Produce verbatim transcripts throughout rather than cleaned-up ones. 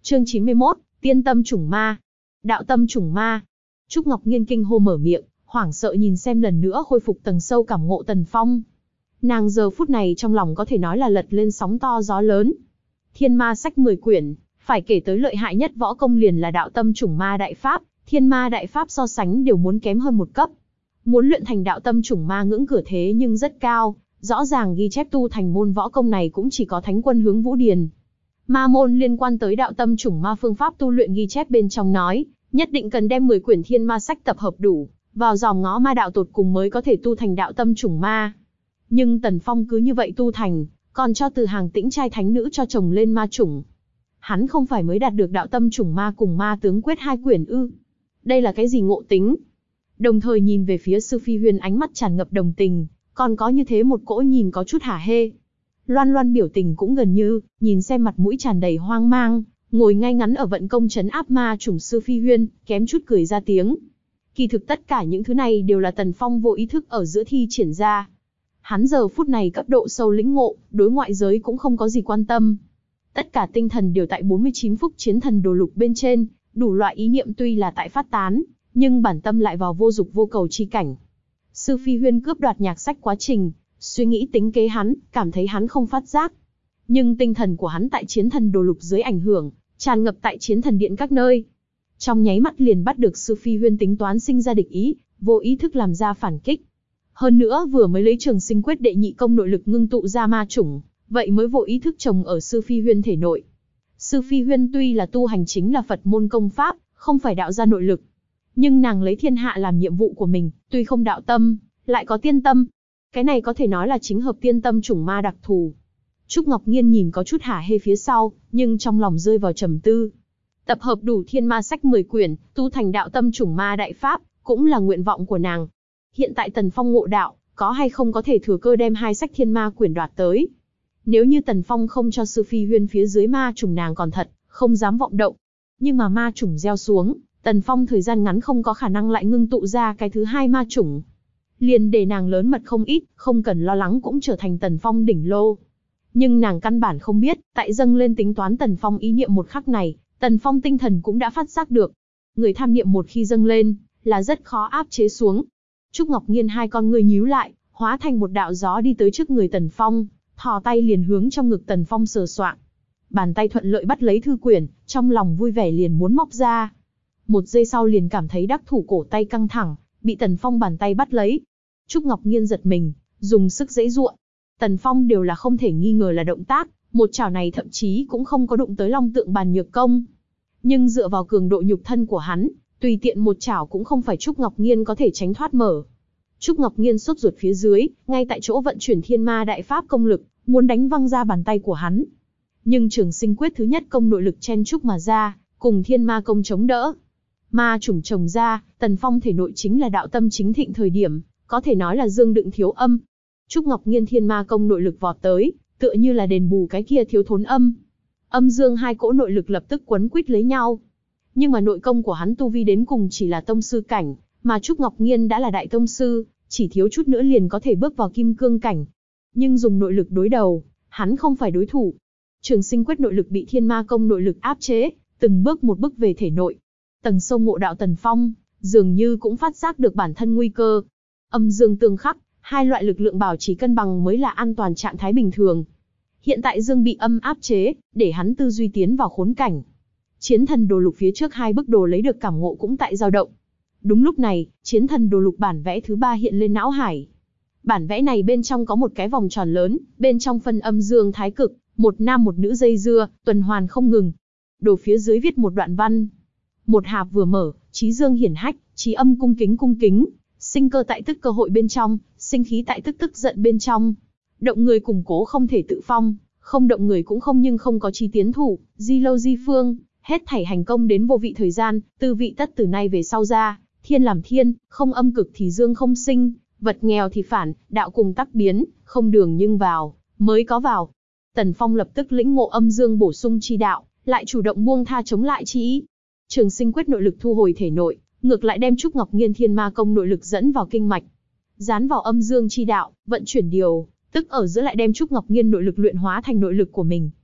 Chương chín mươi mốt, Tiên tâm chủng ma. Đạo tâm chủng ma. Trúc Ngọc Nhiên kinh hô mở miệng, hoảng sợ nhìn xem lần nữa khôi phục tầng sâu cảm ngộ Tần Phong. Nàng giờ phút này trong lòng có thể nói là lật lên sóng to gió lớn. Thiên ma sách mười quyển, phải kể tới lợi hại nhất võ công liền là đạo tâm chủng ma đại pháp, thiên ma đại pháp so sánh đều muốn kém hơn một cấp. Muốn luyện thành đạo tâm chủng ma ngưỡng cửa thế nhưng rất cao, rõ ràng ghi chép tu thành môn võ công này cũng chỉ có Thánh Quân Hướng Vũ Điền. Ma môn liên quan tới đạo tâm chủng ma phương pháp tu luyện ghi chép bên trong nói, nhất định cần đem mười quyển thiên ma sách tập hợp đủ, vào dòm ngó ma đạo tột cùng mới có thể tu thành đạo tâm chủng ma. Nhưng Tần Phong cứ như vậy tu thành, còn cho từ hàng tĩnh trai thánh nữ cho chồng lên ma chủng. Hắn không phải mới đạt được đạo tâm chủng ma cùng ma tướng quyết hai quyển ư? Đây là cái gì ngộ tính? Đồng thời nhìn về phía Sư Phi Huyên ánh mắt tràn ngập đồng tình, còn có như thế một cỗ nhìn có chút hả hê. Loan Loan biểu tình cũng gần như, nhìn xem mặt mũi tràn đầy hoang mang, ngồi ngay ngắn ở vận công trấn áp ma chủng Sư Phi Huyên, kém chút cười ra tiếng. Kỳ thực tất cả những thứ này đều là Tần Phong vô ý thức ở giữa thi triển ra. Hắn giờ phút này cấp độ sâu lĩnh ngộ, đối ngoại giới cũng không có gì quan tâm. Tất cả tinh thần đều tại bốn mươi chín phúc chiến thần đồ lục bên trên, đủ loại ý niệm tuy là tại phát tán, nhưng bản tâm lại vào vô dục vô cầu chi cảnh. Sư Phi Huyên cướp đoạt nhạc sách quá trình, suy nghĩ tính kế hắn, cảm thấy hắn không phát giác. Nhưng tinh thần của hắn tại chiến thần đồ lục dưới ảnh hưởng, tràn ngập tại chiến thần điện các nơi. Trong nháy mắt liền bắt được Sư Phi Huyên tính toán sinh ra địch ý, vô ý thức làm ra phản kích. Hơn nữa vừa mới lấy Trường Sinh Quyết đệ nhị công nội lực ngưng tụ ra ma chủng, vậy mới vô ý thức trồng ở Sư Phi Huyên thể nội. Sư Phi Huyên tuy là tu hành chính là Phật môn công pháp, không phải đạo gia nội lực. Nhưng nàng lấy thiên hạ làm nhiệm vụ của mình, tuy không đạo tâm, lại có tiên tâm. Cái này có thể nói là chính hợp tiên tâm chủng ma đặc thù. Trúc Ngọc Nhiên nhìn có chút hả hê phía sau, nhưng trong lòng rơi vào trầm tư. Tập hợp đủ thiên ma sách mười quyển, tu thành đạo tâm chủng ma đại pháp, cũng là nguyện vọng của nàng. Hiện tại Tần Phong ngộ đạo, có hay không có thể thừa cơ đem hai sách thiên ma quyển đoạt tới. Nếu như Tần Phong không cho Sư Phi Huyên phía dưới ma chủng nàng còn thật, không dám vọng động. Nhưng mà ma chủng gieo xuống, Tần Phong thời gian ngắn không có khả năng lại ngưng tụ ra cái thứ hai ma chủng. Liền để nàng lớn mật không ít, không cần lo lắng cũng trở thành Tần Phong đỉnh lô. Nhưng nàng căn bản không biết, tại dâng lên tính toán Tần Phong ý niệm một khắc này, Tần Phong tinh thần cũng đã phát giác được. Người tham niệm một khi dâng lên, là rất khó áp chế xuống. Trúc Ngọc Nhiên hai con người nhíu lại, hóa thành một đạo gió đi tới trước người Tần Phong, thò tay liền hướng trong ngực Tần Phong sờ soạng. Bàn tay thuận lợi bắt lấy thư quyển, trong lòng vui vẻ liền muốn móc ra. Một giây sau liền cảm thấy đắc thủ cổ tay căng thẳng, bị Tần Phong bàn tay bắt lấy. Trúc Ngọc Nhiên giật mình, dùng sức giãy giụa. Tần Phong đều là không thể nghi ngờ là động tác, một chảo này thậm chí cũng không có đụng tới Long Tượng Bàn Nhược Công. Nhưng dựa vào cường độ nhục thân của hắn, tùy tiện một chảo cũng không phải Trúc Ngọc Nhiên có thể tránh thoát mở. Trúc Ngọc Nhiên sốt ruột phía dưới, ngay tại chỗ vận chuyển thiên ma đại pháp công lực, muốn đánh văng ra bàn tay của hắn. Nhưng Trường Sinh Quyết thứ nhất công nội lực chen chúc mà ra, cùng thiên ma công chống đỡ. Ma chủng trồng ra, Tần Phong thể nội chính là đạo tâm chính thịnh thời điểm, có thể nói là dương đựng thiếu âm. Trúc Ngọc Nhiên thiên ma công nội lực vọt tới, tựa như là đền bù cái kia thiếu thốn âm. Âm dương hai cỗ nội lực lập tức quấn quýt lấy nhau. Nhưng mà nội công của hắn tu vi đến cùng chỉ là tông sư cảnh, mà Trúc Ngọc Nhiên đã là đại tông sư, chỉ thiếu chút nữa liền có thể bước vào kim cương cảnh. Nhưng dùng nội lực đối đầu, hắn không phải đối thủ. Trường Sinh Quyết nội lực bị thiên ma công nội lực áp chế, từng bước một bước về thể nội. Tầng sâu ngộ đạo Tần Phong, dường như cũng phát giác được bản thân nguy cơ. Âm dương tương khắc, hai loại lực lượng bảo trì cân bằng mới là an toàn trạng thái bình thường. Hiện tại dương bị âm áp chế, để hắn tư duy tiến vào khốn cảnh. Chiến thần đồ lục phía trước hai bức đồ lấy được cảm ngộ cũng tại dao động. Đúng lúc này, chiến thần đồ lục bản vẽ thứ ba hiện lên não hải. Bản vẽ này bên trong có một cái vòng tròn lớn, bên trong phân âm dương thái cực, một nam một nữ dây dưa, tuần hoàn không ngừng. Đồ phía dưới viết một đoạn văn. Một hạp vừa mở, trí dương hiển hách, trí âm cung kính cung kính, sinh cơ tại tức cơ hội bên trong, sinh khí tại tức tức giận bên trong. Động người củng cố không thể tự phong, không động người cũng không nhưng không có chi tiến thủ, di lâu di phương, hết thảy hành công đến vô vị thời gian, tư vị tất từ nay về sau ra, thiên làm thiên, không âm cực thì dương không sinh, vật nghèo thì phản, đạo cùng tắc biến, không đường nhưng vào, mới có vào. Tần Phong lập tức lĩnh ngộ âm dương bổ sung chi đạo, lại chủ động buông tha chống lại chi ý. Trường Sinh Quyết nội lực thu hồi thể nội, ngược lại đem Trúc Ngọc Nhiên thiên ma công nội lực dẫn vào kinh mạch, dán vào âm dương chi đạo, vận chuyển điều, tức ở giữa lại đem Trúc Ngọc Nhiên nội lực luyện hóa thành nội lực của mình.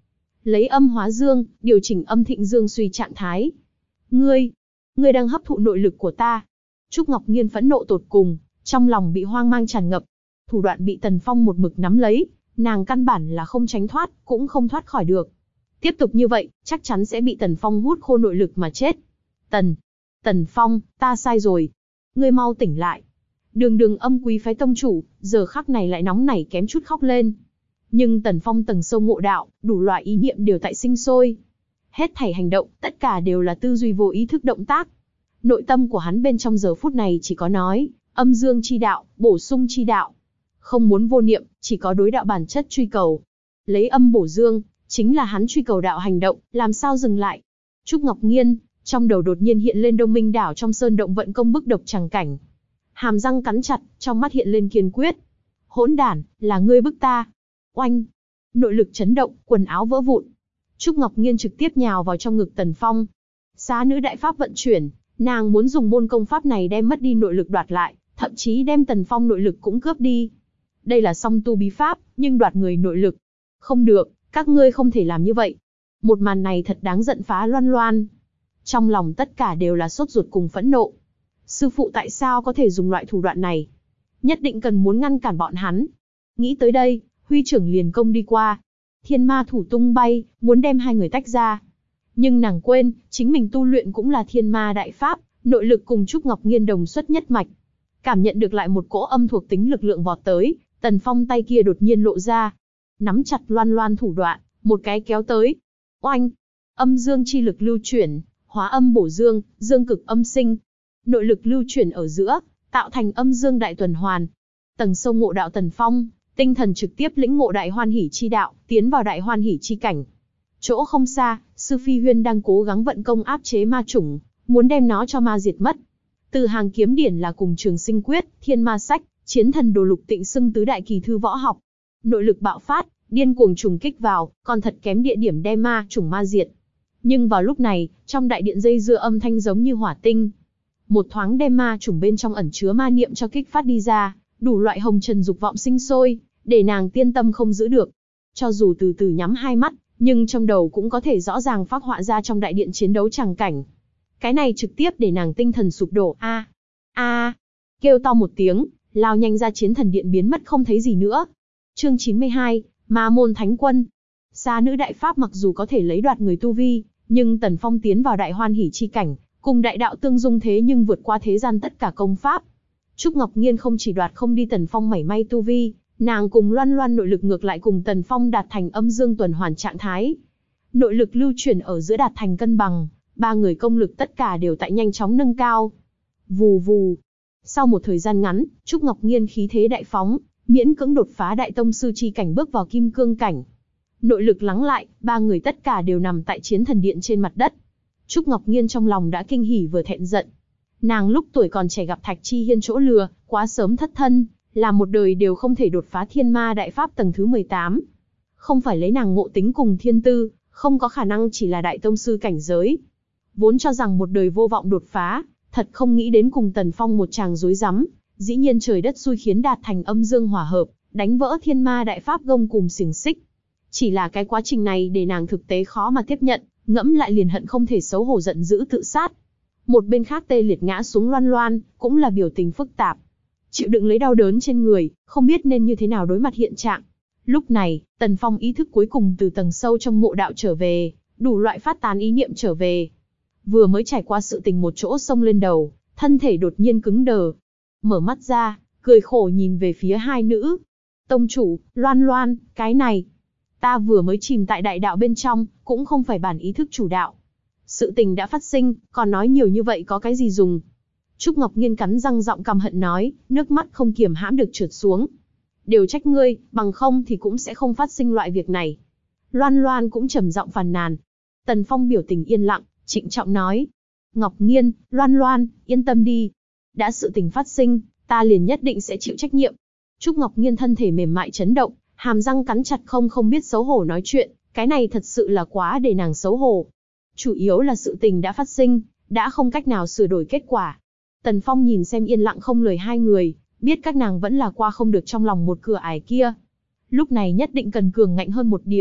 Lấy âm hóa dương, điều chỉnh âm thịnh dương suy trạng thái. Ngươi, ngươi đang hấp thụ nội lực của ta. Trúc Ngọc Nhiên phẫn nộ tột cùng, trong lòng bị hoang mang tràn ngập. Thủ đoạn bị Tần Phong một mực nắm lấy, nàng căn bản là không tránh thoát, cũng không thoát khỏi được. Tiếp tục như vậy, chắc chắn sẽ bị Tần Phong hút khô nội lực mà chết. Tần, Tần Phong, ta sai rồi. Ngươi mau tỉnh lại. Đường đường âm quý phái tông chủ, giờ khắc này lại nóng nảy kém chút khóc lên. Nhưng Tần Phong tầng sâu ngộ đạo, đủ loại ý niệm đều tại sinh sôi. Hết thảy hành động, tất cả đều là tư duy vô ý thức động tác. Nội tâm của hắn bên trong giờ phút này chỉ có nói, âm dương chi đạo, bổ sung chi đạo. Không muốn vô niệm, chỉ có đối đạo bản chất truy cầu. Lấy âm bổ dương, chính là hắn truy cầu đạo hành động, làm sao dừng lại. Trúc Ngọc Nhiên, trong đầu đột nhiên hiện lên Đông Minh đảo trong sơn động vận công bức độc tràng cảnh. Hàm răng cắn chặt, trong mắt hiện lên kiên quyết. Hỗn đản, là ngươi bức ta. Oanh! Nội lực chấn động, quần áo vỡ vụn. Trúc Ngọc Nhiên trực tiếp nhào vào trong ngực Tần Phong. Xá nữ đại pháp vận chuyển, nàng muốn dùng môn công pháp này đem mất đi nội lực đoạt lại, thậm chí đem Tần Phong nội lực cũng cướp đi. Đây là song tu bí pháp, nhưng đoạt người nội lực. Không được, các ngươi không thể làm như vậy. Một màn này thật đáng giận phá Loan Loan. Trong lòng tất cả đều là sốt ruột cùng phẫn nộ. Sư phụ tại sao có thể dùng loại thủ đoạn này? Nhất định cần muốn ngăn cản bọn hắn. Nghĩ tới đây, huy trưởng liền công đi qua. Thiên ma thủ tung bay, muốn đem hai người tách ra. Nhưng nàng quên, chính mình tu luyện cũng là thiên ma đại pháp, nội lực cùng Trúc Ngọc Nhiên đồng xuất nhất mạch. Cảm nhận được lại một cỗ âm thuộc tính lực lượng vọt tới, Tần Phong tay kia đột nhiên lộ ra. Nắm chặt Loan Loan thủ đoạn, một cái kéo tới. Oanh! Âm dương chi lực lưu chuyển, hóa âm bổ dương, dương cực âm sinh. Nội lực lưu chuyển ở giữa, tạo thành âm dương đại tuần hoàn. Tầng sâu ngộ đạo Tần Phong, tinh thần trực tiếp lĩnh ngộ đại hoan hỷ chi đạo, tiến vào đại hoan hỷ chi cảnh. Chỗ không xa, Sư Phi Huyên đang cố gắng vận công áp chế ma chủng, muốn đem nó cho ma diệt mất. Từ hàng kiếm điển là cùng Trường Sinh Quyết, Thiên Ma Sách, Chiến Thần Đồ Lục Tịnh xưng tứ đại kỳ thư võ học. Nội lực bạo phát, điên cuồng trùng kích vào, còn thật kém địa điểm đem ma chủng ma diệt. Nhưng vào lúc này, trong đại điện dây dưa âm thanh giống như hỏa tinh. Một thoáng đem ma chủng bên trong ẩn chứa ma niệm cho kích phát đi ra, đủ loại hồng trần dục vọng sinh sôi, để nàng tiên tâm không giữ được. Cho dù từ từ nhắm hai mắt, nhưng trong đầu cũng có thể rõ ràng phác họa ra trong đại điện chiến đấu tràng cảnh. Cái này trực tiếp để nàng tinh thần sụp đổ. A, a, kêu to một tiếng, lao nhanh ra chiến thần điện biến mất không thấy gì nữa. Chương chín mươi hai, Ma môn thánh quân. Xá nữ đại pháp mặc dù có thể lấy đoạt người tu vi, nhưng Tần Phong tiến vào đại hoan hỷ chi cảnh, cùng đại đạo tương dung thế nhưng vượt qua thế gian tất cả công pháp. Trúc Ngọc Nhiên không chỉ đoạt không đi Tần Phong mảy may tu vi, nàng cùng Loan Loan nội lực ngược lại cùng Tần Phong đạt thành âm dương tuần hoàn trạng thái. Nội lực lưu chuyển ở giữa đạt thành cân bằng, ba người công lực tất cả đều tại nhanh chóng nâng cao. Vù vù. Sau một thời gian ngắn, Trúc Ngọc Nhiên khí thế đại phóng, miễn cưỡng đột phá đại tông sư chi cảnh bước vào kim cương cảnh. Nội lực lắng lại, ba người tất cả đều nằm tại chiến thần điện trên mặt đất. Trúc Ngọc Nhiên trong lòng đã kinh hỉ vừa thẹn giận. Nàng lúc tuổi còn trẻ gặp Thạch Chi Hiên chỗ lừa, quá sớm thất thân, làm một đời đều không thể đột phá thiên ma đại pháp tầng thứ mười tám. Không phải lấy nàng ngộ tính cùng thiên tư, không có khả năng chỉ là đại tông sư cảnh giới. Vốn cho rằng một đời vô vọng đột phá, thật không nghĩ đến cùng Tần Phong một tràng rối rắm, dĩ nhiên trời đất xui khiến đạt thành âm dương hòa hợp, đánh vỡ thiên ma đại pháp gông cùm xiềng xích. Chỉ là cái quá trình này để nàng thực tế khó mà tiếp nhận, ngẫm lại liền hận không thể xấu hổ giận dữ tự sát. Một bên khác tê liệt ngã xuống Loan Loan, cũng là biểu tình phức tạp. Chịu đựng lấy đau đớn trên người, không biết nên như thế nào đối mặt hiện trạng. Lúc này, Tần Phong ý thức cuối cùng từ tầng sâu trong ngộ đạo trở về, đủ loại phát tán ý niệm trở về. Vừa mới trải qua sự tình một chỗ xông lên đầu, thân thể đột nhiên cứng đờ. Mở mắt ra, cười khổ nhìn về phía hai nữ. Tông chủ, Loan Loan, cái này. Ta vừa mới chìm tại đại đạo bên trong, cũng không phải bản ý thức chủ đạo. Sự tình đã phát sinh, còn nói nhiều như vậy có cái gì dùng. Trúc Ngọc Nhiên cắn răng giọng căm hận nói, nước mắt không kiềm hãm được trượt xuống. Đều trách ngươi, bằng không thì cũng sẽ không phát sinh loại việc này. Loan Loan cũng trầm giọng phàn nàn. Tần Phong biểu tình yên lặng, trịnh trọng nói. Ngọc Nhiên, Loan Loan, yên tâm đi. Đã sự tình phát sinh, ta liền nhất định sẽ chịu trách nhiệm. Trúc Ngọc Nhiên thân thể mềm mại chấn động, hàm răng cắn chặt không không biết xấu hổ nói chuyện, cái này thật sự là quá để nàng xấu hổ. Chủ yếu là sự tình đã phát sinh, đã không cách nào sửa đổi kết quả. Tần Phong nhìn xem yên lặng không lời hai người, biết các nàng vẫn là qua không được trong lòng một cửa ải kia. Lúc này nhất định cần cường ngạnh hơn một điểm,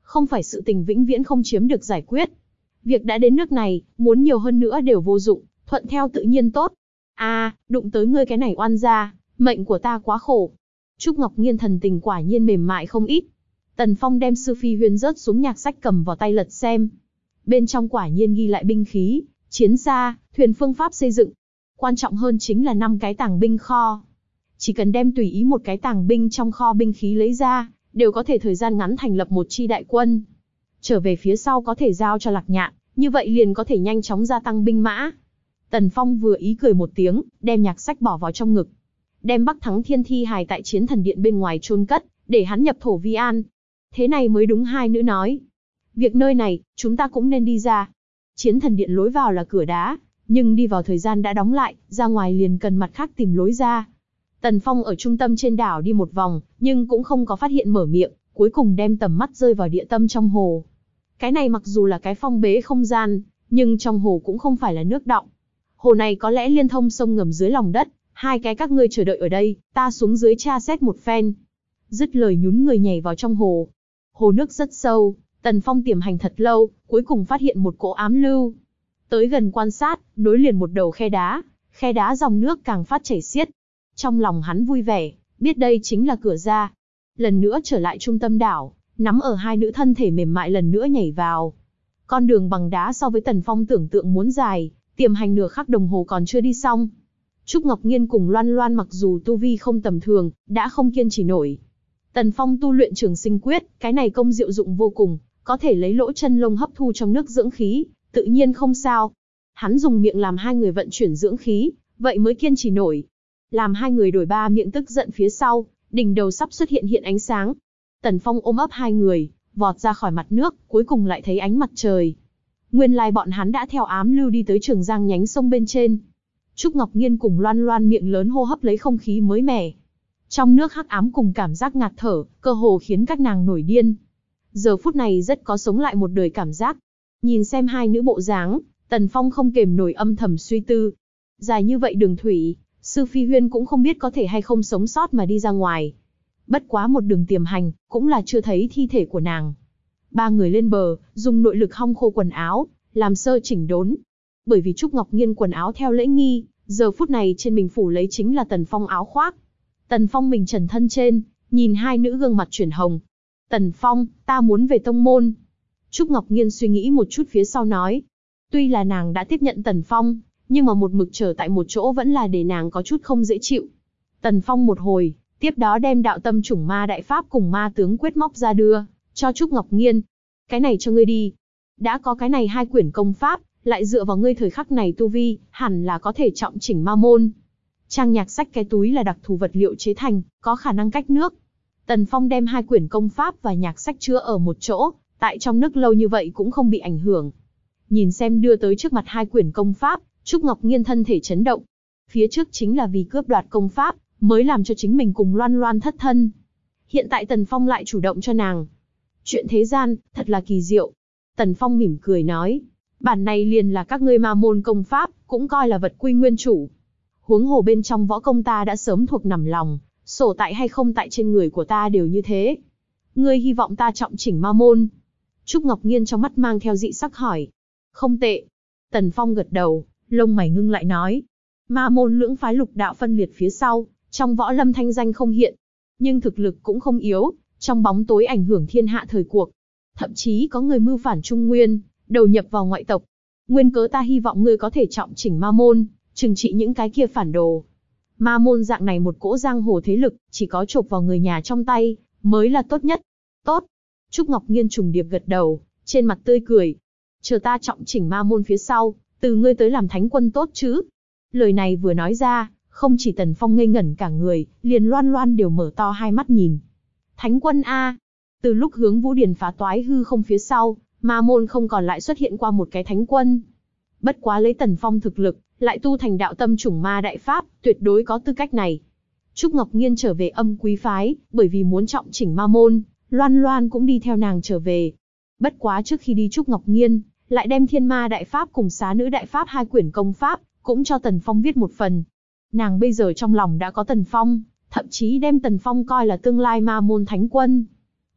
không phải sự tình vĩnh viễn không chiếm được giải quyết. Việc đã đến nước này, muốn nhiều hơn nữa đều vô dụng, thuận theo tự nhiên tốt. A, à, đụng tới ngươi cái này oan gia, mệnh của ta quá khổ. Trúc Ngọc Nhiên thần tình quả nhiên mềm mại không ít. Tần Phong đem Sư Phi Huyên rớt xuống nhạc sách cầm vào tay lật xem. Bên trong quả nhiên ghi lại binh khí, chiến xa, thuyền phương pháp xây dựng. Quan trọng hơn chính là năm cái tàng binh kho. Chỉ cần đem tùy ý một cái tàng binh trong kho binh khí lấy ra, đều có thể thời gian ngắn thành lập một chi đại quân. Trở về phía sau có thể giao cho Lạc Nhạn, như vậy liền có thể nhanh chóng gia tăng binh mã. Tần Phong vừa ý cười một tiếng, đem nhạc sách bỏ vào trong ngực. Đem Bắc Thắng Thiên thi hài tại Chiến Thần Điện bên ngoài chôn cất, để hắn nhập thổ vi an. Thế này mới đúng, hai nữ nói. Việc nơi này, chúng ta cũng nên đi ra. Chiến Thần Điện lối vào là cửa đá, nhưng đi vào thời gian đã đóng lại, ra ngoài liền cần mặt khác tìm lối ra. Tần Phong ở trung tâm trên đảo đi một vòng, nhưng cũng không có phát hiện mở miệng, cuối cùng đem tầm mắt rơi vào địa tâm trong hồ. Cái này mặc dù là cái phong bế không gian, nhưng trong hồ cũng không phải là nước đọng. Hồ này có lẽ liên thông sông ngầm dưới lòng đất, hai cái các ngươi chờ đợi ở đây, ta xuống dưới tra xét một phen. Dứt lời nhún người nhảy vào trong hồ. Hồ nước rất sâu, Tần Phong tiềm hành thật lâu, cuối cùng phát hiện một cỗ ám lưu. Tới gần quan sát, nối liền một đầu khe đá, khe đá dòng nước càng phát chảy xiết. Trong lòng hắn vui vẻ, biết đây chính là cửa ra. Lần nữa trở lại trung tâm đảo, nắm ở hai nữ thân thể mềm mại lần nữa nhảy vào. Con đường bằng đá so với Tần Phong tưởng tượng muốn dài, tiềm hành nửa khắc đồng hồ còn chưa đi xong. Trúc Ngọc Nhiên cùng Loan Loan mặc dù tu vi không tầm thường, đã không kiên trì nổi. Tần Phong tu luyện Trường Sinh Quyết, cái này công diệu dụng vô cùng, có thể lấy lỗ chân lông hấp thu trong nước dưỡng khí, tự nhiên không sao. Hắn dùng miệng làm hai người vận chuyển dưỡng khí, vậy mới kiên trì nổi. Làm hai người đổi ba miệng tức giận phía sau, đỉnh đầu sắp xuất hiện hiện ánh sáng. Tần Phong ôm ấp hai người, vọt ra khỏi mặt nước, cuối cùng lại thấy ánh mặt trời. Nguyên lai bọn hắn đã theo ám lưu đi tới Trường Giang nhánh sông bên trên. Trúc Ngọc Nhiên cùng Loan Loan miệng lớn hô hấp lấy không khí mới mẻ. Trong nước hắc ám cùng cảm giác ngạt thở, cơ hồ khiến các nàng nổi điên. Giờ phút này rất có sống lại một đời cảm giác. Nhìn xem hai nữ bộ dáng, Tần Phong không kềm nổi âm thầm suy tư. Dài như vậy đường thủy, Sư Phi Huyên cũng không biết có thể hay không sống sót mà đi ra ngoài. Bất quá một đường tiềm hành, cũng là chưa thấy thi thể của nàng. Ba người lên bờ, dùng nội lực hong khô quần áo, làm sơ chỉnh đốn. Bởi vì Trúc Ngọc Nhiên quần áo theo lễ nghi, giờ phút này trên mình phủ lấy chính là Tần Phong áo khoác. Tần Phong mình trần thân trên, nhìn hai nữ gương mặt chuyển hồng. Tần Phong, ta muốn về tông môn. Trúc Ngọc Nhiên suy nghĩ một chút phía sau nói. Tuy là nàng đã tiếp nhận Tần Phong, nhưng mà một mực chờ tại một chỗ vẫn là để nàng có chút không dễ chịu. Tần Phong một hồi, tiếp đó đem đạo tâm chủng ma đại pháp cùng ma tướng quyết móc ra đưa, cho Trúc Ngọc Nhiên. Cái này cho ngươi đi. Đã có cái này hai quyển công pháp, lại dựa vào ngươi thời khắc này tu vi, hẳn là có thể trọng chỉnh ma môn. Trang nhạc sách cái túi là đặc thù vật liệu chế thành, có khả năng cách nước. Tần Phong đem hai quyển công pháp và nhạc sách chứa ở một chỗ, tại trong nước lâu như vậy cũng không bị ảnh hưởng. Nhìn xem đưa tới trước mặt hai quyển công pháp, Trúc Ngọc Nhiên thân thể chấn động. Phía trước chính là vì cướp đoạt công pháp, mới làm cho chính mình cùng Loan Loan thất thân. Hiện tại Tần Phong lại chủ động cho nàng. Chuyện thế gian, thật là kỳ diệu. Tần Phong mỉm cười nói, bản này liền là các ngươi ma môn công pháp, cũng coi là vật quy nguyên chủ. Huống hồ bên trong võ công ta đã sớm thuộc nằm lòng, sổ tại hay không tại trên người của ta đều như thế. Ngươi hy vọng ta trọng chỉnh ma môn? Trúc Ngọc Nhiên trong mắt mang theo dị sắc hỏi. Không tệ. Tần Phong gật đầu, lông mày ngưng lại nói. Ma môn lưỡng phái lục đạo phân liệt phía sau, trong võ lâm thanh danh không hiện. Nhưng thực lực cũng không yếu, trong bóng tối ảnh hưởng thiên hạ thời cuộc. Thậm chí có người mưu phản Trung Nguyên, đầu nhập vào ngoại tộc. Nguyên cớ ta hy vọng ngươi có thể trọng chỉnh ma môn, trừng trị những cái kia phản đồ. Ma môn dạng này một cỗ giang hồ thế lực, chỉ có chộp vào người nhà trong tay, mới là tốt nhất. Tốt. Trúc Ngọc Nhiên trùng điệp gật đầu, trên mặt tươi cười. Chờ ta trọng chỉnh ma môn phía sau, từ ngươi tới làm thánh quân tốt chứ. Lời này vừa nói ra, không chỉ Tần Phong ngây ngẩn cả người, liền Loan Loan đều mở to hai mắt nhìn. Thánh quân A. Từ lúc hướng Vũ Điền phá toái hư không phía sau, ma môn không còn lại xuất hiện qua một cái thánh quân. Bất quá lấy Tần Phong thực lực, lại tu thành đạo tâm chủng ma đại pháp, tuyệt đối có tư cách này. Trúc Ngọc Nhiên trở về Âm Quý phái, bởi vì muốn trọng chỉnh ma môn, Loan Loan cũng đi theo nàng trở về. Bất quá trước khi đi Trúc Ngọc Nhiên, lại đem Thiên Ma đại pháp cùng Xá Nữ đại pháp hai quyển công pháp, cũng cho Tần Phong viết một phần. Nàng bây giờ trong lòng đã có Tần Phong, thậm chí đem Tần Phong coi là tương lai ma môn thánh quân.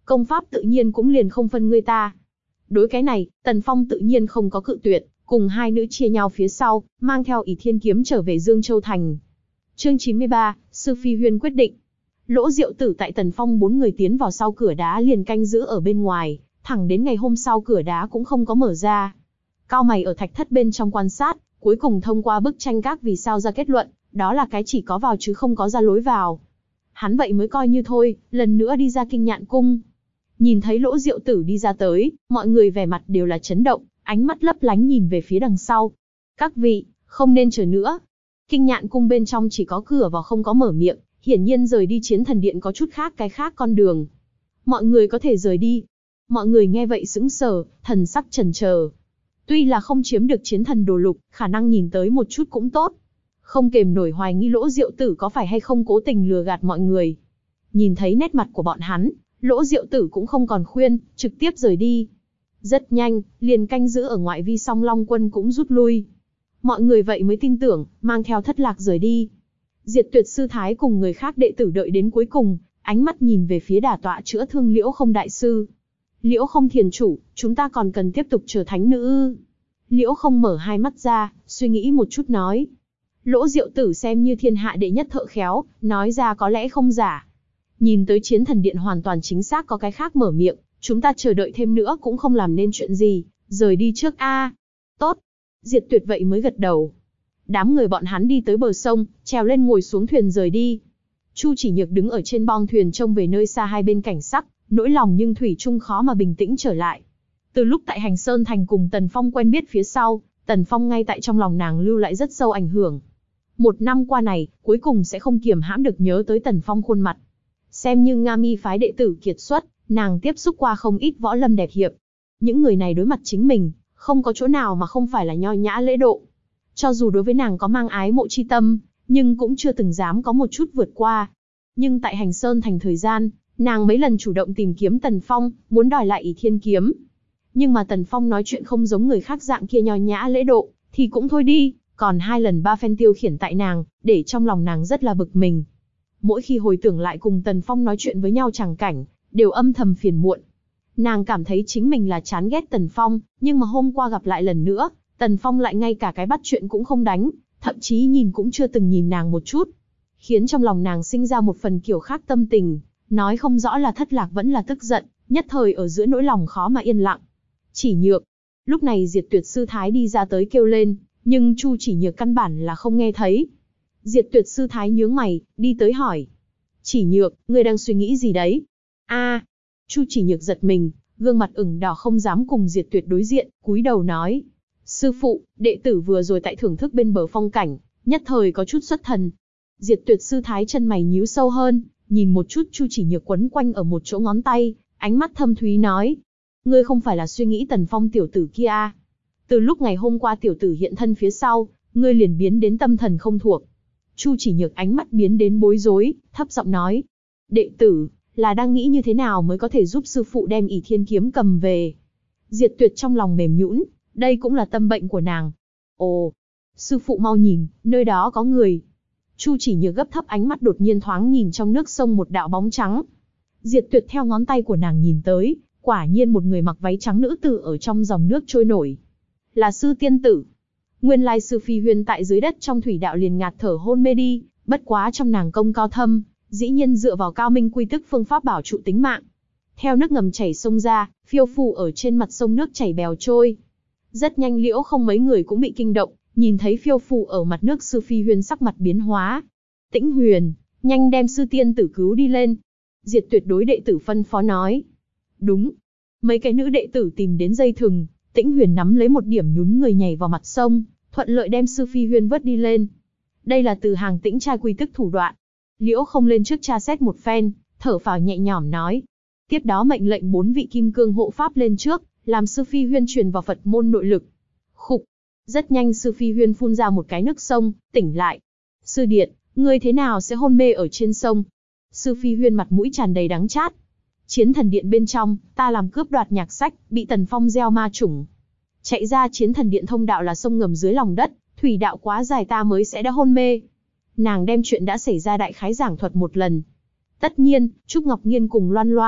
công pháp tự nhiên cũng liền không phân ngươi ta. Đối cái này, Tần Phong tự nhiên không có cự tuyệt, cùng hai nữ chia nhau phía sau, mang theo ỷ thiên kiếm trở về Dương Châu Thành. Chương chín mươi ba, Sư Phi Huyên quyết định. Lỗ Diệu Tử tại Tần Phong bốn người tiến vào sau cửa đá liền canh giữ ở bên ngoài, thẳng đến ngày hôm sau cửa đá cũng không có mở ra. Cao mày ở thạch thất bên trong quan sát, cuối cùng thông qua bức tranh các vì sao ra kết luận, đó là cái chỉ có vào chứ không có ra lối vào. Hắn vậy mới coi như thôi, lần nữa đi ra Kinh Nhạn Cung. Nhìn thấy Lỗ Diệu Tử đi ra tới, mọi người vẻ mặt đều là chấn động, ánh mắt lấp lánh nhìn về phía đằng sau. Các vị, không nên chờ nữa. Kinh Nhạn Cung bên trong chỉ có cửa vào không có mở miệng, hiển nhiên rời đi Chiến Thần Điện có chút khác cái khác con đường. Mọi người có thể rời đi. Mọi người nghe vậy sững sờ, thần sắc chần chờ. Tuy là không chiếm được Chiến Thần Đồ Lục, khả năng nhìn tới một chút cũng tốt. Không kềm nổi hoài nghi Lỗ Diệu Tử có phải hay không cố tình lừa gạt mọi người. Nhìn thấy nét mặt của bọn hắn, Lỗ Diệu Tử cũng không còn khuyên, trực tiếp rời đi. Rất nhanh, liền canh giữ ở ngoại vi Song Long Quân cũng rút lui. Mọi người vậy mới tin tưởng, mang theo Thất Lạc rời đi. Diệt Tuyệt Sư Thái cùng người khác đệ tử đợi đến cuối cùng, ánh mắt nhìn về phía đả tọa chữa thương Liễu Không đại sư. Liễu Không thiền chủ, chúng ta còn cần tiếp tục chờ thánh nữ ư? Liễu Không mở hai mắt ra, suy nghĩ một chút nói. Lỗ Diệu Tử xem như thiên hạ đệ nhất thợ khéo, nói ra có lẽ không giả. Nhìn tới Chiến Thần Điện hoàn toàn chính xác có cái khác mở miệng, chúng ta chờ đợi thêm nữa cũng không làm nên chuyện gì, rời đi trước a. Tốt. Diệt Tuyệt vậy mới gật đầu. Đám người bọn hắn đi tới bờ sông, trèo lên ngồi xuống thuyền rời đi. Chu Chỉ Nhược đứng ở trên bong thuyền trông về nơi xa hai bên cảnh sắc, nỗi lòng nhưng thủy chung khó mà bình tĩnh trở lại. Từ lúc tại Hành Sơn Thành cùng Tần Phong quen biết phía sau, Tần Phong ngay tại trong lòng nàng lưu lại rất sâu ảnh hưởng. Một năm qua này, cuối cùng sẽ không kiềm hãm được nhớ tới Tần Phong khuôn mặt. Xem như Nga Mi phái đệ tử kiệt xuất, nàng tiếp xúc qua không ít võ lâm đẹp hiệp. Những người này đối mặt chính mình, không có chỗ nào mà không phải là nho nhã lễ độ. Cho dù đối với nàng có mang ái mộ chi tâm, nhưng cũng chưa từng dám có một chút vượt qua. Nhưng tại Hành Sơn Thành thời gian, nàng mấy lần chủ động tìm kiếm Tần Phong, muốn đòi lại ỷ thiên kiếm. Nhưng mà Tần Phong nói chuyện không giống người khác dạng kia nho nhã lễ độ, thì cũng thôi đi, còn hai lần ba phen tiêu khiển tại nàng, để trong lòng nàng rất là bực mình. Mỗi khi hồi tưởng lại cùng Tần Phong nói chuyện với nhau chẳng cảnh, đều âm thầm phiền muộn. Nàng cảm thấy chính mình là chán ghét Tần Phong, nhưng mà hôm qua gặp lại lần nữa, Tần Phong lại ngay cả cái bắt chuyện cũng không đánh, thậm chí nhìn cũng chưa từng nhìn nàng một chút. Khiến trong lòng nàng sinh ra một phần kiểu khác tâm tình, nói không rõ là thất lạc vẫn là tức giận, nhất thời ở giữa nỗi lòng khó mà yên lặng. Chỉ Nhược. Lúc này Diệt Tuyệt Sư Thái đi ra tới kêu lên, nhưng Chu Chỉ Nhược căn bản là không nghe thấy. Diệt Tuyệt Sư Thái nhướng mày, đi tới hỏi. Chỉ Nhược, ngươi đang suy nghĩ gì đấy? A. Chu Chỉ Nhược giật mình, gương mặt ửng đỏ không dám cùng Diệt Tuyệt đối diện, cúi đầu nói. Sư phụ, đệ tử vừa rồi tại thưởng thức bên bờ phong cảnh, nhất thời có chút xuất thần. Diệt Tuyệt Sư Thái chân mày nhíu sâu hơn, nhìn một chút Chu Chỉ Nhược quấn quanh ở một chỗ ngón tay, ánh mắt thâm thúy nói. Ngươi không phải là suy nghĩ Tần Phong tiểu tử kia à? Từ lúc ngày hôm qua tiểu tử hiện thân phía sau, ngươi liền biến đến tâm thần không thuộc. Chu Chỉ Nhược ánh mắt biến đến bối rối, thấp giọng nói. Đệ tử, là đang nghĩ như thế nào mới có thể giúp sư phụ đem ỷ thiên kiếm cầm về. Diệt Tuyệt trong lòng mềm nhũn, đây cũng là tâm bệnh của nàng. Ồ, sư phụ mau nhìn, nơi đó có người. Chu Chỉ Nhược gấp thấp ánh mắt đột nhiên thoáng nhìn trong nước sông một đạo bóng trắng. Diệt Tuyệt theo ngón tay của nàng nhìn tới, quả nhiên một người mặc váy trắng nữ tử ở trong dòng nước trôi nổi. Là sư tiên tử. Nguyên lai sư Phi Huyên tại dưới đất trong thủy đạo liền ngạt thở hôn mê đi, bất quá trong nàng công cao thâm, dĩ nhiên dựa vào cao minh quy tức phương pháp bảo trụ tính mạng. Theo nước ngầm chảy sông ra, phiêu phù ở trên mặt sông nước chảy bèo trôi. Rất nhanh Liễu Không mấy người cũng bị kinh động, nhìn thấy phiêu phù ở mặt nước sư Phi Huyên sắc mặt biến hóa. Tĩnh Huyền, nhanh đem sư tiên tử cứu đi lên. Diệt Tuyệt đối đệ tử phân phó nói. Đúng. Mấy cái nữ đệ tử tìm đến dây thừng, Tĩnh Huyền nắm lấy một điểm nhún người nhảy vào mặt sông, thuận lợi đem sư Phi Huyên vớt đi lên. Đây là từ hàng Tĩnh trai quy tức thủ đoạn. Liễu Không lên trước tra xét một phen, thở phào nhẹ nhõm nói. Tiếp đó mệnh lệnh bốn vị kim cương hộ pháp lên trước, làm sư Phi Huyên truyền vào Phật môn nội lực. Khục. Rất nhanh sư Phi Huyên phun ra một cái nước sông, tỉnh lại. Sư Điện, ngươi thế nào sẽ hôn mê ở trên sông? Sư Phi Huyên mặt mũi tràn đầy đắng chát. Chiến Thần Điện bên trong, ta làm cướp đoạt nhạc sách, bị Tần Phong gieo ma chủng. Chạy ra Chiến Thần Điện thông đạo là sông ngầm dưới lòng đất, thủy đạo quá dài ta mới sẽ đã hôn mê. Nàng đem chuyện đã xảy ra đại khái giảng thuật một lần. Tất nhiên, Trúc Ngọc Nhiên cùng Loan Loan,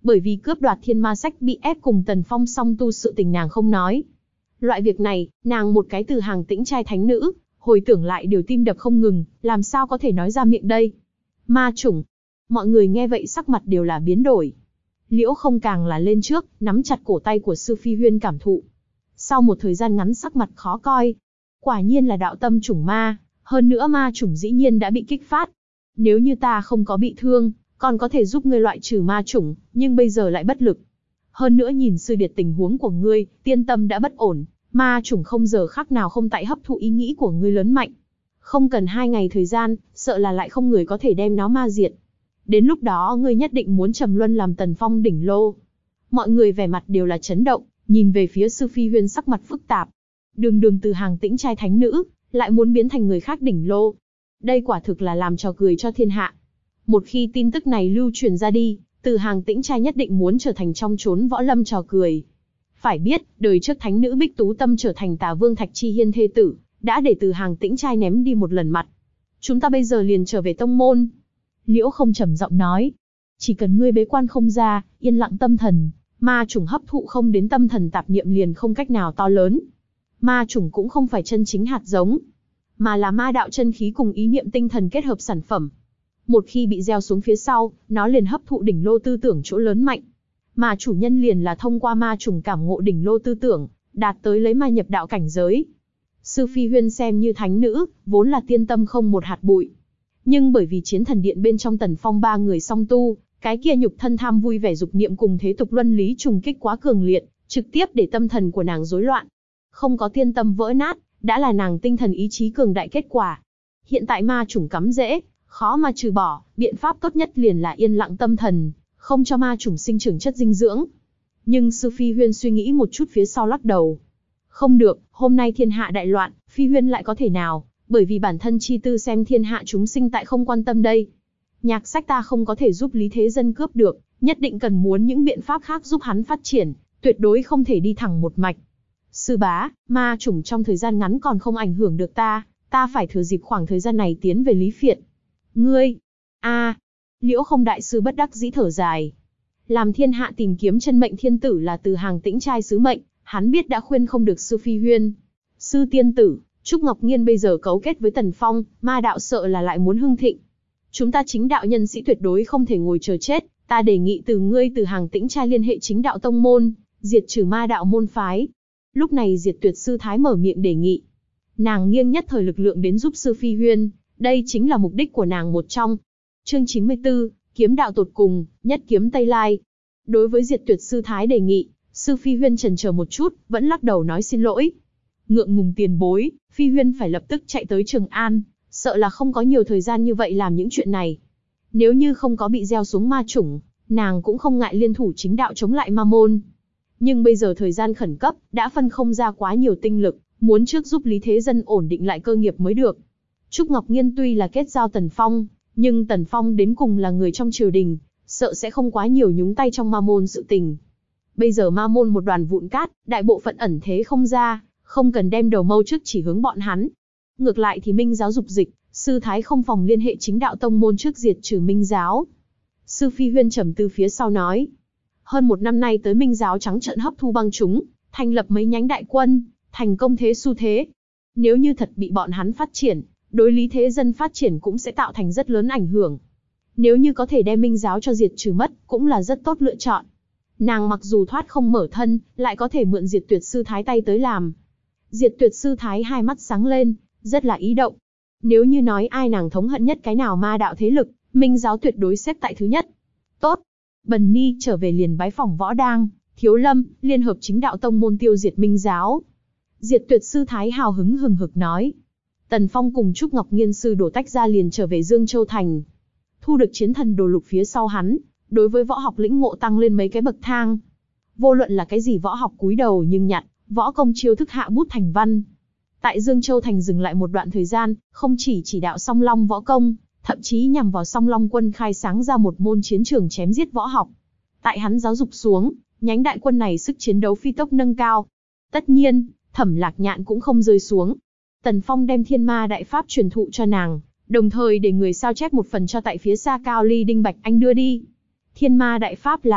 Bởi vì cướp đoạt thiên ma sách bị ép cùng Tần Phong song tu sự tình nàng không nói. Loại việc này, nàng một cái từ hàng tĩnh trai thánh nữ, hồi tưởng lại đều tim đập không ngừng, làm sao có thể nói ra miệng đây. Ma chủng. Mọi người nghe vậy sắc mặt đều là biến đổi. Liễu Không càng là lên trước, nắm chặt cổ tay của Sư Phi Huyên cảm thụ. Sau một thời gian ngắn sắc mặt khó coi. Quả nhiên là đạo tâm chủng ma, hơn nữa ma chủng dĩ nhiên đã bị kích phát. Nếu như ta không có bị thương, còn có thể giúp ngươi loại trừ ma chủng, nhưng bây giờ lại bất lực. Hơn nữa nhìn sư điệt tình huống của ngươi, tiên tâm đã bất ổn, ma chủng không giờ khắc nào không tại hấp thụ ý nghĩ của ngươi lớn mạnh. Không cần hai ngày thời gian, sợ là lại không người có thể đem nó ma diệt. Đến lúc đó ngươi nhất định muốn trầm luân làm Tần Phong đỉnh lô. Mọi người vẻ mặt đều là chấn động, nhìn về phía Sư Phi Huyên sắc mặt phức tạp. Đường đường từ hàng tĩnh trai thánh nữ, lại muốn biến thành người khác đỉnh lô. Đây quả thực là làm trò cười cho thiên hạ. Một khi tin tức này lưu truyền ra đi, từ hàng tĩnh trai nhất định muốn trở thành trong chốn võ lâm trò cười. Phải biết, đời trước thánh nữ Bích Tú Tâm trở thành Tà Vương Thạch Chi Hiên thê tử, đã để từ hàng tĩnh trai ném đi một lần mặt. Chúng ta bây giờ liền trở về tông môn. Liễu Không trầm giọng nói. Chỉ cần ngươi bế quan không ra, yên lặng tâm thần, ma chủng hấp thụ không đến tâm thần tạp niệm liền không cách nào to lớn. Ma chủng cũng không phải chân chính hạt giống, mà là ma đạo chân khí cùng ý niệm tinh thần kết hợp sản phẩm. Một khi bị gieo xuống phía sau, nó liền hấp thụ đỉnh lô tư tưởng chỗ lớn mạnh. Mà chủ nhân liền là thông qua ma chủng cảm ngộ đỉnh lô tư tưởng, đạt tới lấy ma nhập đạo cảnh giới. Sư Phi Huyên xem như thánh nữ, vốn là tiên tâm không một hạt bụi. Nhưng bởi vì chiến thần điện bên trong Tần Phong ba người song tu, cái kia nhục thân tham vui vẻ dục niệm cùng thế tục luân lý trùng kích quá cường liệt, trực tiếp để tâm thần của nàng rối loạn. Không có tiên tâm vỡ nát, đã là nàng tinh thần ý chí cường đại kết quả. Hiện tại ma chủng cắm rễ, khó mà trừ bỏ, biện pháp tốt nhất liền là yên lặng tâm thần, không cho ma chủng sinh trưởng chất dinh dưỡng. Nhưng Sư Phi Huyên suy nghĩ một chút phía sau lắc đầu. Không được, hôm nay thiên hạ đại loạn, Phi Huyên lại có thể nào, bởi vì bản thân chi tư xem thiên hạ chúng sinh tại không quan tâm đây. Nhạc sách ta không có thể giúp Lý Thế Dân cướp được, nhất định cần muốn những biện pháp khác giúp hắn phát triển, tuyệt đối không thể đi thẳng một mạch. Sư bá, ma chủng trong thời gian ngắn còn không ảnh hưởng được ta, ta phải thừa dịp khoảng thời gian này tiến về Lý Phiện. Ngươi, a, Liễu Không đại sư bất đắc dĩ thở dài. Làm thiên hạ tìm kiếm chân mệnh thiên tử là từ hàng tĩnh trai sứ mệnh, hắn biết đã khuyên không được Sư Phi Huyên. Sư tiên tử, Trúc Ngọc Nhiên bây giờ cấu kết với Tần Phong, ma đạo sợ là lại muốn hưng thịnh. Chúng ta chính đạo nhân sĩ tuyệt đối không thể ngồi chờ chết, ta đề nghị từ ngươi từ hàng tĩnh trai liên hệ chính đạo tông môn, diệt trừ ma đạo môn phái. Lúc này Diệt Tuyệt sư thái mở miệng đề nghị. Nàng nghiêng nhất thời lực lượng đến giúp Sư Phi Huyên, đây chính là mục đích của nàng một trong. Chương chín mươi tư, kiếm đạo tột cùng, nhất kiếm Tây Lai. Đối với Diệt Tuyệt sư thái đề nghị, Sư Phi Huyên chần chờ một chút, vẫn lắc đầu nói xin lỗi. Ngượng ngùng tiền bối, Phi Huyên phải lập tức chạy tới Trường An, sợ là không có nhiều thời gian như vậy làm những chuyện này. Nếu như không có bị gieo xuống ma chủng, nàng cũng không ngại liên thủ chính đạo chống lại ma môn. Nhưng bây giờ thời gian khẩn cấp, đã phân không ra quá nhiều tinh lực, muốn trước giúp Lý Thế Dân ổn định lại cơ nghiệp mới được. Trúc Ngọc Nhiên tuy là kết giao Tần Phong, nhưng Tần Phong đến cùng là người trong triều đình, sợ sẽ không quá nhiều nhúng tay trong ma môn sự tình. Bây giờ ma môn một đoàn vụn cát, đại bộ phận ẩn thế không ra, không cần đem đầu mâu trước chỉ hướng bọn hắn. Ngược lại thì Minh giáo dục dịch, sư thái không phòng liên hệ chính đạo tông môn trước diệt trừ Minh giáo. Sư Phi Huyên trầm tư phía sau nói. Hơn một năm nay tới Minh giáo trắng trợn hấp thu băng chúng, thành lập mấy nhánh đại quân, thành công thế xu thế. Nếu như thật bị bọn hắn phát triển, đối Lý Thế Dân phát triển cũng sẽ tạo thành rất lớn ảnh hưởng. Nếu như có thể đem Minh giáo cho diệt trừ mất, cũng là rất tốt lựa chọn. Nàng mặc dù thoát không mở thân, lại có thể mượn Diệt Tuyệt sư thái tay tới làm. Diệt Tuyệt sư thái hai mắt sáng lên, rất là ý động. Nếu như nói ai nàng thống hận nhất cái nào ma đạo thế lực, Minh giáo tuyệt đối xếp tại thứ nhất. Tốt. Bần Ni trở về liền bái phỏng Võ Đang, Thiếu Lâm, liên hợp chính đạo tông môn tiêu diệt Minh giáo. Diệt Tuyệt sư thái hào hứng hừng hực nói. Tần Phong cùng Trúc Ngọc Nhiên sư đổ tách ra liền trở về Dương Châu Thành. Thu được chiến thần đồ lục phía sau hắn, đối với võ học lĩnh ngộ tăng lên mấy cái bậc thang. Vô luận là cái gì võ học cúi đầu nhưng nhặt, võ công chiêu thức hạ bút thành văn. Tại Dương Châu Thành dừng lại một đoạn thời gian, không chỉ chỉ đạo Song Long võ công, thậm chí nhằm vào Song Long quân khai sáng ra một môn chiến trường chém giết võ học. Tại hắn giáo dục xuống, nhánh đại quân này sức chiến đấu phi tốc nâng cao. Tất nhiên, Thẩm Lạc Nhạn cũng không rơi xuống. Tần Phong đem Thiên Ma đại pháp truyền thụ cho nàng, đồng thời để người sao chép một phần cho tại phía xa Cao Ly Đinh Bạch Anh đưa đi. Thiên Ma đại pháp là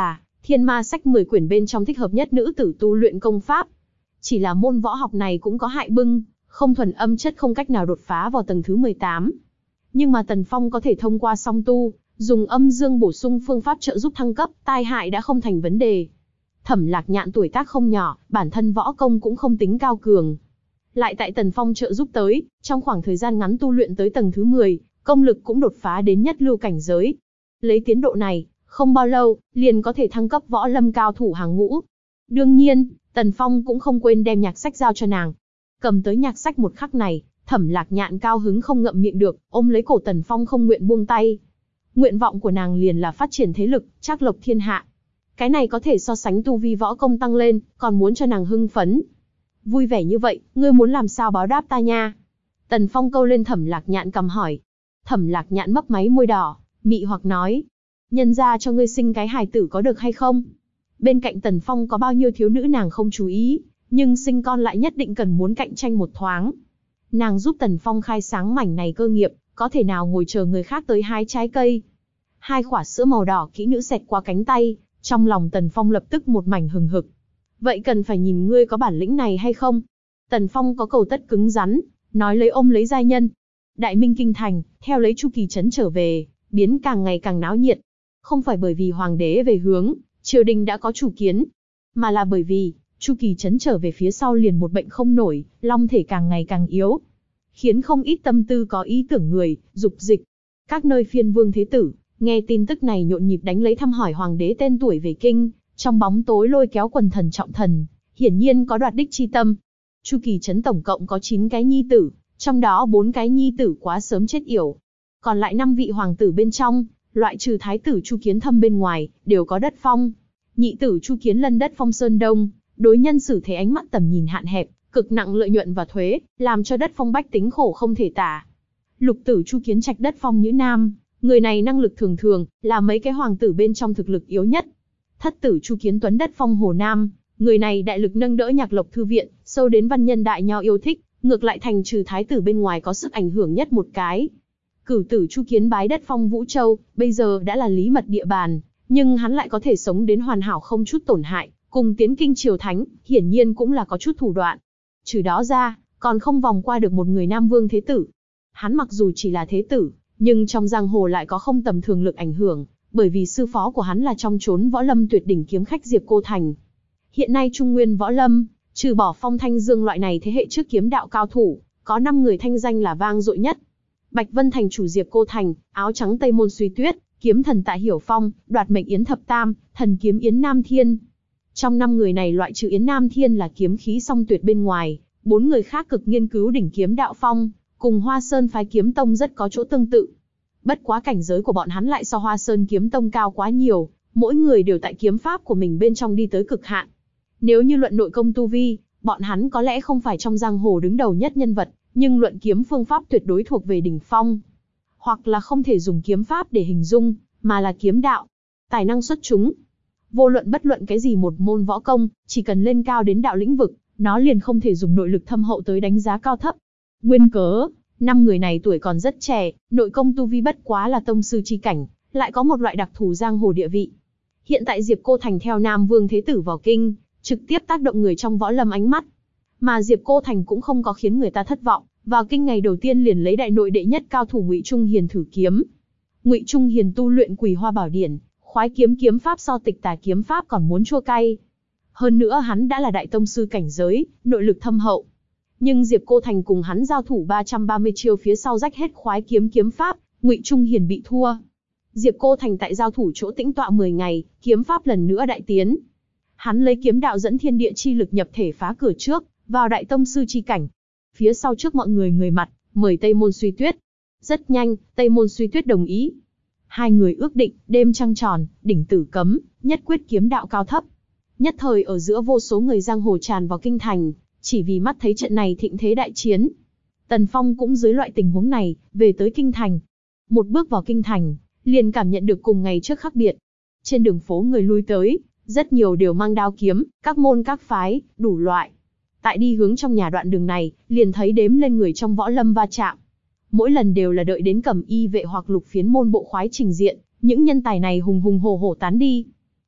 Thiên Ma sách mười quyển bên trong thích hợp nhất nữ tử tu luyện công pháp. Chỉ là môn võ học này cũng có hại bưng, không thuần âm chất không cách nào đột phá vào tầng thứ mười tám. Nhưng mà Tần Phong có thể thông qua song tu, dùng âm dương bổ sung phương pháp trợ giúp thăng cấp, tai hại đã không thành vấn đề. Thẩm Lạc Nhạn tuổi tác không nhỏ, bản thân võ công cũng không tính cao cường. Lại tại Tần Phong trợ giúp tới, trong khoảng thời gian ngắn tu luyện tới tầng thứ mười, công lực cũng đột phá đến nhất lưu cảnh giới. Lấy tiến độ này, không bao lâu, liền có thể thăng cấp võ lâm cao thủ hàng ngũ. Đương nhiên, Tần Phong cũng không quên đem nhạc sách giao cho nàng. Cầm tới nhạc sách một khắc này, Thẩm Lạc Nhạn cao hứng không ngậm miệng được, ôm lấy cổ Tần Phong không nguyện buông tay. Nguyện vọng của nàng liền là phát triển thế lực, trác lộc thiên hạ. Cái này có thể so sánh tu vi võ công tăng lên, còn muốn cho nàng hưng phấn. Vui vẻ như vậy, ngươi muốn làm sao báo đáp ta nha? Tần Phong câu lên Thẩm Lạc Nhạn cầm hỏi. Thẩm Lạc Nhạn mấp máy môi đỏ, mị hoặc nói. Nhân ra cho ngươi sinh cái hài tử có được hay không? Bên cạnh Tần Phong có bao nhiêu thiếu nữ nàng không chú ý, nhưng sinh con lại nhất định cần muốn cạnh tranh một thoáng. Nàng giúp Tần Phong khai sáng mảnh này cơ nghiệp, có thể nào ngồi chờ người khác tới hái trái cây. Hai quả sữa màu đỏ kỹ nữ xẹt qua cánh tay, trong lòng Tần Phong lập tức một mảnh hừng hực. Vậy cần phải nhìn ngươi có bản lĩnh này hay không? Tần Phong có cầu tất cứng rắn, nói lấy ôm lấy giai nhân. Đại Minh Kinh Thành, theo lấy Chu Kỳ Trấn trở về, biến càng ngày càng náo nhiệt. Không phải bởi vì hoàng đế về hướng, triều đình đã có chủ kiến, mà là bởi vì, Chu Kỳ Trấn trở về phía sau liền một bệnh không nổi, long thể càng ngày càng yếu. Khiến không ít tâm tư có ý tưởng người, dục dịch. Các nơi phiên vương thế tử, nghe tin tức này nhộn nhịp đánh lấy thăm hỏi hoàng đế tên tuổi về kinh, trong bóng tối lôi kéo quần thần trọng thần, hiển nhiên có đoạt đích chi tâm. Chu Kỳ Trấn tổng cộng có chín cái nhi tử, trong đó bốn cái nhi tử quá sớm chết yểu. Còn lại năm vị hoàng tử bên trong, loại trừ thái tử Chu Kiến Thâm bên ngoài, đều có đất phong. Nhị tử Chu Kiến Lân đất phong Sơn Đông, đối nhân xử thế ánh mắt tầm nhìn hạn hẹp, cực nặng lợi nhuận và thuế, làm cho đất phong bách tính khổ không thể tả. Lục tử Chu Kiến Trạch đất phong Nhữ Nam, người này năng lực thường thường, là mấy cái hoàng tử bên trong thực lực yếu nhất. Thất tử Chu Kiến Tuấn đất phong Hồ Nam, người này đại lực nâng đỡ Nhạc Lộc thư viện, sâu đến văn nhân đại nho yêu thích, ngược lại thành trừ thái tử bên ngoài có sức ảnh hưởng nhất một cái. Cửu tử Chu Kiến Bái đất phong Vũ Châu, bây giờ đã là lý mật địa bàn, nhưng hắn lại có thể sống đến hoàn hảo không chút tổn hại, cùng tiến kinh triều thánh, hiển nhiên cũng là có chút thủ đoạn. Trừ đó ra, còn không vòng qua được một người Nam Vương thế tử. Hắn mặc dù chỉ là thế tử, nhưng trong giang hồ lại có không tầm thường lực ảnh hưởng, bởi vì sư phó của hắn là trong chốn võ lâm tuyệt đỉnh kiếm khách Diệp Cô Thành. Hiện nay Trung Nguyên võ lâm, trừ bỏ Phong Thanh Dương loại này thế hệ trước kiếm đạo cao thủ, có năm người thanh danh là vang dội nhất. Bạch Vân thành chủ Diệp Cô Thành, áo trắng Tây Môn Suy Tuyết, kiếm thần Tạ Hiểu Phong, đoạt mệnh Yến Thập Tam, thần kiếm Yến Nam Thiên. Trong năm người này loại trừ Yến Nam Thiên là kiếm khí song tuyệt bên ngoài, bốn người khác cực nghiên cứu đỉnh kiếm đạo phong, cùng Hoa Sơn phái kiếm tông rất có chỗ tương tự. Bất quá cảnh giới của bọn hắn lại so Hoa Sơn kiếm tông cao quá nhiều, mỗi người đều tại kiếm pháp của mình bên trong đi tới cực hạn. Nếu như luận nội công tu vi, bọn hắn có lẽ không phải trong giang hồ đứng đầu nhất nhân vật, nhưng luận kiếm phương pháp tuyệt đối thuộc về đỉnh phong. Hoặc là không thể dùng kiếm pháp để hình dung, mà là kiếm đạo. Tài năng xuất chúng. Vô luận bất luận cái gì một môn võ công, chỉ cần lên cao đến đạo lĩnh vực, nó liền không thể dùng nội lực thâm hậu tới đánh giá cao thấp. Nguyên cớ, năm người này tuổi còn rất trẻ, nội công tu vi bất quá là tông sư chi cảnh, lại có một loại đặc thù giang hồ địa vị. Hiện tại Diệp Cô Thành theo Nam Vương Thế Tử vào kinh, trực tiếp tác động người trong võ lâm ánh mắt. Mà Diệp Cô Thành cũng không có khiến người ta thất vọng, vào kinh ngày đầu tiên liền lấy đại nội đệ nhất cao thủ Ngụy Trung Hiền thử kiếm. Ngụy Trung Hiền tu luyện Quỳ Hoa Bảo Điển, khoái kiếm kiếm pháp so Tịch Tà kiếm pháp còn muốn chua cay. Hơn nữa hắn đã là đại tông sư cảnh giới, nội lực thâm hậu. Nhưng Diệp Cô Thành cùng hắn giao thủ ba trăm ba mươi chiêu phía sau rách hết khoái kiếm kiếm pháp, Ngụy Trung Hiền bị thua. Diệp Cô Thành tại giao thủ chỗ tĩnh tọa mười ngày, kiếm pháp lần nữa đại tiến. Hắn lấy kiếm đạo dẫn thiên địa chi lực nhập thể phá cửa trước, vào đại tông sư chi cảnh. Phía sau trước mọi người người mặt, mời Tây Môn Suy Tuyết. Rất nhanh, Tây Môn Suy Tuyết đồng ý. Hai người ước định, đêm trăng tròn, đỉnh tử cấm, nhất quyết kiếm đạo cao thấp. Nhất thời ở giữa vô số người giang hồ tràn vào kinh thành, chỉ vì mắt thấy trận này thịnh thế đại chiến. Tần Phong cũng dưới loại tình huống này, về tới kinh thành. Một bước vào kinh thành, liền cảm nhận được cùng ngày trước khác biệt. Trên đường phố người lui tới, rất nhiều đều mang đao kiếm, các môn các phái, đủ loại. Tại đi hướng trong nhà đoạn đường này, liền thấy đếm lên người trong võ lâm va chạm. Mỗi lần đều là đợi đến cẩm y vệ hoặc lục phiến môn bộ khoái trình diện, những nhân tài này hùng hùng hổ hổ tán đi.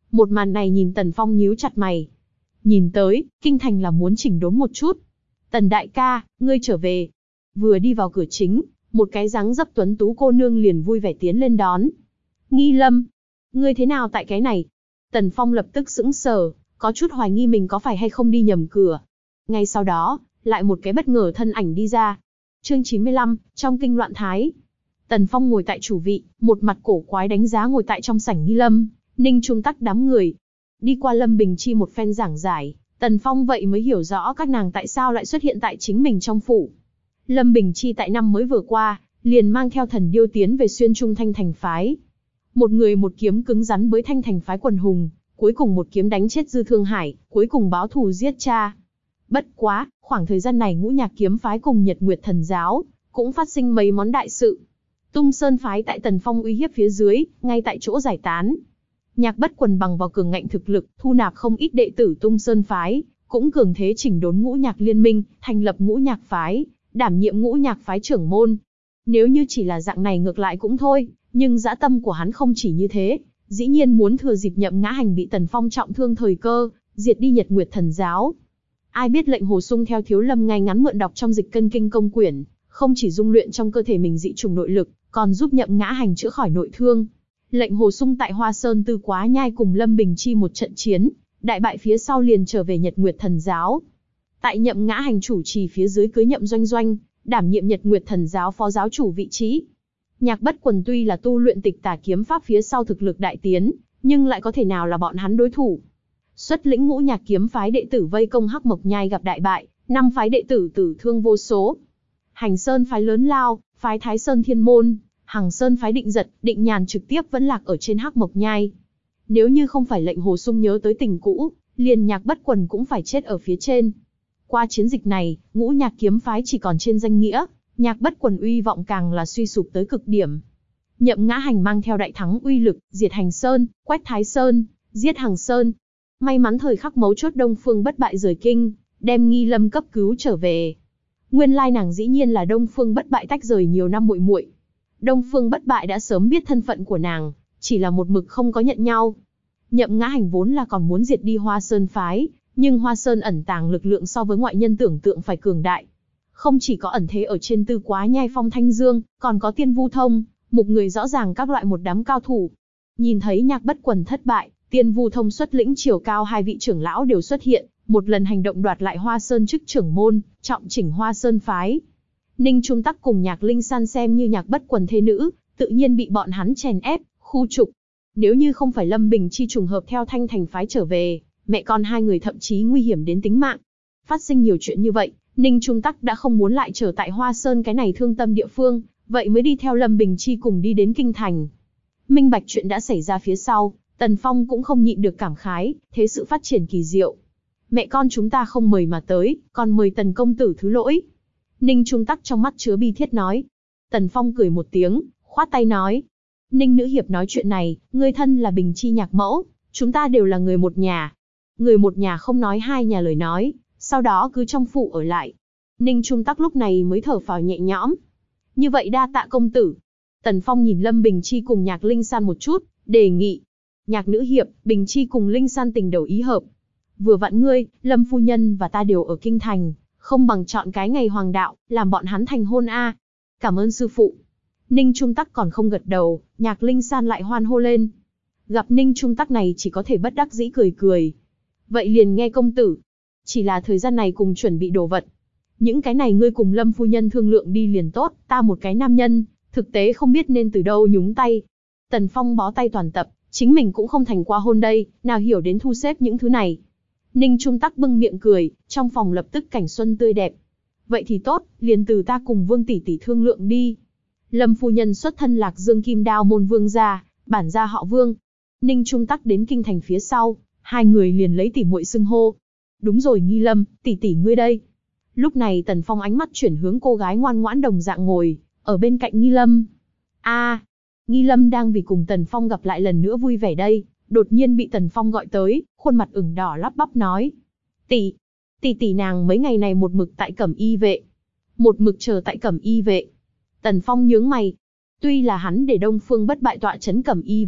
Một màn này nhìn Tần Phong nhíu chặt mày. Nhìn tới, kinh thành là muốn chỉnh đốn một chút. Tần đại ca, ngươi trở về. Vừa đi vào cửa chính, một cái dáng dấp tuấn tú cô nương liền vui vẻ tiến lên đón. Nghi Lâm, ngươi thế nào tại cái này? Tần Phong lập tức sững sờ, có chút hoài nghi mình có phải hay không đi nhầm cửa. Ngay sau đó, lại một cái bất ngờ thân ảnh đi ra. Chương chín mươi lăm, trong kinh loạn thái. Tần Phong ngồi tại chủ vị, một mặt cổ quái đánh giá ngồi tại trong sảnh Nghi Lâm, Ninh Trung Tắc đám người. Đi qua Lâm Bình Chi một phen giảng giải, Tần Phong vậy mới hiểu rõ các nàng tại sao lại xuất hiện tại chính mình trong phủ. Lâm Bình Chi tại năm mới vừa qua, liền mang theo Thần Điêu tiến về xuyên trung Thanh Thành phái. Một người một kiếm cứng rắn với Thanh Thành phái quần hùng, cuối cùng một kiếm đánh chết Dư Thương Hải, cuối cùng báo thù giết cha. Bất quá, khoảng thời gian này Ngũ Nhạc kiếm phái cùng Nhật Nguyệt Thần giáo cũng phát sinh mấy món đại sự. Tung Sơn phái tại Tần Phong uy hiếp phía dưới, ngay tại chỗ giải tán. Nhạc Bất Quần bằng vào cường ngạnh thực lực, thu nạp không ít đệ tử Tung Sơn phái, cũng cường thế chỉnh đốn Ngũ Nhạc liên minh, thành lập Ngũ Nhạc phái, đảm nhiệm Ngũ Nhạc phái trưởng môn. Nếu như chỉ là dạng này ngược lại cũng thôi, nhưng dã tâm của hắn không chỉ như thế, dĩ nhiên muốn thừa dịp Nhậm Ngã Hành bị Tần Phong trọng thương thời cơ, diệt đi Nhật Nguyệt Thần giáo. Ai biết lệnh Hồ Sung theo Thiếu Lâm ngay ngắn mượn đọc trong Dịch Cân Kinh công quyển, không chỉ dung luyện trong cơ thể mình dị trùng nội lực, còn giúp Nhậm Ngã Hành chữa khỏi nội thương. Lệnh Hồ Sung tại Hoa Sơn Tư Quá Nhai cùng Lâm Bình Chi một trận chiến, đại bại phía sau liền trở về Nhật Nguyệt Thần giáo. Tại Nhậm Ngã Hành chủ trì phía dưới cưới Nhậm Doanh Doanh, đảm nhiệm Nhật Nguyệt Thần giáo phó giáo chủ vị trí. Nhạc Bất Quần tuy là tu luyện Tịch Tà kiếm pháp phía sau thực lực đại tiến, nhưng lại có thể nào là bọn hắn đối thủ. Xuất lĩnh Ngũ Nhạc kiếm phái đệ tử vây công Hắc Mộc Nhai gặp đại bại, năm phái đệ tử tử thương vô số. Hành Sơn phái lớn lao, phái Thái Sơn Thiên Môn, Hằng Sơn phái Định Giật, Định Nhàn trực tiếp vẫn lạc ở trên Hắc Mộc Nhai. Nếu như không phải lệnh Hồ Sung nhớ tới tình cũ, liền Nhạc Bất Quần cũng phải chết ở phía trên. Qua chiến dịch này, Ngũ Nhạc kiếm phái chỉ còn trên danh nghĩa, Nhạc Bất Quần uy vọng càng là suy sụp tới cực điểm. Nhậm Ngã Hành mang theo đại thắng uy lực, diệt Hành Sơn, quét Thái Sơn, giết Hằng Sơn. May mắn thời khắc mấu chốt Đông Phương Bất Bại rời kinh, đem Nghi Lâm cấp cứu trở về. Nguyên lai nàng dĩ nhiên là Đông Phương Bất Bại tách rời nhiều năm muội muội. Đông Phương Bất Bại đã sớm biết thân phận của nàng, chỉ là một mực không có nhận nhau. Nhậm Ngã Hành vốn là còn muốn diệt đi Hoa Sơn phái, nhưng Hoa Sơn ẩn tàng lực lượng so với ngoại nhân tưởng tượng phải cường đại. Không chỉ có ẩn thế ở trên Tư Quá Nhai Phong Thanh Dương, còn có Tiên Vu Thông, một người rõ ràng các loại một đám cao thủ. Nhìn thấy Nhạc Bất Quần thất bại, Tiên Vu Thông xuất lĩnh chiều cao hai vị trưởng lão đều xuất hiện, một lần hành động đoạt lại Hoa Sơn chức trưởng môn, trọng chỉnh Hoa Sơn phái. Ninh Trung Tắc cùng Nhạc Linh San xem như Nhạc Bất Quần thê nữ, tự nhiên bị bọn hắn chèn ép, khu trục. Nếu như không phải Lâm Bình Chi trùng hợp theo Thanh Thành phái trở về, mẹ con hai người thậm chí nguy hiểm đến tính mạng. Phát sinh nhiều chuyện như vậy, Ninh Trung Tắc đã không muốn lại trở tại Hoa Sơn cái này thương tâm địa phương, vậy mới đi theo Lâm Bình Chi cùng đi đến kinh thành. Minh bạch chuyện đã xảy ra phía sau, Tần Phong cũng không nhịn được cảm khái, thế sự phát triển kỳ diệu. Mẹ con chúng ta không mời mà tới, còn mời Tần công tử thứ lỗi. Ninh Trung Tắc trong mắt chứa bi thiết nói. Tần Phong cười một tiếng, khoát tay nói. Ninh nữ hiệp nói chuyện này, ngươi thân là Bình Chi nhạc mẫu, chúng ta đều là người một nhà. Người một nhà không nói hai nhà lời nói, sau đó cứ trong phủ ở lại. Ninh Trung Tắc lúc này mới thở phào nhẹ nhõm. Như vậy đa tạ công tử. Tần Phong nhìn Lâm Bình Chi cùng Nhạc Linh San một chút, đề nghị. Nhạc nữ hiệp, Bình Chi cùng Linh San tình đầu ý hợp. Vừa vặn ngươi, Lâm phu nhân và ta đều ở kinh thành, không bằng chọn cái ngày hoàng đạo, làm bọn hắn thành hôn a. Cảm ơn sư phụ. Ninh Trung Tắc còn không gật đầu, Nhạc Linh San lại hoan hô lên. Gặp Ninh Trung Tắc này chỉ có thể bất đắc dĩ cười cười. Vậy liền nghe công tử. Chỉ là thời gian này cùng chuẩn bị đồ vật. Những cái này ngươi cùng Lâm phu nhân thương lượng đi liền tốt, ta một cái nam nhân, thực tế không biết nên từ đâu nhúng tay. Tần Phong bó tay toàn tập, chính mình cũng không thành qua hôn đây, nào hiểu đến thu xếp những thứ này. Ninh Trung Tắc bưng miệng cười, trong phòng lập tức cảnh xuân tươi đẹp. Vậy thì tốt, liền từ ta cùng Vương tỷ tỷ thương lượng đi. Lâm phu nhân xuất thân Lạc Dương Kim Đao môn Vương gia, bản gia họ Vương. Ninh Trung Tắc đến kinh thành phía sau, hai người liền lấy tỷ muội xưng hô. Đúng rồi Nghi Lâm, tỷ tỷ ngươi đây. Lúc này Tần Phong ánh mắt chuyển hướng cô gái ngoan ngoãn đồng dạng ngồi ở bên cạnh Nghi Lâm. A, à, Nghi Lâm đang vì cùng Tần Phong gặp lại lần nữa vui vẻ đây, đột nhiên bị Tần Phong gọi tới, khuôn mặt ửng đỏ lắp bắp nói: "Tỷ, tỷ tỷ nàng mấy ngày này một mực tại Cẩm Y vệ, một mực chờ tại Cẩm Y vệ." Tần Phong nhướng mày, tuy là hắn để Đông Phương Bất Bại tọa trấn Cẩm Y vệ,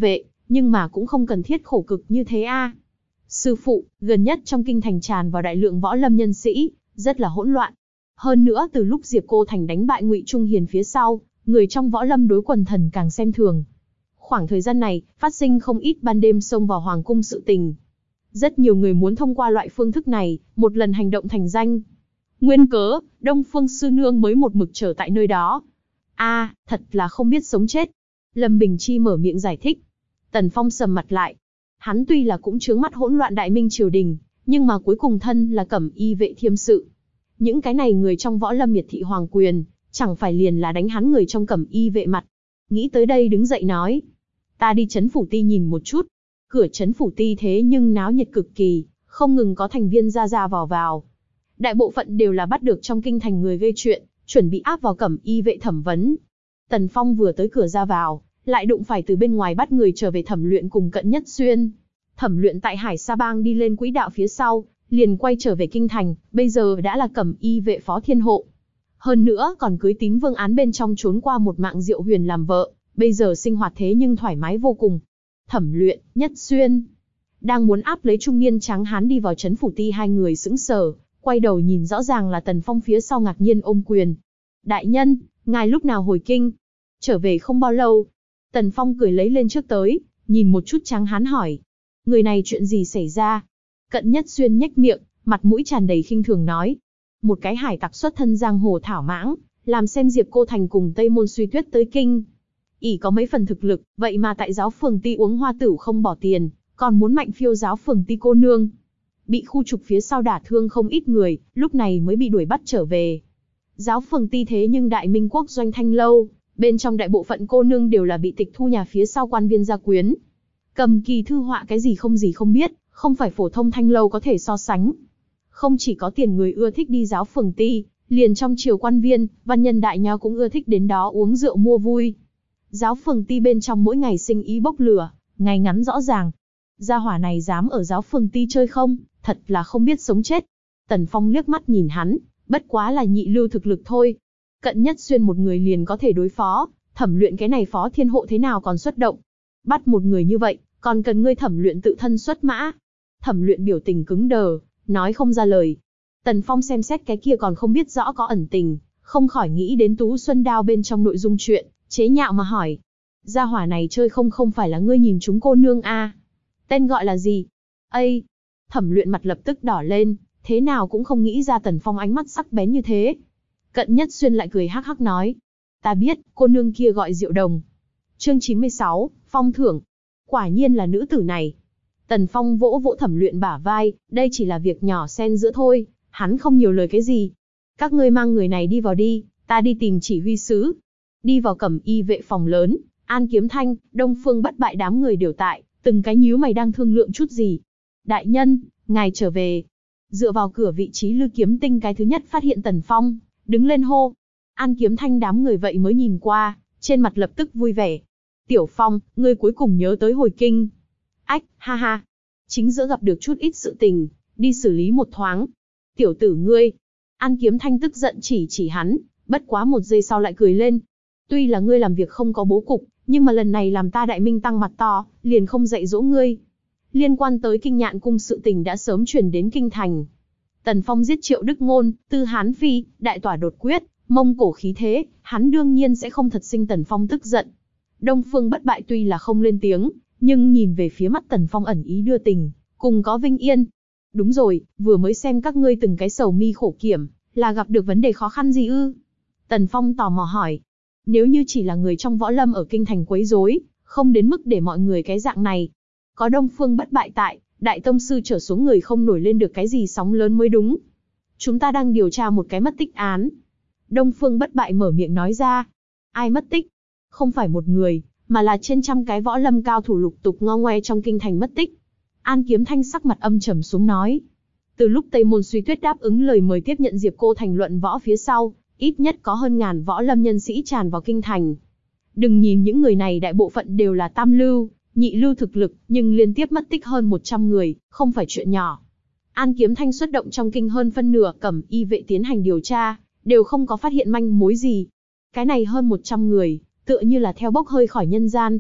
nhưng mà cũng không cần thiết khổ cực như thế a. Sư phụ, gần nhất trong kinh thành tràn vào đại lượng võ lâm nhân sĩ, rất là hỗn loạn. Hơn nữa từ lúc Diệp Cô Thành đánh bại Ngụy Trung Hiền phía sau, người trong võ lâm đối quần thần càng xem thường. Khoảng thời gian này, phát sinh không ít ban đêm xông vào hoàng cung sự tình. Rất nhiều người muốn thông qua loại phương thức này, một lần hành động thành danh. Nguyên cớ, Đông Phương sư nương mới một mực chờ tại nơi đó. A, à, thật là không biết sống chết. Lâm Bình Chi mở miệng giải thích. Tần Phong sầm mặt lại. Hắn tuy là cũng chướng mắt hỗn loạn đại minh triều đình, nhưng mà cuối cùng thân là Cẩm Y vệ thiêm sự. Những cái này người trong võ lâm miệt thị hoàng quyền, chẳng phải liền là đánh hắn người trong Cẩm Y vệ mặt. Nghĩ tới đây đứng dậy nói. Ta đi trấn phủ ti nhìn một chút. Cửa trấn phủ ti thế nhưng náo nhiệt cực kỳ, không ngừng có thành viên ra ra vào vào. Đại bộ phận đều là bắt được trong kinh thành người gây chuyện, chuẩn bị áp vào Cẩm Y vệ thẩm vấn. Tần Phong vừa tới cửa ra vào, lại đụng phải từ bên ngoài bắt người trở về thẩm luyện cùng Cận Nhất Xuyên. Thẩm luyện tại Hải Sa Bang đi lên quỹ đạo phía sau, liền quay trở về kinh thành, bây giờ đã là Cẩm Y vệ phó thiên hộ. Hơn nữa còn cưới Tín Vương án bên trong trốn qua một mạng Diệu Huyền làm vợ, bây giờ sinh hoạt thế nhưng thoải mái vô cùng. Thẩm luyện, Nhất Xuyên đang muốn áp lấy trung niên tráng hán đi vào trấn phủ ti, hai người sững sờ, quay đầu nhìn rõ ràng là Tần Phong phía sau ngạc nhiên ôm quyền. Đại nhân, ngài lúc nào hồi kinh? Trở về không bao lâu. Tần Phong cười lấy lên trước tới, nhìn một chút tráng hán hỏi. Người này chuyện gì xảy ra? Cận Nhất Xuyên nhếch miệng, mặt mũi tràn đầy khinh thường nói. Một cái hải tặc xuất thân giang hồ thảo mãng, làm xem Diệp Cô Thành cùng Tây Môn Suy Tuyết tới kinh. ỷ có mấy phần thực lực, vậy mà tại giáo phường ti uống hoa tửu không bỏ tiền, còn muốn mạnh phiêu giáo phường ti cô nương. Bị khu trục phía sau đả thương không ít người, lúc này mới bị đuổi bắt trở về. Giáo phường ti thế nhưng đại minh quốc doanh thanh lâu, bên trong đại bộ phận cô nương đều là bị tịch thu nhà phía sau quan viên gia quyến. Cầm kỳ thư họa cái gì không gì không biết, không phải phổ thông thanh lâu có thể so sánh. Không chỉ có tiền người ưa thích đi giáo phường ti, liền trong triều quan viên, văn nhân đại nho cũng ưa thích đến đó uống rượu mua vui. Giáo phường ti bên trong mỗi ngày sinh ý bốc lửa, ngày ngắn rõ ràng. Gia hỏa này dám ở giáo phường ti chơi không, thật là không biết sống chết. Tần Phong liếc mắt nhìn hắn, bất quá là nhị lưu thực lực thôi. Cận Nhất Xuyên một người liền có thể đối phó, thẩm luyện cái này phó thiên hộ thế nào còn xuất động. Bắt một người như vậy, còn cần ngươi thẩm luyện tự thân xuất mã. Thẩm luyện biểu tình cứng đờ, nói không ra lời. Tần Phong xem xét cái kia còn không biết rõ có ẩn tình, không khỏi nghĩ đến Tú Xuân Đao bên trong nội dung chuyện, chế nhạo mà hỏi. Gia hỏa này chơi không không phải là ngươi nhìn chúng cô nương a? À? Tên gọi là gì? Ây! Thẩm luyện mặt lập tức đỏ lên, thế nào cũng không nghĩ ra Tần Phong ánh mắt sắc bén như thế. Cận Nhất Xuyên lại cười hắc hắc nói. Ta biết, cô nương kia gọi Diệu Đồng. Chương chín mươi sáu, Phong thưởng. Quả nhiên là nữ tử này. Tần Phong vỗ vỗ thẩm luyện bả vai, đây chỉ là việc nhỏ xen giữa thôi, hắn không nhiều lời cái gì. Các ngươi mang người này đi vào đi, ta đi tìm chỉ huy sứ. Đi vào Cẩm Y vệ phòng lớn, An Kiếm Thanh, Đông Phương Bất Bại đám người đều tại, từng cái nhíu mày đang thương lượng chút gì. Đại nhân, ngài trở về. Dựa vào cửa vị trí Lư Kiếm Tinh cái thứ nhất phát hiện Tần Phong, đứng lên hô. An Kiếm Thanh đám người vậy mới nhìn qua, trên mặt lập tức vui vẻ. Tiểu Phong, ngươi cuối cùng nhớ tới hồi kinh. Ách, ha ha. Chính giữa gặp được chút ít sự tình, đi xử lý một thoáng. Tiểu tử ngươi. An Kiếm Thanh tức giận chỉ chỉ hắn, bất quá một giây sau lại cười lên. Tuy là ngươi làm việc không có bố cục, nhưng mà lần này làm ta Đại Minh tăng mặt to, liền không dạy dỗ ngươi. Liên quan tới Kinh Nhạn cung sự tình đã sớm truyền đến kinh thành. Tần Phong giết Triệu Đức Ngôn, Tư Hán Phi, đại tỏa đột quyết, Mông Cổ khí thế, hắn đương nhiên sẽ không thật sinh Tần Phong tức giận. Đông Phương Bất Bại tuy là không lên tiếng, nhưng nhìn về phía mắt Tần Phong ẩn ý đưa tình, cùng có vinh yên. Đúng rồi, vừa mới xem các ngươi từng cái sầu mi khổ kiểm, là gặp được vấn đề khó khăn gì ư? Tần Phong tò mò hỏi. Nếu như chỉ là người trong võ lâm ở kinh thành quấy rối, không đến mức để mọi người cái dạng này. Có Đông Phương Bất Bại tại, đại tông sư trở xuống người không nổi lên được cái gì sóng lớn mới đúng. Chúng ta đang điều tra một cái mất tích án. Đông Phương Bất Bại mở miệng nói ra. Ai mất tích? Không phải một người, mà là trên trăm cái võ lâm cao thủ lục tục ngo ngoe trong kinh thành mất tích. An Kiếm Thanh sắc mặt âm trầm xuống nói. Từ lúc Tây Môn Suy Tuyết đáp ứng lời mời tiếp nhận Diệp Cô Thành luận võ phía sau, ít nhất có hơn ngàn võ lâm nhân sĩ tràn vào kinh thành. Đừng nhìn những người này đại bộ phận đều là tam lưu, nhị lưu thực lực, nhưng liên tiếp mất tích hơn một trăm người, không phải chuyện nhỏ. An Kiếm Thanh xuất động trong kinh hơn phân nửa Cẩm Y vệ tiến hành điều tra, đều không có phát hiện manh mối gì. Cái này hơn một trăm người, tựa như là theo bốc hơi khỏi nhân gian.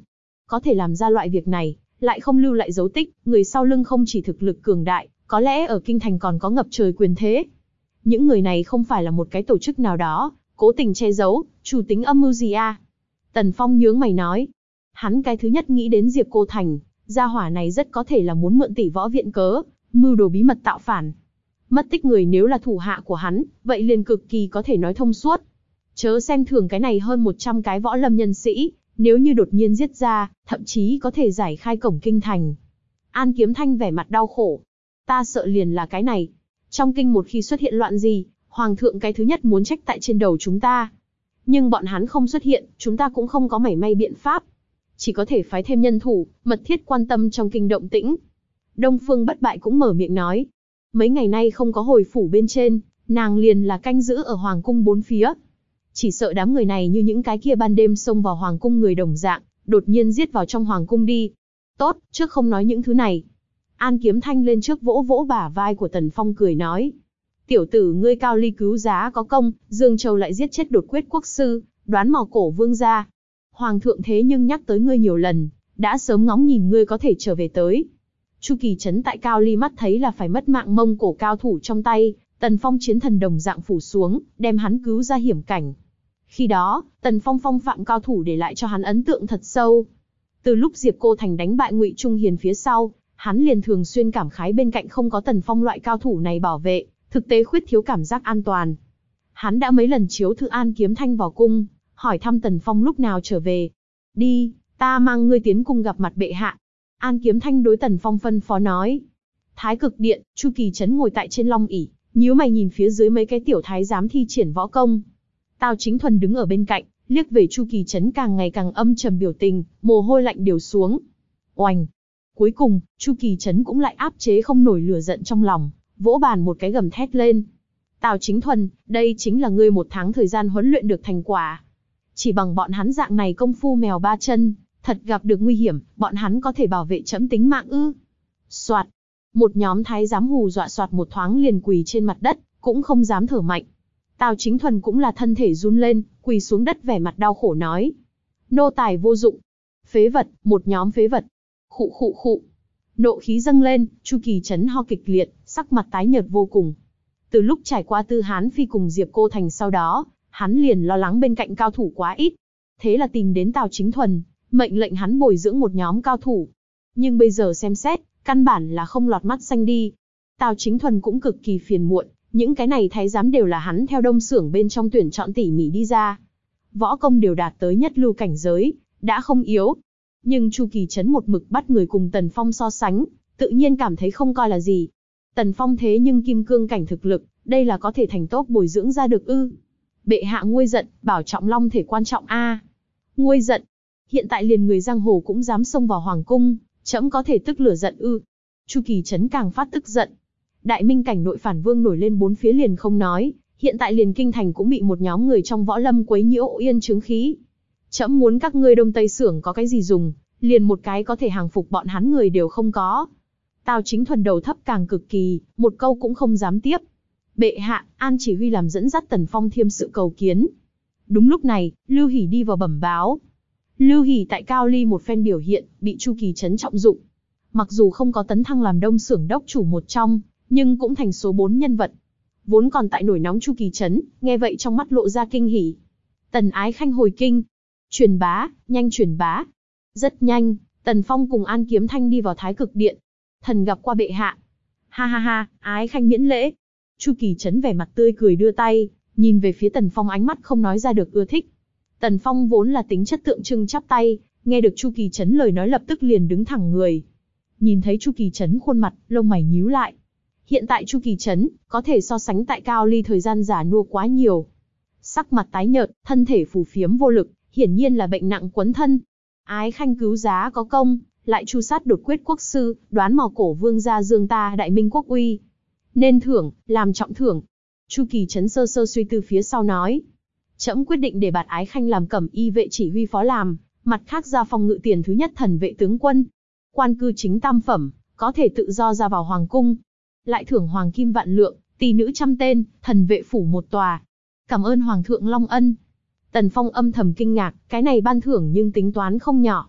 có thể làm ra loại việc này, lại không lưu lại dấu tích, người sau lưng không chỉ thực lực cường đại, có lẽ ở kinh thành còn có ngập trời quyền thế. Những người này không phải là một cái tổ chức nào đó, cố tình che giấu, chủ tính âm mưu gì à? Tần Phong nhướng mày nói. Hắn cái thứ nhất nghĩ đến Diệp Cô Thành, gia hỏa này rất có thể là muốn mượn tỷ võ viện cớ, mưu đồ bí mật tạo phản. Mất tích người nếu là thủ hạ của hắn, vậy liền cực kỳ có thể nói thông suốt. Chớ xem thường cái này hơn một trăm cái võ lâm nhân sĩ, nếu như đột nhiên giết ra, thậm chí có thể giải khai cổng kinh thành. An Kiếm Thanh vẻ mặt đau khổ. Ta sợ liền là cái này. Trong kinh một khi xuất hiện loạn gì, Hoàng thượng cái thứ nhất muốn trách tại trên đầu chúng ta. Nhưng bọn hắn không xuất hiện, chúng ta cũng không có mảy may biện pháp. Chỉ có thể phái thêm nhân thủ, mật thiết quan tâm trong kinh động tĩnh. Đông Phương Bất Bại cũng mở miệng nói. Mấy ngày nay không có hồi phủ bên trên, nàng liền là canh giữ ở Hoàng cung bốn phía. Chỉ sợ đám người này như những cái kia ban đêm xông vào Hoàng cung người đồng dạng, đột nhiên giết vào trong Hoàng cung đi. Tốt, trước không nói những thứ này. An Kiếm Thanh lên trước vỗ vỗ bả vai của Tần Phong cười nói. Tiểu tử ngươi Cao Ly cứu giá có công, Dương Châu lại giết chết đột quyết quốc sư, đoán mò cổ vương gia. Hoàng thượng thế nhưng nhắc tới ngươi nhiều lần, đã sớm ngóng nhìn ngươi có thể trở về tới. Chu Kỳ Trấn tại Cao Ly mắt thấy là phải mất mạng Mông Cổ cao thủ trong tay, Tần Phong chiến thần đồng dạng phủ xuống, đem hắn cứu ra hiểm cảnh. Khi đó, Tần Phong phong phạm cao thủ để lại cho hắn ấn tượng thật sâu. Từ lúc Diệp Cô Thành đánh bại Ngụy Trung Hiền phía sau, hắn liền thường xuyên cảm khái bên cạnh không có Tần Phong loại cao thủ này bảo vệ, thực tế khuyết thiếu cảm giác an toàn. Hắn đã mấy lần chiếu thư An Kiếm Thanh vào cung, hỏi thăm Tần Phong lúc nào trở về. Đi, ta mang ngươi tiến cung gặp mặt bệ hạ. An Kiếm Thanh đối Tần Phong phân phó nói. Thái Cực Điện, Chu Kỳ Trấn ngồi tại trên long ỷ, nhíu mày nhìn phía dưới mấy cái tiểu thái giám thi triển võ công. Tào Chính Thuần đứng ở bên cạnh, liếc về Chu Kỳ Trấn càng ngày càng âm trầm biểu tình, mồ hôi lạnh đều xuống. Oành! Cuối cùng, Chu Kỳ Trấn cũng lại áp chế không nổi lửa giận trong lòng, vỗ bàn một cái gầm thét lên. Tào Chính Thuần, đây chính là ngươi một tháng thời gian huấn luyện được thành quả. Chỉ bằng bọn hắn dạng này công phu mèo ba chân, thật gặp được nguy hiểm, bọn hắn có thể bảo vệ trẫm tính mạng ư? Soạt! Một nhóm thái giám hù dọa soạt một thoáng liền quỳ trên mặt đất, cũng không dám thở mạnh. Tào Chính Thuần cũng là thân thể run lên, quỳ xuống đất vẻ mặt đau khổ nói. Nô tài vô dụng. Phế vật, một nhóm phế vật. Khụ khụ khụ. Nộ khí dâng lên, Chu Kỳ Trấn ho kịch liệt, sắc mặt tái nhợt vô cùng. Từ lúc trải qua Tư Hán Phi cùng Diệp Cô Thành sau đó, hắn liền lo lắng bên cạnh cao thủ quá ít. Thế là tìm đến Tào Chính Thuần, mệnh lệnh hắn bồi dưỡng một nhóm cao thủ. Nhưng bây giờ xem xét, căn bản là không lọt mắt xanh đi. Tào Chính Thuần cũng cực kỳ phiền muộn, những cái này thái giám đều là hắn theo đông xưởng bên trong tuyển chọn tỉ mỉ đi ra. Võ công đều đạt tới nhất lưu cảnh giới, đã không yếu. Nhưng Chu Kỳ Trấn một mực bắt người cùng Tần Phong so sánh, tự nhiên cảm thấy không coi là gì. Tần Phong thế nhưng kim cương cảnh thực lực, đây là có thể thành tốt bồi dưỡng ra được ư? Bệ hạ nguôi giận, bảo trọng long thể quan trọng a. À. Nguôi giận? Hiện tại liền người giang hồ cũng dám xông vào hoàng cung, trẫm có thể tức lửa giận ư? Chu Kỳ Trấn càng phát tức giận. Đại minh cảnh nội phản vương nổi lên bốn phía liền không nói, hiện tại liền kinh thành cũng bị một nhóm người trong võ lâm quấy nhiễu yên chứng khí. Trẫm muốn các ngươi Đông Tây xưởng có cái gì dùng, liền một cái có thể hàng phục bọn hắn người đều không có. Tào Chính Thuần đầu thấp càng cực kỳ, một câu cũng không dám tiếp. Bệ hạ, An chỉ huy làm dẫn dắt Tần Phong thiêm sự cầu kiến. Đúng lúc này, Lưu Hỷ đi vào bẩm báo. Lưu Hỷ tại Cao Ly một phen biểu hiện, bị Chu Kỳ Trấn trọng dụng. Mặc dù không có tấn thăng làm đông xưởng đốc chủ một trong, nhưng cũng thành số bốn nhân vật. Vốn còn tại nổi nóng Chu Kỳ Trấn, nghe vậy trong mắt lộ ra kinh hỉ. Tần Ái Khanh hồi kinh. Truyền bá, nhanh truyền bá. Rất nhanh, Tần Phong cùng An Kiếm Thanh đi vào Thái Cực Điện. Thần gặp qua bệ hạ. Ha ha ha, Ái Khanh miễn lễ. Chu Kỳ Trấn vẻ mặt tươi cười đưa tay, nhìn về phía Tần Phong ánh mắt không nói ra được ưa thích. Tần Phong vốn là tính chất tượng trưng chắp tay, nghe được Chu Kỳ Trấn lời nói lập tức liền đứng thẳng người. Nhìn thấy Chu Kỳ Trấn khuôn mặt, lông mày nhíu lại. Hiện tại Chu Kỳ Trấn có thể so sánh tại Cao Ly thời gian già nua quá nhiều. Sắc mặt tái nhợt, thân thể phù phiếm vô lực, hiển nhiên là bệnh nặng quấn thân. Ái Khanh cứu giá có công, lại chu sát đột quyết quốc sư, đoán mò cổ vương gia dương ta đại minh quốc uy. Nên thưởng, làm trọng thưởng. Chu Kỳ Trấn sơ sơ suy tư phía sau nói. Trẫm quyết định để bạt Ái Khanh làm cẩm y vệ chỉ huy phó làm, mặt khác ra phòng ngự tiền thứ nhất thần vệ tướng quân. Quan cư chính tam phẩm, có thể tự do ra vào hoàng cung. Lại thưởng hoàng kim vạn lượng, tỷ nữ trăm tên, thần vệ phủ một tòa. Cảm ơn hoàng thượng long ân. Tần Phong âm thầm kinh ngạc, cái này ban thưởng nhưng tính toán không nhỏ.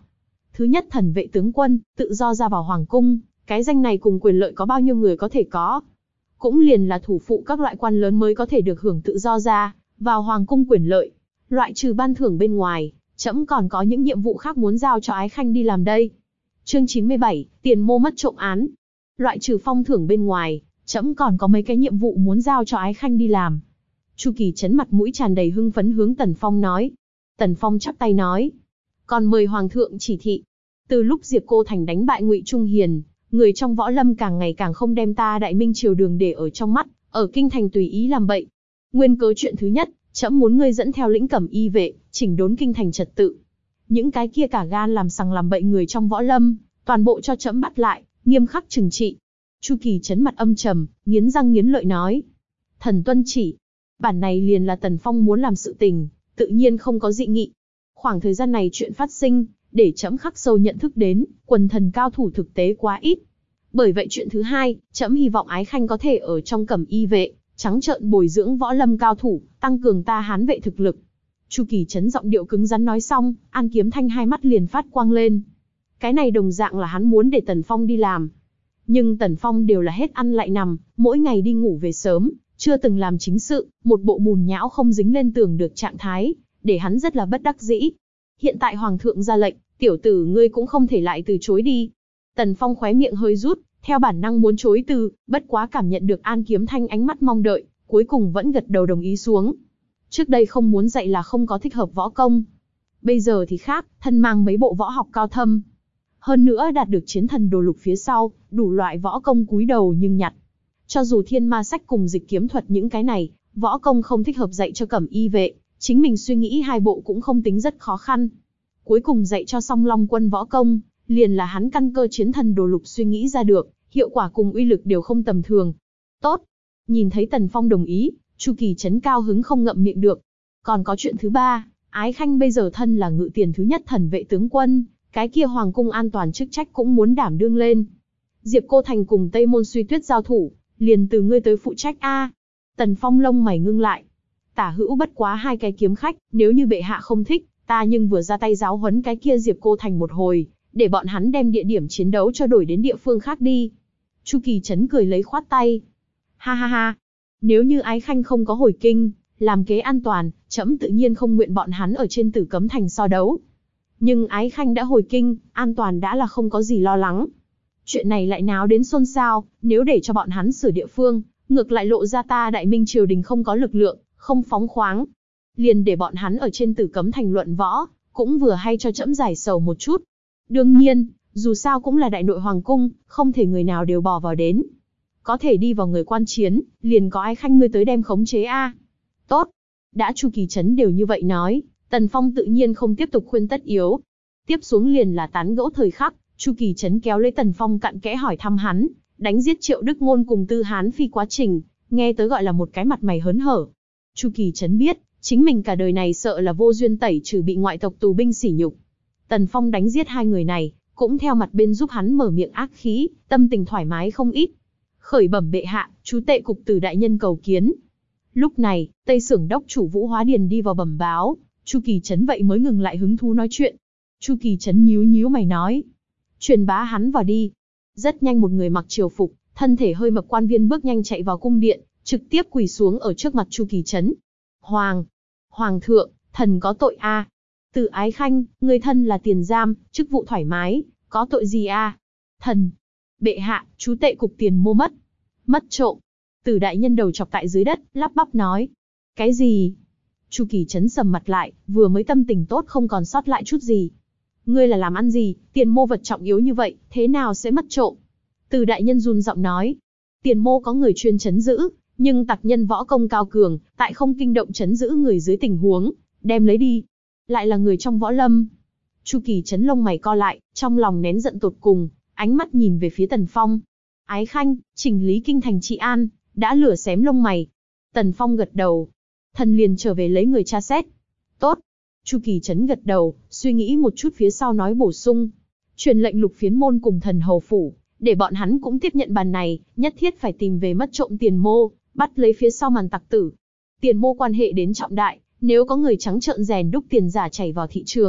Thứ nhất thần vệ tướng quân, tự do ra vào hoàng cung, cái danh này cùng quyền lợi có bao nhiêu người có thể có. Cũng liền là thủ phụ các loại quan lớn mới có thể được hưởng tự do ra vào hoàng cung quyền lợi. Loại trừ ban thưởng bên ngoài, trẫm còn có những nhiệm vụ khác muốn giao cho Ái Khanh đi làm đây. Chương chín mươi bảy, tiền mô mất trộm án. Loại trừ phong thưởng bên ngoài, trẫm còn có mấy cái nhiệm vụ muốn giao cho Ái Khanh đi làm. Chu Kỳ Trấn mặt mũi tràn đầy hưng phấn hướng Tần Phong nói. Tần Phong chắp tay nói, còn mời hoàng thượng chỉ thị. Từ lúc Diệp Cô Thành đánh bại Ngụy Trung Hiền, người trong võ lâm càng ngày càng không đem ta Đại Minh triều đường để ở trong mắt, ở kinh thành tùy ý làm bậy. Nguyên cớ chuyện thứ nhất, trẫm muốn ngươi dẫn theo lĩnh cẩm y vệ, chỉnh đốn kinh thành trật tự. Những cái kia cả gan làm sằng làm bậy người trong võ lâm, toàn bộ cho trẫm bắt lại, nghiêm khắc trừng trị. Chu Kỳ Trấn mặt âm trầm, nghiến răng nghiến lợi nói. Thần tuân chỉ. Bản này liền là Tần Phong muốn làm sự tình, tự nhiên không có dị nghị. Khoảng thời gian này chuyện phát sinh, để trẫm khắc sâu nhận thức đến, quần thần cao thủ thực tế quá ít. Bởi vậy chuyện thứ hai, trẫm hy vọng Ái Khanh có thể ở trong cẩm y vệ, trắng trợn bồi dưỡng võ lâm cao thủ, tăng cường ta Hán vệ thực lực. Chu Kỳ Trấn giọng điệu cứng rắn nói xong, An Kiếm Thanh hai mắt liền phát quang lên. Cái này đồng dạng là hắn muốn để Tần Phong đi làm. Nhưng Tần Phong đều là hết ăn lại nằm, mỗi ngày đi ngủ về sớm, chưa từng làm chính sự, một bộ bùn nhão không dính lên tường được trạng thái, để hắn rất là bất đắc dĩ. Hiện tại hoàng thượng ra lệnh, tiểu tử ngươi cũng không thể lại từ chối đi. Tần Phong khóe miệng hơi rút, theo bản năng muốn chối từ, bất quá cảm nhận được An Kiếm Thanh ánh mắt mong đợi, cuối cùng vẫn gật đầu đồng ý xuống. Trước đây không muốn dạy là không có thích hợp võ công. Bây giờ thì khác, thân mang mấy bộ võ học cao thâm. Hơn nữa đạt được chiến thần đồ lục phía sau, đủ loại võ công cúi đầu nhưng nhặt. Cho dù thiên ma sách cùng dịch kiếm thuật những cái này, võ công không thích hợp dạy cho cẩm y vệ, chính mình suy nghĩ hai bộ cũng không tính rất khó khăn. Cuối cùng dạy cho xong Long Quân võ công, liền là hắn căn cơ chiến thần đồ lục suy nghĩ ra được, hiệu quả cùng uy lực đều không tầm thường. Tốt. Nhìn thấy Tần Phong đồng ý, Chu Kỳ Trấn cao hứng không ngậm miệng được. Còn có chuyện thứ ba, Ái Khanh bây giờ thân là ngự tiền thứ nhất thần vệ tướng quân, cái kia hoàng cung an toàn chức trách cũng muốn đảm đương lên. Diệp Cô Thành cùng Tây Môn Suy Tuyết giao thủ, liền từ ngươi tới phụ trách a. Tần Phong lông mày ngưng lại. Tả hữu bất quá hai cái kiếm khách, nếu như bệ hạ không thích, ta nhưng vừa ra tay giáo huấn cái kia Diệp Cô Thành một hồi, để bọn hắn đem địa điểm chiến đấu cho đổi đến địa phương khác đi. Chu Kỳ Trấn cười lấy khoát tay. Ha ha ha, nếu như Ái Khanh không có hồi kinh, làm kế an toàn, trẫm tự nhiên không nguyện bọn hắn ở trên Tử Cấm Thành so đấu. Nhưng Ái Khanh đã hồi kinh, an toàn đã là không có gì lo lắng. Chuyện này lại náo đến xôn xao, nếu để cho bọn hắn sửa địa phương, ngược lại lộ ra ta Đại Minh triều đình không có lực lượng, không phóng khoáng. Liền để bọn hắn ở trên Tử Cấm Thành luận võ, cũng vừa hay cho trẫm giải sầu một chút. Đương nhiên, dù sao cũng là đại nội hoàng cung, không thể người nào đều bỏ vào đến. Có thể đi vào người quan chiến, liền có Ái Khanh ngươi tới đem khống chế a. Tốt. Đã Chu Kỳ Trấn đều như vậy nói, Tần Phong tự nhiên không tiếp tục khuyên tất yếu. Tiếp xuống liền là tán gẫu thời khắc, Chu Kỳ Trấn kéo lấy Tần Phong cặn kẽ hỏi thăm hắn, đánh giết Triệu Đức Ngôn cùng Tư Hán Phi quá trình, nghe tới gọi là một cái mặt mày hớn hở. Chu Kỳ Trấn biết, chính mình cả đời này sợ là vô duyên tẩy trừ bị ngoại tộc tù binh sỉ nhục. Tần Phong đánh giết hai người này, cũng theo mặt bên giúp hắn mở miệng ác khí, tâm tình thoải mái không ít. Khởi bẩm bệ hạ, chú tệ cục từ đại nhân cầu kiến. Lúc này, Tây Xưởng đốc chủ Vũ Hóa Điền đi vào bẩm báo, Chu Kỳ Trấn vậy mới ngừng lại hứng thú nói chuyện. Chu Kỳ Trấn nhíu nhíu mày nói, truyền bá hắn vào đi. Rất nhanh một người mặc triều phục, thân thể hơi mập quan viên bước nhanh chạy vào cung điện, trực tiếp quỳ xuống ở trước mặt Chu Kỳ Trấn. Hoàng, Hoàng thượng, thần có tội a. À. Từ Ái Khanh, người thân là tiền giam, chức vụ thoải mái, có tội gì a? À? Thần, bệ hạ, chú tệ cục tiền mô mất, mất trộm. Từ đại nhân đầu chọc tại dưới đất, lắp bắp nói. Cái gì? Chu Kỳ Trấn sầm mặt lại, vừa mới tâm tình tốt không còn sót lại chút gì. Ngươi là làm ăn gì, tiền mô vật trọng yếu như vậy, thế nào sẽ mất trộm? Từ đại nhân run giọng nói. Tiền mô có người chuyên trấn giữ, nhưng tặc nhân võ công cao cường, tại không kinh động trấn giữ người dưới tình huống, đem lấy đi. Lại là người trong võ lâm. Chu Kỳ Trấn lông mày co lại, trong lòng nén giận tột cùng, ánh mắt nhìn về phía Tần Phong. Ái Khanh, chỉnh lý kinh thành trị an, đã lửa xém lông mày. Tần Phong gật đầu. Thần liền trở về lấy người tra xét. Tốt. Chu Kỳ Trấn gật đầu, suy nghĩ một chút phía sau nói bổ sung. Truyền lệnh Lục Phiến môn cùng Thần hầu phủ, để bọn hắn cũng tiếp nhận bàn này, nhất thiết phải tìm về mất trộm tiền mô, bắt lấy phía sau màn tặc tử. Tiền mô quan hệ đến trọng đại, nếu có người trắng trợn rèn đúc tiền giả chảy vào thị trường,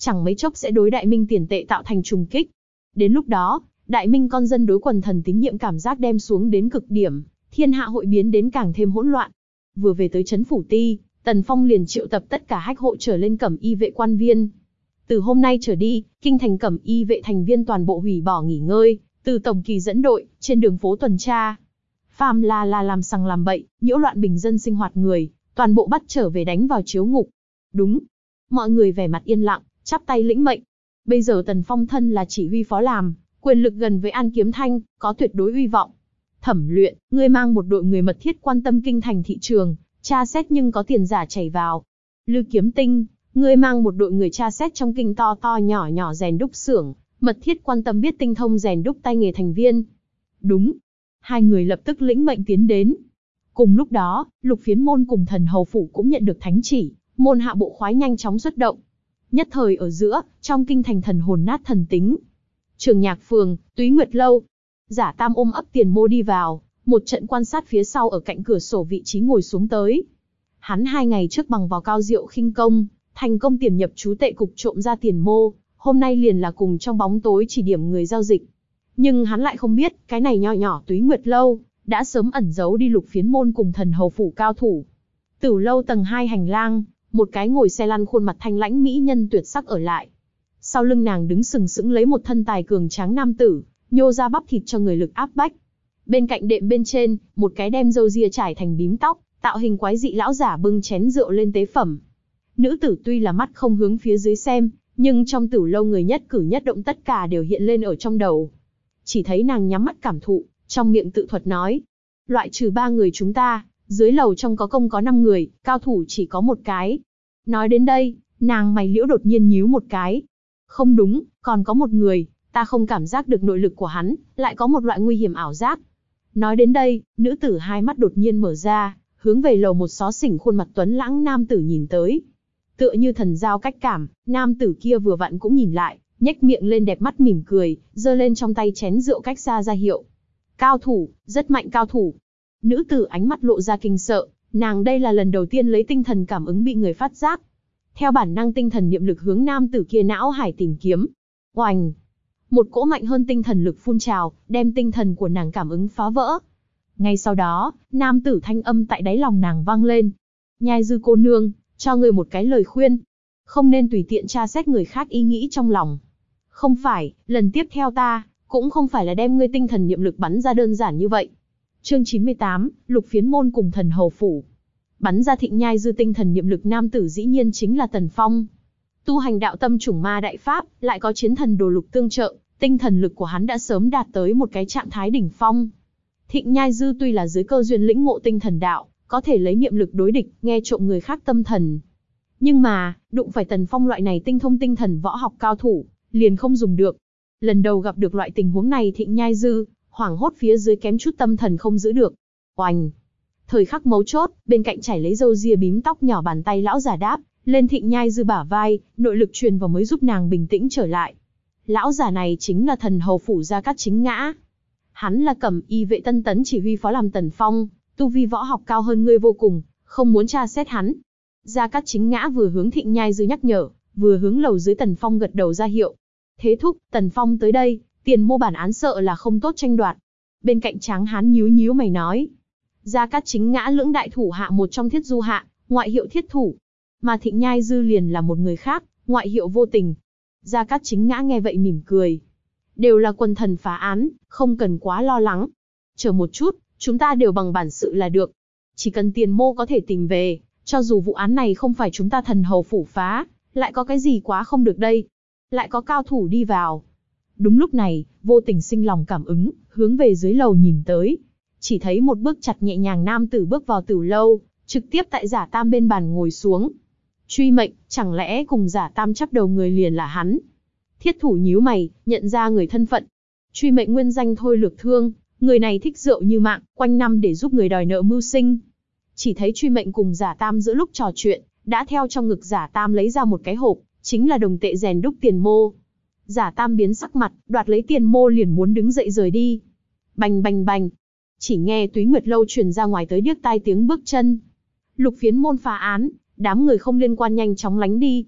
chẳng mấy chốc sẽ đối Đại Minh tiền tệ tạo thành trùng kích. Đến lúc đó, Đại Minh con dân đối quần thần tín nhiệm cảm giác đem xuống đến cực điểm, thiên hạ hội biến đến càng thêm hỗn loạn. Vừa về tới trấn Phủ Ti, Tần Phong liền triệu tập tất cả hách hộ trở lên cẩm y vệ quan viên. Từ hôm nay trở đi, kinh thành cẩm y vệ thành viên toàn bộ hủy bỏ nghỉ ngơi, từ tổng kỳ dẫn đội, trên đường phố tuần tra. Phàm là là làm sằng làm bậy, nhiễu loạn bình dân sinh hoạt người, toàn bộ bắt trở về đánh vào chiếu ngục. Đúng. Mọi người vẻ mặt yên lặng, chắp tay lĩnh mệnh. Bây giờ Tần Phong thân là chỉ huy phó làm, quyền lực gần với An Kiếm Thanh, có tuyệt đối uy vọng. Thẩm Luyện, ngươi mang một đội người mật thiết quan tâm kinh thành thị trường, tra xét nhưng có tiền giả chảy vào. Lư Kiếm Tinh, ngươi mang một đội người tra xét trong kinh to to nhỏ nhỏ rèn đúc xưởng, mật thiết quan tâm biết tinh thông rèn đúc tay nghề thành viên. Đúng. Hai người lập tức lĩnh mệnh tiến đến. Cùng lúc đó, Lục Phiến Môn cùng Thần Hầu Phủ cũng nhận được thánh chỉ, môn hạ bộ khoái nhanh chóng xuất động. Nhất thời ở giữa, trong kinh thành thần hồn nát thần tính. Trường Nhạc Phường, Túy Nguyệt Lâu. Giả Tam ôm ấp Tiền Mô đi vào, một trận quan sát phía sau ở cạnh cửa sổ vị trí ngồi xuống tới. Hắn hai ngày trước bằng vào cao diệu khinh công, thành công tiềm nhập trú tệ cục trộm ra Tiền Mô, hôm nay liền là cùng trong bóng tối chỉ điểm người giao dịch. Nhưng hắn lại không biết, cái này nho nhỏ Túy Nguyệt Lâu, đã sớm ẩn giấu đi Lục Phiến Môn cùng Thần Hầu Phủ cao thủ. Tửu lâu tầng hai hành lang, một cái ngồi xe lăn khuôn mặt thanh lãnh mỹ nhân tuyệt sắc ở lại. Sau lưng nàng đứng sừng sững lấy một thân tài cường tráng nam tử, nhô ra bắp thịt cho người lực áp bách. Bên cạnh đệm bên trên, một cái đem râu ria trải thành bím tóc, tạo hình quái dị lão giả bưng chén rượu lên tế phẩm. Nữ tử tuy là mắt không hướng phía dưới xem, nhưng trong tửu lâu người nhất cử nhất động tất cả đều hiện lên ở trong đầu. Chỉ thấy nàng nhắm mắt cảm thụ, trong miệng tự thuật nói. Loại trừ ba người chúng ta, dưới lầu trong có công có năm người, cao thủ chỉ có một cái. Nói đến đây, nàng mày liễu đột nhiên nhíu một cái. Không đúng, còn có một người, ta không cảm giác được nội lực của hắn, lại có một loại nguy hiểm ảo giác. Nói đến đây, nữ tử hai mắt đột nhiên mở ra, hướng về lầu một xó xỉnh khuôn mặt tuấn lãng nam tử nhìn tới. Tựa như thần giao cách cảm, nam tử kia vừa vặn cũng nhìn lại, nhếch miệng lên đẹp mắt mỉm cười, giơ lên trong tay chén rượu cách xa ra hiệu. Cao thủ, rất mạnh cao thủ. Nữ tử ánh mắt lộ ra kinh sợ, nàng đây là lần đầu tiên lấy tinh thần cảm ứng bị người phát giác. Theo bản năng tinh thần niệm lực hướng nam tử kia não hải tìm kiếm. Oành! Một cỗ mạnh hơn tinh thần lực phun trào, đem tinh thần của nàng cảm ứng phá vỡ. Ngay sau đó, nam tử thanh âm tại đáy lòng nàng vang lên. Nhai Dư cô nương, cho ngươi một cái lời khuyên. Không nên tùy tiện tra xét người khác ý nghĩ trong lòng. Không phải, lần tiếp theo ta, cũng không phải là đem ngươi tinh thần niệm lực bắn ra đơn giản như vậy. Chương chín mươi tám, Lục Phiến Môn cùng Thần Hầu Phủ. Bắn ra Thịnh Nhai Dư tinh thần niệm lực nam tử dĩ nhiên chính là Tần Phong. Tu hành đạo tâm chủng ma đại pháp, lại có chiến thần đồ lục tương trợ, tinh thần lực của hắn đã sớm đạt tới một cái trạng thái đỉnh phong. Thịnh Nhai Dư tuy là dưới cơ duyên lĩnh ngộ tinh thần đạo, có thể lấy niệm lực đối địch, nghe trộm người khác tâm thần. Nhưng mà, đụng phải Tần Phong loại này tinh thông tinh thần võ học cao thủ, liền không dùng được. Lần đầu gặp được loại tình huống này Thịnh Nhai Dư, hoảng hốt phía dưới kém chút tâm thần không giữ được. Oành! Thời khắc mấu chốt, bên cạnh chảy lấy râu ria bím tóc nhỏ bàn tay lão giả đáp lên Thịnh Nhai Dư bả vai, nội lực truyền vào mới giúp nàng bình tĩnh trở lại. Lão giả này chính là Thần Hầu Phủ Gia Cát Chính Ngã. Hắn là cẩm y vệ tân tấn chỉ huy phó làm Tần Phong, tu vi võ học cao hơn ngươi vô cùng, không muốn tra xét hắn. Gia Cát Chính Ngã vừa hướng Thịnh Nhai Dư nhắc nhở, vừa hướng lầu dưới Tần Phong gật đầu ra hiệu. Thế thúc, Tần Phong tới đây, Tiền Mô bản án sợ là không tốt tranh đoạt. Bên cạnh Tráng Hán nhíu nhíu mày nói. Gia Cát Chính Ngã lưỡng đại thủ hạ một trong Thiết Du hạ, ngoại hiệu Thiết Thủ. Mà Thịnh Nhai Dư liền là một người khác, ngoại hiệu Vô Tình. Gia Cát Chính Ngã nghe vậy mỉm cười. Đều là quần thần phá án, không cần quá lo lắng. Chờ một chút, chúng ta đều bằng bản sự là được. Chỉ cần Tiền Mô có thể tìm về, cho dù vụ án này không phải chúng ta Thần Hầu Phủ phá, lại có cái gì quá không được đây. Lại có cao thủ đi vào. Đúng lúc này, Vô Tình sinh lòng cảm ứng, hướng về dưới lầu nhìn tới. Chỉ thấy một bước chặt nhẹ nhàng nam tử bước vào tửu lâu, trực tiếp tại Giả Tam bên bàn ngồi xuống. Truy mệnh, chẳng lẽ cùng Giả Tam chắp đầu người liền là hắn? Thiết Thủ nhíu mày, nhận ra người thân phận. Truy mệnh nguyên danh Thôi Lược Thương, người này thích rượu như mạng, quanh năm để giúp người đòi nợ mưu sinh. Chỉ thấy Truy mệnh cùng Giả Tam giữa lúc trò chuyện, đã theo trong ngực Giả Tam lấy ra một cái hộp, chính là đồng tệ rèn đúc Tiền Mô. Giả Tam biến sắc mặt, đoạt lấy Tiền Mô liền muốn đứng dậy rời đi. Bành bành bành. Chỉ nghe Túy Nguyệt Lâu truyền ra ngoài tới điếc tai tiếng bước chân. Lục Phiến Môn phá án, đám người không liên quan nhanh chóng lánh đi.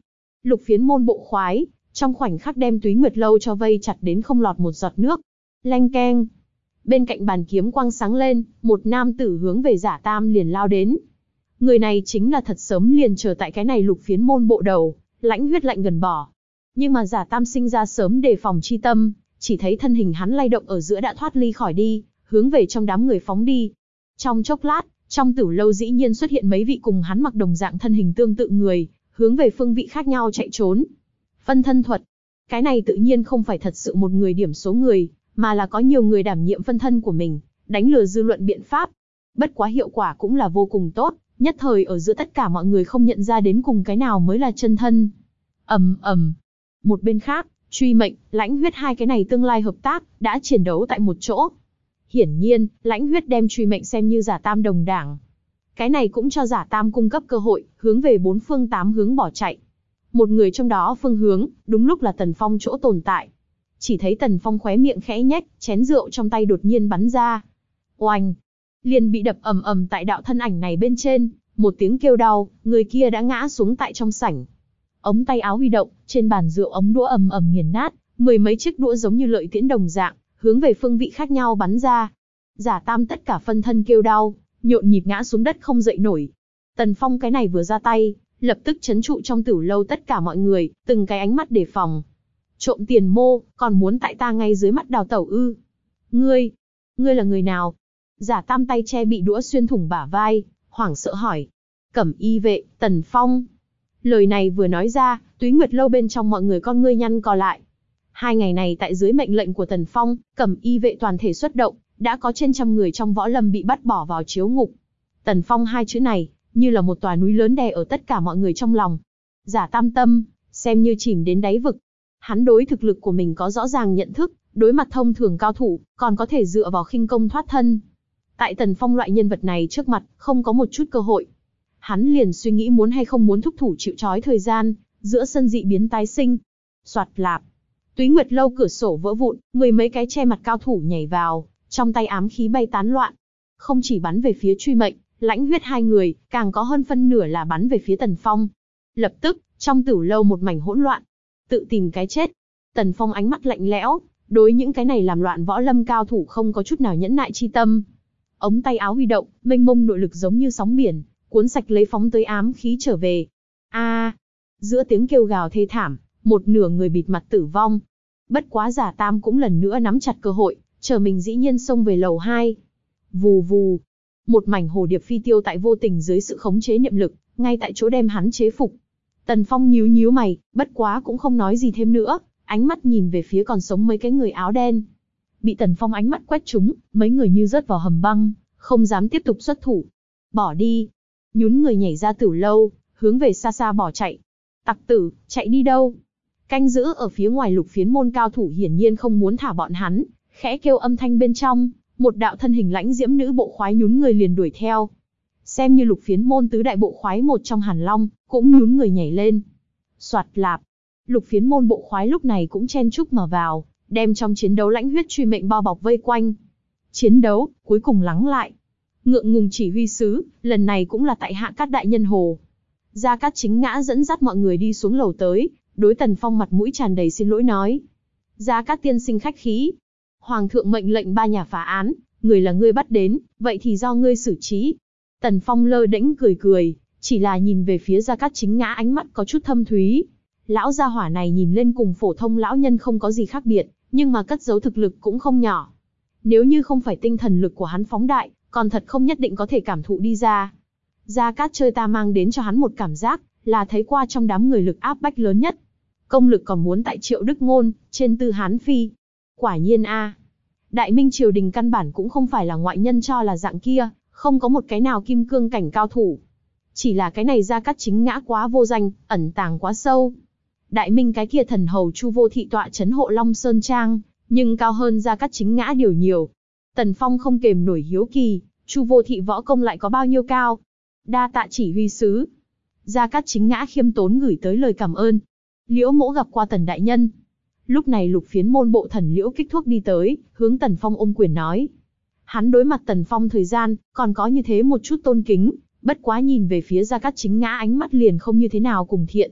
Lục Phiến Môn bộ khoái, trong khoảnh khắc đem Túy Nguyệt Lâu cho vây chặt đến không lọt một giọt nước. Leng keng. Bên cạnh bàn kiếm quang sáng lên, một nam tử hướng về Giả Tam liền lao đến. Người này chính là thật sớm liền chờ tại cái này Lục Phiến Môn bộ đầu, Lãnh Huyết lạnh gần bỏ. Nhưng mà Giả Tam sinh ra sớm đề phòng chi tâm, chỉ thấy thân hình hắn lay động ở giữa đã thoát ly khỏi đi, hướng về trong đám người phóng đi. Trong chốc lát, trong Tử Lâu dĩ nhiên xuất hiện mấy vị cùng hắn mặc đồng dạng thân hình tương tự người, hướng về phương vị khác nhau chạy trốn. Phân thân thuật. Cái này tự nhiên không phải thật sự một người điểm số người, mà là có nhiều người đảm nhiệm phân thân của mình, đánh lừa dư luận biện pháp. Bất quá hiệu quả cũng là vô cùng tốt, nhất thời ở giữa tất cả mọi người không nhận ra đến cùng cái nào mới là chân thân. Ầm ầm. Một bên khác, Truy Mệnh, Lãnh Huyết hai cái này tương lai hợp tác, đã chiến đấu tại một chỗ. Hiển nhiên, Lãnh Huyết đem Truy Mệnh xem như Giả Tam đồng đảng. Cái này cũng cho Giả Tam cung cấp cơ hội, hướng về bốn phương tám hướng bỏ chạy. Một người trong đó phương hướng, đúng lúc là Tần Phong chỗ tồn tại. Chỉ thấy Tần Phong khóe miệng khẽ nhếch, chén rượu trong tay đột nhiên bắn ra. Oanh! Liền bị đập ầm ầm tại đạo thân ảnh này bên trên, một tiếng kêu đau, người kia đã ngã xuống tại trong sảnh. Ống tay áo huy động, trên bàn rượu ống đũa ầm ầm nghiền nát, mười mấy chiếc đũa giống như lợi tiễn đồng dạng, hướng về phương vị khác nhau bắn ra. Giả Tam tất cả phân thân kêu đau, nhộn nhịp ngã xuống đất không dậy nổi. Tần Phong cái này vừa ra tay, lập tức trấn trụ trong Tử Lâu tất cả mọi người, từng cái ánh mắt đề phòng. Trộm tiền mô, còn muốn tại ta ngay dưới mắt đào tẩu ư? Ngươi, ngươi là người nào? Giả Tam tay che bị đũa xuyên thủng bả vai, hoảng sợ hỏi. Cẩm y vệ, Tần Phong. Lời này vừa nói ra, Túy Nguyệt Lâu bên trong mọi người con ngươi nhăn co lại. Hai ngày này tại dưới mệnh lệnh của Tần Phong, Cẩm y vệ toàn thể xuất động, đã có trên trăm người trong võ lâm bị bắt bỏ vào chiếu ngục. Tần Phong hai chữ này, như là một tòa núi lớn đè ở tất cả mọi người trong lòng. Giả Tam tâm, xem như chìm đến đáy vực. Hắn đối thực lực của mình có rõ ràng nhận thức, đối mặt thông thường cao thủ, còn có thể dựa vào khinh công thoát thân. Tại Tần Phong loại nhân vật này trước mặt, không có một chút cơ hội. Hắn liền suy nghĩ muốn hay không muốn thúc thủ chịu trói thời gian, giữa sân dị biến tái sinh. Soạt lạp. Túy Nguyệt Lâu cửa sổ vỡ vụn, mười mấy cái che mặt cao thủ nhảy vào, trong tay ám khí bay tán loạn. Không chỉ bắn về phía Truy Mệnh, Lãnh Huyết hai người, càng có hơn phân nửa là bắn về phía Tần Phong. Lập tức, trong Tử Lâu một mảnh hỗn loạn. Tự tìm cái chết. Tần Phong ánh mắt lạnh lẽo, đối những cái này làm loạn võ lâm cao thủ không có chút nào nhẫn nại chi tâm. Ống tay áo huy động, mênh mông nội lực giống như sóng biển, cuốn sạch lấy phóng tới ám khí trở về. A! À, giữa tiếng kêu gào thê thảm, một nửa người bịt mặt tử vong. Bất quá Giả Tam cũng lần nữa nắm chặt cơ hội, chờ mình dĩ nhiên xông về lầu hai. Vù vù. Một mảnh hồ điệp phi tiêu tại vô tình dưới sự khống chế niệm lực, ngay tại chỗ đem hắn chế phục. Tần Phong nhíu nhíu mày, bất quá cũng không nói gì thêm nữa, ánh mắt nhìn về phía còn sống mấy cái người áo đen. Bị Tần Phong ánh mắt quét trúng, mấy người như rớt vào hầm băng, không dám tiếp tục xuất thủ. Bỏ đi. Nhún người nhảy ra Tử Lâu, hướng về xa xa bỏ chạy. Tặc tử, chạy đi đâu? Canh giữ ở phía ngoài Lục Phiến Môn cao thủ hiển nhiên không muốn thả bọn hắn, khẽ kêu âm thanh bên trong, một đạo thân hình lãnh diễm nữ bộ khoái nhún người liền đuổi theo. Xem như Lục Phiến Môn tứ đại bộ khoái một trong Hàn Long, cũng nhún người nhảy lên. Soạt lạp. Lục Phiến Môn bộ khoái lúc này cũng chen chúc mà vào, đem trong chiến đấu Lãnh Huyết Truy Mệnh bao bọc vây quanh. Chiến đấu, cuối cùng lắng lại. Ngượng ngùng chỉ huy sứ, lần này cũng là tại Hạ Cát đại nhân hồ. Gia Cát Chính Ngã dẫn dắt mọi người đi xuống lầu tới, đối Tần Phong mặt mũi tràn đầy xin lỗi nói. Gia Cát tiên sinh khách khí. Hoàng thượng mệnh lệnh ba nhà phá án, người là ngươi bắt đến, vậy thì do ngươi xử trí. Tần Phong lơ đễnh cười cười, chỉ là nhìn về phía Gia Cát Chính Ngã ánh mắt có chút thâm thúy. Lão gia hỏa này nhìn lên cùng phổ thông lão nhân không có gì khác biệt, nhưng mà cất giấu thực lực cũng không nhỏ. Nếu như không phải tinh thần lực của hắn phóng đại, còn thật không nhất định có thể cảm thụ đi ra. Gia Cát chơi ta mang đến cho hắn một cảm giác, là thấy qua trong đám người lực áp bách lớn nhất. Công lực còn muốn tại Triệu Đức Ngôn, trên Tư Hán Phi. Quả nhiên a, Đại Minh triều đình căn bản cũng không phải là ngoại nhân cho là dạng kia, không có một cái nào kim cương cảnh cao thủ. Chỉ là cái này Gia Cát Chính Ngã quá vô danh, ẩn tàng quá sâu. Đại Minh cái kia thần hầu Chu Vô Thị tọa trấn Hộ Long Sơn Trang, nhưng cao hơn Gia Cát Chính Ngã điều nhiều. Tần Phong không kềm nổi hiếu kỳ, Chu Vô Thị võ công lại có bao nhiêu cao? Đa tạ chỉ huy sứ. Gia Cát Chính Ngã khiêm tốn gửi tới lời cảm ơn. Liễu Mỗ gặp qua Tần đại nhân. Lúc này Lục Phiến Môn bộ thần Liễu Kích Thuốc đi tới, hướng Tần Phong ôm quyền nói. Hắn đối mặt Tần Phong thời gian, còn có như thế một chút tôn kính, bất quá nhìn về phía Gia Cát Chính Ngã ánh mắt liền không như thế nào cùng thiện.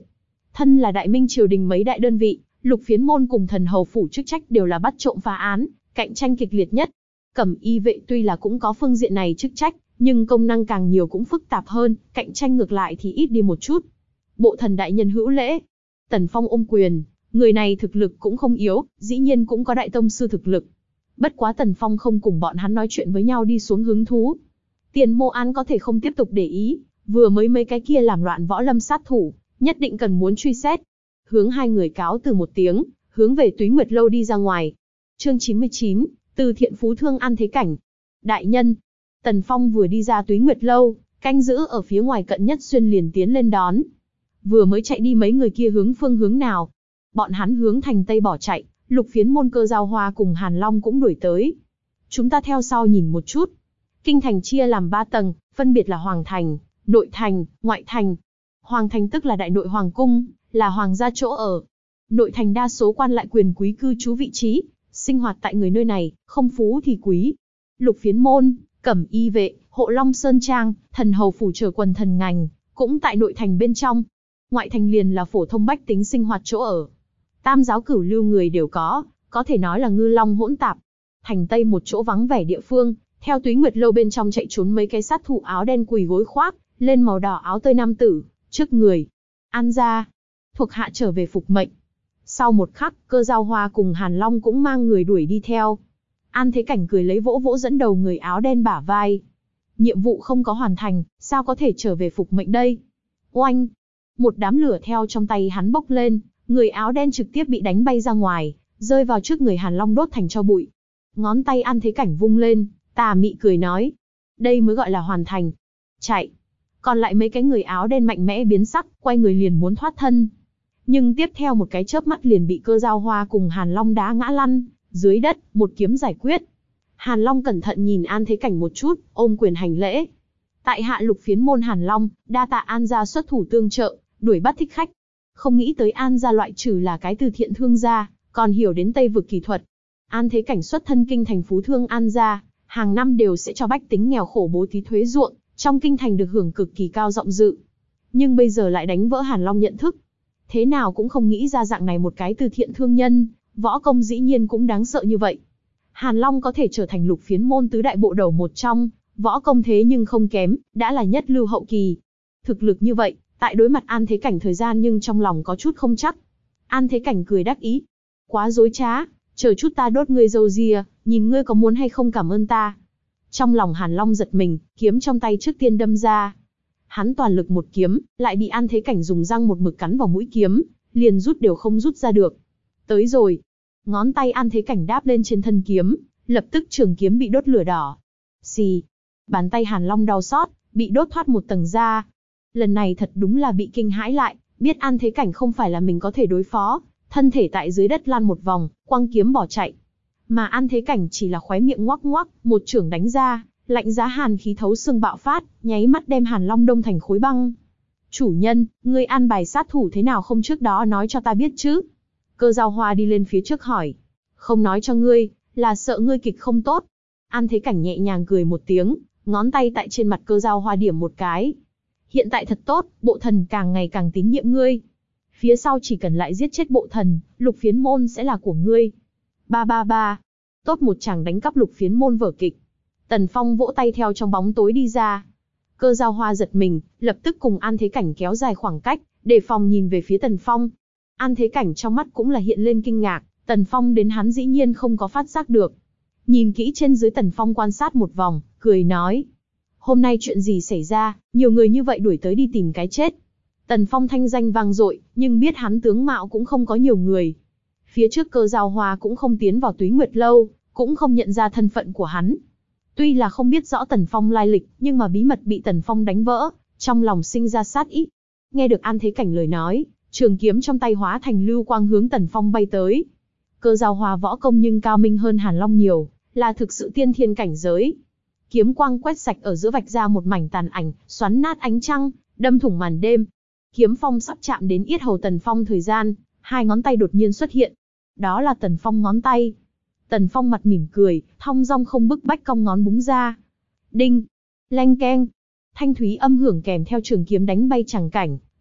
Thân là đại minh triều đình mấy đại đơn vị, Lục Phiến môn cùng Thần Hầu phủ chức trách đều là bắt trộm phá án, cạnh tranh kịch liệt nhất. Cẩm y vệ tuy là cũng có phương diện này chức trách, nhưng công năng càng nhiều cũng phức tạp hơn, cạnh tranh ngược lại thì ít đi một chút. Bộ thần đại nhân hữu lễ. Tần Phong ôm quyền, người này thực lực cũng không yếu, dĩ nhiên cũng có đại tông sư thực lực. Bất quá Tần Phong không cùng bọn hắn nói chuyện với nhau đi xuống hứng thú. Tiền Mộ Án có thể không tiếp tục để ý, vừa mới mấy cái kia làm loạn võ lâm sát thủ, nhất định cần muốn truy xét. Hướng hai người cáo từ một tiếng, hướng về Túy Nguyệt lâu đi ra ngoài. Chương chín mươi chín, Từ Thiện Phú Thương An Thế Cảnh. Đại nhân. Tần Phong vừa đi ra Túy Nguyệt lâu, canh giữ ở phía ngoài Cận Nhất Xuyên liền tiến lên đón. Vừa mới chạy đi mấy người kia hướng phương hướng nào? Bọn hắn hướng thành Tây bỏ chạy, Lục Phiến môn Cơ Giao Hoa cùng Hàn Long cũng đuổi tới. Chúng ta theo sau nhìn một chút. Kinh thành chia làm ba tầng, phân biệt là Hoàng thành, Nội thành, Ngoại thành. Hoàng thành tức là đại nội hoàng cung, là hoàng gia chỗ ở. Nội thành đa số quan lại quyền quý cư trú vị trí, sinh hoạt tại người nơi này, không phú thì quý. Lục Phiến môn, Cẩm y vệ, Hộ Long Sơn Trang, Thần Hầu phủ chờ quần thần ngành, cũng tại nội thành bên trong. Ngoại thành liền là phổ thông bách tính sinh hoạt chỗ ở. Tam giáo cửu lưu người đều có, có thể nói là ngư long hỗn tạp. Thành Tây một chỗ vắng vẻ địa phương, theo Túy Nguyệt lâu bên trong chạy trốn mấy cái sát thủ áo đen quỳ gối khoác lên màu đỏ áo tơi nam tử, trước người. An gia, thuộc hạ trở về phục mệnh. Sau một khắc, Cơ Giao Hoa cùng Hàn Long cũng mang người đuổi đi theo. An Thế Cảnh cười lấy vỗ vỗ dẫn đầu người áo đen bả vai. Nhiệm vụ không có hoàn thành, sao có thể trở về phục mệnh đây? Oanh! Một đám lửa theo trong tay hắn bốc lên, người áo đen trực tiếp bị đánh bay ra ngoài, rơi vào trước người Hàn Long đốt thành tro bụi. Ngón tay An Thế Cảnh vung lên, tà mị cười nói. Đây mới gọi là hoàn thành. Chạy! Còn lại mấy cái người áo đen mạnh mẽ biến sắc, quay người liền muốn thoát thân. Nhưng tiếp theo một cái chớp mắt liền bị Cơ Giao Hoa cùng Hàn Long đá ngã lăn, dưới đất, một kiếm giải quyết. Hàn Long cẩn thận nhìn An Thế Cảnh một chút, ôm quyền hành lễ. Tại hạ Lục Phiến môn Hàn Long, đa tạ An gia xuất thủ tương trợ, đuổi bắt thích khách. Không nghĩ tới An gia loại trừ là cái từ thiện thương gia, còn hiểu đến Tây vực kỳ thuật. An Thế Cảnh xuất thân kinh thành phú thương An gia, hàng năm đều sẽ cho bách tính nghèo khổ bố thí thuế ruộng, trong kinh thành được hưởng cực kỳ cao rộng dự. Nhưng bây giờ lại đánh vỡ Hàn Long nhận thức. Thế nào cũng không nghĩ ra dạng này một cái từ thiện thương nhân, võ công dĩ nhiên cũng đáng sợ như vậy. Hàn Long có thể trở thành Lục Phiến môn tứ đại bộ đầu một trong, võ công thế nhưng không kém, đã là nhất lưu hậu kỳ. Thực lực như vậy, tại đối mặt An Thế Cảnh thời gian nhưng trong lòng có chút không chắc. An Thế Cảnh cười đắc ý. Quá dối trá, chờ chút ta đốt ngươi râu ria, nhìn ngươi có muốn hay không cảm ơn ta. Trong lòng Hàn Long giật mình, kiếm trong tay trước tiên đâm ra. Hắn toàn lực một kiếm, lại bị An Thế Cảnh dùng răng một mực cắn vào mũi kiếm, liền rút đều không rút ra được. Tới rồi. Ngón tay An Thế Cảnh đáp lên trên thân kiếm, lập tức trường kiếm bị đốt lửa đỏ. Xì. Bàn tay Hàn Long đau xót, bị đốt thoát một tầng da. Lần này thật đúng là bị kinh hãi lại, biết An Thế Cảnh không phải là mình có thể đối phó, thân thể tại dưới đất lăn một vòng, quăng kiếm bỏ chạy. Mà An Thế Cảnh chỉ là khóe miệng ngoắc ngoắc, một chưởng đánh ra, lạnh giá hàn khí thấu xương bạo phát, nháy mắt đem Hàn Long đông thành khối băng. Chủ nhân, ngươi an bài sát thủ thế nào không trước đó nói cho ta biết chứ? Cơ Giao Hoa đi lên phía trước hỏi. Không nói cho ngươi, là sợ ngươi kịch không tốt. An Thế Cảnh nhẹ nhàng cười một tiếng, ngón tay tại trên mặt Cơ Giao Hoa điểm một cái. Hiện tại thật tốt, bộ thần càng ngày càng tín nhiệm ngươi. Phía sau chỉ cần lại giết chết bộ thần, Lục Phiến môn sẽ là của ngươi. Ba ba ba. Tốt một chàng đánh cắp Lục Phiến môn vở kịch. Tần Phong vỗ tay theo trong bóng tối đi ra. Cơ Giao Hoa giật mình, lập tức cùng An Thế Cảnh kéo dài khoảng cách, đề phòng nhìn về phía Tần Phong. An Thế Cảnh trong mắt cũng là hiện lên kinh ngạc, Tần Phong đến hắn dĩ nhiên không có phát giác được. Nhìn kỹ trên dưới Tần Phong quan sát một vòng, cười nói. Hôm nay chuyện gì xảy ra, nhiều người như vậy đuổi tới đi tìm cái chết. Tần Phong thanh danh vang dội, nhưng biết hắn tướng mạo cũng không có nhiều người. Phía trước Cơ Giao Hoa cũng không tiến vào Túy Nguyệt lâu, cũng không nhận ra thân phận của hắn. Tuy là không biết rõ Tần Phong lai lịch, nhưng mà bí mật bị Tần Phong đánh vỡ, trong lòng sinh ra sát ý. Nghe được An Thế Cảnh lời nói, trường kiếm trong tay hóa thành lưu quang hướng Tần Phong bay tới. Cơ Giao Hoa võ công nhưng cao minh hơn Hàn Long nhiều, là thực sự tiên thiên cảnh giới. Kiếm quang quét sạch ở giữa vạch ra một mảnh tàn ảnh, xoắn nát ánh trăng, đâm thủng màn đêm. Kiếm phong sắp chạm đến yết hầu Tần Phong thời gian, hai ngón tay đột nhiên xuất hiện. Đó là Tần Phong ngón tay. Tần Phong mặt mỉm cười, thong dong không bức bách cong ngón búng ra. Đinh, leng keng, thanh thúy âm hưởng kèm theo trường kiếm đánh bay chẳng cảnh,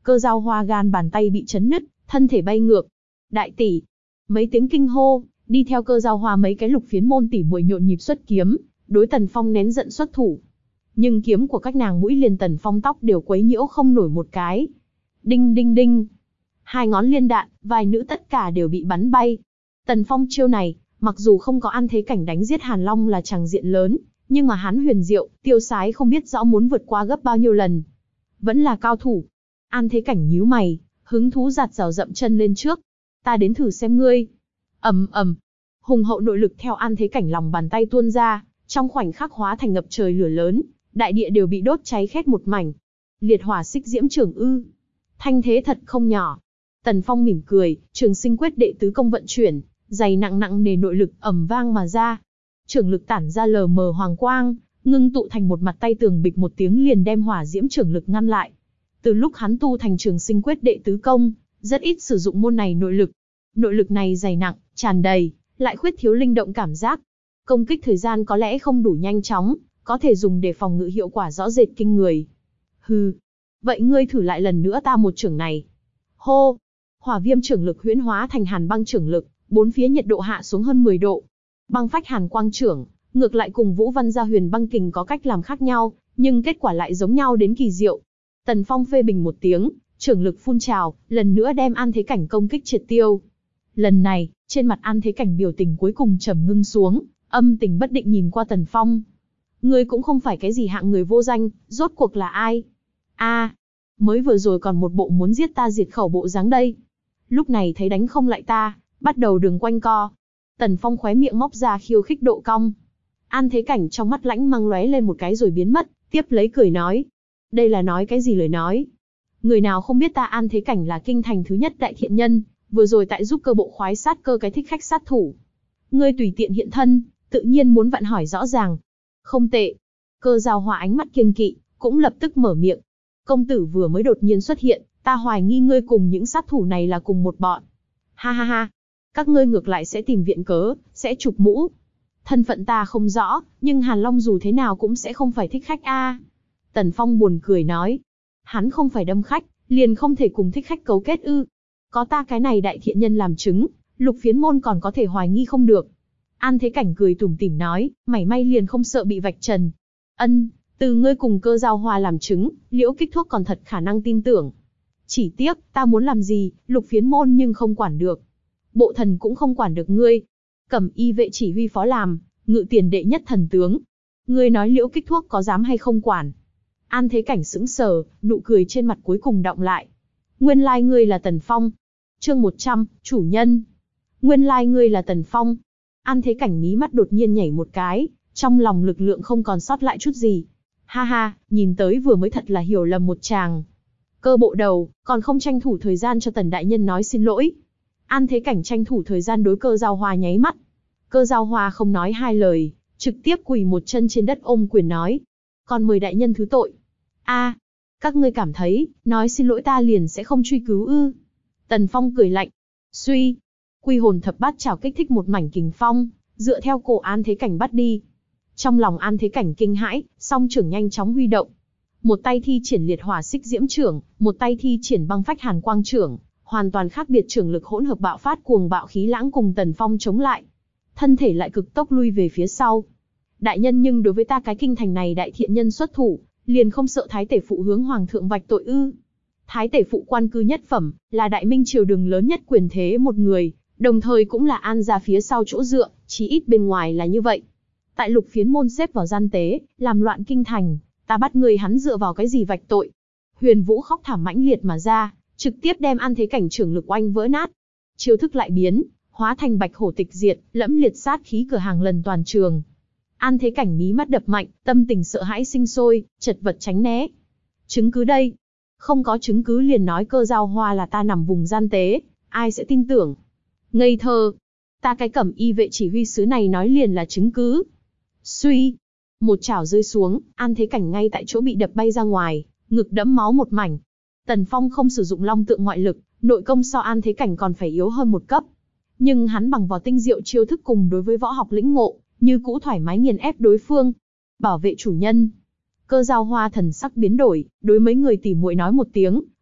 Cơ Dao Hoa gan bàn tay bị chấn nứt, thân thể bay ngược. Đại tỷ, mấy tiếng kinh hô, đi theo Cơ Dao Hoa mấy cái Lục Phiến môn tỷ muội nhộn nhịp xuất kiếm, đối Tần Phong nén giận xuất thủ. Nhưng kiếm của các nàng mũi liền Tần Phong tóc đều quấy nhiễu không nổi một cái. Đinh đinh đinh, hai ngón liên đạn, vài nữ tất cả đều bị bắn bay. Tần Phong chiêu này, mặc dù không có An Thế Cảnh đánh giết Hàn Long là tràng diện lớn, nhưng mà hắn huyền diệu, tiêu sái không biết rõ muốn vượt qua gấp bao nhiêu lần. Vẫn là cao thủ. An Thế Cảnh nhíu mày, hứng thú giạt rào dậm chân lên trước. Ta đến thử xem ngươi. Ầm ầm, hùng hậu nội lực theo An Thế Cảnh lòng bàn tay tuôn ra, trong khoảnh khắc hóa thành ngập trời lửa lớn, đại địa đều bị đốt cháy khét một mảnh. Liệt hỏa xích diễm trưởng ư? Thanh thế thật không nhỏ. Tần Phong mỉm cười, Trường Sinh Quyết đệ tứ công vận chuyển, dày nặng nặng nề nội lực ầm vang mà ra. Trưởng lực tản ra lờ mờ hoàng quang, ngưng tụ thành một mặt tay tường, bịch một tiếng liền đem hỏa diễm trưởng lực ngăn lại. Từ lúc hắn tu thành Trường Sinh Quyết đệ tứ công, rất ít sử dụng môn này nội lực. Nội lực này dày nặng, tràn đầy, lại khuyết thiếu linh động cảm giác. Công kích thời gian có lẽ không đủ nhanh chóng, có thể dùng để phòng ngự hiệu quả rõ rệt kinh người. Hừ, vậy ngươi thử lại lần nữa ta một trưởng này. Hô, hỏa viêm trưởng lực huyễn hóa thành hàn băng trưởng lực, bốn phía nhiệt độ hạ xuống hơn mười độ. Băng phách hàn quang trưởng, ngược lại cùng Vũ Văn Gia huyền băng kình có cách làm khác nhau, nhưng kết quả lại giống nhau đến kỳ diệu. Tần Phong phê bình một tiếng, trưởng lực phun trào, lần nữa đem An Thế Cảnh công kích triệt tiêu. Lần này, trên mặt An Thế Cảnh biểu tình cuối cùng trầm ngưng xuống, âm tình bất định nhìn qua Tần Phong. Ngươi cũng không phải cái gì hạng người vô danh, rốt cuộc là ai? A, à, mới vừa rồi còn một bộ muốn giết ta diệt khẩu bộ dáng đây. Lúc này thấy đánh không lại ta, bắt đầu đường quanh co. Tần Phong khóe miệng móc ra khiêu khích độ cong. An Thế Cảnh trong mắt lãnh mang lóe lên một cái rồi biến mất, tiếp lấy cười nói. Đây là nói cái gì lời nói? Người nào không biết ta An Thế Cảnh là kinh thành thứ nhất đại thiện nhân, vừa rồi tại giúp cơ bộ khoái sát cơ cái thích khách sát thủ. Ngươi tùy tiện hiện thân, tự nhiên muốn vặn hỏi rõ ràng. Không tệ. Cơ Dao Hoa ánh mắt kiêng kỵ, cũng lập tức mở miệng. Công tử vừa mới đột nhiên xuất hiện, ta hoài nghi ngươi cùng những sát thủ này là cùng một bọn. Ha ha ha. Các ngươi ngược lại sẽ tìm viện cớ, sẽ chụp mũ. Thân phận ta không rõ, nhưng Hàn Long dù thế nào cũng sẽ không phải thích khách a. Tần Phong buồn cười nói. Hắn không phải đâm khách, liền không thể cùng thích khách cấu kết ư? Có ta cái này đại thiện nhân làm chứng, Lục Phiến môn còn có thể hoài nghi không được. An Thế Cảnh cười tủm tỉm nói, mảy may liền không sợ bị vạch trần. Ân, từ ngươi cùng Cơ Dao Hoa làm chứng, Liễu Kích Thuốc còn thật khả năng tin tưởng. Chỉ tiếc, ta muốn làm gì, Lục Phiến môn nhưng không quản được. Bộ thần cũng không quản được ngươi. Cẩm y vệ chỉ huy phó làm, ngự tiền đệ nhất thần tướng. Ngươi nói Liễu Kích Thuốc có dám hay không quản? An Thế Cảnh sững sờ, nụ cười trên mặt cuối cùng đọng lại. Nguyên lai ngươi là Tần Phong. Chương một trăm, chủ nhân. Nguyên lai ngươi là Tần Phong. An Thế Cảnh mí mắt đột nhiên nhảy một cái, trong lòng lực lượng không còn sót lại chút gì. Ha ha, nhìn tới vừa mới thật là hiểu lầm một chàng. Cơ bộ đầu, còn không tranh thủ thời gian cho Tần đại nhân nói xin lỗi. An Thế Cảnh tranh thủ thời gian đối Cơ Dao Hoa nháy mắt. Cơ Dao Hoa không nói hai lời, trực tiếp quỳ một chân trên đất ôm quyền nói. Còn mời đại nhân thứ tội. A, à, các ngươi cảm thấy, nói xin lỗi ta liền sẽ không truy cứu ư? Tần Phong cười lạnh. Suy, Quy Hồn Thập Bát Chảo kích thích một mảnh kình phong, dựa theo cổ An Thế Cảnh bắt đi. Trong lòng An Thế Cảnh kinh hãi, song trưởng nhanh chóng huy động. Một tay thi triển liệt hỏa xích diễm trưởng, một tay thi triển băng phách hàn quang trưởng, hoàn toàn khác biệt trưởng lực hỗn hợp bạo phát cuồng bạo khí lãng cùng Tần Phong chống lại. Thân thể lại cực tốc lui về phía sau. Đại nhân, nhưng đối với ta cái kinh thành này đại thiện nhân xuất thủ, liền không sợ Thái Tể phụ hướng hoàng thượng vạch tội ư? Thái Tể phụ quan cư nhất phẩm, là đại minh triều đường lớn nhất quyền thế một người, đồng thời cũng là An gia phía sau chỗ dựa, chí ít bên ngoài là như vậy. Tại Lục Phiến môn xếp vào gian tế, làm loạn kinh thành, ta bắt người hắn dựa vào cái gì vạch tội? Huyền Vũ khóc thảm mãnh liệt mà ra, trực tiếp đem An Thế Cảnh trưởng lực oanh vỡ nát. Chiêu thức lại biến, hóa thành bạch hổ tịch diệt, lẫm liệt sát khí cửa hàng lần toàn trường. An Thế Cảnh mí mắt đập mạnh, tâm tình sợ hãi sinh sôi, chật vật tránh né. Chứng cứ đây? Không có chứng cứ liền nói Cơ Dao Hoa là ta nằm vùng gian tế, ai sẽ tin tưởng? Ngây thơ. Ta cái Cẩm y vệ chỉ huy sứ này nói liền là chứng cứ. Suy, một chảo rơi xuống, An Thế Cảnh ngay tại chỗ bị đập bay ra ngoài, ngực đẫm máu một mảnh. Tần Phong không sử dụng long tượng ngoại lực, nội công so An Thế Cảnh còn phải yếu hơn một cấp. Nhưng hắn bằng vào tinh diệu chiêu thức cùng đối với võ học lĩnh ngộ, như cũ thoải mái nghiền ép đối phương. Bảo vệ chủ nhân. Cơ Dao Hoa thần sắc biến đổi, đối mấy người tỉ muội nói một tiếng,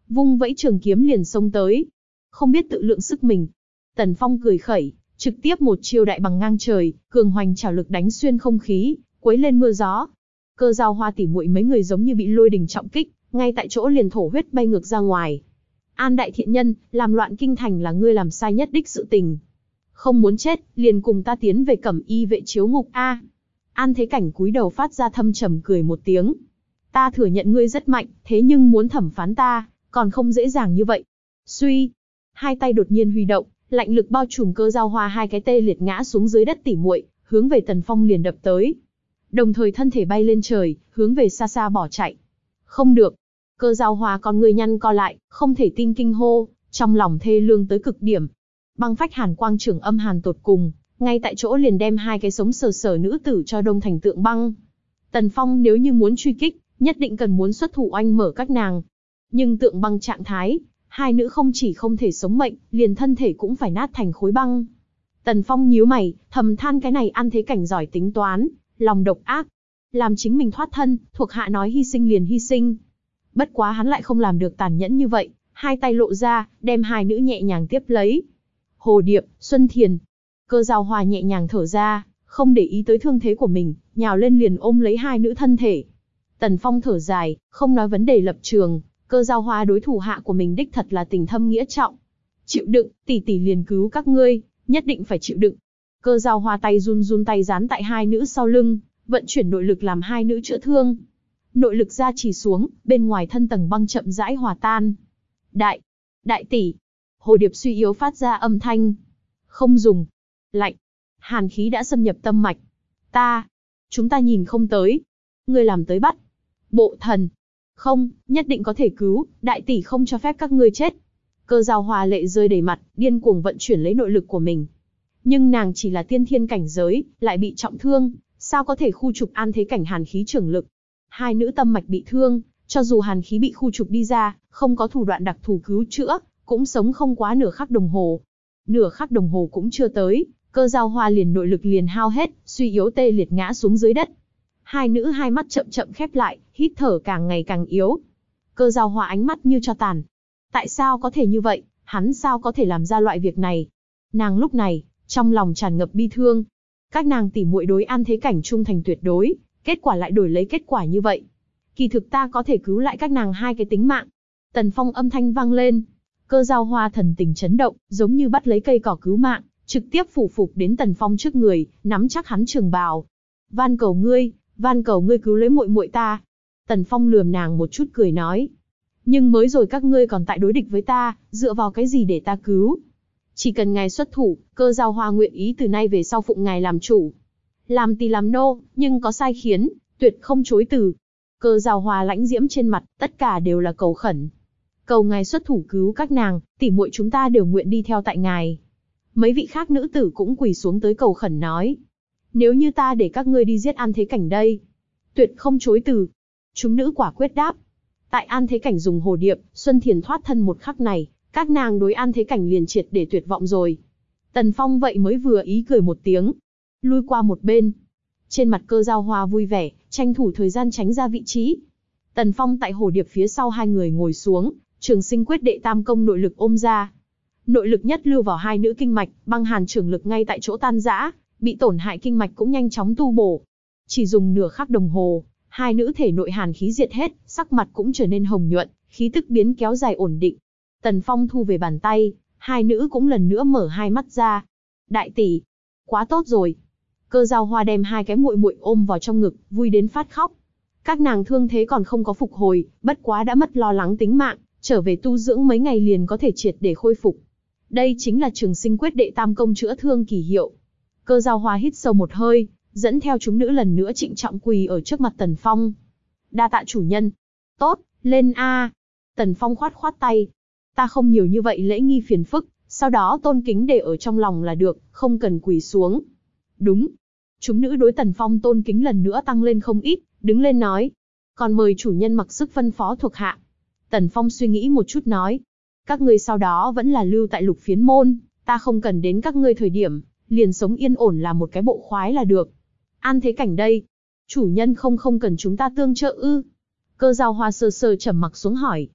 vung vẫy trường kiếm liền xông tới. Không biết tự lượng sức mình. Tần Phong cười khẩy, trực tiếp một chiêu đại bằng ngang trời, cường hoành trảo lực đánh xuyên không khí, quấy lên mưa gió. Cơ Dao Hoa tỉ muội mấy người giống như bị lôi đình trọng kích, ngay tại chỗ liền thổ huyết bay ngược ra ngoài. An đại thiện nhân, làm loạn kinh thành là ngươi làm sai nhất đích sự tình. Không muốn chết, liền cùng ta tiến về Cẩm Y vệ chiếu ngục a. An Thế Cảnh cúi đầu phát ra thâm trầm cười một tiếng. Ta thừa nhận ngươi rất mạnh, thế nhưng muốn thẩm phán ta, còn không dễ dàng như vậy. Suy, hai tay đột nhiên huy động, lạnh lực bao trùm Cơ Dao Hoa hai cái tê liệt ngã xuống dưới đất tỉ muội, hướng về Tần Phong liền đập tới. Đồng thời thân thể bay lên trời, hướng về xa xa bỏ chạy. Không được. Cơ Dao Hoa con người nhăn co lại, không thể tin kinh hô, trong lòng thê lương tới cực điểm. Băng phách hàn quang trưởng âm hàn tột cùng, ngay tại chỗ liền đem hai cái sống sờ sờ nữ tử cho đông thành tượng băng. Tần Phong nếu như muốn truy kích, nhất định cần muốn xuất thủ oanh mở các nàng. Nhưng tượng băng trạng thái, hai nữ không chỉ không thể sống mệnh, liền thân thể cũng phải nát thành khối băng. Tần Phong nhíu mày, thầm than cái này An Thế Cảnh giỏi tính toán, lòng độc ác. Làm chính mình thoát thân, thuộc hạ nói hy sinh liền hy sinh. Bất quá hắn lại không làm được tàn nhẫn như vậy, hai tay lộ ra, đem hai nữ nhẹ nhàng tiếp lấy. Hồ Điệp, Xuân Thiền. Cơ Dao Hoa nhẹ nhàng thở ra, không để ý tới thương thế của mình, nhào lên liền ôm lấy hai nữ thân thể. Tần Phong thở dài, không nói vấn đề lập trường, Cơ Dao Hoa đối thủ hạ của mình đích thật là tình thâm nghĩa trọng. Chịu đựng, tỷ tỷ liền cứu các ngươi, nhất định phải chịu đựng. Cơ Dao Hoa tay run run tay dán tại hai nữ sau lưng, vận chuyển nội lực làm hai nữ chữa thương. Nội lực ra chỉ xuống, bên ngoài thân tầng băng chậm rãi hòa tan. Đại, đại tỷ. Hồ Điệp suy yếu phát ra âm thanh. Không dùng. Lạnh. Hàn khí đã xâm nhập tâm mạch. Ta. Chúng ta nhìn không tới. Ngươi làm tới bắt. Bộ thần. Không, nhất định có thể cứu, đại tỷ không cho phép các ngươi chết. Cơ Dao Hoa lệ rơi đầy mặt, điên cuồng vận chuyển lấy nội lực của mình. Nhưng nàng chỉ là tiên thiên cảnh giới, lại bị trọng thương, sao có thể khu trục An Thế Cảnh hàn khí trưởng lực. Hai nữ tâm mạch bị thương, cho dù hàn khí bị khu trục đi ra, không có thủ đoạn đặc thù cứu chữa, cũng sống không quá nửa khắc đồng hồ. Nửa khắc đồng hồ cũng chưa tới, Cơ Dao Hoa liền nội lực liền hao hết, suy yếu tê liệt ngã xuống dưới đất. Hai nữ hai mắt chậm chậm khép lại, hít thở càng ngày càng yếu. Cơ Dao Hoa ánh mắt như tro tàn. Tại sao có thể như vậy, hắn sao có thể làm ra loại việc này? Nàng lúc này, trong lòng tràn ngập bi thương. Các nàng tỉ muội đối An Thế Cảnh trung thành tuyệt đối, kết quả lại đổi lấy kết quả như vậy. Kỳ thực ta có thể cứu lại các nàng hai cái tính mạng. Tần Phong âm thanh vang lên. Cơ Dao Hoa thần tình chấn động, giống như bắt lấy cây cỏ cứu mạng, trực tiếp phủ phục đến Tần Phong trước người, nắm chắc hắn trường bào. Van cầu ngươi, van cầu ngươi cứu lấy muội muội ta. Tần Phong lườm nàng một chút cười nói. Nhưng mới rồi các ngươi còn tại đối địch với ta, dựa vào cái gì để ta cứu? Chỉ cần ngài xuất thủ, Cơ Dao Hoa nguyện ý từ nay về sau phụng ngài làm chủ. Làm tỳ làm nô, nhưng có sai khiến, tuyệt không chối từ. Cơ Dao Hoa lãnh diễm trên mặt, tất cả đều là cầu khẩn. Cầu ngài xuất thủ cứu các nàng, tỉ muội chúng ta đều nguyện đi theo tại ngài. Mấy vị khác nữ tử cũng quỳ xuống tới cầu khẩn nói. Nếu như ta để các ngươi đi giết An Thế Cảnh đây, tuyệt không chối từ. Chúng nữ quả quyết đáp. Tại An Thế Cảnh dùng Hồ Điệp, Xuân Thiền thoát thân một khắc này, các nàng đối An Thế Cảnh liền triệt để tuyệt vọng rồi. Tần Phong vậy mới vừa ý cười một tiếng, lui qua một bên. Trên mặt Cơ Dao Hoa vui vẻ, tranh thủ thời gian tránh ra vị trí. Tần Phong tại Hồ Điệp phía sau hai người ngồi xuống, Trường Sinh Quyết đệ tam công nội lực ôm ra. Nội lực nhất lưu vào hai nữ kinh mạch, băng hàn trưởng lực ngay tại chỗ tan rã, bị tổn hại kinh mạch cũng nhanh chóng tu bổ. Chỉ dùng nửa khắc đồng hồ, hai nữ thể nội hàn khí diệt hết, sắc mặt cũng trở nên hồng nhuận, khí tức biến kéo dài ổn định. Tần Phong thu về bàn tay, hai nữ cũng lần nữa mở hai mắt ra. Đại tỷ, quá tốt rồi. Cơ Dao Hoa đem hai cái muội muội ôm vào trong ngực, vui đến phát khóc. Các nàng thương thế còn không có phục hồi, bất quá đã mất lo lắng tính mạng, trở về tu dưỡng mấy ngày liền có thể triệt để khôi phục. Đây chính là Trường Sinh Quyết đệ tam công chữa thương kỳ hiệu. Cơ Dao Hoa hít sâu một hơi, dẫn theo chúng nữ lần nữa trịnh trọng quỳ ở trước mặt Tần Phong. Đa tạ chủ nhân. Tốt, lên a. Tần Phong khoát khoát tay. Ta không nhiều như vậy lễ nghi phiền phức, sau đó tôn kính để ở trong lòng là được, không cần quỳ xuống. Đúng. Chúng nữ đối Tần Phong tôn kính lần nữa tăng lên không ít, đứng lên nói. Còn mời chủ nhân mặc sức phân phó thuộc hạ. Tần Phong suy nghĩ một chút nói. Các ngươi sau đó vẫn là lưu tại Lục Phiến môn, ta không cần đến các ngươi thời điểm, liền sống yên ổn là một cái bộ khoái là được. An Thế Cảnh đây, chủ nhân không không cần chúng ta tương trợ ư? Cơ Dao Hoa sơ sơ trầm mặc xuống hỏi.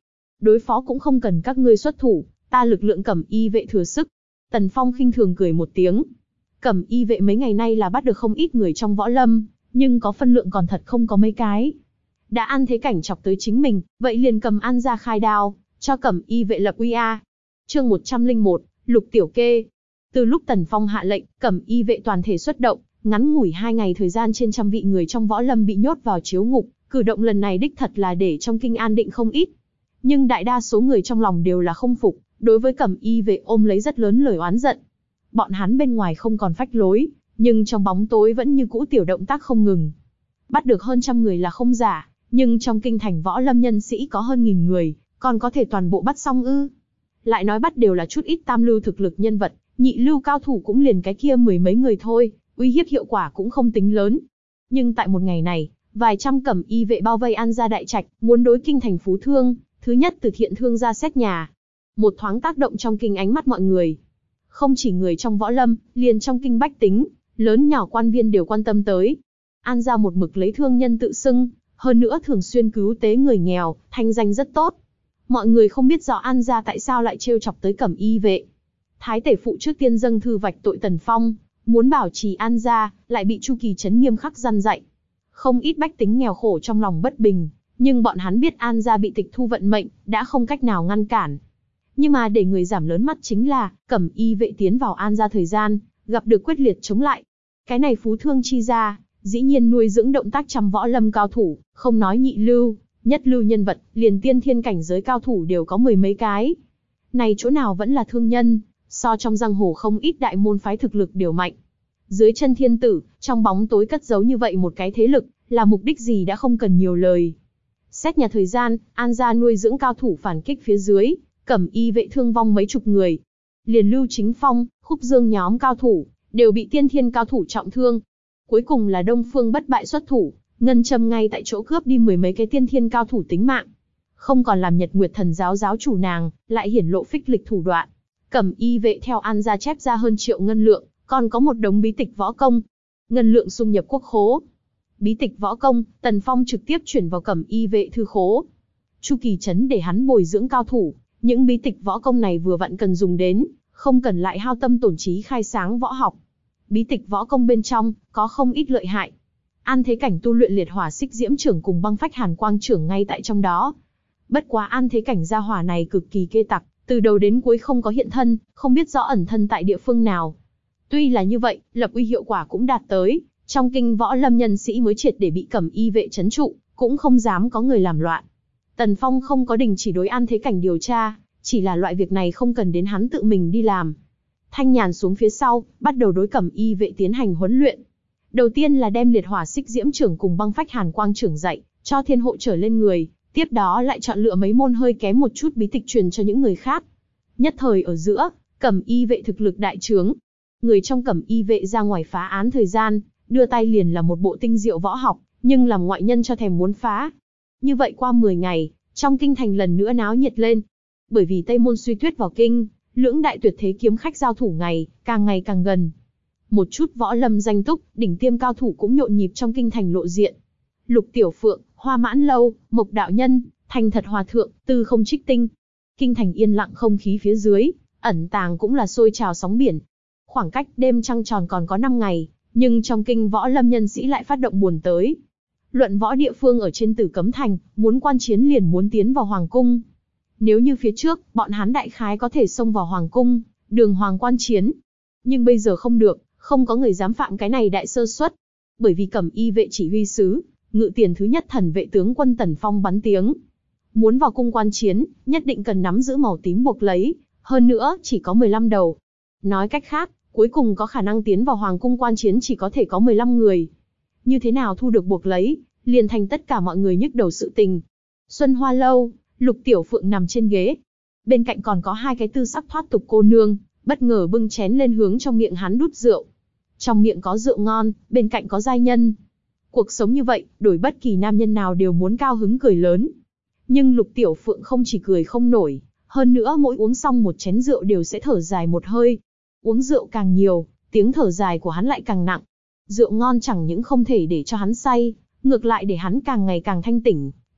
đối phó cũng không cần các ngươi xuất thủ, ta lực lượng cẩm y vệ thừa sức. Tần Phong khinh thường cười một tiếng. Cẩm y vệ mấy ngày nay là bắt được không ít người trong võ lâm, nhưng có phân lượng còn thật không có mấy cái. Đã An Thế Cảnh chọc tới chính mình, vậy liền cầm An ra khai đao, cho cẩm y vệ lập uy a. Chương một trăm lẻ một, Lục Tiểu Kê. Từ lúc Tần Phong hạ lệnh, cẩm y vệ toàn thể xuất động, ngắn ngủi hai ngày thời gian trên trăm vị người trong võ lâm bị nhốt vào chiếu ngục, cử động lần này đích thật là để trong kinh an định không ít. Nhưng đại đa số người trong lòng đều là không phục, đối với cẩm y vệ ôm lấy rất lớn lời oán giận. Bọn hắn bên ngoài không còn phách lối, nhưng trong bóng tối vẫn như cũ tiểu động tác không ngừng. Bắt được hơn trăm người là không giả, nhưng trong kinh thành võ lâm nhân sĩ có hơn nghìn người, còn có thể toàn bộ bắt xong ư? Lại nói bắt đều là chút ít tam lưu thực lực nhân vật, nhị lưu cao thủ cũng liền cái kia mười mấy người thôi, uy hiếp hiệu quả cũng không tính lớn. Nhưng tại một ngày này, vài trăm cẩm y vệ bao vây An gia đại trạch, muốn đối kinh thành phú thương, thứ nhất từ Thiện Thương ra xét nhà. Một thoáng tác động trong kinh ánh mắt mọi người. Không chỉ người trong võ lâm, liền trong kinh bách tính, lớn nhỏ quan viên đều quan tâm tới. An gia một mực lấy thương nhân tự xưng, hơn nữa thường xuyên cứu tế người nghèo, thanh danh rất tốt. Mọi người không biết rõ An gia tại sao lại trêu chọc tới cẩm y vệ. Thái tể phụ trước tiên dâng thư vạch tội Tần Phong, muốn bảo trì An gia, lại bị Chu Kỳ Trấn nghiêm khắc răn dạy. Không ít bách tính nghèo khổ trong lòng bất bình, nhưng bọn hắn biết An gia bị tịch thu vận mệnh, đã không cách nào ngăn cản. Nhưng mà để người giảm lớn mắt chính là, cẩm y vệ tiến vào An gia thời gian, gặp được quyết liệt chống lại. Cái này phú thương chi gia, dĩ nhiên nuôi dưỡng động tác trăm võ lâm cao thủ, không nói nhị lưu, nhất lưu nhân vật, liền tiên thiên cảnh giới cao thủ đều có mười mấy cái. Này chỗ nào vẫn là thương nhân, so trong giang hồ không ít đại môn phái thực lực đều mạnh. Dưới chân thiên tử, trong bóng tối cất giấu như vậy một cái thế lực, là mục đích gì đã không cần nhiều lời. Xét nhà thời gian, An gia nuôi dưỡng cao thủ phản kích phía dưới, cẩm y vệ thương vong mấy chục người. Liền Lưu Chính Phong, Khúc Dương nhóm cao thủ, đều bị tiên thiên cao thủ trọng thương. Cuối cùng là Đông Phương Bất Bại xuất thủ, ngân châm ngay tại chỗ cướp đi mười mấy cái tiên thiên cao thủ tính mạng. Không còn làm Nhật Nguyệt Thần giáo giáo chủ nàng, lại hiển lộ phích lịch thủ đoạn. Cẩm y vệ theo An gia chép ra hơn triệu ngân lượng, còn có một đống bí tịch võ công. Ngân lượng xung nhập quốc khố. Bí tịch võ công, Tần Phong trực tiếp chuyển vào cẩm y vệ thư khố. Chu Kỳ Trấn để hắn bồi dưỡng cao thủ, những bí tịch võ công này vừa vặn cần dùng đến, không cần lại hao tâm tổn trí khai sáng võ học. Bí tịch võ công bên trong, có không ít lợi hại. An Thế Cảnh tu luyện liệt hỏa xích diễm trưởng cùng băng phách hàn quang trưởng ngay tại trong đó. Bất quá An Thế Cảnh gia hỏa này cực kỳ kê tặc, từ đầu đến cuối không có hiện thân, không biết rõ ẩn thân tại địa phương nào. Tuy là như vậy, lập uy hiệu quả cũng đạt tới, trong kinh võ lâm nhân sĩ mới triệt để bị cẩm y vệ trấn trụ, cũng không dám có người làm loạn. Tần Phong không có đình chỉ đối An Thế Cảnh điều tra, chỉ là loại việc này không cần đến hắn tự mình đi làm. Thanh nhàn xuống phía sau, bắt đầu đối cẩm y vệ tiến hành huấn luyện. Đầu tiên là đem liệt hỏa xích diễm trưởng cùng băng phách hàn quang trưởng dạy, cho thiên hộ trở lên người, tiếp đó lại chọn lựa mấy môn hơi kém một chút bí tịch truyền cho những người khác. Nhất thời ở giữa, cẩm y vệ thực lực đại trướng. Người trong cẩm y vệ ra ngoài phá án thời gian, đưa tay liền là một bộ tinh diệu võ học, nhưng làm ngoại nhân cho thèm muốn phá. Như vậy qua mười ngày, trong kinh thành lần nữa náo nhiệt lên. Bởi vì Tây Môn Suy Tuyết vào kinh, lưỡng đại tuyệt thế kiếm khách giao thủ ngày, càng ngày càng gần. Một chút võ lâm danh túc, đỉnh tiêm cao thủ cũng nhộn nhịp trong kinh thành lộ diện. Lục Tiểu Phượng, Hoa Mãn Lâu, Mộc Đạo Nhân, Thành Thật Hòa Thượng, Tư Không Trích Tinh. Kinh thành yên lặng không khí phía dưới, ẩn tàng cũng là sôi trào sóng biển. Khoảng cách đêm trăng tròn còn có năm ngày, nhưng trong kinh võ lâm nhân sĩ lại phát động buồn tới. Luận võ địa phương ở trên Tử Cấm Thành, muốn quan chiến liền muốn tiến vào Hoàng Cung. Nếu như phía trước, bọn hắn đại khái có thể xông vào Hoàng Cung, đường Hoàng quan chiến. Nhưng bây giờ không được, không có người dám phạm cái này đại sơ suất. Bởi vì cẩm y vệ chỉ huy sứ, ngự tiền thứ nhất thần vệ tướng quân Tần Phong bắn tiếng. Muốn vào cung quan chiến, nhất định cần nắm giữ màu tím buộc lấy, hơn nữa chỉ có mười lăm đầu. Nói cách khác, cuối cùng có khả năng tiến vào Hoàng Cung quan chiến chỉ có thể có mười lăm người. Như thế nào thu được buộc lấy, liền thành tất cả mọi người nhức đầu sự tình. Xuân Hoa Lâu, Lục Tiểu Phượng nằm trên ghế. Bên cạnh còn có hai cái tư sắc thoát tục cô nương, bất ngờ bưng chén lên hướng trong miệng hắn đút rượu. Trong miệng có rượu ngon, bên cạnh có giai nhân. Cuộc sống như vậy, đổi bất kỳ nam nhân nào đều muốn cao hứng cười lớn. Nhưng Lục Tiểu Phượng không chỉ cười không nổi, hơn nữa mỗi uống xong một chén rượu đều sẽ thở dài một hơi. Uống rượu càng nhiều, tiếng thở dài của hắn lại càng nặng. Rượu ngon chẳng những không thể để cho hắn say, ngược lại để hắn càng ngày càng thanh tỉnh,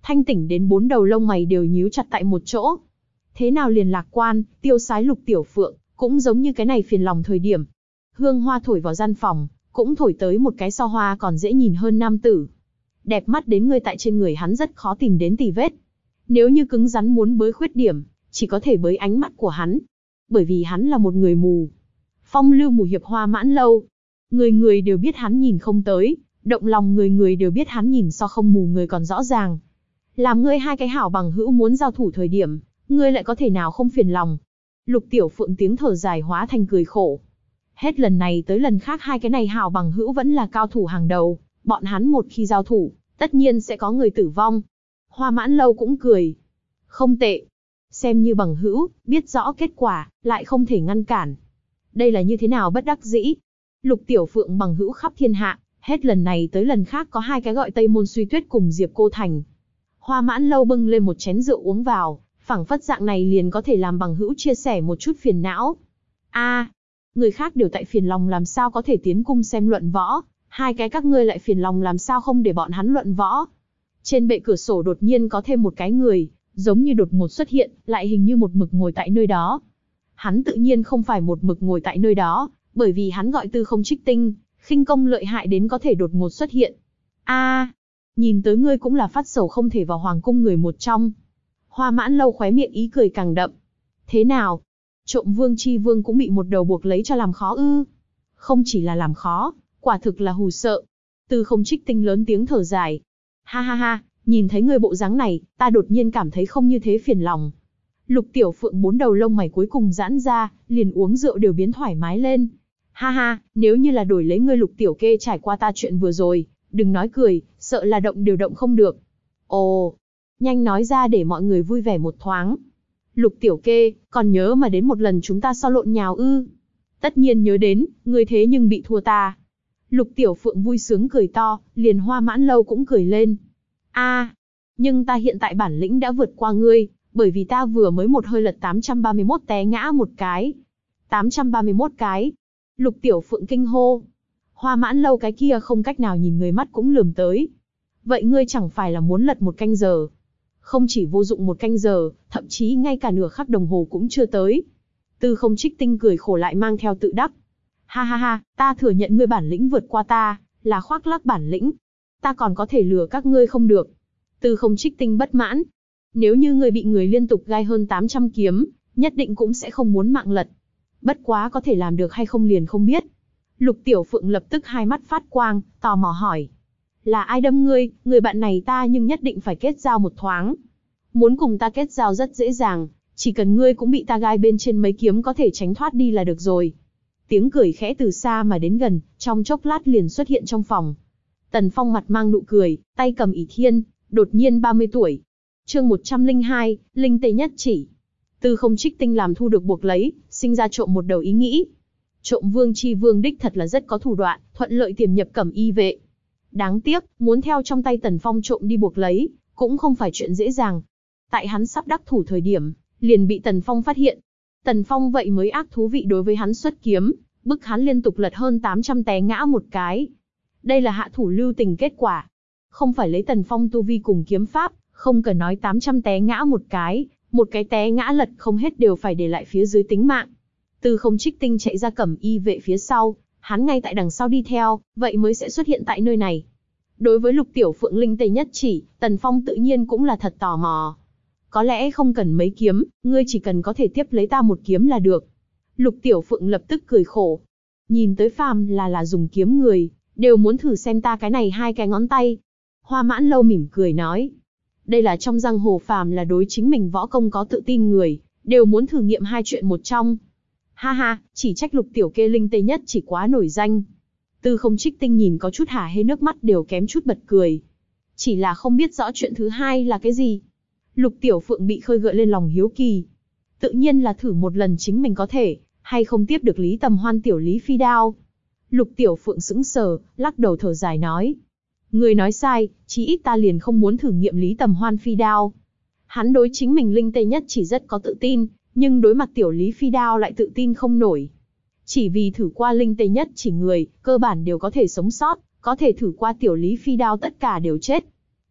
thanh tỉnh đến bốn đầu lông mày đều nhíu chặt tại một chỗ. Thế nào liền lạc quan, tiêu sái Lục Tiểu Phượng, cũng giống như cái này phiền lòng thời điểm. Hương hoa thổi vào gian phòng, cũng thổi tới một cái so hoa còn dễ nhìn hơn nam tử. Đẹp mắt đến người tại trên người hắn rất khó tìm đến tì vết. Nếu như cứng rắn muốn bới khuyết điểm, chỉ có thể bới ánh mắt của hắn. Bởi vì hắn là một người mù. Phong lưu mù hiệp Hoa Mãn Lâu. Người người đều biết hắn nhìn không tới, động lòng người người đều biết hắn nhìn so không mù người còn rõ ràng. Làm ngươi hai cái hảo bằng hữu muốn giao thủ thời điểm, ngươi lại có thể nào không phiền lòng. Lục Tiểu Phượng tiếng thở dài hóa thành cười khổ. Hết lần này tới lần khác hai cái này hảo bằng hữu vẫn là cao thủ hàng đầu, bọn hắn một khi giao thủ, tất nhiên sẽ có người tử vong. Hoa Mãn Lâu cũng cười. Không tệ. Xem như bằng hữu, biết rõ kết quả, lại không thể ngăn cản. Đây là như thế nào bất đắc dĩ. Lục Tiểu Phượng bằng hữu khắp thiên hạ, hết lần này tới lần khác có hai cái gọi Tây Môn Suy Tuyết cùng Diệp Cô Thành. Hoa Mãn Lâu bưng lên một chén rượu uống vào, phảng phất dạng này liền có thể làm bằng hữu chia sẻ một chút phiền não. A, à, người khác đều tại phiền lòng làm sao có thể tiến cung xem luận võ, hai cái các ngươi lại phiền lòng làm sao không để bọn hắn luận võ. Trên bệ cửa sổ đột nhiên có thêm một cái người, giống như đột ngột xuất hiện, lại hình như một mực ngồi tại nơi đó. Hắn tự nhiên không phải một mực ngồi tại nơi đó, bởi vì hắn gọi Tư Không Trích Tinh, khinh công lợi hại đến có thể đột ngột xuất hiện. A, à, nhìn tới ngươi cũng là phát sầu không thể vào hoàng cung người một trong. Hoa Mãn Lâu khóe miệng ý cười càng đậm. Thế nào? Trộm vương chi vương cũng bị một đầu buộc lấy cho làm khó ư? Không chỉ là làm khó, quả thực là hù sợ. Tư Không Trích Tinh lớn tiếng thở dài. Ha ha ha, nhìn thấy người bộ dáng này, ta đột nhiên cảm thấy không như thế phiền lòng. Lục Tiểu Phượng bốn đầu lông mày cuối cùng giãn ra, liền uống rượu đều biến thoải mái lên. Ha ha, nếu như là đổi lấy ngươi Lục Tiểu Kê trải qua ta chuyện vừa rồi, đừng nói cười, sợ là động đều động không được. Ồ, nhanh nói ra để mọi người vui vẻ một thoáng. Lục Tiểu Kê, còn nhớ mà đến một lần chúng ta so lộn nhào ư? Tất nhiên nhớ đến, ngươi thế nhưng bị thua ta. Lục Tiểu Phượng vui sướng cười to, liền Hoa Mãn Lâu cũng cười lên. A, à, nhưng ta hiện tại bản lĩnh đã vượt qua ngươi, bởi vì ta vừa mới một hơi lật tám trăm ba mươi mốt té ngã một cái. tám trăm ba mươi mốt cái. Lục Tiểu Phượng kinh hô. Hoa Mãn Lâu cái kia không cách nào nhìn người mắt cũng lườm tới. Vậy ngươi chẳng phải là muốn lật một canh giờ? Không chỉ vô dụng một canh giờ, thậm chí ngay cả nửa khắc đồng hồ cũng chưa tới. Tư Không Trích Tinh cười khổ lại mang theo tự đắc. Ha ha ha, ta thừa nhận ngươi bản lĩnh vượt qua ta, là khoác lác bản lĩnh. Ta còn có thể lừa các ngươi không được. Tư Không Trích Tinh bất mãn. Nếu như ngươi bị người liên tục gai hơn tám trăm kiếm, nhất định cũng sẽ không muốn mạng lật. Bất quá có thể làm được hay không liền không biết. Lục Tiểu Phượng lập tức hai mắt phát quang, tò mò hỏi. Là ai đâm ngươi, người bạn này ta nhưng nhất định phải kết giao một thoáng. Muốn cùng ta kết giao rất dễ dàng, chỉ cần ngươi cũng bị ta gai bên trên mấy kiếm có thể tránh thoát đi là được rồi. Tiếng cười khẽ từ xa mà đến gần, trong chốc lát liền xuất hiện trong phòng. Tần Phong mặt mang nụ cười, tay cầm ỷ thiên, đột nhiên ba mươi tuổi. Chương một trăm lẻ hai, Linh Tê Nhất Chỉ. Tư Không Trích Tinh làm thu được buộc lấy, sinh ra trộm một đầu ý nghĩ. Trộm vương chi vương đích thật là rất có thủ đoạn, thuận lợi tiềm nhập Cẩm Y vệ. Đáng tiếc, muốn theo trong tay Tần Phong trộm đi buộc lấy, cũng không phải chuyện dễ dàng. Tại hắn sắp đắc thủ thời điểm, liền bị Tần Phong phát hiện. Tần Phong vậy mới ác thú vị đối với hắn xuất kiếm, bức hắn liên tục lật hơn tám trăm té ngã một cái. Đây là hạ thủ lưu tình kết quả. Không phải lấy Tần Phong tu vi cùng kiếm pháp, không cần nói tám trăm té ngã một cái, một cái té ngã lật không hết đều phải để lại phía dưới tính mạng. Tư Không Trích Tinh chạy ra Cẩm Y vệ phía sau, hắn ngay tại đằng sau đi theo, vậy mới sẽ xuất hiện tại nơi này. Đối với Lục Tiểu Phượng Linh Tê Nhất Chỉ, Tần Phong tự nhiên cũng là thật tò mò. Có lẽ không cần mấy kiếm, ngươi chỉ cần có thể tiếp lấy ta một kiếm là được. Lục Tiểu Phượng lập tức cười khổ. Nhìn tới phàm là là dùng kiếm người, đều muốn thử xem ta cái này hai cái ngón tay. Hoa Mãn Lâu mỉm cười nói. Đây là trong giang hồ phàm là đối chính mình võ công có tự tin người, đều muốn thử nghiệm hai chuyện một trong. Ha ha, chỉ trách Lục Tiểu Kê Linh Tê Nhất Chỉ quá nổi danh. Tư Không Trích Tinh nhìn có chút hả hê nước mắt đều kém chút bật cười. Chỉ là không biết rõ chuyện thứ hai là cái gì. Lục Tiểu Phượng bị khơi gợi lên lòng hiếu kỳ. Tự nhiên là thử một lần chính mình có thể, hay không tiếp được Lý Tầm Hoan tiểu Lý Phi Đao. Lục Tiểu Phượng sững sờ, lắc đầu thở dài nói. Người nói sai, chí ít ta liền không muốn thử nghiệm Lý Tầm Hoan Phi Đao. Hắn đối chính mình Linh Tê Nhất Chỉ rất có tự tin, nhưng đối mặt tiểu Lý Phi Đao lại tự tin không nổi. Chỉ vì thử qua Linh Tê Nhất Chỉ người, cơ bản đều có thể sống sót, có thể thử qua tiểu Lý Phi Đao tất cả đều chết.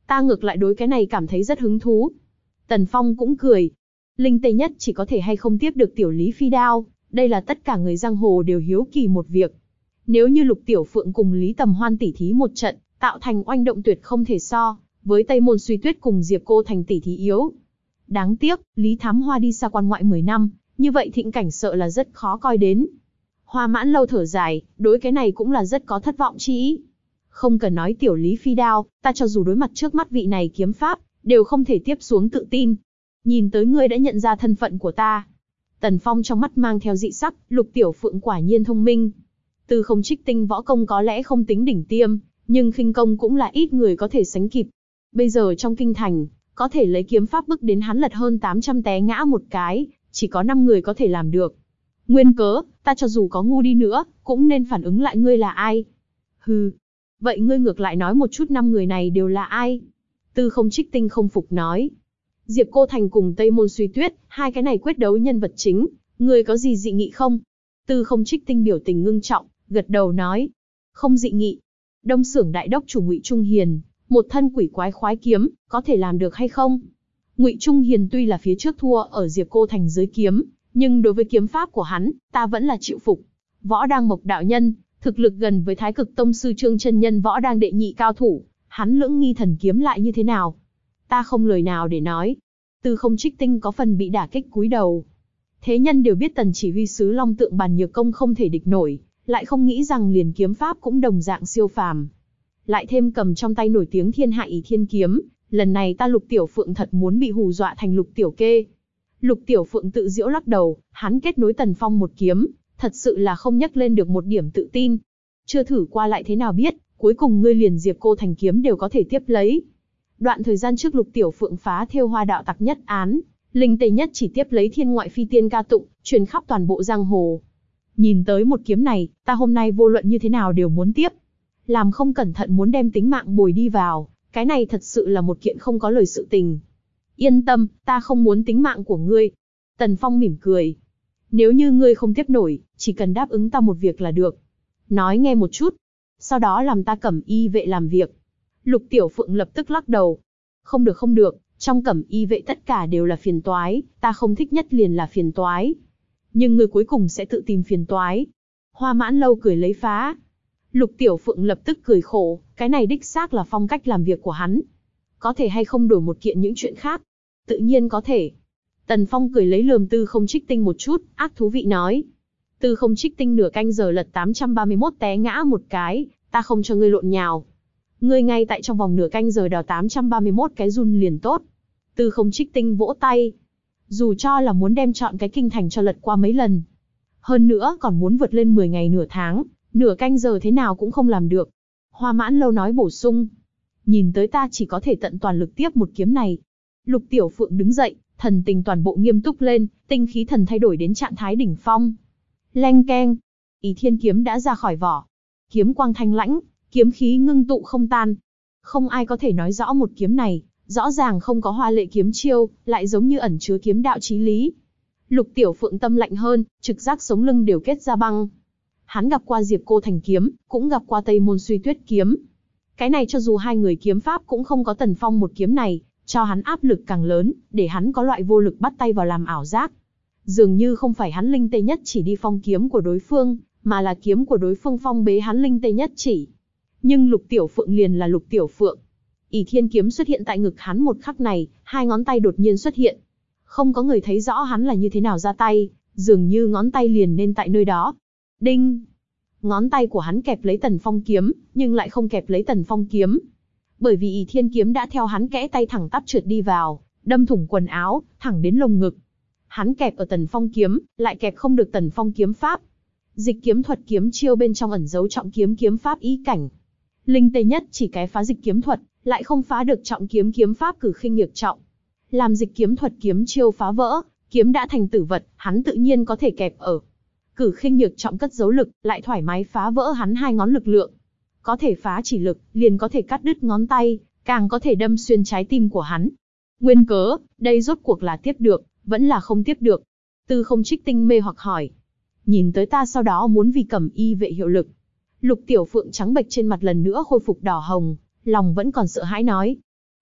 Ta ngược lại đối cái này cảm thấy rất hứng thú. Tần Phong cũng cười. Linh Tê Nhất chỉ có thể hay không tiếp được tiểu Lý Phi đao, đây là tất cả người giang hồ đều hiếu kỳ một việc. Nếu như Lục Tiểu Phượng cùng Lý Tầm Hoan tỉ thí một trận, tạo thành oanh động tuyệt không thể so, với Tây Môn Suy Tuyết cùng Diệp Cô Thành tỉ thí yếu. Đáng tiếc, Lý Thám Hoa đi xa quan ngoại mười năm, như vậy thịnh cảnh sợ là rất khó coi đến. Hoa Mãn Lâu thở dài, đối cái này cũng là rất có thất vọng chi ý. Không cần nói tiểu Lý Phi đao, ta cho dù đối mặt trước mắt vị này kiếm pháp, đều không thể tiếp xuống tự tin. Nhìn tới ngươi đã nhận ra thân phận của ta. Tần Phong trong mắt mang theo dị sắc, Lục Tiểu Phượng quả nhiên thông minh. Tư Không Trích Tinh võ công có lẽ không tính đỉnh tiêm, nhưng khinh công cũng là ít người có thể sánh kịp. Bây giờ trong kinh thành, có thể lấy kiếm pháp bức đến hắn lật hơn tám trăm té ngã một cái, chỉ có năm người có thể làm được. Nguyên cớ, ta cho dù có ngu đi nữa, cũng nên phản ứng lại ngươi là ai. Hừ, vậy ngươi ngược lại nói một chút năm người này đều là ai? Tư Không Trích Tinh không phục nói. Diệp Cô Thành cùng Tây Môn Suy Tuyết, hai cái này quyết đấu nhân vật chính, ngươi có gì dị nghị không? Tư Không Trích Tinh biểu tình ngưng trọng, gật đầu nói. Không dị nghị. Đông Xưởng đại đốc chủ Ngụy Trung Hiền, một thân quỷ quái khoái kiếm, có thể làm được hay không? Ngụy Trung Hiền tuy là phía trước thua ở Diệp Cô Thành dưới kiếm, nhưng đối với kiếm pháp của hắn, ta vẫn là chịu phục. Võ Đang Mộc đạo nhân, thực lực gần với Thái Cực Tông sư Trương chân nhân Võ Đang đệ nhị cao thủ, hắn lưỡng nghi thần kiếm lại như thế nào? Ta không lời nào để nói. Tư Không Trích Tinh có phần bị đả kích cúi đầu. Thế nhân đều biết Tần chỉ huy sứ Long Tượng Bàn Nhược Công không thể địch nổi, lại không nghĩ rằng liền kiếm pháp cũng đồng dạng siêu phàm. Lại thêm cầm trong tay nổi tiếng thiên hạ Ỷ Thiên kiếm, lần này ta Lục Tiểu Phượng thật muốn bị hù dọa thành Lục Tiểu Kê. Lục Tiểu Phượng tự giễu lắc đầu, hắn kết nối Tần Phong một kiếm, thật sự là không nhắc lên được một điểm tự tin. Chưa thử qua lại thế nào biết, cuối cùng ngươi liền Diệp Cô Thành kiếm đều có thể tiếp lấy. Đoạn thời gian trước Lục Tiểu Phượng phá Thêu Hoa đạo tặc nhất án, Linh Tê Nhất chỉ tiếp lấy thiên ngoại phi tiên ca tụng, truyền khắp toàn bộ giang hồ. Nhìn tới một kiếm này, ta hôm nay vô luận như thế nào đều muốn tiếp. Làm không cẩn thận muốn đem tính mạng bồi đi vào, cái này thật sự là một kiện không có lời sự tình. Yên tâm, ta không muốn tính mạng của ngươi. Tần Phong mỉm cười. Nếu như ngươi không tiếp nổi, chỉ cần đáp ứng ta một việc là được. Nói nghe một chút. Sau đó làm ta Cẩm Y vệ làm việc. Lục Tiểu Phượng lập tức lắc đầu. Không được không được, trong Cẩm Y vệ tất cả đều là phiền toái, ta không thích nhất liền là phiền toái. Nhưng ngươi cuối cùng sẽ tự tìm phiền toái. Hoa Mãn Lâu cười lấy phá. Lục Tiểu Phượng lập tức cười khổ, cái này đích xác là phong cách làm việc của hắn. Có thể hay không đổi một kiện những chuyện khác? Tự nhiên có thể. Tần Phong cười lấy lườm Tư Không Trích Tinh một chút, ác thú vị nói. Tư Không Trích Tinh nửa canh giờ lật tám trăm ba mươi mốt té ngã một cái, ta không cho ngươi lộn nhào. Ngươi ngay tại trong vòng nửa canh giờ đào tám trăm ba mươi mốt cái run liền tốt. Tư Không Trích Tinh vỗ tay. Dù cho là muốn đem chọn cái kinh thành cho lật qua mấy lần. Hơn nữa còn muốn vượt lên mười ngày nửa tháng, nửa canh giờ thế nào cũng không làm được. Hoa Mãn Lâu nói bổ sung. Nhìn tới ta chỉ có thể tận toàn lực tiếp một kiếm này. Lục Tiểu Phượng đứng dậy, thần tình toàn bộ nghiêm túc lên, tinh khí thần thay đổi đến trạng thái đỉnh phong. Leng keng, Ỷ Thiên kiếm đã ra khỏi vỏ. Kiếm quang thanh lãnh, kiếm khí ngưng tụ không tan. Không ai có thể nói rõ một kiếm này, rõ ràng không có hoa lệ kiếm chiêu, lại giống như ẩn chứa kiếm đạo chí lý. Lục Tiểu Phượng tâm lạnh hơn, trực giác sống lưng đều kết ra băng. Hắn gặp qua Diệp Cô Thành kiếm, cũng gặp qua Tây Môn Suy Tuyết kiếm. Cái này cho dù hai người kiếm pháp cũng không có Tần Phong một kiếm này, cho hắn áp lực càng lớn, để hắn có loại vô lực bắt tay vào làm ảo giác. Dường như không phải hắn Linh Tê Nhất chỉ đi phong kiếm của đối phương, mà là kiếm của đối phương phong bế hắn Linh Tê Nhất chỉ. Nhưng Lục Tiểu Phượng liền là Lục Tiểu Phượng. Ỷ Thiên kiếm xuất hiện tại ngực hắn một khắc này, hai ngón tay đột nhiên xuất hiện. Không có người thấy rõ hắn là như thế nào ra tay, dường như ngón tay liền nên tại nơi đó. Đinh! Ngón tay của hắn kẹp lấy Tần Phong kiếm, nhưng lại không kẹp lấy Tần Phong kiếm. Bởi vì Ỷ Thiên kiếm đã theo hắn kẽ tay thẳng tắp trượt đi vào, đâm thủng quần áo, thẳng đến lồng ngực. Hắn kẹp ở Tần Phong kiếm, lại kẹp không được Tần Phong kiếm pháp. Dịch kiếm thuật kiếm chiêu bên trong ẩn giấu trọng kiếm kiếm pháp ý cảnh. Linh Tê Nhất chỉ cái phá dịch kiếm thuật, lại không phá được trọng kiếm kiếm pháp cử khinh nhược trọng. Làm dịch kiếm thuật kiếm chiêu phá vỡ, kiếm đã thành tử vật, hắn tự nhiên có thể kẹp ở. Cử khinh nhược trọng cất giấu lực, lại thoải mái phá vỡ hắn hai ngón lực lượng. Có thể phá chỉ lực, liền có thể cắt đứt ngón tay, càng có thể đâm xuyên trái tim của hắn. Nguyên cớ, đây rốt cuộc là tiếp được, vẫn là không tiếp được. Tư Không Trích Tinh mê hoặc hỏi. Nhìn tới ta sau đó muốn vì Cẩm Y vệ hiệu lực. Lục Tiểu Phượng trắng bệch trên mặt lần nữa khôi phục đỏ hồng, lòng vẫn còn sợ hãi nói.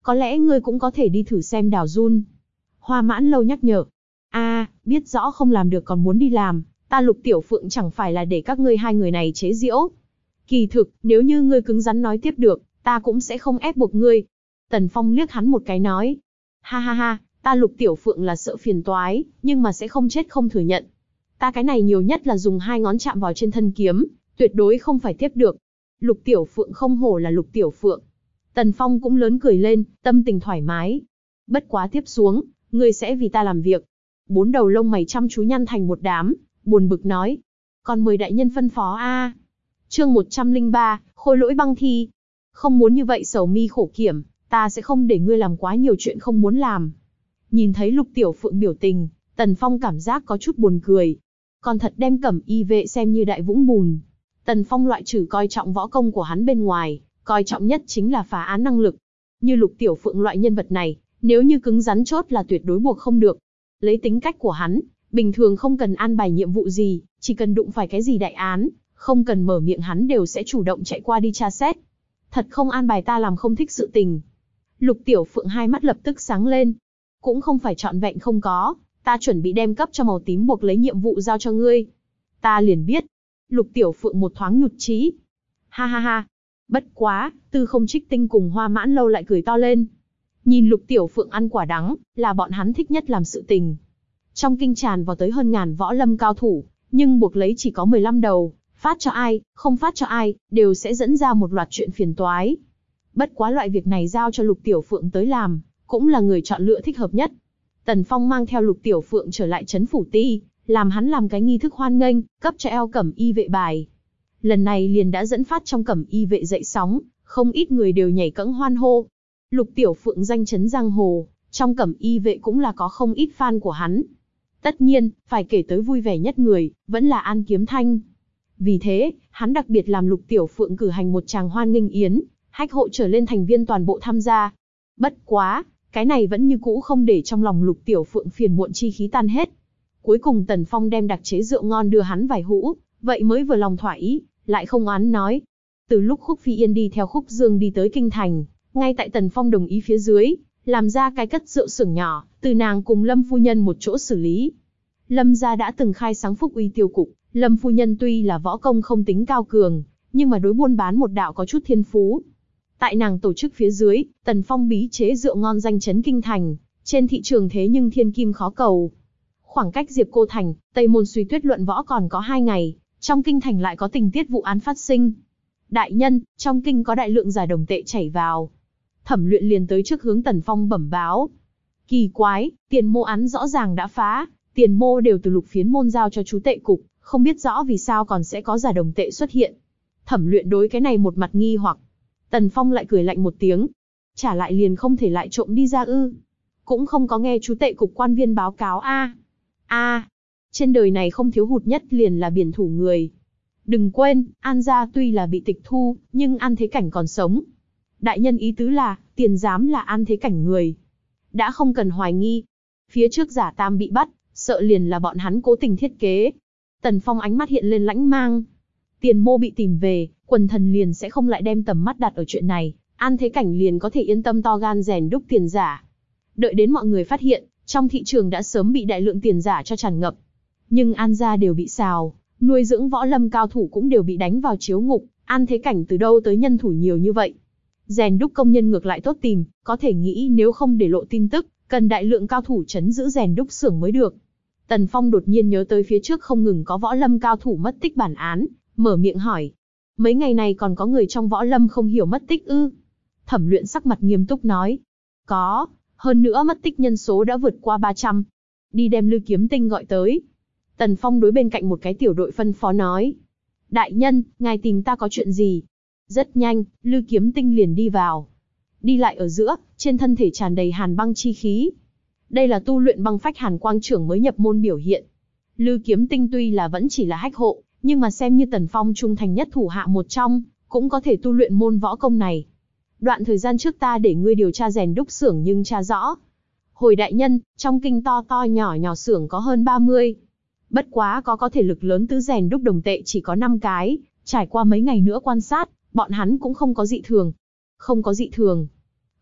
có lẽ ngươi cũng có thể đi thử xem đào giun. Hoa Mãn Lâu nhắc nhở. A, à, biết rõ không làm được còn muốn đi làm, ta Lục Tiểu Phượng chẳng phải là để các ngươi hai người này chế giễu. Kỳ thực, nếu như ngươi cứng rắn nói tiếp được, ta cũng sẽ không ép buộc ngươi. Tần Phong liếc hắn một cái nói. Ha ha ha, ta Lục Tiểu Phượng là sợ phiền toái, nhưng mà sẽ không chết không thừa nhận. Ta cái này nhiều nhất là dùng hai ngón chạm vào trên thân kiếm, tuyệt đối không phải tiếp được. Lục Tiểu Phượng không hổ là Lục Tiểu Phượng. Tần Phong cũng lớn cười lên, tâm tình thoải mái. Bất quá tiếp xuống, ngươi sẽ vì ta làm việc. Bốn đầu lông mày chăm chú nhăn thành một đám, buồn bực nói. Còn mời đại nhân phân phó a. Chương một trăm lẻ ba, Khôi Lỗi Băng Thi. Không muốn như vậy sầu mi khổ kiểm, ta sẽ không để ngươi làm quá nhiều chuyện không muốn làm. Nhìn thấy Lục Tiểu Phượng biểu tình, Tần Phong cảm giác có chút buồn cười. Còn thật đem Cẩm Y vệ xem như đại vũng bùn. Tần Phong loại trừ coi trọng võ công của hắn bên ngoài, coi trọng nhất chính là phá án năng lực. Như Lục Tiểu Phượng loại nhân vật này, nếu như cứng rắn chốt là tuyệt đối buộc không được. Lấy tính cách của hắn, bình thường không cần an bài nhiệm vụ gì, chỉ cần đụng phải cái gì đại án, không cần mở miệng hắn đều sẽ chủ động chạy qua đi tra xét. Thật không an bài ta làm không thích sự tình. Lục Tiểu Phượng hai mắt lập tức sáng lên. Cũng không phải trọn vẹn không có, ta chuẩn bị đem cấp cho màu tím buộc lấy nhiệm vụ giao cho ngươi. Ta liền biết. Lục Tiểu Phượng một thoáng nhụt chí. Ha ha ha. Bất quá, Tư Không Trích Tinh cùng Hoa Mãn Lâu lại cười to lên. Nhìn Lục Tiểu Phượng ăn quả đắng, là bọn hắn thích nhất làm sự tình. Trong kinh tràn vào tới hơn ngàn võ lâm cao thủ, nhưng buộc lấy chỉ có mười lăm đầu, phát cho ai, không phát cho ai, đều sẽ dẫn ra một loạt chuyện phiền toái. Bất quá loại việc này giao cho Lục Tiểu Phượng tới làm, cũng là người chọn lựa thích hợp nhất. Tần Phong mang theo Lục Tiểu Phượng trở lại trấn phủ ti, làm hắn làm cái nghi thức hoan nghênh, cấp cho eo Cẩm Y vệ bài. Lần này liền đã dẫn phát trong Cẩm Y vệ dậy sóng, không ít người đều nhảy cẫng hoan hô. Lục Tiểu Phượng danh chấn giang hồ, trong Cẩm Y vệ cũng là có không ít fan của hắn. Tất nhiên, phải kể tới vui vẻ nhất người, vẫn là An Kiếm Thanh. Vì thế, hắn đặc biệt làm Lục Tiểu Phượng cử hành một tràng hoan nghênh yến, hách hộ trở lên thành viên toàn bộ tham gia. Bất quá, cái này vẫn như cũ không để trong lòng Lục Tiểu Phượng phiền muộn chi khí tan hết. Cuối cùng Tần Phong đem đặc chế rượu ngon đưa hắn vài hũ, vậy mới vừa lòng thỏa ý, lại không oán nói. Từ lúc Khúc Phi Yên đi theo Khúc Dương đi tới kinh thành, ngay tại Tần Phong đồng ý phía dưới, làm ra cái cất rượu xưởng nhỏ, từ nàng cùng Lâm phu nhân một chỗ xử lý. Lâm gia đã từng khai sáng Phúc Uy tiêu cục, Lâm phu nhân tuy là võ công không tính cao cường, nhưng mà đối buôn bán một đạo có chút thiên phú. Tại nàng tổ chức phía dưới, Tần Phong bí chế rượu ngon danh chấn kinh thành, trên thị trường thế nhưng thiên kim khó cầu. Khoảng cách Diệp Cô Thành, Tây Môn Suy Tuyết luận võ còn có hai ngày, trong kinh thành lại có tình tiết vụ án phát sinh. Đại nhân, trong kinh có đại lượng giả đồng tệ chảy vào. Thẩm Luyện liền tới trước hướng Tần Phong bẩm báo. Kỳ quái, tiền mô án rõ ràng đã phá, tiền mô đều từ Lục Phiến môn giao cho chú tệ cục, không biết rõ vì sao còn sẽ có giả đồng tệ xuất hiện. Thẩm Luyện đối cái này một mặt nghi hoặc. Tần Phong lại cười lạnh một tiếng. Trả lại liền không thể lại trộm đi ra ư? Cũng không có nghe chú tệ cục quan viên báo cáo a. A, trên đời này không thiếu hụt nhất liền là biển thủ người. Đừng quên, An gia tuy là bị tịch thu, nhưng An Thế Cảnh còn sống. Đại nhân ý tứ là, tiền giám là An Thế Cảnh người. Đã không cần hoài nghi. Phía trước giả tam bị bắt, sợ liền là bọn hắn cố tình thiết kế. Tần Phong ánh mắt hiện lên lãnh mang. Tiền mô bị tìm về, quần thần liền sẽ không lại đem tầm mắt đặt ở chuyện này. An Thế Cảnh liền có thể yên tâm to gan rèn đúc tiền giả. Đợi đến mọi người phát hiện, trong thị trường đã sớm bị đại lượng tiền giả cho tràn ngập. Nhưng An gia đều bị xào, nuôi dưỡng võ lâm cao thủ cũng đều bị đánh vào chiếu ngục. An Thế Cảnh từ đâu tới nhân thủ nhiều như vậy? Rèn đúc công nhân ngược lại tốt tìm, có thể nghĩ nếu không để lộ tin tức, cần đại lượng cao thủ trấn giữ rèn đúc xưởng mới được. Tần Phong đột nhiên nhớ tới phía trước không ngừng có võ lâm cao thủ mất tích bản án, mở miệng hỏi. Mấy ngày này còn có người trong võ lâm không hiểu mất tích ư? Thẩm Luyện sắc mặt nghiêm túc nói. Có, hơn nữa mất tích nhân số đã vượt qua ba trăm. Đi đem Lư Kiếm Tinh gọi tới. Tần Phong đối bên cạnh một cái tiểu đội phân phó nói. Đại nhân, ngài tìm ta có chuyện gì? Rất nhanh, Lư Kiếm Tinh liền đi vào. Đi lại ở giữa, trên thân thể tràn đầy hàn băng chi khí. Đây là tu luyện băng phách hàn quang trưởng mới nhập môn biểu hiện. Lư Kiếm Tinh tuy là vẫn chỉ là hách hộ, nhưng mà xem như Tần Phong trung thành nhất thủ hạ một trong, cũng có thể tu luyện môn võ công này. Đoạn thời gian trước ta để ngươi điều tra rèn đúc xưởng nhưng tra rõ. Hồi đại nhân, trong kinh to to nhỏ nhỏ xưởng có hơn ba mươi. Bất quá có có thể lực lớn tứ rèn đúc đồng tệ chỉ có năm cái, trải qua mấy ngày nữa quan sát, bọn hắn cũng không có dị thường. Không có dị thường.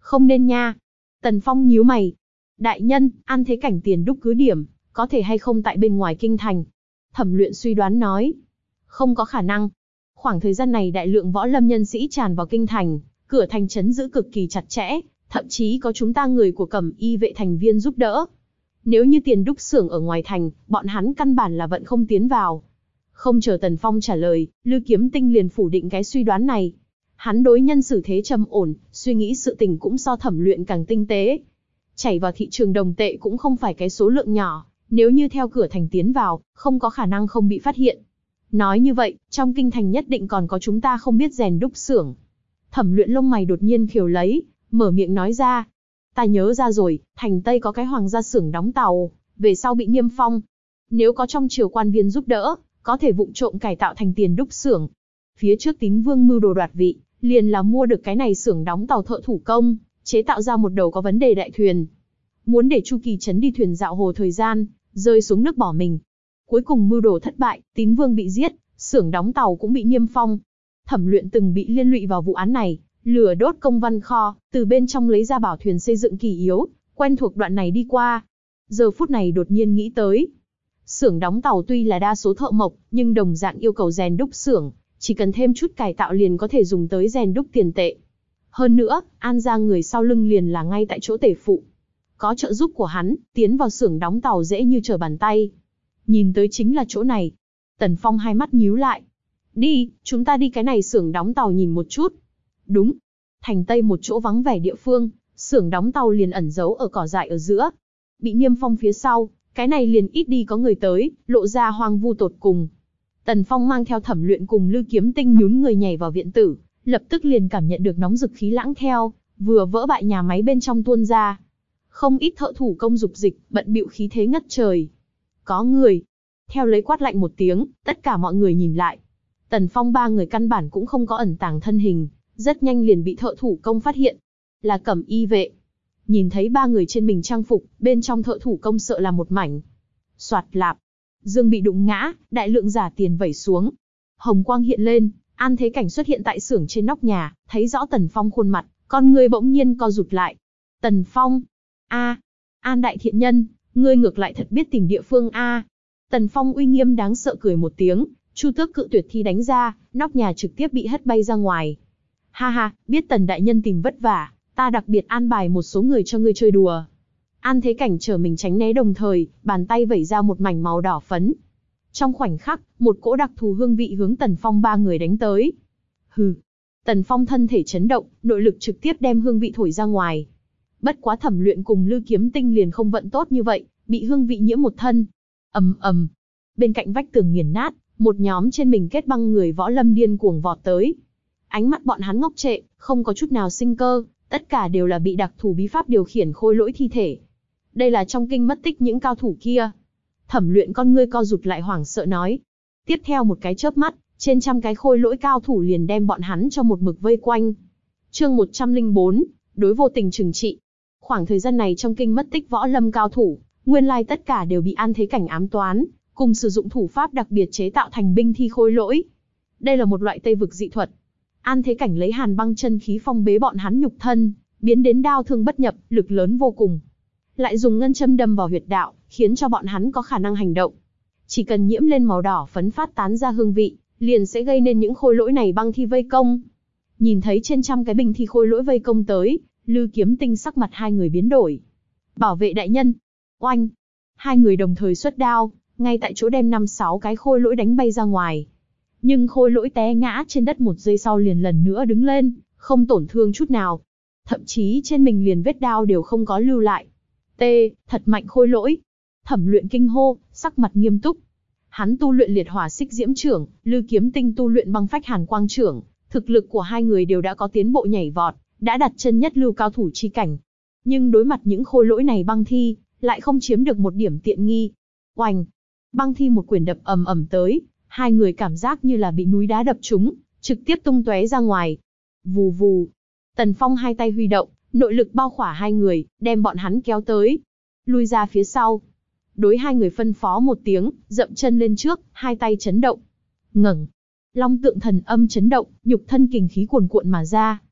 Không nên nha. Tần Phong nhíu mày. Đại nhân, An Thế Cảnh tiền đúc cứ điểm, có thể hay không tại bên ngoài kinh thành? Thẩm Luyện suy đoán nói. Không có khả năng. Khoảng thời gian này đại lượng võ lâm nhân sĩ tràn vào kinh thành, cửa thành trấn giữ cực kỳ chặt chẽ, thậm chí có chúng ta người của Cẩm Y vệ thành viên giúp đỡ. Nếu như tiền đúc xưởng ở ngoài thành, bọn hắn căn bản là vẫn không tiến vào. Không chờ Tần Phong trả lời, Lư Kiếm Tinh liền phủ định cái suy đoán này. Hắn đối nhân xử thế trầm ổn, suy nghĩ sự tình cũng so Thẩm Luyện càng tinh tế. Chảy vào thị trường đồng tệ cũng không phải cái số lượng nhỏ, nếu như theo cửa thành tiến vào, không có khả năng không bị phát hiện. Nói như vậy, trong kinh thành nhất định còn có chúng ta không biết rèn đúc xưởng. Thẩm Luyện lông mày đột nhiên khều lấy, mở miệng nói ra. Ta nhớ ra rồi, thành Tây có cái hoàng gia xưởng đóng tàu, về sau bị niêm phong. Nếu có trong triều quan viên giúp đỡ, có thể vụng trộm cải tạo thành tiền đúc xưởng. Phía trước Tín Vương mưu đồ đoạt vị, liền là mua được cái này xưởng đóng tàu thợ thủ công, chế tạo ra một đầu có vấn đề đại thuyền. Muốn để Chu Kỳ Trấn đi thuyền dạo hồ thời gian, rơi xuống nước bỏ mình. Cuối cùng mưu đồ thất bại, Tín Vương bị giết, xưởng đóng tàu cũng bị niêm phong. Thẩm Luyện từng bị liên lụy vào vụ án này, lửa đốt công văn kho, từ bên trong lấy ra bảo thuyền xây dựng kỳ yếu, quen thuộc đoạn này đi qua. Giờ phút này đột nhiên nghĩ tới. Xưởng đóng tàu tuy là đa số thợ mộc, nhưng đồng dạng yêu cầu rèn đúc xưởng, chỉ cần thêm chút cải tạo liền có thể dùng tới rèn đúc tiền tệ. Hơn nữa, An Giang người sau lưng liền là ngay tại chỗ tể phụ. Có trợ giúp của hắn, tiến vào xưởng đóng tàu dễ như trở bàn tay. Nhìn tới chính là chỗ này. Tần Phong hai mắt nhíu lại. Đi, chúng ta đi cái này xưởng đóng tàu nhìn một chút. Đúng. Thành Tây một chỗ vắng vẻ địa phương, xưởng đóng tàu liền ẩn giấu ở cỏ dại ở giữa. Bị niêm phong phía sau, cái này liền ít đi có người tới, lộ ra hoang vu tột cùng. Tần Phong mang theo Thẩm Luyện cùng Lư Kiếm Tinh nhún người nhảy vào viện tử, lập tức liền cảm nhận được nóng rực khí lãng theo, vừa vỡ bại nhà máy bên trong tuôn ra. Không ít thợ thủ công dục dịch, bận bịu khí thế ngất trời. Có người. Theo lấy quát lạnh một tiếng, tất cả mọi người nhìn lại. Tần Phong ba người căn bản cũng không có ẩn tàng thân hình, rất nhanh liền bị thợ thủ công phát hiện. Là Cẩm Y vệ. Nhìn thấy ba người trên mình trang phục, bên trong thợ thủ công sợ là một mảnh. Soạt lạp. Dương bị đụng ngã, đại lượng giả tiền vẩy xuống. Hồng quang hiện lên, An Thế Cảnh xuất hiện tại xưởng trên nóc nhà, thấy rõ Tần Phong khuôn mặt, con người bỗng nhiên co rụt lại. Tần Phong. A, An đại thiện nhân, ngươi ngược lại thật biết tìm địa phương a. Tần Phong uy nghiêm đáng sợ cười một tiếng, Chu Tước cự tuyệt thi đánh ra, nóc nhà trực tiếp bị hất bay ra ngoài. Ha ha, biết Tần đại nhân tìm vất vả, ta đặc biệt an bài một số người cho ngươi chơi đùa. An Thế Cảnh trở mình tránh né đồng thời, bàn tay vẩy ra một mảnh màu đỏ phấn. Trong khoảnh khắc, một cỗ đặc thù hương vị hướng Tần Phong ba người đánh tới. Hừ. Tần Phong thân thể chấn động, nội lực trực tiếp đem hương vị thổi ra ngoài. Bất quá Thẩm Luyện cùng Lư Kiếm Tinh liền không vận tốt như vậy, bị hương vị nhiễm một thân. Ầm ầm. Bên cạnh vách tường nghiền nát, một nhóm trên mình kết băng người võ lâm điên cuồng vọt tới. Ánh mắt bọn hắn ngốc trệ, không có chút nào sinh cơ, tất cả đều là bị đặc thù bí pháp điều khiển khôi lỗi thi thể. Đây là trong kinh mất tích những cao thủ kia. Thẩm Luyện con ngươi co rụt lại hoảng sợ nói. Tiếp theo một cái chớp mắt, trên trăm cái khôi lỗi cao thủ liền đem bọn hắn cho một mực vây quanh. Chương một trăm lẻ bốn, đối vô tình trừng trị. Khoảng thời gian này trong kinh mất tích võ lâm cao thủ, nguyên lai tất cả đều bị An Thế Cảnh ám toán, cùng sử dụng thủ pháp đặc biệt chế tạo thành binh thi khôi lỗi. Đây là một loại Tây vực dị thuật. An Thế Cảnh lấy hàn băng chân khí phong bế bọn hắn nhục thân, biến đến đao thương bất nhập, lực lớn vô cùng. Lại dùng ngân châm đâm vào huyệt đạo, khiến cho bọn hắn có khả năng hành động. Chỉ cần nhiễm lên màu đỏ phấn phát tán ra hương vị, liền sẽ gây nên những khôi lỗi này băng thi vây công. Nhìn thấy trên trăm cái binh thi khôi lỗi vây công tới, Lư Kiếm Tinh sắc mặt hai người biến đổi. Bảo vệ đại nhân. Oanh. Hai người đồng thời xuất đao, ngay tại chỗ đem năm sáu cái khôi lỗi đánh bay ra ngoài. Nhưng khôi lỗi té ngã trên đất một giây sau liền lần nữa đứng lên, không tổn thương chút nào. Thậm chí trên mình liền vết đao đều không có lưu lại. T, thật mạnh khôi lỗi. Thẩm Luyện kinh hô, sắc mặt nghiêm túc. Hắn tu luyện liệt hỏa xích diễm trưởng, Lư Kiếm Tinh tu luyện băng phách hàn quang trưởng, thực lực của hai người đều đã có tiến bộ nhảy vọt, đã đặt chân nhất lưu cao thủ chi cảnh. Nhưng đối mặt những khôi lỗi này băng thi, lại không chiếm được một điểm tiện nghi. Oanh! Băng thi một quyền đập ầm ầm tới, hai người cảm giác như là bị núi đá đập trúng, trực tiếp tung tóe ra ngoài. Vù vù! Tần Phong hai tay huy động, nội lực bao khỏa hai người, đem bọn hắn kéo tới. Lui ra phía sau. Đối hai người phân phó một tiếng, dậm chân lên trước, hai tay chấn động. Ngẩng. Long tượng thần âm chấn động, nhục thân kình khí cuồn cuộn mà ra,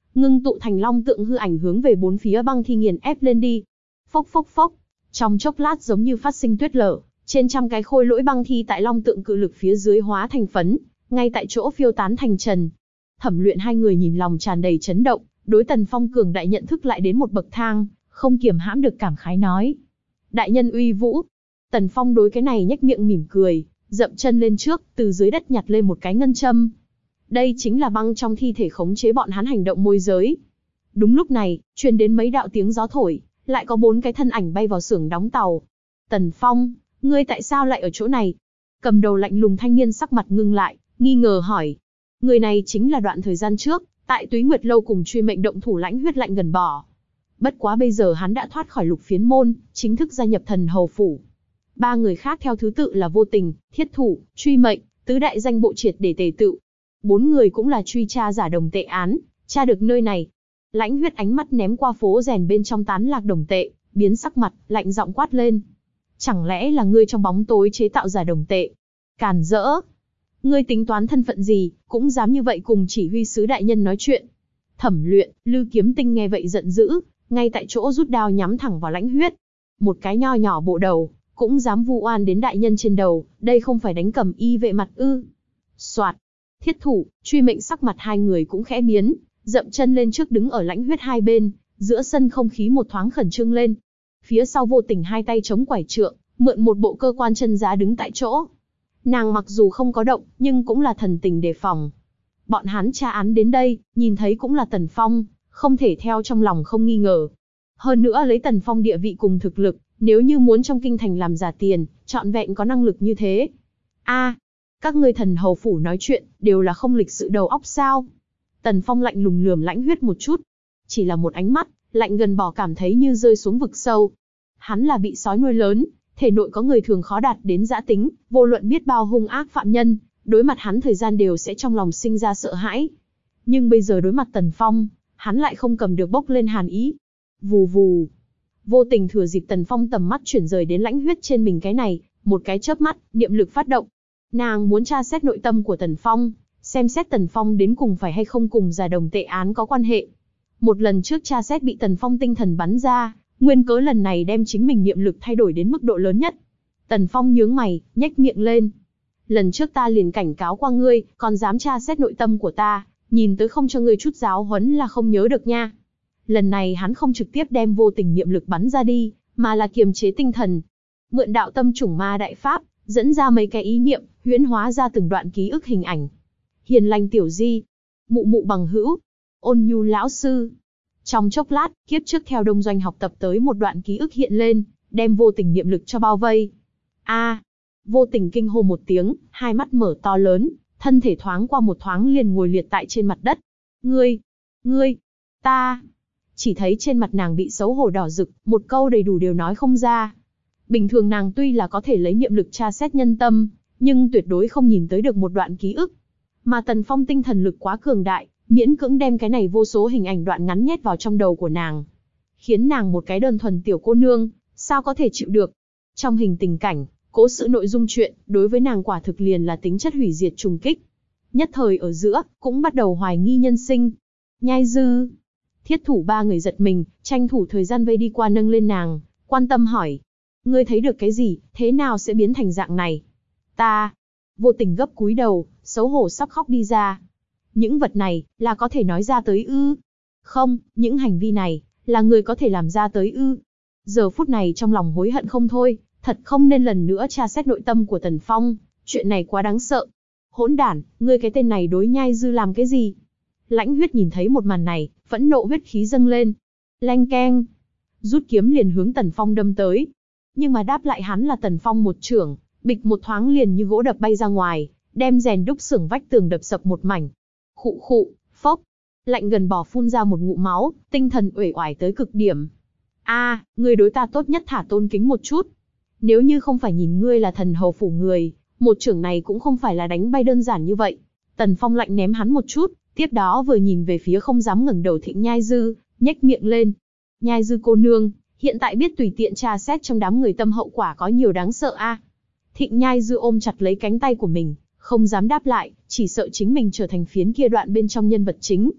ngưng tụ thành long tượng hư ảnh hướng về bốn phía băng thi nghiền ép lên đi. Phốc phốc phốc, trong chốc lát giống như phát sinh tuyết lở, trên trăm cái khôi lỗi băng thi tại long tượng cự lực phía dưới hóa thành phấn, ngay tại chỗ phiêu tán thành trần. Thẩm Luyện hai người nhìn lòng tràn đầy chấn động, đối Tần Phong cường đại nhận thức lại đến một bậc thang, không kiềm hãm được cảm khái nói: đại nhân uy vũ. Tần Phong đối cái này nhếch miệng mỉm cười, dậm chân lên trước, từ dưới đất nhặt lên một cái ngân châm. Đây chính là băng trong thi thể khống chế bọn hắn hành động môi giới. Đúng lúc này, truyền đến mấy đạo tiếng gió thổi, lại có bốn cái thân ảnh bay vào xưởng đóng tàu. Tần Phong, ngươi tại sao lại ở chỗ này? Cầm đầu lạnh lùng thanh niên sắc mặt ngưng lại, nghi ngờ hỏi. Người này chính là đoạn thời gian trước, tại Túy Nguyệt Lâu cùng Truy Mệnh động thủ Lãnh Huyết Lạnh gần bỏ. Bất quá bây giờ hắn đã thoát khỏi Lục Phiến môn, chính thức gia nhập Thần Hầu phủ. Ba người khác theo thứ tự là Vô Tình, Thiết Thủ, Truy Mệnh, tứ đại danh bộ triệt để tề tự. Bốn người cũng là truy tra giả đồng tệ án, tra được nơi này. Lãnh Huyết ánh mắt ném qua phố rèn bên trong tán lạc đồng tệ, biến sắc mặt, lạnh giọng quát lên. Chẳng lẽ là ngươi trong bóng tối chế tạo giả đồng tệ? Càn rỡ! Ngươi tính toán thân phận gì, cũng dám như vậy cùng chỉ huy sứ đại nhân nói chuyện? Thẩm Luyện, Lư Kiếm Tinh nghe vậy giận dữ, ngay tại chỗ rút đao nhắm thẳng vào Lãnh Huyết. Một cái nho nhỏ bộ đầu, cũng dám vu oan đến đại nhân trên đầu, đây không phải đánh cầm y vệ mặt ư? Soạt! Thiết Thủ, Truy Mệnh sắc mặt hai người cũng khẽ biến, dậm chân lên trước đứng ở Lãnh Huyết hai bên, giữa sân không khí một thoáng khẩn trương lên. Phía sau Vô Tình hai tay chống quải trượng, mượn một bộ cơ quan chân giá đứng tại chỗ. Nàng mặc dù không có động, nhưng cũng là thần tình đề phòng. Bọn hắn tra án đến đây, nhìn thấy cũng là Tần Phong, không thể theo trong lòng không nghi ngờ. Hơn nữa lấy Tần Phong địa vị cùng thực lực, nếu như muốn trong kinh thành làm giả tiền, trọn vẹn có năng lực như thế. A, các ngươi Thần Hầu phủ nói chuyện, đều là không lịch sự đầu óc sao? Tần Phong lạnh lùng lườm Lãnh Huyết một chút. Chỉ là một ánh mắt, lạnh gần bỏ cảm thấy như rơi xuống vực sâu. Hắn là bị sói nuôi lớn, thể nội có người thường khó đạt đến dã tính, vô luận biết bao hung ác phạm nhân, đối mặt hắn thời gian đều sẽ trong lòng sinh ra sợ hãi. Nhưng bây giờ đối mặt Tần Phong, hắn lại không cầm được bốc lên hàn ý. Vù vù. Vô Tình thừa dịp Tần Phong tầm mắt chuyển rời đến Lãnh Huyết trên mình cái này, một cái chớp mắt, niệm lực phát động. Nàng muốn tra xét nội tâm của Tần Phong, xem xét Tần Phong đến cùng phải hay không cùng giả đồng tệ án có quan hệ. Một lần trước tra xét bị Tần Phong tinh thần bắn ra, nguyên cớ lần này đem chính mình niệm lực thay đổi đến mức độ lớn nhất. Tần Phong nhướng mày, nhếch miệng lên. Lần trước ta liền cảnh cáo qua ngươi, còn dám tra xét nội tâm của ta, nhìn tới không cho ngươi chút giáo huấn là không nhớ được nha. Lần này hắn không trực tiếp đem Vô Tình niệm lực bắn ra đi, mà là kiềm chế tinh thần. Mượn đạo tâm chủng ma đại pháp, dẫn ra mấy cái ý niệm, huyễn hóa ra từng đoạn ký ức hình ảnh. Hiền lành tiểu di, mụ mụ bằng hữu, ôn nhu lão sư. Trong chốc lát, kiếp trước theo Đông Doanh học tập tới một đoạn ký ức hiện lên, đem Vô Tình niệm lực cho bao vây. A! Vô Tình kinh hô một tiếng, hai mắt mở to lớn, thân thể thoáng qua một thoáng liền ngồi liệt tại trên mặt đất. Ngươi! Ngươi! Ta! Chỉ thấy trên mặt nàng bị xấu hổ đỏ rực, một câu đầy đủ đều nói không ra. Bình thường nàng tuy là có thể lấy niệm lực tra xét nhân tâm, nhưng tuyệt đối không nhìn tới được một đoạn ký ức. Mà Tần Phong tinh thần lực quá cường đại, miễn cưỡng đem cái này vô số hình ảnh đoạn ngắn nhét vào trong đầu của nàng. Khiến nàng một cái đơn thuần tiểu cô nương, sao có thể chịu được. Trong hình tình cảnh, cố sự nội dung chuyện, đối với nàng quả thực liền là tính chất hủy diệt trùng kích. Nhất thời ở giữa, cũng bắt đầu hoài nghi nhân sinh. Nhai Dư, Thiết Thủ ba người giật mình, tranh thủ thời gian vây đi qua nâng lên nàng, quan tâm hỏi. Ngươi thấy được cái gì, thế nào sẽ biến thành dạng này? Ta, Vô Tình gấp cúi đầu, xấu hổ sắp khóc đi ra. Những vật này, là có thể nói ra tới ư? Không, những hành vi này, là người có thể làm ra tới ư? Giờ phút này trong lòng hối hận không thôi, thật không nên lần nữa tra xét nội tâm của Tần Phong, chuyện này quá đáng sợ. Hỗn đản, ngươi cái tên này đối Nhai Dư làm cái gì? Lãnh Huyết nhìn thấy một màn này, phẫn nộ huyết khí dâng lên. Leng keng, rút kiếm liền hướng Tần Phong đâm tới. Nhưng mà đáp lại hắn là Tần Phong một chưởng, bịch một thoáng liền như gỗ đập bay ra ngoài, đem rèn đúc xưởng vách tường đập sập một mảnh. Khụ khụ, phốc, lạnh gần bỏ phun ra một ngụm máu, tinh thần uể oải tới cực điểm. A, à, ngươi đối ta tốt nhất thả tôn kính một chút. Nếu như không phải nhìn ngươi là Thần Hầu phủ người, một chưởng này cũng không phải là đánh bay đơn giản như vậy. Tần Phong lạnh ném hắn một chút, tiếp đó vừa nhìn về phía không dám ngẩng đầu Thịnh Nhai Dư, nhếch miệng lên. Nhai Dư cô nương, hiện tại biết tùy tiện tra xét trong đám người tâm hậu quả có nhiều đáng sợ a. À? Thịnh Nhai Dư ôm chặt lấy cánh tay của mình, không dám đáp lại, chỉ sợ chính mình trở thành phiến kia đoạn bên trong nhân vật chính.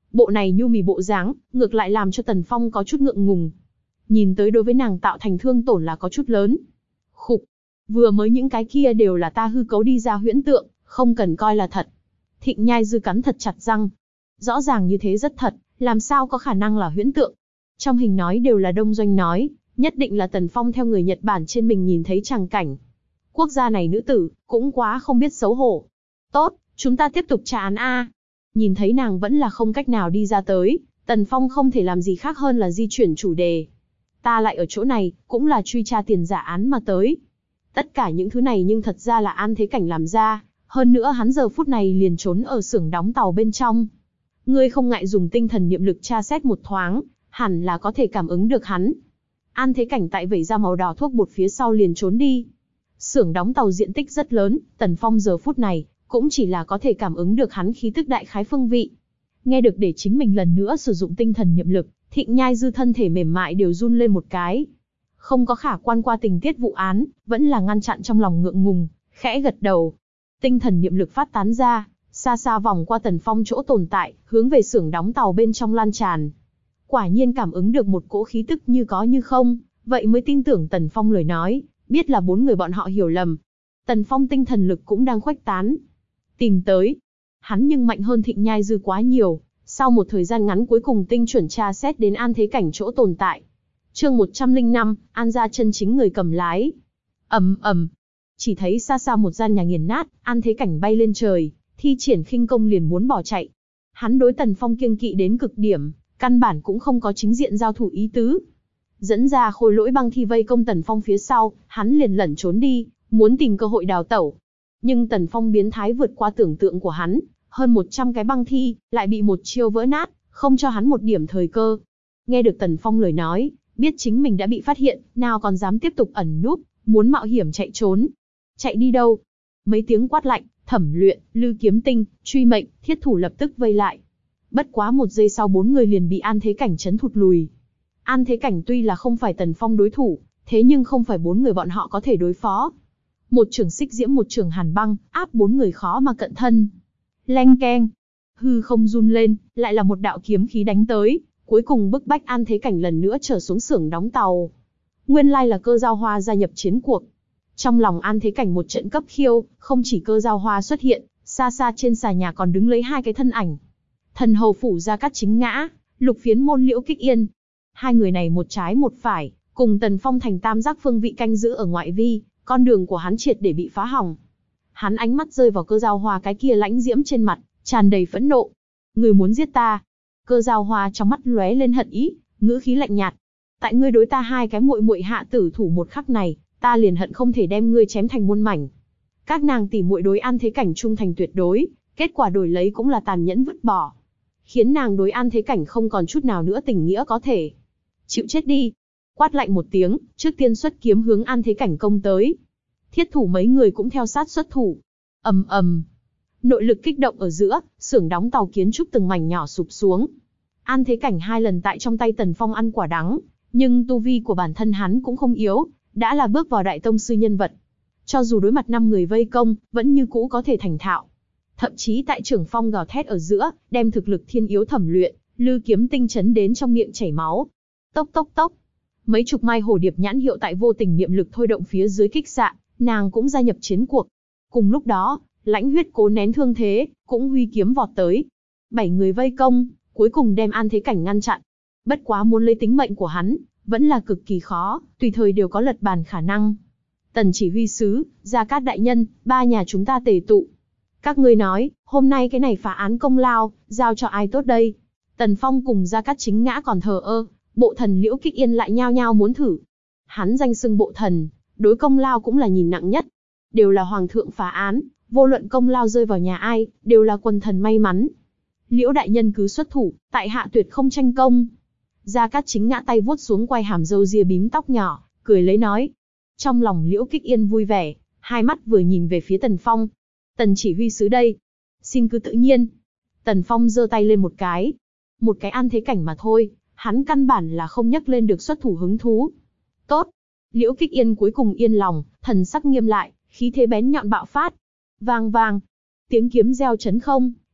Bộ này nhu mì bộ dáng, ngược lại làm cho Tần Phong có chút ngượng ngùng. Nhìn tới đối với nàng tạo thành thương tổn là có chút lớn. Khục, vừa mới những cái kia đều là ta hư cấu đi ra huyễn tượng, không cần coi là thật. Thịnh Nhai Dư cắn thật chặt răng. Rõ ràng như thế rất thật, làm sao có khả năng là huyễn tượng. Trong hình nói đều là Đông Doanh nói, nhất định là Tần Phong theo người Nhật Bản trên mình nhìn thấy tràng cảnh. Quốc gia này nữ tử, cũng quá không biết xấu hổ. Tốt, chúng ta tiếp tục tra án A. Nhìn thấy nàng vẫn là không cách nào đi ra tới, Tần Phong không thể làm gì khác hơn là di chuyển chủ đề. Ta lại ở chỗ này, cũng là truy tra tiền giả án mà tới. Tất cả những thứ này nhưng thật ra là An Thế Cảnh làm ra, hơn nữa hắn giờ phút này liền trốn ở xưởng đóng tàu bên trong. Ngươi không ngại dùng tinh thần niệm lực tra xét một thoáng, hẳn là có thể cảm ứng được hắn. An Thế Cảnh tại vẩy ra màu đỏ thuốc bột phía sau liền trốn đi. Xưởng đóng tàu diện tích rất lớn, Tần Phong giờ phút này cũng chỉ là có thể cảm ứng được hắn khí tức đại khái phương vị. Nghe được để chính mình lần nữa sử dụng tinh thần niệm lực, Thịnh Nhai Dư thân thể mềm mại đều run lên một cái. Không có khả quan qua tình tiết vụ án, vẫn là ngăn chặn trong lòng ngượng ngùng, khẽ gật đầu. Tinh thần niệm lực phát tán ra, xa xa vòng qua Tần Phong chỗ tồn tại, hướng về xưởng đóng tàu bên trong lan tràn. Quả nhiên cảm ứng được một cỗ khí tức như có như không, vậy mới tin tưởng Tần Phong lời nói, biết là bốn người bọn họ hiểu lầm. Tần Phong tinh thần lực cũng đang khuếch tán. Tìm tới. Hắn nhưng mạnh hơn Thịnh Nhai Dư quá nhiều, sau một thời gian ngắn cuối cùng tinh chuẩn tra xét đến An Thế Cảnh chỗ tồn tại. Chương một trăm lẻ năm, An gia chân chính người cầm lái. Ầm ầm. Chỉ thấy xa xa một gian nhà nghiền nát, An Thế Cảnh bay lên trời, thi triển khinh công liền muốn bỏ chạy. Hắn đối Tần Phong kiêng kỵ đến cực điểm, căn bản cũng không có chính diện giao thủ ý tứ. Dẫn ra khôi lỗi băng thi vây công Tần Phong phía sau, hắn liền lẩn trốn đi, muốn tìm cơ hội đào tẩu. Nhưng Tần Phong biến thái vượt qua tưởng tượng của hắn, hơn một trăm cái băng thi, lại bị một chiêu vỡ nát, không cho hắn một điểm thời cơ. Nghe được Tần Phong lời nói, biết chính mình đã bị phát hiện, nào còn dám tiếp tục ẩn núp, muốn mạo hiểm chạy trốn. Chạy đi đâu? Mấy tiếng quát lạnh, Thẩm Luyện, Lư Kiếm Tinh, Truy Mệnh, Thiết Thủ lập tức vây lại. Bất quá một giây sau bốn người liền bị An Thế Cảnh chấn thụt lùi. An Thế Cảnh tuy là không phải Tần Phong đối thủ, thế nhưng không phải bốn người bọn họ có thể đối phó. Một trường xích diễm một trường hàn băng, áp bốn người khó mà cận thân. Leng keng, hư không run lên, lại là một đạo kiếm khí đánh tới, cuối cùng bức bách An Thế Cảnh lần nữa trở xuống xưởng đóng tàu. Nguyên lai là Cơ Giao Hoa gia nhập chiến cuộc. Trong lòng An Thế Cảnh một trận cấp khiêu, không chỉ Cơ Giao Hoa xuất hiện, xa xa trên xà nhà còn đứng lấy hai cái thân ảnh. Thần hầu phủ Gia Cát Chính ngã, Lục Phiến môn Liễu Kích Yên. Hai người này một trái một phải, cùng Tần Phong thành tam giác phương vị canh giữ ở ngoại vi, con đường của hắn triệt để bị phá hỏng. Hắn ánh mắt rơi vào Cơ Giao Hoa cái kia lãnh diễm trên mặt, tràn đầy phẫn nộ. Người muốn giết ta? Cơ Giao Hoa trong mắt lóe lên hận ý, ngữ khí lạnh nhạt. Tại ngươi đối ta hai cái muội muội hạ tử thủ một khắc này, ta liền hận không thể đem ngươi chém thành muôn mảnh. Các nàng tỉ muội đối An Thế Cảnh trung thành tuyệt đối, kết quả đổi lấy cũng là tàn nhẫn vứt bỏ, khiến nàng đối An Thế Cảnh không còn chút nào nữa tình nghĩa có thể. Chịu chết đi! Quát lạnh một tiếng, trước tiên xuất kiếm hướng An Thế Cảnh công tới. Thiết Thủ mấy người cũng theo sát xuất thủ. Ầm ầm, nội lực kích động ở giữa, xưởng đóng tàu kiến trúc từng mảnh nhỏ sụp xuống. An Thế Cảnh hai lần tại trong tay Tần Phong ăn quả đắng, nhưng tu vi của bản thân hắn cũng không yếu, đã là bước vào đại tông sư nhân vật. Cho dù đối mặt năm người vây công, vẫn như cũ có thể thành thạo. Thậm chí tại trưởng phong gào thét ở giữa, đem thực lực thiên yếu Thẩm Luyện, Lư Kiếm Tinh chấn đến trong miệng chảy máu. Tốc tốc tốc. Mấy chục mai hồ điệp nhãn hiệu tại vô tình niệm lực thôi động phía dưới kích xạ, nàng cũng gia nhập chiến cuộc. Cùng lúc đó, Lãnh Huyết cố nén thương thế, cũng huy kiếm vọt tới. Bảy người vây công, cuối cùng đem An Thế Cảnh ngăn chặn. Bất quá muốn lấy tính mệnh của hắn, vẫn là cực kỳ khó, tùy thời đều có lật bàn khả năng. Tần chỉ huy sứ, Gia Cát đại nhân, ba nhà chúng ta tề tụ. Các ngươi nói, hôm nay cái này phá án công lao, giao cho ai tốt đây? Tần Phong cùng Gia Cát Chính ngã còn thờ ơ, bộ thần Liễu Kích Yên lại nhao nhao muốn thử. Hắn danh xưng bộ thần, đối công lao cũng là nhìn nặng nhất. Đều là hoàng thượng phá án, vô luận công lao rơi vào nhà ai, đều là quần thần may mắn. Liễu đại nhân cứ xuất thủ, tại hạ tuyệt không tranh công. Gia Cát Chính ngã tay vuốt xuống quai hàm râu ria bím tóc nhỏ, cười lấy nói. Trong lòng Liễu Kích Yên vui vẻ, hai mắt vừa nhìn về phía Tần Phong. Tần chỉ huy sứ đây, xin cứ tự nhiên. Tần Phong giơ tay lên một cái. Một cái An Thế Cảnh mà thôi, hắn căn bản là không nhắc lên được xuất thủ hứng thú. Tốt. Liễu Kích Yên cuối cùng yên lòng, thần sắc nghiêm lại, khí thế bén nhọn bạo phát. Vang vang. Tiếng kiếm reo chấn không,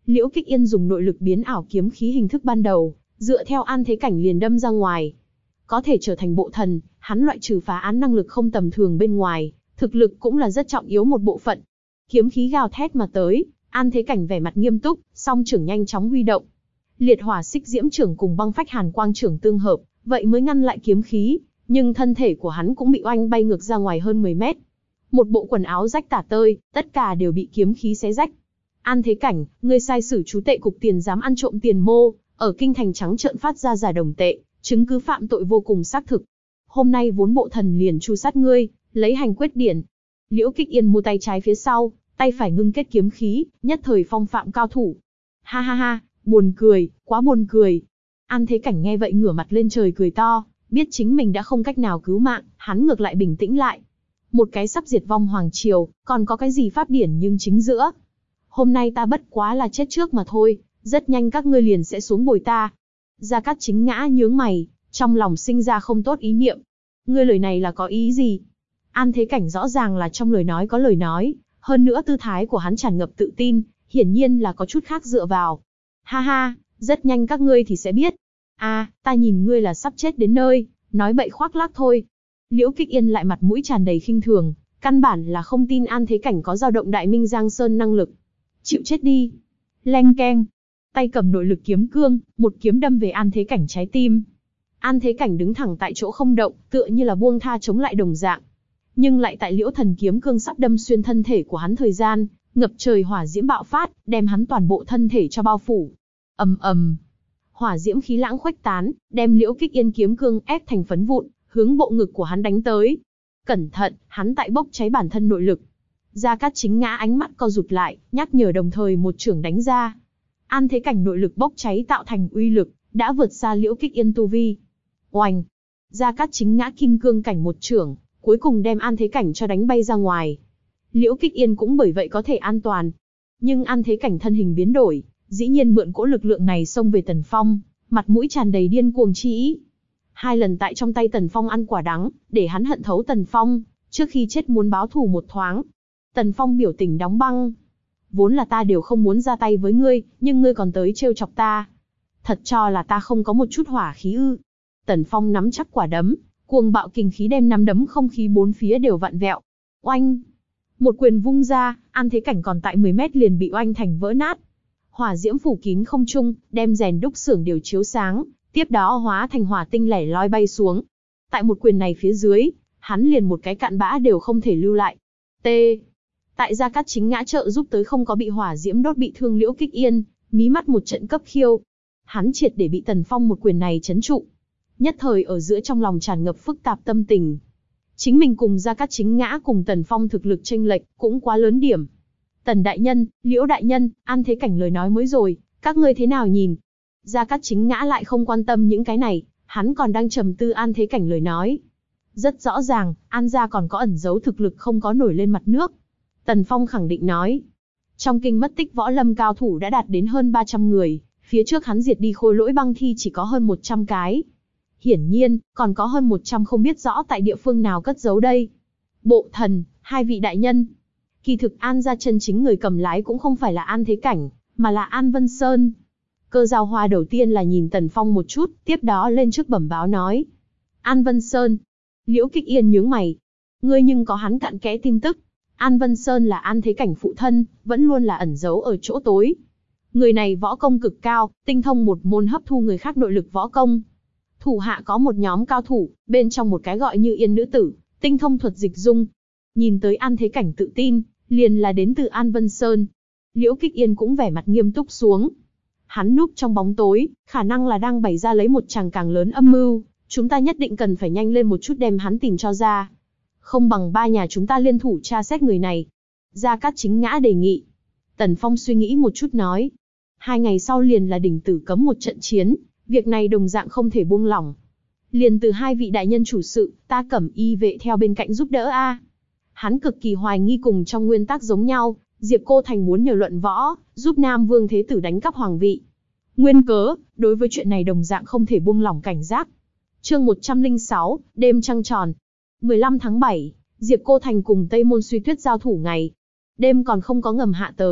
Liễu Kích Yên dùng nội lực biến ảo kiếm khí hình thức ban đầu, dựa theo An Thế Cảnh liền đâm ra ngoài. Có thể trở thành bộ thần, hắn loại trừ phá án năng lực không tầm thường bên ngoài, thực lực cũng là rất trọng yếu một bộ phận. Kiếm khí gào thét mà tới, An Thế Cảnh vẻ mặt nghiêm túc, song trưởng nhanh chóng huy động. Liệt hỏa xích diễm trưởng cùng băng phách hàn quang trưởng tương hợp, vậy mới ngăn lại kiếm khí, nhưng thân thể của hắn cũng bị oanh bay ngược ra ngoài hơn mười mét. Một bộ quần áo rách tả tơi, tất cả đều bị kiếm khí xé rách. An Thế Cảnh, ngươi sai sử chú tệ cục tiền dám ăn trộm tiền mô, ở kinh thành trắng trợn phát ra giả đồng tệ, chứng cứ phạm tội vô cùng xác thực. Hôm nay vốn bộ thần liền tru sát ngươi, lấy hành quyết điển. Liễu Kích Yên mua tay trái phía sau, tay phải ngưng kết kiếm khí, nhất thời phong phạm cao thủ. Ha ha ha, buồn cười, quá buồn cười. An Thế Cảnh nghe vậy ngửa mặt lên trời cười to, biết chính mình đã không cách nào cứu mạng, hắn ngược lại bình tĩnh lại. Một cái sắp diệt vong hoàng triều, còn có cái gì pháp điển nhưng chính giữa. Hôm nay ta bất quá là chết trước mà thôi, rất nhanh các ngươi liền sẽ xuống bồi ta. Gia Cát Chính Ngã nhướng mày, trong lòng sinh ra không tốt ý niệm. Ngươi lời này là có ý gì? An Thế Cảnh rõ ràng là trong lời nói có lời nói, hơn nữa tư thái của hắn tràn ngập tự tin, hiển nhiên là có chút khác dựa vào. Ha ha, rất nhanh các ngươi thì sẽ biết. A, à, ta nhìn ngươi là sắp chết đến nơi, nói bậy khoác lác thôi. Liễu Kích Yên lại mặt mũi tràn đầy khinh thường, căn bản là không tin An Thế Cảnh có dao động Đại Minh Giang Sơn năng lực. Chịu chết đi. Leng keng. Tay cầm nội lực kiếm cương, một kiếm đâm về An Thế Cảnh trái tim. An Thế Cảnh đứng thẳng tại chỗ không động, tựa như là buông tha chống lại đồng dạng. Nhưng lại tại Liễu Thần kiếm cương sắp đâm xuyên thân thể của hắn thời gian, ngập trời hỏa diễm bạo phát, đem hắn toàn bộ thân thể cho bao phủ. Ầm ầm. Hỏa diễm khí lãng khuếch tán, đem Liễu Kích Yên kiếm cương ép thành phấn vụn, hướng bộ ngực của hắn đánh tới. Cẩn thận, hắn tại bốc cháy bản thân nội lực. Gia Cát Chính Ngã ánh mắt co rụt lại, nhắc nhở đồng thời một chưởng đánh ra. An Thế Cảnh nội lực bốc cháy tạo thành uy lực, đã vượt xa Liễu Kích Yên tu vi. Oanh! Gia Cát Chính Ngã kim cương cảnh một chưởng, cuối cùng đem An Thế Cảnh cho đánh bay ra ngoài. Liễu Kích Yên cũng bởi vậy có thể an toàn. Nhưng An Thế Cảnh thân hình biến đổi, dĩ nhiên mượn cỗ lực lượng này xông về Tần Phong, mặt mũi tràn đầy điên cuồng chi ý. Hai lần tại trong tay Tần Phong ăn quả đắng, để hắn hận thấu Tần Phong, trước khi chết muốn báo thù một thoáng. Tần Phong biểu tình đóng băng. Vốn là ta đều không muốn ra tay với ngươi, nhưng ngươi còn tới trêu chọc ta. Thật cho là ta không có một chút hỏa khí ư? Tần Phong nắm chắc quả đấm, cuồng bạo kình khí đem nắm đấm không khí bốn phía đều vặn vẹo. Oanh! Một quyền vung ra, An Thế Cảnh còn tại mười mét liền bị oanh thành vỡ nát. Hỏa diễm phủ kín không trung, đem rèn đúc xưởng đều chiếu sáng, tiếp đó hóa thành hỏa tinh lẻ loi bay xuống. Tại một quyền này phía dưới, hắn liền một cái cặn bã đều không thể lưu lại. T. Tại Gia Cát Chính Ngã trợ giúp tới không có bị hỏa diễm đốt bị thương Liễu Kích Yên, mí mắt một trận cấp khiêu. Hắn triệt để bị Tần Phong một quyền này chấn trụ. Nhất thời ở giữa trong lòng tràn ngập phức tạp tâm tình. Chính mình cùng Gia Cát Chính Ngã cùng Tần Phong thực lực chênh lệch cũng quá lớn điểm. Tần đại nhân, Liễu đại nhân, An Thế Cảnh lời nói mới rồi, các ngươi thế nào nhìn? Gia Cát Chính Ngã lại không quan tâm những cái này, hắn còn đang trầm tư An Thế Cảnh lời nói. Rất rõ ràng, An gia còn có ẩn giấu thực lực không có nổi lên mặt nước. Tần Phong khẳng định nói. Trong kinh mất tích võ lâm cao thủ đã đạt đến hơn ba trăm người, phía trước hắn diệt đi khôi lỗi băng thi chỉ có hơn một trăm cái. Hiển nhiên, còn có hơn một trăm không biết rõ tại địa phương nào cất giấu đây. Bộ thần, hai vị đại nhân. Kỳ thực An gia chân chính người cầm lái cũng không phải là An Thế Cảnh, mà là An Vân Sơn. Cơ Giao Hoa đầu tiên là nhìn Tần Phong một chút, tiếp đó lên trước bẩm báo nói. An Vân Sơn. Liễu Kích Yên nhướng mày. Ngươi nhưng có hắn cặn kẽ tin tức. An Vân Sơn là An Thế Cảnh phụ thân, vẫn luôn là ẩn giấu ở chỗ tối. Người này võ công cực cao, tinh thông một môn hấp thu người khác nội lực võ công. Thủ hạ có một nhóm cao thủ, bên trong một cái gọi Như Yên nữ tử, tinh thông thuật dịch dung. Nhìn tới An Thế Cảnh tự tin, liền là đến từ An Vân Sơn. Liễu Kích Yên cũng vẻ mặt nghiêm túc xuống. Hắn núp trong bóng tối, khả năng là đang bày ra lấy một tràng càng lớn âm mưu. Chúng ta nhất định cần phải nhanh lên một chút đem hắn tìm cho ra. Không bằng ba nhà chúng ta liên thủ tra xét người này. Gia Cát Chính Ngã đề nghị. Tần Phong suy nghĩ một chút nói. Hai ngày sau liền là đỉnh tử cấm một trận chiến, việc này đồng dạng không thể buông lỏng. Liền từ hai vị đại nhân chủ sự, ta Cẩm Y vệ theo bên cạnh giúp đỡ a. Hắn cực kỳ hoài nghi cùng trong nguyên tắc giống nhau, Diệp Cô Thành muốn nhờ luận võ, giúp Nam Vương Thế Tử đánh cắp hoàng vị. Nguyên cớ, đối với chuyện này đồng dạng không thể buông lỏng cảnh giác. Chương một trăm lẻ sáu, đêm trăng tròn. mười lăm tháng bảy, Diệp Cô Thành cùng Tây Môn Suy Tuyết giao thủ ngày. Đêm còn không có ngầm hạ tới,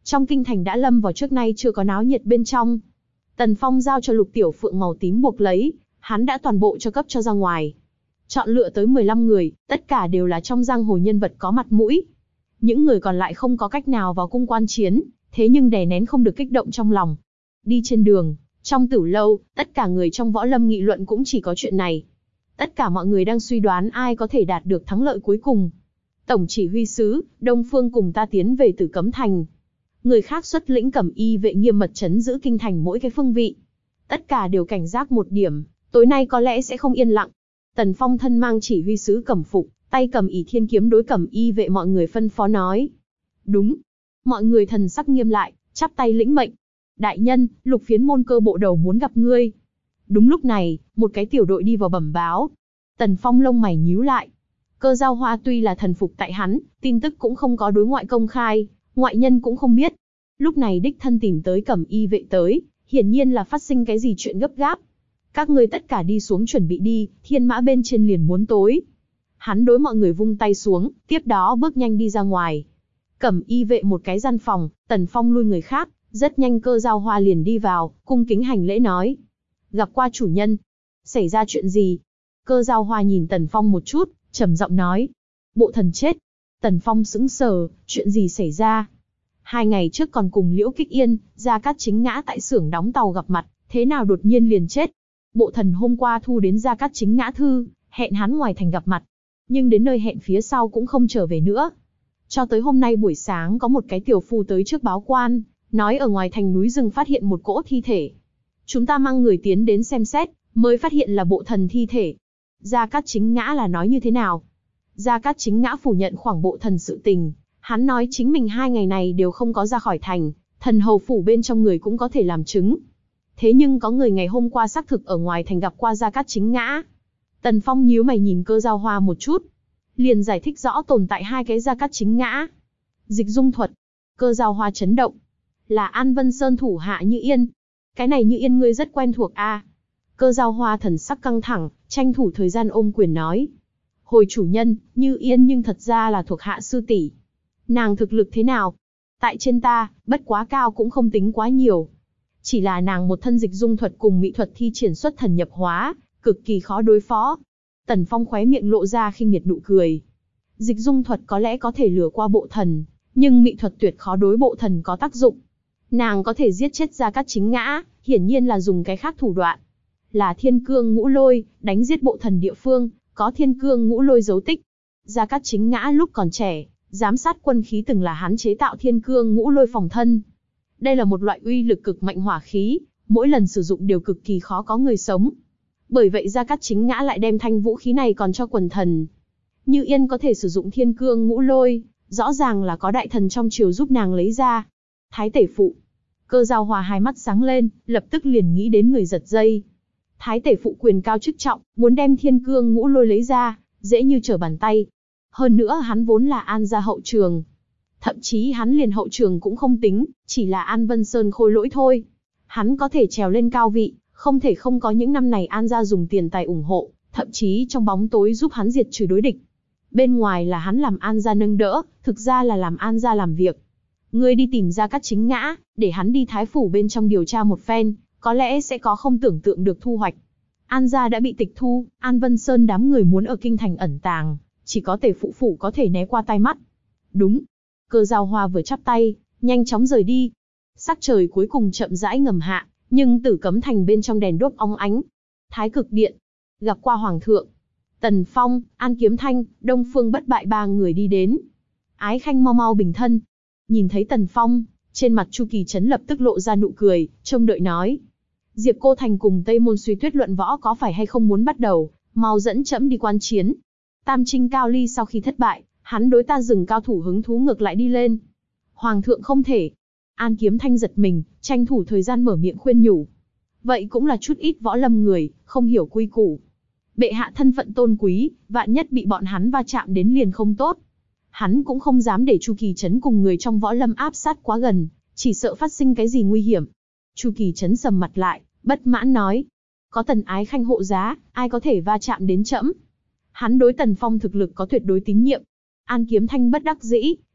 Trong kinh thành đã lâm vào trước nay chưa có náo nhiệt bên trong. Tần Phong giao cho Lục Tiểu Phượng màu tím buộc lấy, hắn đã toàn bộ cho cấp cho ra ngoài. Chọn lựa tới mười lăm người, tất cả đều là trong giang hồ nhân vật có mặt mũi. Những người còn lại không có cách nào vào cung quan chiến, thế nhưng đè nén không được kích động trong lòng. Đi trên đường, trong tử lâu, tất cả người trong võ lâm nghị luận cũng chỉ có chuyện này. Tất cả mọi người đang suy đoán ai có thể đạt được thắng lợi cuối cùng. Tổng chỉ huy sứ, Đông Phương cùng ta tiến về Tử Cấm Thành. Người khác xuất lĩnh cẩm y vệ nghiêm mật trấn giữ kinh thành mỗi cái phương vị. Tất cả đều cảnh giác một điểm, tối nay có lẽ sẽ không yên lặng. Tần Phong thân mang chỉ huy sứ cẩm phục, tay cầm ỷ thiên kiếm đối cẩm y vệ mọi người phân phó nói. Đúng. Mọi người thần sắc nghiêm lại, chắp tay lĩnh mệnh. Đại nhân, Lục Phiến môn cơ bộ đầu muốn gặp ngươi. Đúng lúc này, một cái tiểu đội đi vào bẩm báo. Tần Phong lông mày nhíu lại. Cơ Giao Hoa tuy là thần phục tại hắn, tin tức cũng không có đối ngoại công khai, ngoại nhân cũng không biết. Lúc này đích thân tìm tới cẩm y vệ tới, hiển nhiên là phát sinh cái gì chuyện gấp gáp. Các ngươi tất cả đi xuống chuẩn bị đi, thiên mã bên trên liền muốn tối. Hắn đối mọi người vung tay xuống, tiếp đó bước nhanh đi ra ngoài. Cẩm y vệ một cái gian phòng, Tần Phong lui người khác, rất nhanh Cơ Giao Hoa liền đi vào, cung kính hành lễ nói. Gặp qua chủ nhân. Xảy ra chuyện gì? Cơ Giao Hoa nhìn Tần Phong một chút, trầm giọng nói. Bộ thần chết. Tần Phong sững sờ, chuyện gì xảy ra? Hai ngày trước còn cùng Liễu Kích Yên, Gia Cát Chính Ngã tại xưởng đóng tàu gặp mặt, thế nào đột nhiên liền chết? Bộ thần hôm qua thu đến Gia Cát Chính Ngã thư, hẹn hắn ngoài thành gặp mặt. Nhưng đến nơi hẹn phía sau cũng không trở về nữa. Cho tới hôm nay buổi sáng có một cái tiểu phu tới trước báo quan, nói ở ngoài thành núi rừng phát hiện một cỗ thi thể. Chúng ta mang người tiến đến xem xét, mới phát hiện là bộ thần thi thể. Gia Cát Chính Ngã là nói như thế nào? Gia Cát Chính Ngã phủ nhận khoảng bộ thần sự tình. Hắn nói chính mình hai ngày này đều không có ra khỏi thành, thần hầu phủ bên trong người cũng có thể làm chứng. Thế nhưng có người ngày hôm qua xác thực ở ngoài thành gặp qua Gia Cát Chính Ngã. Tần Phong nhíu mày nhìn Cơ Giao Hoa một chút, liền giải thích rõ tồn tại hai cái Gia Cát Chính Ngã. Dịch dung thuật. Cơ Giao Hoa chấn động. Là An Vân Sơn thủ hạ Như Yên. Cái này Như Yên ngươi rất quen thuộc a? À? Cơ Giao Hoa thần sắc căng thẳng, tranh thủ thời gian ôm quyền nói. Hồi chủ nhân, Như Yên nhưng thật ra là thuộc hạ sư tỷ. Nàng thực lực thế nào? Tại trên ta, bất quá cao cũng không tính quá nhiều. Chỉ là nàng một thân dịch dung thuật cùng mỹ thuật thi triển xuất thần nhập hóa, cực kỳ khó đối phó. Tần Phong khóe miệng lộ ra khinh miệt nụ cười. Dịch dung thuật có lẽ có thể lừa qua bộ thần, nhưng mỹ thuật tuyệt khó đối bộ thần có tác dụng. Nàng có thể giết chết Gia Cát Chính Ngã, hiển nhiên là dùng cái khác thủ đoạn. Là thiên cương ngũ lôi, đánh giết bộ thần địa phương, có thiên cương ngũ lôi dấu tích. Gia Cát Chính Ngã lúc còn trẻ, giám sát quân khí từng là hắn chế tạo thiên cương ngũ lôi phòng thân. Đây là một loại uy lực cực mạnh hỏa khí, mỗi lần sử dụng đều cực kỳ khó có người sống. Bởi vậy Gia Cát Chính Ngã lại đem thanh vũ khí này còn cho quần thần. Như Yên có thể sử dụng thiên cương ngũ lôi, rõ ràng là có đại thần trong triều giúp nàng lấy ra. Thái tể phụ. Cơ Giao Hoa hai mắt sáng lên, lập tức liền nghĩ đến người giật dây. Thái tể phụ quyền cao chức trọng, muốn đem thiên cương ngũ lôi lấy ra, dễ như trở bàn tay. Hơn nữa hắn vốn là An gia hậu trường. Thậm chí hắn liền hậu trường cũng không tính, chỉ là An Vân Sơn khôi lỗi thôi. Hắn có thể trèo lên cao vị, không thể không có những năm này An gia dùng tiền tài ủng hộ, thậm chí trong bóng tối giúp hắn diệt trừ đối địch. Bên ngoài là hắn làm An gia nâng đỡ, thực ra là làm An gia làm việc. Ngươi đi tìm Gia Cát Chính Ngã, để hắn đi Thái phủ bên trong điều tra một phen, có lẽ sẽ có không tưởng tượng được thu hoạch. An gia đã bị tịch thu, An Vân Sơn đám người muốn ở kinh thành ẩn tàng, chỉ có tể phụ phủ có thể né qua tai mắt. Đúng. Cơ Giao Hoa vừa chắp tay, nhanh chóng rời đi. Sắc trời cuối cùng chậm rãi ngầm hạ, nhưng Tử Cấm Thành bên trong đèn đuốc óng ánh. Thái Cực Điện. Gặp qua Hoàng thượng. Tần Phong, An Kiếm Thanh, Đông Phương Bất Bại ba người đi đến. Ái Khanh mau mau bình thân. Nhìn thấy Tần Phong, trên mặt Chu Kỳ Trấn lập tức lộ ra nụ cười, trông đợi nói. Diệp Cô Thành cùng Tây Môn Suy Tuyết luận võ có phải hay không muốn bắt đầu, mau dẫn trẫm đi quan chiến. Tam Trinh Cao Ly sau khi thất bại, hắn đối ta dừng cao thủ hứng thú ngược lại đi lên. Hoàng thượng không thể. An Kiếm Thanh giật mình, tranh thủ thời gian mở miệng khuyên nhủ. Vậy cũng là chút ít võ lâm người, không hiểu quy củ. Bệ hạ thân phận tôn quý, vạn nhất bị bọn hắn va chạm đến liền không tốt. Hắn cũng không dám để Chu Kỳ Trấn cùng người trong võ lâm áp sát quá gần, chỉ sợ phát sinh cái gì nguy hiểm. Chu Kỳ Trấn sầm mặt lại, bất mãn nói. Có Tần Ái Khanh hộ giá, ai có thể va chạm đến trẫm? Hắn đối Tần Phong thực lực có tuyệt đối tín nhiệm. An Kiếm Thanh bất đắc dĩ,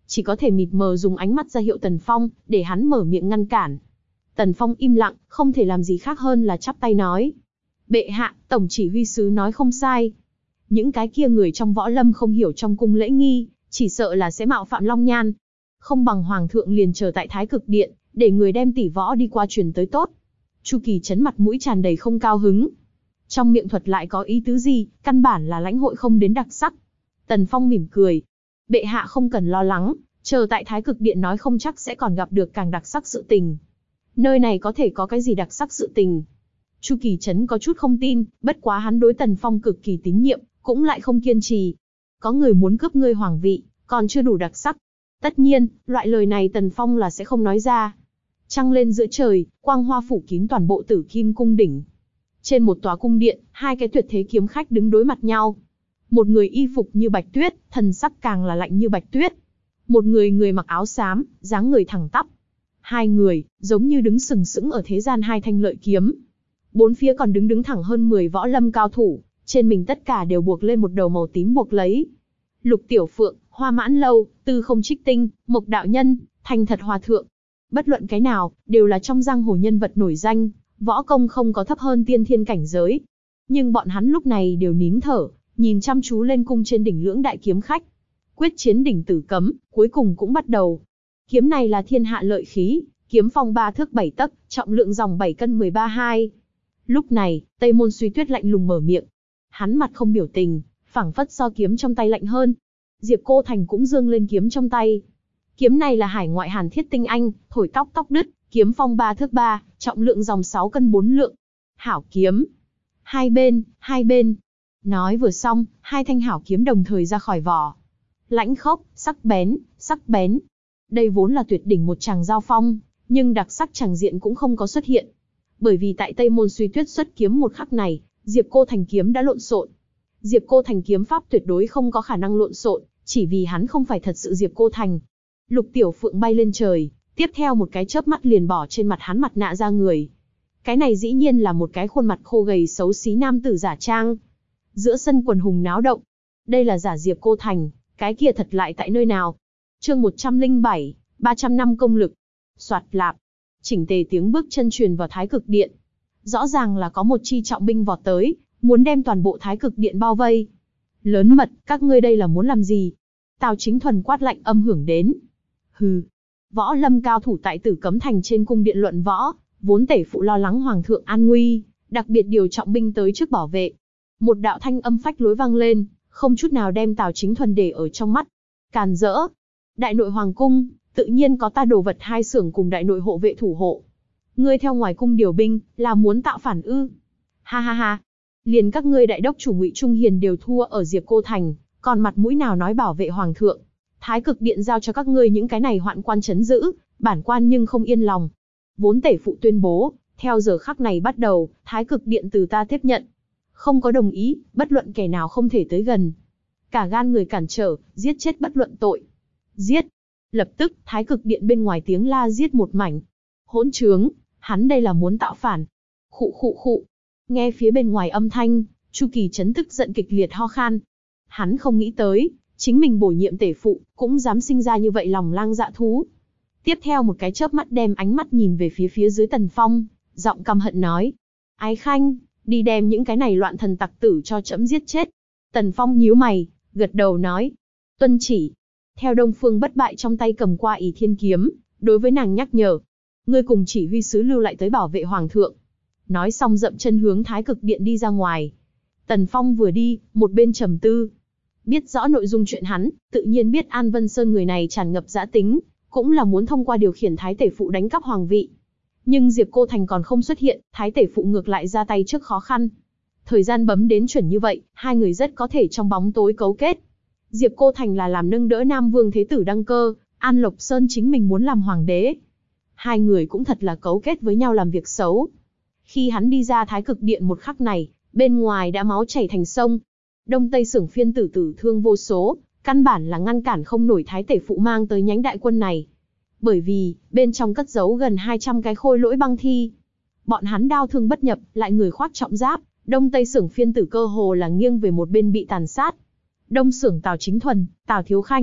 chỉ có thể mịt mờ dùng ánh mắt ra hiệu Tần Phong, để hắn mở miệng ngăn cản. Tần Phong im lặng, không thể làm gì khác hơn là chắp tay nói. Bệ hạ, tổng chỉ huy sứ nói không sai. Những cái kia người trong võ lâm không hiểu trong cung lễ nghi, chỉ sợ là sẽ mạo phạm Long Nhan. Không bằng hoàng thượng liền chờ tại Thái Cực Điện, để người đem tỷ võ đi qua truyền tới tốt. Chu Kỳ Trấn mặt mũi tràn đầy không cao hứng. Trong miệng thuật lại có ý tứ gì, căn bản là lãnh hội không đến đặc sắc. Tần Phong mỉm cười. Bệ hạ không cần lo lắng, chờ tại Thái Cực Điện nói không chắc sẽ còn gặp được càng đặc sắc sự tình. Nơi này có thể có cái gì đặc sắc sự tình? Chu Kỳ Trấn có chút không tin, bất quá hắn đối Tần Phong cực kỳ tín nhiệm, cũng lại không kiên trì. Có người muốn cướp ngươi hoàng vị, còn chưa đủ đặc sắc. Tất nhiên, loại lời này Tần Phong là sẽ không nói ra. Trăng lên giữa trời, quang hoa phủ kín toàn bộ Tử Kim cung đỉnh. Trên một tòa cung điện, hai cái tuyệt thế kiếm khách đứng đối mặt nhau. Một người y phục như bạch tuyết, thần sắc càng là lạnh như bạch tuyết. Một người người mặc áo xám, dáng người thẳng tắp. Hai người, giống như đứng sừng sững ở thế gian hai thanh lợi kiếm. Bốn phía còn đứng đứng thẳng hơn mười võ lâm cao thủ, trên mình tất cả đều buộc lên một đầu màu tím buộc lấy. Lục Tiểu Phượng, Hoa Mãn Lâu, Tư Không Trích Tinh, Mộc Đạo Nhân, Thành Thật Hòa Thượng. Bất luận cái nào, đều là trong giang hồ nhân vật nổi danh, võ công không có thấp hơn tiên thiên cảnh giới. Nhưng bọn hắn lúc này đều nín thở, nhìn chăm chú lên cung trên đỉnh lưỡng đại kiếm khách. Quyết chiến đỉnh Tử Cấm, cuối cùng cũng bắt đầu. Kiếm này là thiên hạ lợi khí, kiếm phong ba thước bảy tấc, trọng lượng dòng bảy cân mười ba hai. Lúc này, Tây Môn Suy Tuyết lạnh lùng mở miệng. Hắn mặt không biểu tình, phảng phất so kiếm trong tay lạnh hơn. Diệp Cô Thành cũng giương lên kiếm trong tay. Kiếm này là hải ngoại hàn thiết tinh anh, thổi tóc tóc đứt, kiếm phong ba thước ba, trọng lượng dòng sáu cân bốn lượng. Hảo kiếm. Hai bên, hai bên. Nói vừa xong, hai thanh hảo kiếm đồng thời ra khỏi vỏ. Lãnh khốc, sắc bén, sắc bén. Đây vốn là tuyệt đỉnh một tràng giao phong, nhưng đặc sắc tràng diện cũng không có xuất hiện. Bởi vì tại Tây Môn Suy Tuyết xuất kiếm một khắc này, Diệp Cô Thành kiếm đã lộn xộn. Diệp Cô Thành kiếm pháp tuyệt đối không có khả năng lộn xộn, chỉ vì hắn không phải thật sự Diệp Cô Thành. Lục Tiểu Phượng bay lên trời, tiếp theo một cái chớp mắt liền bỏ trên mặt hắn mặt nạ ra người. Cái này dĩ nhiên là một cái khuôn mặt khô gầy xấu xí nam tử giả trang. Giữa sân quần hùng náo động. Đây là giả Diệp Cô Thành, cái kia thật lại tại nơi nào? Chương một trăm lẻ bảy, ba trăm năm công lực. Soạt lạp. Chỉnh tề tiếng bước chân truyền vào Thái Cực Điện. Rõ ràng là có một chi trọng binh vọt tới, muốn đem toàn bộ Thái Cực Điện bao vây. Lớn mật, các ngươi đây là muốn làm gì? Tào Chính Thuần quát lạnh âm hưởng đến. Hừ. Võ lâm cao thủ tại Tử Cấm Thành trên cung điện luận võ, vốn tể phụ lo lắng hoàng thượng an nguy, đặc biệt điều trọng binh tới trước bảo vệ. Một đạo thanh âm phách lối vang lên, không chút nào đem Tào Chính Thuần để ở trong mắt. Càn rỡ. Đại nội hoàng cung, tự nhiên có ta đồ vật hai xưởng cùng đại nội hộ vệ thủ hộ. Ngươi theo ngoài cung điều binh, là muốn tạo phản ư? Ha ha ha. Liền các ngươi đại đốc chủ Ngụy Trung Hiền đều thua ở Diệp Cô Thành, còn mặt mũi nào nói bảo vệ hoàng thượng? Thái Cực Điện giao cho các ngươi những cái này hoạn quan trấn giữ, bản quan nhưng không yên lòng. Vốn tể phụ tuyên bố, theo giờ khắc này bắt đầu, Thái Cực Điện từ ta tiếp nhận. Không có đồng ý, bất luận kẻ nào không thể tới gần. Cả gan người cản trở, giết chết bất luận tội. Giết! Lập tức, Thái Cực Điện bên ngoài tiếng la giết một mảnh. Hỗn trướng, hắn đây là muốn tạo phản. Khụ khụ khụ. Nghe phía bên ngoài âm thanh, Chu Kỳ Trấn tức giận kịch liệt ho khan. Hắn không nghĩ tới, chính mình bổ nhiệm tể phụ, cũng dám sinh ra như vậy lòng lang dạ thú. Tiếp theo một cái chớp mắt đem ánh mắt nhìn về phía phía dưới Tần Phong, giọng căm hận nói. Ái Khanh, đi đem những cái này loạn thần tặc tử cho trẫm giết chết. Tần Phong nhíu mày, gật đầu nói. Tuân chỉ. Theo Đông Phương Bất Bại trong tay cầm qua ỷ thiên kiếm, đối với nàng nhắc nhở. Ngươi cùng chỉ huy sứ lưu lại tới bảo vệ hoàng thượng. Nói xong dậm chân hướng Thái Cực Điện đi ra ngoài. Tần Phong vừa đi, một bên trầm tư. Biết rõ nội dung chuyện hắn, tự nhiên biết An Vân Sơn người này tràn ngập dã tính, cũng là muốn thông qua điều khiển Thái Tể Phụ đánh cắp hoàng vị. Nhưng Diệp Cô Thành còn không xuất hiện, Thái Tể Phụ ngược lại ra tay trước khó khăn. Thời gian bấm đến chuẩn như vậy, hai người rất có thể trong bóng tối cấu kết. Diệp Cô Thành là làm nâng đỡ Nam Vương Thế Tử đăng cơ, An Lộc Sơn chính mình muốn làm hoàng đế. Hai người cũng thật là cấu kết với nhau làm việc xấu. Khi hắn đi ra Thái Cực Điện một khắc này, bên ngoài đã máu chảy thành sông. Đông Tây Sưởng phiên tử tử thương vô số, căn bản là ngăn cản không nổi Thái Tể Phụ mang tới nhánh đại quân này. Bởi vì, bên trong cất giấu gần hai trăm cái khôi lỗi băng thi. Bọn hắn đao thương bất nhập, lại người khoác trọng giáp, Đông Tây Sưởng phiên tử cơ hồ là nghiêng về một bên bị tàn sát. Đông Sưởng Tào Chính Thuần, Tào Thiếu Khanh,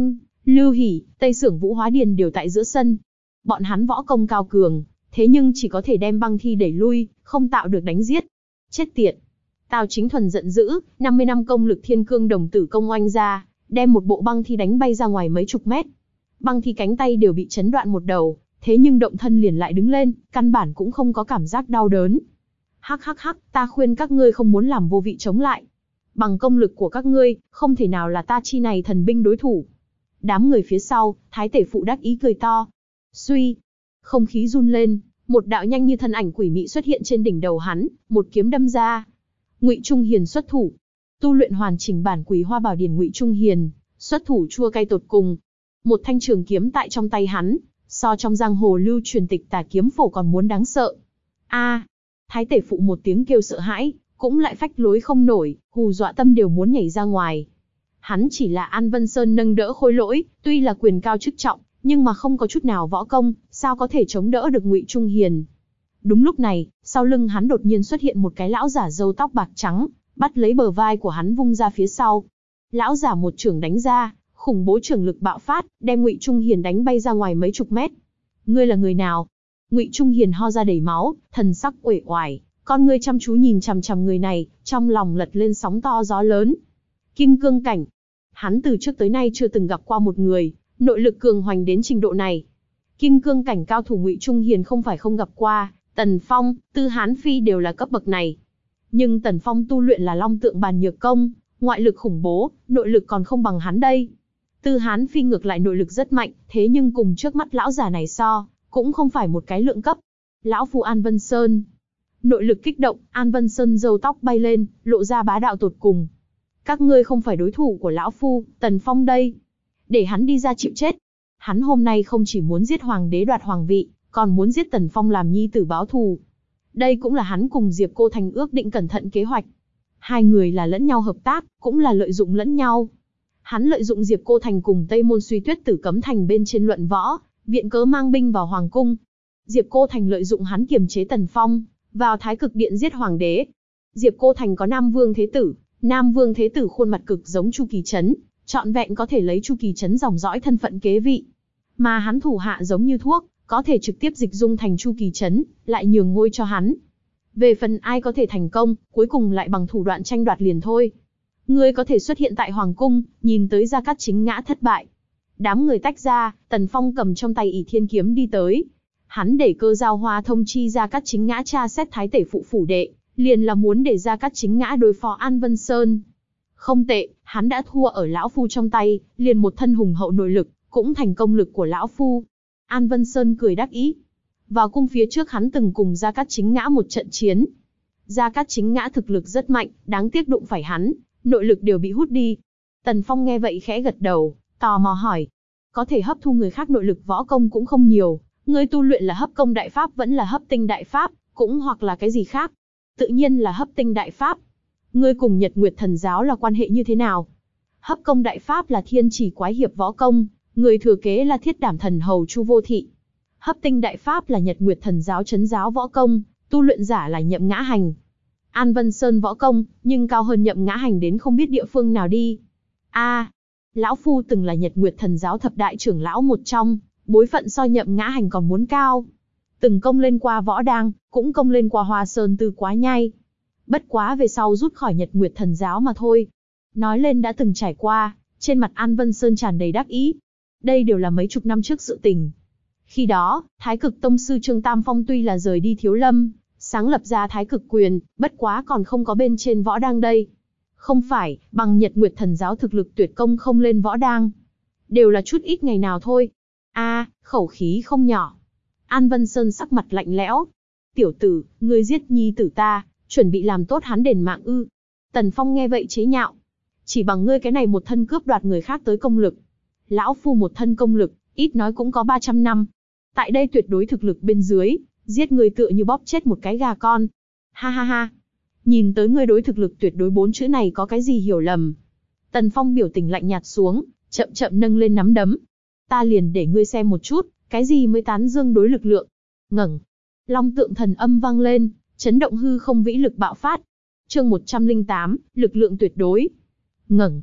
Lưu Hỷ, Tây Sưởng Vũ Hóa Điền đều tại giữa sân. Bọn hắn võ công cao cường, thế nhưng chỉ có thể đem băng thi đẩy lui, không tạo được đánh giết. Chết tiệt! Tào Chính Thuần giận dữ, năm mươi năm công lực thiên cương đồng tử công oanh ra, đem một bộ băng thi đánh bay ra ngoài mấy chục mét. Băng thi cánh tay đều bị chấn đoạn một đầu, thế nhưng động thân liền lại đứng lên, căn bản cũng không có cảm giác đau đớn. Hắc hắc hắc, ta khuyên các ngươi không muốn làm vô vị chống lại. Bằng công lực của các ngươi, không thể nào là ta chi này thần binh đối thủ. Đám người phía sau, Thái Tể Phụ đắc ý cười to. Suy, không khí run lên, một đạo nhanh như thân ảnh quỷ mị xuất hiện trên đỉnh đầu hắn, một kiếm đâm ra. Ngụy Trung Hiền xuất thủ. Tu luyện hoàn chỉnh bản Quỳ Hoa Bảo Điển Ngụy Trung Hiền, xuất thủ chua cay tột cùng. Một thanh trường kiếm tại trong tay hắn, so trong giang hồ lưu truyền tịch tà kiếm phổ còn muốn đáng sợ. A! Thái Tể Phụ một tiếng kêu sợ hãi, cũng lại phách lối không nổi, hù dọa tâm đều muốn nhảy ra ngoài. Hắn chỉ là An Vân Sơn nâng đỡ Khôi Lỗi, tuy là quyền cao chức trọng, nhưng mà không có chút nào võ công, sao có thể chống đỡ được Ngụy Trung Hiền. Đúng lúc này, sau lưng hắn đột nhiên xuất hiện một cái lão giả râu tóc bạc trắng, bắt lấy bờ vai của hắn vung ra phía sau. Lão giả một chưởng đánh ra, khủng bố chưởng lực bạo phát, đem Ngụy Trung Hiền đánh bay ra ngoài mấy chục mét. Ngươi là người nào? Ngụy Trung Hiền ho ra đầy máu, thần sắc uể oải, con ngươi chăm chú nhìn chằm chằm người này, trong lòng lật lên sóng to gió lớn. Kim cương cảnh. Hắn từ trước tới nay chưa từng gặp qua một người, nội lực cường hoành đến trình độ này. Kim cương cảnh cao thủ Ngụy Trung Hiền không phải không gặp qua, Tần Phong, Tư Hán Phi đều là cấp bậc này. Nhưng Tần Phong tu luyện là Long Tượng Bàn Nhược Công, ngoại lực khủng bố, nội lực còn không bằng hắn đây. Tư Hán Phi ngược lại nội lực rất mạnh, thế nhưng cùng trước mắt lão già này so, cũng không phải một cái lượng cấp. Lão phu An Vân Sơn. Nội lực kích động, An Vân Sơn râu tóc bay lên, lộ ra bá đạo tột cùng. Các ngươi không phải đối thủ của lão phu, Tần Phong đây. Để hắn đi ra chịu chết. Hắn hôm nay không chỉ muốn giết hoàng đế đoạt hoàng vị, còn muốn giết Tần Phong làm nhi tử báo thù. Đây cũng là hắn cùng Diệp Cô Thành ước định cẩn thận kế hoạch. Hai người là lẫn nhau hợp tác, cũng là lợi dụng lẫn nhau. Hắn lợi dụng Diệp Cô Thành cùng Tây Môn Suy Tuyết Tử Cấm Thành bên trên luận võ, viện cớ mang binh vào hoàng cung. Diệp Cô Thành lợi dụng hắn kiềm chế Tần Phong, vào Thái Cực Điện giết hoàng đế. Diệp Cô Thành có Nam Vương Thế Tử, Nam Vương Thế Tử khuôn mặt cực giống Chu Kỳ Trấn, trọn vẹn có thể lấy Chu Kỳ Trấn dòng dõi thân phận kế vị. Mà hắn thủ hạ giống như thuốc, có thể trực tiếp dịch dung thành Chu Kỳ Trấn, lại nhường ngôi cho hắn. Về phần ai có thể thành công, cuối cùng lại bằng thủ đoạn tranh đoạt liền thôi. Ngươi có thể xuất hiện tại hoàng cung, nhìn tới Gia Cát Chính ngã thất bại. Đám người tách ra, Tần Phong cầm trong tay ỷ thiên kiếm đi tới. Hắn để Cơ Giao Hoa thông chi Gia Cát Chính ngã tra xét Thái Tể Phụ phủ đệ, liền là muốn để Gia Cát Chính ngã đối phó An Vân Sơn. Không tệ, hắn đã thua ở lão phu trong tay, liền một thân hùng hậu nội lực, cũng thành công lực của lão phu. An Vân Sơn cười đắc ý. Vào cung phía trước hắn từng cùng Gia Cát Chính ngã một trận chiến. Gia Cát Chính ngã thực lực rất mạnh, đáng tiếc đụng phải hắn, nội lực đều bị hút đi. Tần Phong nghe vậy khẽ gật đầu, tò mò hỏi. Có thể hấp thu người khác nội lực võ công cũng không nhiều, ngươi tu luyện là hấp công đại pháp vẫn là hấp tinh đại pháp, cũng hoặc là cái gì khác. Tự nhiên là hấp tinh đại pháp. Ngươi cùng Nhật Nguyệt Thần Giáo là quan hệ như thế nào? Hấp công đại pháp là thiên chỉ quái hiệp võ công, người thừa kế là Thiết Đảm Thần Hầu Chu Vô Thị. Hấp tinh đại pháp là Nhật Nguyệt Thần Giáo trấn giáo võ công, tu luyện giả là Nhậm Ngã Hành. An Vân Sơn võ công, nhưng cao hơn Nhậm Ngã Hành đến không biết địa phương nào đi. A, à, lão phu từng là Nhật Nguyệt Thần Giáo thập đại trưởng lão một trong, bối phận so Nhậm Ngã Hành còn muốn cao. Từng công lên qua Võ Đang, cũng công lên qua Hoa Sơn Tư Quá Nhai. Bất quá về sau rút khỏi Nhật Nguyệt Thần Giáo mà thôi. Nói lên đã từng trải qua, trên mặt An Vân Sơn tràn đầy đắc ý. Đây đều là mấy chục năm trước sự tình. Khi đó, Thái Cực Tông sư Trương Tam Phong tuy là rời đi Thiếu Lâm, sáng lập ra Thái Cực Quyền, bất quá còn không có bên trên Võ Đang đây. Không phải, bằng Nhật Nguyệt Thần Giáo thực lực tuyệt công không lên Võ Đang. Đều là chút ít ngày nào thôi. A, à, khẩu khí không nhỏ. An Vân Sơn sắc mặt lạnh lẽo. Tiểu tử, ngươi giết nhi tử ta, chuẩn bị làm tốt hắn đền mạng ư? Tần Phong nghe vậy chế nhạo. Chỉ bằng ngươi cái này một thân cướp đoạt người khác tới công lực. Lão phu một thân công lực, ít nói cũng có ba trăm năm. Tại đây tuyệt đối thực lực bên dưới, giết người tựa như bóp chết một cái gà con. Ha ha ha. Nhìn tới ngươi đối thực lực tuyệt đối bốn chữ này có cái gì hiểu lầm. Tần Phong biểu tình lạnh nhạt xuống, chậm chậm nâng lên nắm đấm. Ta liền để ngươi xem một chút, cái gì mới tán dương đối lực lượng. Ngẩng. Long tượng thần âm vang lên, chấn động hư không vĩ lực bạo phát. Chương một trăm lẻ tám, lực lượng tuyệt đối. Ngẩng.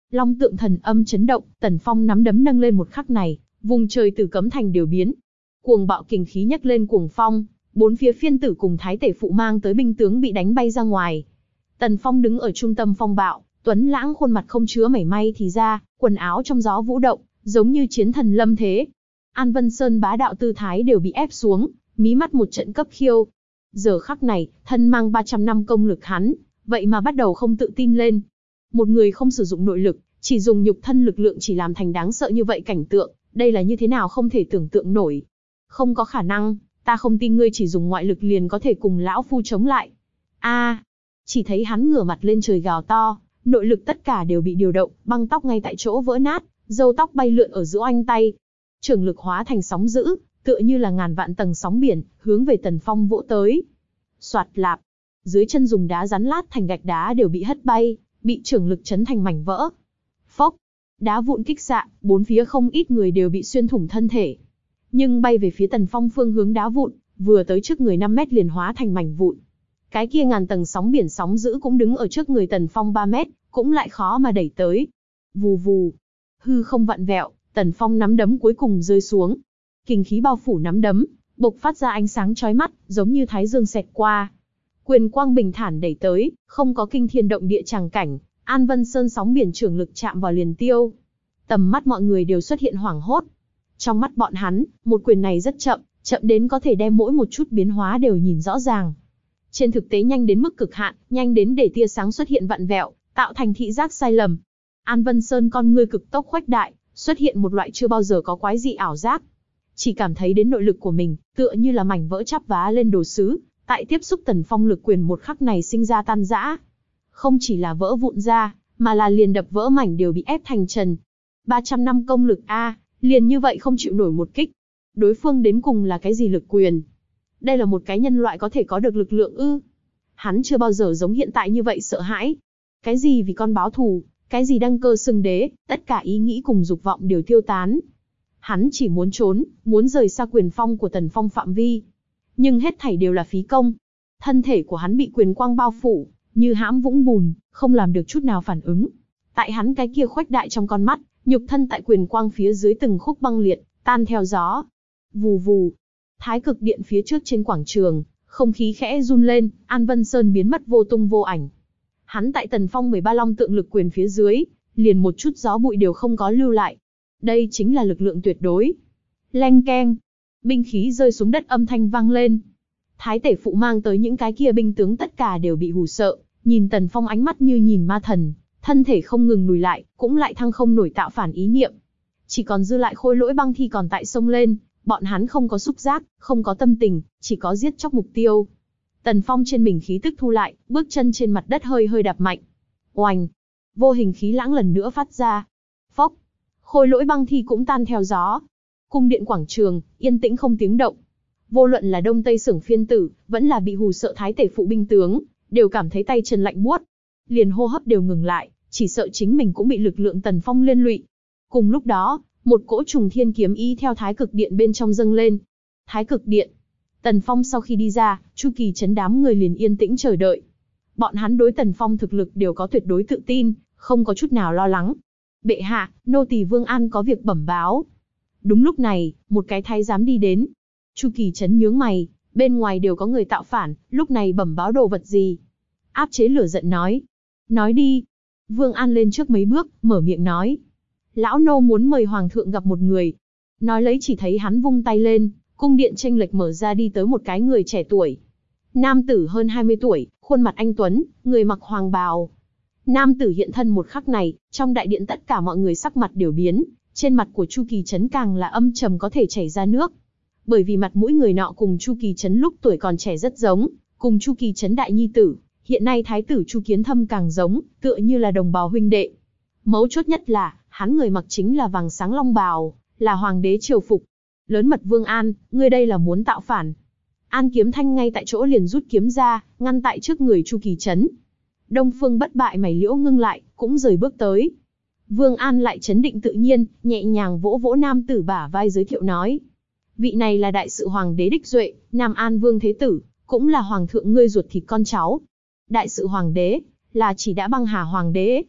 Long tượng thần âm chấn động, Tần Phong nắm đấm nâng lên một khắc này, vùng trời Tử Cấm Thành đều biến. Cuồng bạo kình khí nhấc lên cuồng phong, bốn phía phiên tử cùng thái tể phụ mang tới binh tướng bị đánh bay ra ngoài. Tần Phong đứng ở trung tâm phong bạo, tuấn lãng khuôn mặt không chứa mảy may thì ra, quần áo trong gió vũ động, giống như chiến thần lâm thế. An Vân Sơn bá đạo tư thái đều bị ép xuống, mí mắt một trận cấp khiêu. Giờ khắc này, thân mang ba trăm năm công lực hắn, vậy mà bắt đầu không tự tin lên. Một người không sử dụng nội lực, chỉ dùng nhục thân lực lượng chỉ làm thành đáng sợ như vậy cảnh tượng, đây là như thế nào không thể tưởng tượng nổi. Không có khả năng, ta không tin ngươi chỉ dùng ngoại lực liền có thể cùng lão phu chống lại. A, chỉ thấy hắn ngửa mặt lên trời gào to, nội lực tất cả đều bị điều động, băng tóc ngay tại chỗ vỡ nát, râu tóc bay lượn ở giữa oanh tay. Trường lực hóa thành sóng dữ, tựa như là ngàn vạn tầng sóng biển, hướng về Tần Phong vỗ tới. Soạt lạp, dưới chân dùng đá rắn lát thành gạch đá đều bị hất bay, bị trường lực chấn thành mảnh vỡ. Phốc, đá vụn kích xạ, bốn phía không ít người đều bị xuyên thủng thân thể. Nhưng bay về phía Tần Phong phương hướng đá vụn, vừa tới trước người năm mét liền hóa thành mảnh vụn. Cái kia ngàn tầng sóng biển sóng dữ cũng đứng ở trước người Tần Phong ba mét, cũng lại khó mà đẩy tới. Vù vù, hư không vặn vẹo, Tần Phong nắm đấm cuối cùng rơi xuống. Kình khí bao phủ nắm đấm, bộc phát ra ánh sáng chói mắt, giống như thái dương xẹt qua. Quyền quang bình thản đẩy tới, không có kinh thiên động địa tràng cảnh, An Vân Sơn sóng biển trường lực chạm vào liền tiêu. Tầm mắt mọi người đều xuất hiện hoảng hốt. Trong mắt bọn hắn, một quyền này rất chậm, chậm đến có thể đem mỗi một chút biến hóa đều nhìn rõ ràng. Trên thực tế nhanh đến mức cực hạn, nhanh đến để tia sáng xuất hiện vặn vẹo, tạo thành thị giác sai lầm. An Vân Sơn con ngươi cực tốc khuếch đại, xuất hiện một loại chưa bao giờ có quái dị ảo giác. Chỉ cảm thấy đến nội lực của mình, tựa như là mảnh vỡ chắp vá lên đồ sứ, tại tiếp xúc Tần Phong lực quyền một khắc này sinh ra tan rã. Không chỉ là vỡ vụn ra, mà là liền đập vỡ mảnh đều bị ép thành trần. ba trăm năm công lực a, liền như vậy không chịu nổi một kích. Đối phương đến cùng là cái gì lực quyền? Đây là một cái nhân loại có thể có được lực lượng ư? Hắn chưa bao giờ giống hiện tại như vậy sợ hãi. Cái gì vì con báo thù, cái gì đăng cơ xưng đế, tất cả ý nghĩ cùng dục vọng đều tiêu tán. Hắn chỉ muốn trốn, muốn rời xa quyền phong của Tần Phong phạm vi. Nhưng hết thảy đều là phí công. Thân thể của hắn bị quyền quang bao phủ, như hãm vũng bùn, không làm được chút nào phản ứng. Tại hắn cái kia khuếch đại trong con mắt, nhục thân tại quyền quang phía dưới từng khúc băng liệt, tan theo gió. Vù vù, Thái Cực Điện phía trước trên quảng trường, không khí khẽ run lên, An Vân Sơn biến mất vô tung vô ảnh. Hắn tại Tần Phong mười ba long tượng lực quyền phía dưới, liền một chút gió bụi đều không có lưu lại. Đây chính là lực lượng tuyệt đối. Leng keng, binh khí rơi xuống đất âm thanh vang lên. Thái tể phụ mang tới những cái kia binh tướng tất cả đều bị hù sợ, nhìn Tần Phong ánh mắt như nhìn ma thần, thân thể không ngừng lùi lại, cũng lại thăng không nổi tạo phản ý niệm. Chỉ còn dư lại Khôi Lỗi Băng Thi còn tại sông lên, bọn hắn không có xúc giác, không có tâm tình, chỉ có giết chóc mục tiêu. Tần Phong trên mình khí tức thu lại, bước chân trên mặt đất hơi hơi đạp mạnh. Oành, vô hình khí lãng lần nữa phát ra. Phốc, Khôi Lỗi Băng Thi cũng tan theo gió. Cung điện quảng trường, yên tĩnh không tiếng động. Vô luận là Đông Tây Sưởng phiên tử, vẫn là bị hù sợ thái tể phụ binh tướng, đều cảm thấy tay chân lạnh buốt, liền hô hấp đều ngừng lại, chỉ sợ chính mình cũng bị lực lượng Tần Phong liên lụy. Cùng lúc đó, một cỗ trùng thiên kiếm ý theo Thái Cực Điện bên trong dâng lên. Thái Cực Điện. Tần Phong sau khi đi ra, Chu Kỳ Trấn đám người liền yên tĩnh chờ đợi. Bọn hắn đối Tần Phong thực lực đều có tuyệt đối tự tin, không có chút nào lo lắng. Bệ hạ, nô tỳ Vương An có việc bẩm báo. Đúng lúc này, một cái thái giám đi đến. Chu Kỳ Trấn nhướng mày, bên ngoài đều có người tạo phản, lúc này bẩm báo đồ vật gì? Áp chế lửa giận nói. Nói đi. Vương An lên trước mấy bước, mở miệng nói. Lão nô muốn mời hoàng thượng gặp một người. Nói lấy chỉ thấy hắn vung tay lên, cung điện chênh lệch mở ra đi tới một cái người trẻ tuổi. Nam tử hơn hai mươi tuổi, khuôn mặt anh tuấn, người mặc hoàng bào. Nam tử hiện thân một khắc này, trong đại điện tất cả mọi người sắc mặt đều biến, trên mặt của Chu Kỳ Trấn càng là âm trầm có thể chảy ra nước. Bởi vì mặt mũi người nọ cùng Chu Kỳ Trấn lúc tuổi còn trẻ rất giống, cùng Chu Kỳ Trấn đại nhi tử, hiện nay thái tử Chu Kiến Thâm càng giống, tựa như là đồng bào huynh đệ. Mấu chốt nhất là, hắn người mặc chính là vàng sáng long bào, là hoàng đế triều phục. Lớn mật Vương An, ngươi đây là muốn tạo phản. An Kiếm Thanh ngay tại chỗ liền rút kiếm ra, ngăn tại trước người Chu Kỳ Trấn. Đông Phương Bất Bại mày liễu ngưng lại, cũng rời bước tới. Vương An lại trấn định tự nhiên, nhẹ nhàng vỗ vỗ nam tử bả vai giới thiệu nói. Vị này là đại sự hoàng đế Đích Duệ, Nam An Vương Thế Tử, cũng là hoàng thượng ngươi ruột thịt con cháu. Đại sự hoàng đế, là chỉ đã băng hà hoàng đế.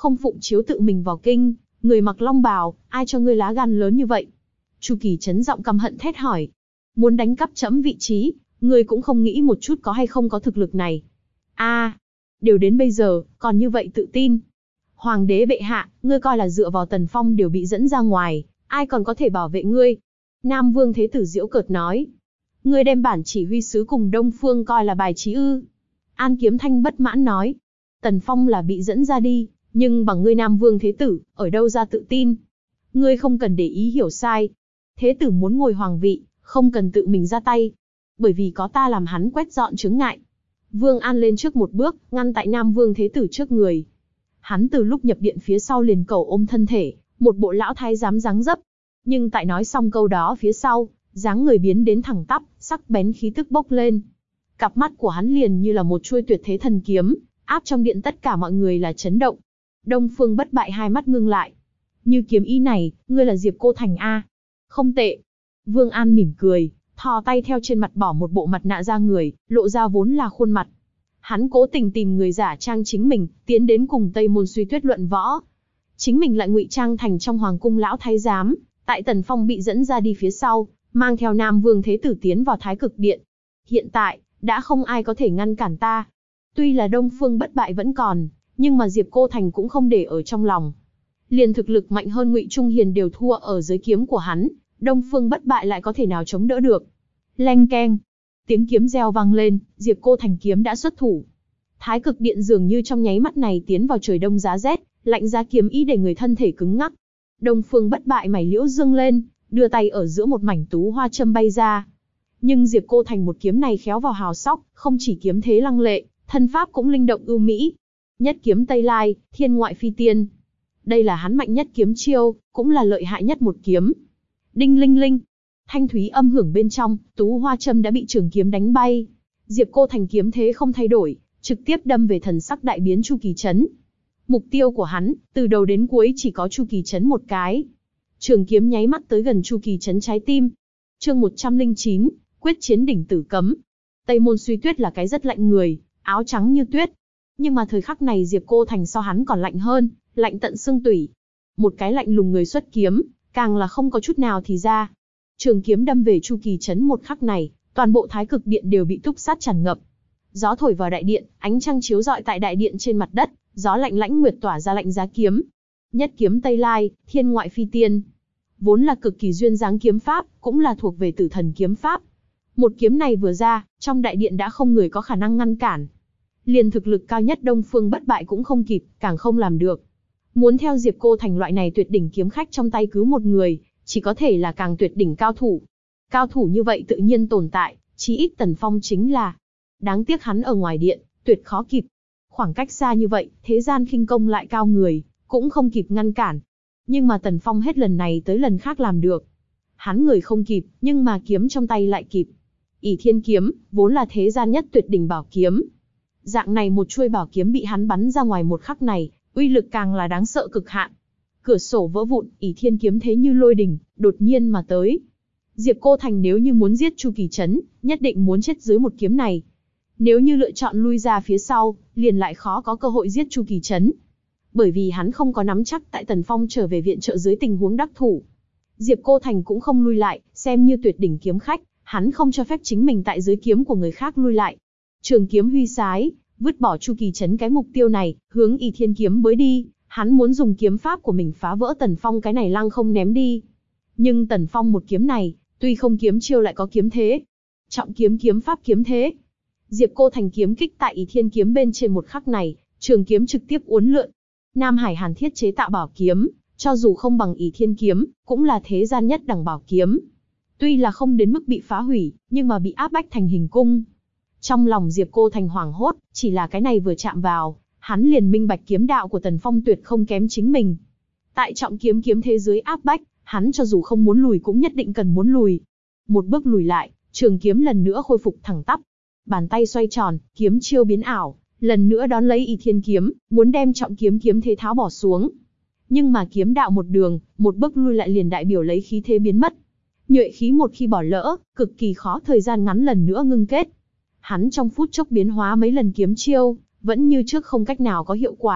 không phụng chiếu tự mình vào kinh, người mặc long bào, ai cho ngươi lá gan lớn như vậy? Chu Kỳ Trấn giọng căm hận thét hỏi. Muốn đánh cắp trẫm vị trí, ngươi cũng không nghĩ một chút có hay không có thực lực này. A, à, đều đến bây giờ, còn như vậy tự tin. Hoàng đế bệ hạ, ngươi coi là dựa vào Tần Phong đều bị dẫn ra ngoài, ai còn có thể bảo vệ ngươi? Nam Vương Thế Tử giễu cợt nói. Ngươi đem bản chỉ huy sứ cùng Đông Phương coi là bài trí ư? An Kiếm Thanh bất mãn nói. Tần Phong là bị dẫn ra đi, nhưng bằng ngươi Nam Vương Thế Tử, ở đâu ra tự tin? Ngươi không cần để ý hiểu sai. Thế tử muốn ngồi hoàng vị, không cần tự mình ra tay. Bởi vì có ta làm hắn quét dọn chướng ngại. Vương An lên trước một bước, ngăn tại Nam Vương Thế Tử trước người. Hắn từ lúc nhập điện phía sau liền cầu ôm thân thể, một bộ lão thái giám dáng dấp. Nhưng tại nói xong câu đó phía sau, dáng người biến đến thẳng tắp, sắc bén khí tức bốc lên. Cặp mắt của hắn liền như là một chuôi tuyệt thế thần kiếm, áp trong điện tất cả mọi người là chấn động. Đông Phương Bất Bại hai mắt ngưng lại. Như kiếm ý này, ngươi là Diệp Cô Thành a? Không tệ. Vương An mỉm cười, thò tay theo trên mặt bỏ một bộ mặt nạ ra người, lộ ra vốn là khuôn mặt. Hắn cố tình tìm người giả trang chính mình, tiến đến cùng Tây Môn Suy Tuyết luận võ. Chính mình lại ngụy trang thành trong hoàng cung lão thái giám, tại Tần Phong bị dẫn ra đi phía sau, mang theo Nam Vương Thế Tử tiến vào Thái Cực Điện. Hiện tại, đã không ai có thể ngăn cản ta. Tuy là Đông Phương Bất Bại vẫn còn, nhưng mà Diệp Cô Thành cũng không để ở trong lòng. Liền thực lực mạnh hơn Ngụy Trung Hiền đều thua ở dưới kiếm của hắn, Đông Phương Bất Bại lại có thể nào chống đỡ được. Leng keng, tiếng kiếm reo vang lên, Diệp Cô Thành kiếm đã xuất thủ. Thái Cực Điện dường như trong nháy mắt này tiến vào trời đông giá rét, lạnh giá kiếm ý để người thân thể cứng ngắc. Đông Phương Bất Bại mày liễu dương lên, đưa tay ở giữa một mảnh tú hoa châm bay ra. Nhưng Diệp Cô Thành một kiếm này khéo vào hào sóc, không chỉ kiếm thế lăng lệ, thân pháp cũng linh động ưu mỹ. Nhất kiếm Tây Lai, thiên ngoại phi tiên. Đây là hắn mạnh nhất kiếm chiêu, cũng là lợi hại nhất một kiếm. Đinh linh linh, thanh thúy âm hưởng bên trong, tú hoa châm đã bị trường kiếm đánh bay. Diệp Cô Thành kiếm thế không thay đổi, trực tiếp đâm về thần sắc đại biến Chu Kỳ Trấn. Mục tiêu của hắn, từ đầu đến cuối chỉ có Chu Kỳ Trấn một cái. Trường kiếm nháy mắt tới gần Chu Kỳ Trấn trái tim. Chương một trăm lẻ chín, quyết chiến đỉnh tử cấm. Tây Môn Suy Tuyết là cái rất lạnh người, áo trắng như tuyết. Nhưng mà thời khắc này Diệp Cô Thành so hắn còn lạnh hơn, lạnh tận xương tủy. Một cái lạnh lùng người xuất kiếm, càng là không có chút nào thì ra. Trường kiếm đâm về Chu Kỳ Trấn một khắc này, toàn bộ Thái Cực Điện đều bị túc sát tràn ngập. Gió thổi vào đại điện, ánh trăng chiếu rọi tại đại điện trên mặt đất, gió lạnh lãnh nguyệt tỏa ra lạnh giá kiếm. Nhất kiếm Tây Lai, thiên ngoại phi tiên. Vốn là cực kỳ duyên dáng kiếm pháp, cũng là thuộc về tử thần kiếm pháp. Một kiếm này vừa ra, trong đại điện đã không người có khả năng ngăn cản. Liền thực lực cao nhất Đông Phương Bất Bại cũng không kịp, càng không làm được. Muốn theo Diệp Cô Thành loại này tuyệt đỉnh kiếm khách trong tay cứu một người, chỉ có thể là càng tuyệt đỉnh cao thủ. Cao thủ như vậy tự nhiên tồn tại, chí ít Tần Phong chính là. Đáng tiếc hắn ở ngoài điện, tuyệt khó kịp. Khoảng cách xa như vậy, thế gian khinh công lại cao người, cũng không kịp ngăn cản. Nhưng mà Tần Phong hết lần này tới lần khác làm được. Hắn người không kịp, nhưng mà kiếm trong tay lại kịp. Ỷ Thiên kiếm, vốn là thế gian nhất tuyệt đỉnh bảo kiếm. Dạng này một chuôi bảo kiếm bị hắn bắn ra ngoài một khắc này, uy lực càng là đáng sợ cực hạn. Cửa sổ vỡ vụn, Ỷ Thiên kiếm thế như lôi đình, đột nhiên mà tới. Diệp Cô Thành nếu như muốn giết Chu Kỳ Trấn, nhất định muốn chết dưới một kiếm này. Nếu như lựa chọn lui ra phía sau, liền lại khó có cơ hội giết Chu Kỳ Trấn. Bởi vì hắn không có nắm chắc tại Tần Phong trở về viện trợ dưới tình huống đắc thủ. Diệp Cô Thành cũng không lui lại, xem như tuyệt đỉnh kiếm khách, hắn không cho phép chính mình tại dưới kiếm của người khác lui lại. Trường kiếm huy sái, vứt bỏ Chu Kỳ Trấn cái mục tiêu này, hướng Ỷ Thiên kiếm bới đi, hắn muốn dùng kiếm pháp của mình phá vỡ Tần Phong cái này lăng không ném đi. Nhưng Tần Phong một kiếm này, tuy không kiếm chiêu lại có kiếm thế. Trọng kiếm kiếm pháp kiếm thế. Diệp Cô Thành kiếm kích tại Ỷ Thiên kiếm bên trên một khắc này, trường kiếm trực tiếp uốn lượn. Nam Hải Hàn Thiết chế tạo bảo kiếm, cho dù không bằng Ỷ Thiên kiếm, cũng là thế gian nhất đẳng bảo kiếm. Tuy là không đến mức bị phá hủy, nhưng mà bị áp bách thành hình cung. Trong lòng Diệp Cô Thành hoảng hốt, chỉ là cái này vừa chạm vào, hắn liền minh bạch kiếm đạo của Tần Phong tuyệt không kém chính mình. Tại trọng kiếm kiếm thế giới áp bách, hắn cho dù không muốn lùi cũng nhất định cần muốn lùi. Một bước lùi lại, trường kiếm lần nữa khôi phục thẳng tắp. Bàn tay xoay tròn, kiếm chiêu biến ảo, lần nữa đón lấy Ỷ Thiên kiếm, muốn đem trọng kiếm kiếm thế tháo bỏ xuống. Nhưng mà kiếm đạo một đường, một bước lui lại liền đại biểu lấy khí thế biến mất. Nhuệ khí một khi bỏ lỡ, cực kỳ khó thời gian ngắn lần nữa ngưng kết. Hắn trong phút chốc biến hóa mấy lần kiếm chiêu, vẫn như trước không cách nào có hiệu quả,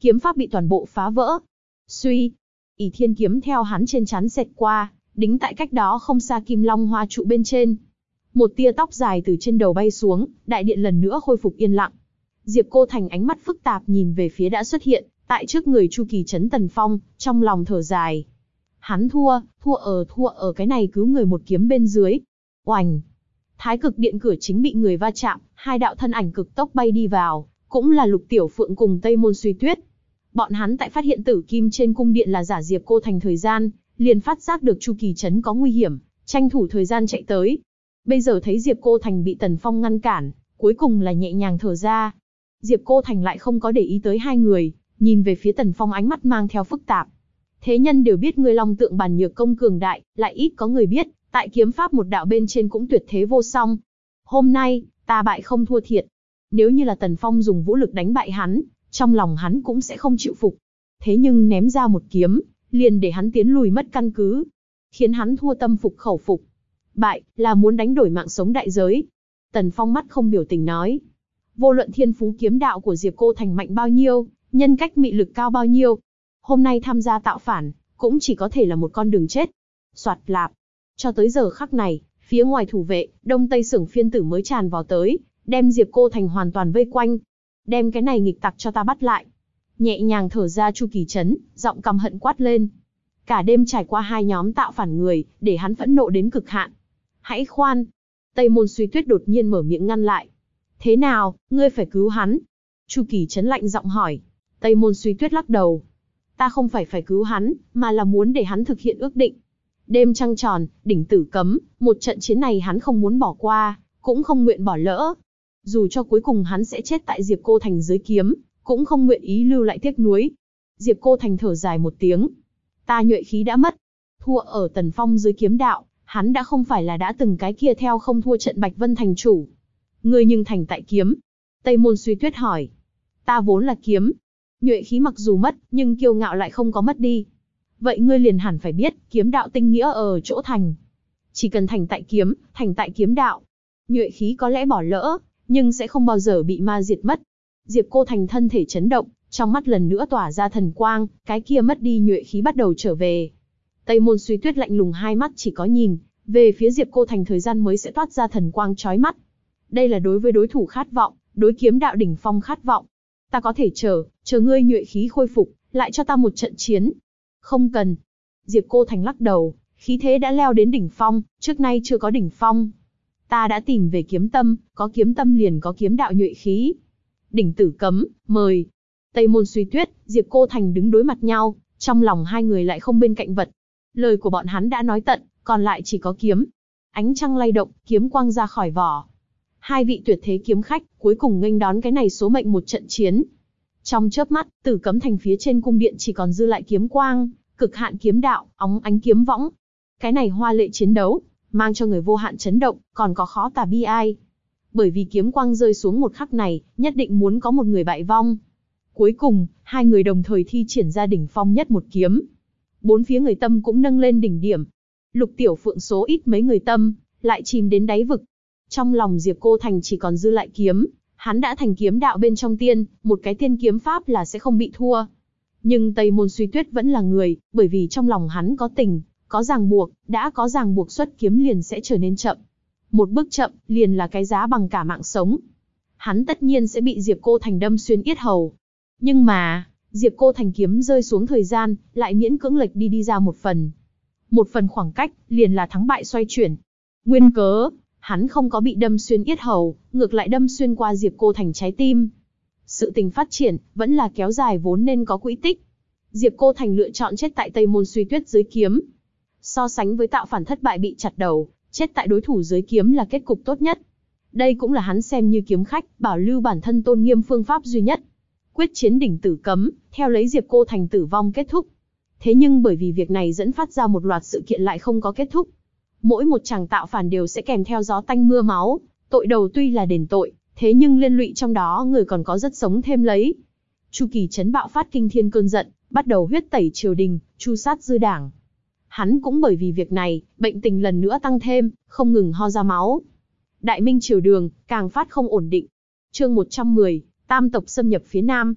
kiếm pháp bị toàn bộ phá vỡ. Suy, ỷ thiên kiếm theo hắn trên trán xẹt qua, đính tại cách đó không xa kim long hoa trụ bên trên. Một tia tóc dài từ trên đầu bay xuống, đại điện lần nữa khôi phục yên lặng. Diệp Cô Thành ánh mắt phức tạp nhìn về phía đã xuất hiện tại trước người Chu Kỳ Trấn Tần Phong, trong lòng thở dài. Hắn thua, thua ở thua ở cái này cứu người một kiếm bên dưới. Oành! Thái Cực Điện cửa chính bị người va chạm, hai đạo thân ảnh cực tốc bay đi vào, cũng là Lục Tiểu Phượng cùng Tây Môn Suy Tuyết. Bọn hắn tại phát hiện tử kim trên cung điện là giả Diệp Cô Thành thời gian, liền phát giác được Chu Kỳ Trấn có nguy hiểm, tranh thủ thời gian chạy tới. Bây giờ thấy Diệp Cô Thành bị Tần Phong ngăn cản, cuối cùng là nhẹ nhàng thở ra. Diệp Cô Thành lại không có để ý tới hai người, nhìn về phía Tần Phong ánh mắt mang theo phức tạp. Thế nhân đều biết ngươi Long Tượng Bàn Nhược công cường đại, lại ít có người biết, tại kiếm pháp một đạo bên trên cũng tuyệt thế vô song. Hôm nay, ta bại không thua thiệt. Nếu như là Tần Phong dùng vũ lực đánh bại hắn, trong lòng hắn cũng sẽ không chịu phục. Thế nhưng ném ra một kiếm, liền để hắn tiến lùi mất căn cứ, khiến hắn thua tâm phục khẩu phục. Bại, là muốn đánh đổi mạng sống đại giới. Tần Phong mắt không biểu tình nói. Vô luận thiên phú kiếm đạo của Diệp Cô Thành mạnh bao nhiêu, nhân cách mị lực cao bao nhiêu, hôm nay tham gia tạo phản, cũng chỉ có thể là một con đường chết. Soạt lạp. Cho tới giờ khắc này, phía ngoài thủ vệ, đông tây xưởng phiên tử mới tràn vào tới, đem Diệp Cô Thành hoàn toàn vây quanh. Đem cái này nghịch tặc cho ta bắt lại. Nhẹ nhàng thở ra Chu Kỳ Trấn, giọng căm hận quát lên. Cả đêm trải qua hai nhóm tạo phản người, để hắn phẫn nộ đến cực hạn. Hãy khoan. Tây Môn Suy Tuyết đột nhiên mở miệng ngăn lại. Thế nào, ngươi phải cứu hắn? Chu Kỳ Trấn lạnh giọng hỏi. Tây Môn Suy Tuyết lắc đầu. Ta không phải phải cứu hắn, mà là muốn để hắn thực hiện ước định. Đêm trăng tròn, đỉnh tử cấm, một trận chiến này hắn không muốn bỏ qua, cũng không nguyện bỏ lỡ. Dù cho cuối cùng hắn sẽ chết tại Diệp Cô Thành dưới kiếm, cũng không nguyện ý lưu lại tiếc nuối. Diệp Cô Thành thở dài một tiếng. Ta nhuệ khí đã mất. Thua ở Tần Phong dưới kiếm đạo, hắn đã không phải là đã từng cái kia theo không thua trận Bạch Vân thành chủ. Ngươi nhưng thành tại kiếm. Tây Môn Suy Tuyết hỏi. Ta vốn là kiếm. Nhuệ khí mặc dù mất, nhưng kiêu ngạo lại không có mất đi. Vậy ngươi liền hẳn phải biết, kiếm đạo tinh nghĩa ở chỗ thành. Chỉ cần thành tại kiếm, thành tại kiếm đạo. Nhuệ khí có lẽ bỏ lỡ, nhưng sẽ không bao giờ bị ma diệt mất. Diệp Cô Thành thân thể chấn động, trong mắt lần nữa tỏa ra thần quang, cái kia mất đi nhuệ khí bắt đầu trở về. Tây Môn Suy Tuyết lạnh lùng hai mắt chỉ có nhìn, về phía Diệp Cô Thành thời gian mới sẽ toát ra thần quang chói mắt. Đây là đối với đối thủ khát vọng, đối kiếm đạo đỉnh phong khát vọng. Ta có thể chờ, chờ ngươi nhuệ khí khôi phục, lại cho ta một trận chiến. Không cần. Diệp Cô Thành lắc đầu, khí thế đã leo đến đỉnh phong, trước nay chưa có đỉnh phong. Ta đã tìm về kiếm tâm, có kiếm tâm liền có kiếm đạo nhuệ khí. Đỉnh tử cấm, mời. Tây Môn Suy Tuyết, Diệp Cô Thành đứng đối mặt nhau, trong lòng hai người lại không bên cạnh vật. Lời của bọn hắn đã nói tận, còn lại chỉ có kiếm. Ánh trăng lay động, kiếm quang ra khỏi vỏ. Hai vị tuyệt thế kiếm khách, cuối cùng nghênh đón cái này số mệnh một trận chiến. Trong chớp mắt, Tử Cấm Thành phía trên cung điện chỉ còn dư lại kiếm quang, cực hạn kiếm đạo, óng ánh kiếm võng. Cái này hoa lệ chiến đấu, mang cho người vô hạn chấn động, còn có khó tả bi ai. Bởi vì kiếm quang rơi xuống một khắc này, nhất định muốn có một người bại vong. Cuối cùng, hai người đồng thời thi triển ra đỉnh phong nhất một kiếm. Bốn phía người tâm cũng nâng lên đỉnh điểm. Lục Tiểu Phượng số ít mấy người tâm, lại chìm đến đáy vực. Trong lòng Diệp Cô Thành chỉ còn dư lại kiếm, hắn đã thành kiếm đạo bên trong tiên, một cái tiên kiếm pháp là sẽ không bị thua. Nhưng Tây Môn Suy Tuyết vẫn là người, bởi vì trong lòng hắn có tình, có ràng buộc, đã có ràng buộc xuất kiếm liền sẽ trở nên chậm. Một bước chậm, liền là cái giá bằng cả mạng sống. Hắn tất nhiên sẽ bị Diệp Cô Thành đâm xuyên yết hầu. Nhưng mà, Diệp Cô Thành kiếm rơi xuống thời gian, lại miễn cưỡng lệch đi đi ra một phần. Một phần khoảng cách, liền là thắng bại xoay chuyển. Nguyên cớ, hắn không có bị đâm xuyên yết hầu, ngược lại đâm xuyên qua Diệp Cô Thành trái tim. Sự tình phát triển, vẫn là kéo dài vốn nên có quỹ tích. Diệp Cô Thành lựa chọn chết tại Tây Môn Suy Tuyết dưới kiếm. So sánh với tạo phản thất bại bị chặt đầu, chết tại đối thủ dưới kiếm là kết cục tốt nhất. Đây cũng là hắn xem như kiếm khách, bảo lưu bản thân tôn nghiêm phương pháp duy nhất. Quyết chiến đỉnh tử cấm, theo lấy Diệp Cô Thành tử vong kết thúc. Thế nhưng bởi vì việc này dẫn phát ra một loạt sự kiện lại không có kết thúc. Mỗi một chàng tạo phản đều sẽ kèm theo gió tanh mưa máu, tội đầu tuy là đền tội, thế nhưng liên lụy trong đó người còn có rất sống thêm lấy. Chu Kỳ Trấn bạo phát kinh thiên cơn giận, bắt đầu huyết tẩy triều đình, tru sát dư đảng. Hắn cũng bởi vì việc này, bệnh tình lần nữa tăng thêm, không ngừng ho ra máu. Đại Minh triều đường, càng phát không ổn định. Chương một trăm mười, tam tộc xâm nhập phía Nam.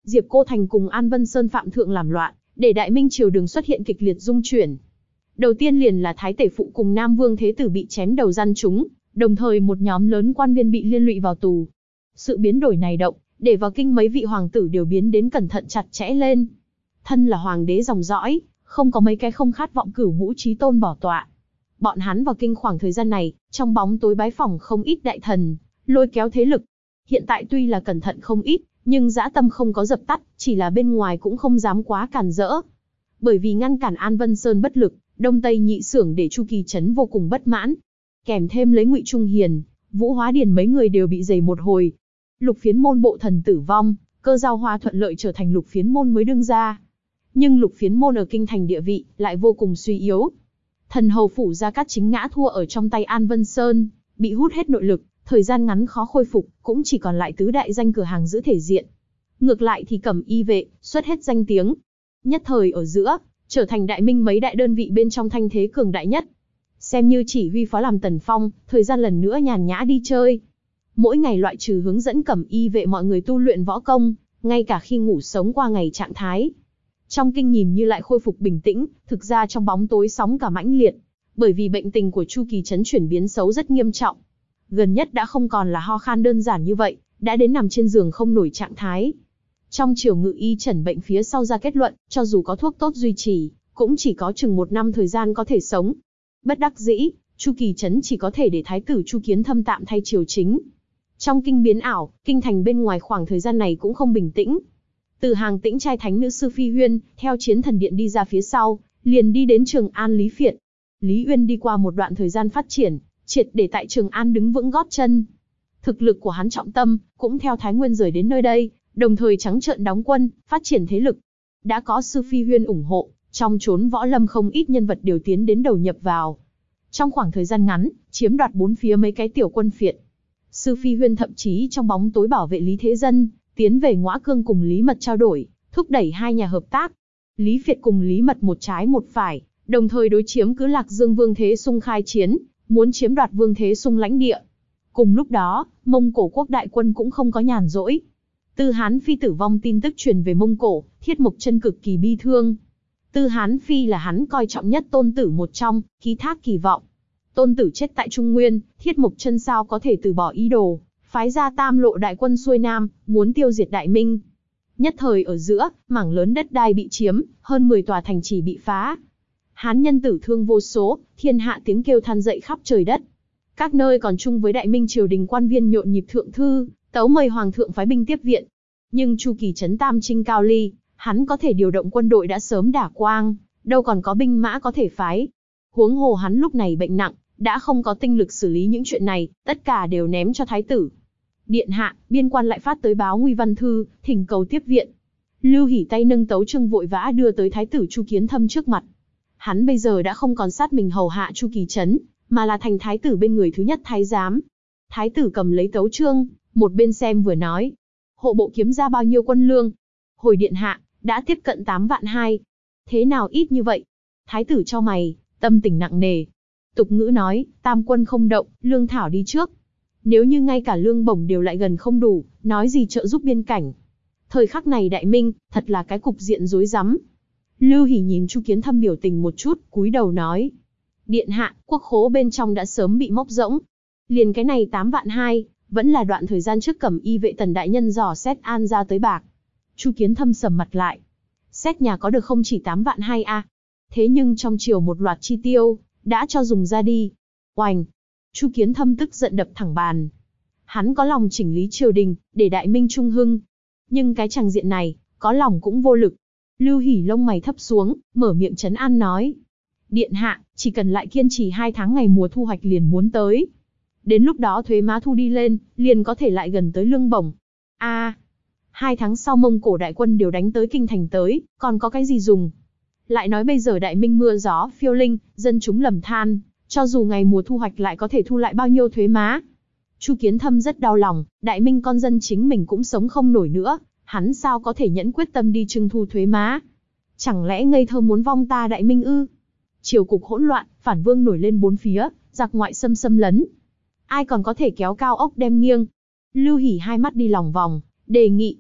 Diệp Cô Thành cùng An Vân Sơn phạm thượng làm loạn, để Đại Minh triều đường xuất hiện kịch liệt dung chuyển. Đầu tiên liền là Thái Tể Phụ cùng Nam Vương Thế Tử bị chém đầu gian chúng, đồng thời một nhóm lớn quan viên bị liên lụy vào tù. Sự biến đổi này động, để vào kinh mấy vị hoàng tử đều biến đến cẩn thận chặt chẽ lên. Thân là hoàng đế dòng dõi, không có mấy cái không khát vọng cửu ngũ chí tôn bảo tọa. Bọn hắn vào kinh khoảng thời gian này, trong bóng tối bái phỏng không ít đại thần, lôi kéo thế lực. Hiện tại tuy là cẩn thận không ít, nhưng dã tâm không có dập tắt, chỉ là bên ngoài cũng không dám quá càn rỡ. Bởi vì ngăn cản An Vân Sơn bất lực, Đông Tây nhị xưởng để Chu Kỳ Trấn vô cùng bất mãn. Kèm thêm lấy Ngụy Trung Hiền, Vũ Hóa Điền mấy người đều bị dày một hồi. Lục Phiến môn bộ thần tử vong, Cơ Giao Hoa thuận lợi trở thành Lục Phiến môn mới đương gia. Nhưng Lục Phiến môn ở kinh thành địa vị lại vô cùng suy yếu. Thần hầu phủ Gia Cát Chính ngã thua ở trong tay An Vân Sơn, bị hút hết nội lực, thời gian ngắn khó khôi phục, cũng chỉ còn lại tứ đại danh cửa hàng giữ thể diện. Ngược lại thì Cẩm Y vệ xuất hết danh tiếng, nhất thời ở giữa trở thành Đại Minh mấy đại đơn vị bên trong thanh thế cường đại nhất. Xem như chỉ huy phó làm Tần Phong, thời gian lần nữa nhàn nhã đi chơi. Mỗi ngày loại trừ hướng dẫn Cẩm Y vệ mọi người tu luyện võ công, ngay cả khi ngủ sống qua ngày trạng thái. Trong kinh nhìn như lại khôi phục bình tĩnh, thực ra trong bóng tối sóng cả mãnh liệt, bởi vì bệnh tình của Chu Kỳ Trấn chuyển biến xấu rất nghiêm trọng. Gần nhất đã không còn là ho khan đơn giản như vậy, đã đến nằm trên giường không nổi trạng thái. Trong triều ngự y chẩn bệnh phía sau ra kết luận, cho dù có thuốc tốt duy trì, cũng chỉ có chừng một năm thời gian có thể sống. Bất đắc dĩ, Chu Kỳ Trấn chỉ có thể để thái tử Chu Kiến Thâm tạm thay triều chính. Trong kinh biến ảo, kinh thành bên ngoài khoảng thời gian này cũng không bình tĩnh. Từ hàng tĩnh trai thánh nữ sư Phi Huyên, theo chiến thần điện đi ra phía sau, liền đi đến Trường An Lý Phiệt. Lý Uyên đi qua một đoạn thời gian phát triển, triệt để tại Trường An đứng vững gót chân. Thực lực của hắn trọng tâm, cũng theo Thái Nguyên rời đến nơi đây, đồng thời trắng trợn đóng quân, phát triển thế lực. Đã có sư Phi Huyên ủng hộ, trong chốn võ lâm không ít nhân vật đều tiến đến đầu nhập vào. Trong khoảng thời gian ngắn, chiếm đoạt bốn phía mấy cái tiểu quân phiệt. Sư Phi Huyên thậm chí trong bóng tối bảo vệ Lý Thế Dân, tiến về Ngõa Cương cùng Lý Mật trao đổi, thúc đẩy hai nhà hợp tác. Lý Phiệt cùng Lý Mật một trái một phải, đồng thời đối chiếm cứ Lạc Dương Vương Thế Sung khai chiến, muốn chiếm đoạt Vương Thế Sung lãnh địa. Cùng lúc đó, Mông Cổ quốc đại quân cũng không có nhàn rỗi. Tư Hán Phi tử vong tin tức truyền về Mông Cổ, Thiết Mộc Chân cực kỳ bi thương. Tư Hán Phi là hắn coi trọng nhất tôn tử một trong, ký thác kỳ vọng. Tôn tử chết tại Trung Nguyên, Thiết Mộc Chân sao có thể từ bỏ ý đồ, phái ra tam lộ đại quân xuôi nam, muốn tiêu diệt Đại Minh. Nhất thời ở giữa, mảng lớn đất đai bị chiếm, hơn mười tòa thành trì bị phá. Hán nhân tử thương vô số, thiên hạ tiếng kêu than dậy khắp trời đất. Các nơi còn chung với Đại Minh triều đình quan viên nhộn nhịp thượng thư, tấu mời hoàng thượng phái binh tiếp viện. Nhưng Chu Kỳ Trấn tam trinh cao ly, hắn có thể điều động quân đội đã sớm đả quang, đâu còn có binh mã có thể phái. Huống hồ hắn lúc này bệnh nặng, đã không có tinh lực xử lý những chuyện này, tất cả đều ném cho thái tử. Điện hạ, biên quan lại phát tới báo nguy văn thư, thỉnh cầu tiếp viện. Lưu Hỷ tay nâng tấu chương vội vã đưa tới thái tử Chu Kiến Thâm trước mặt. Hắn bây giờ đã không còn sát mình hầu hạ Chu Kỳ Trấn, mà là thành thái tử bên người thứ nhất thái giám. Thái tử cầm lấy tấu chương, một bên xem vừa nói. Hộ bộ kiếm ra bao nhiêu quân lương? Hồi điện hạ, đã tiếp cận tám vạn hai. Thế nào ít như vậy? Thái tử chau mày, tâm tình nặng nề. Tục ngữ nói, tam quân không động, lương thảo đi trước. Nếu như ngay cả lương bổng đều lại gần không đủ, nói gì trợ giúp biên cảnh. Thời khắc này Đại Minh, thật là cái cục diện rối rắm. Lưu Hỷ nhìn Chu Kiến Thâm biểu tình một chút, cúi đầu nói. Điện hạ, quốc khố bên trong đã sớm bị móc rỗng. Liền cái này tám vạn hai, vẫn là đoạn thời gian trước Cẩm Y vệ Tần đại nhân dò xét an ra tới bạc. Chu Kiến Thâm sầm mặt lại. Xét nhà có được không chỉ tám vạn hai a. Thế nhưng trong triều một loạt chi tiêu, đã cho dùng ra đi. Oành! Chu Kiến Thâm tức giận đập thẳng bàn. Hắn có lòng chỉnh lý triều đình, để Đại Minh trung hưng. Nhưng cái tràng diện này, có lòng cũng vô lực. Lưu Hỷ lông mày thấp xuống, mở miệng trấn an nói. Điện hạ, chỉ cần lại kiên trì hai tháng ngày mùa thu hoạch liền muốn tới. Đến lúc đó thuế má thu đi lên, liền có thể lại gần tới lương bổng. A, à, hai tháng sau Mông Cổ đại quân đều đánh tới kinh thành tới, còn có cái gì dùng? Lại nói bây giờ Đại Minh mưa gió phiêu linh, dân chúng lầm than, cho dù ngày mùa thu hoạch lại có thể thu lại bao nhiêu thuế má. Chu Kiến Thâm rất đau lòng, Đại Minh con dân chính mình cũng sống không nổi nữa, hắn sao có thể nhẫn quyết tâm đi trưng thu thuế má? Chẳng lẽ ngây thơ muốn vong ta Đại Minh ư? Triều cục hỗn loạn, phản vương nổi lên bốn phía, giặc ngoại xâm xâm lấn. Ai còn có thể kéo cao ốc đem nghiêng? Lưu Hỷ hai mắt đi lòng vòng, đề nghị.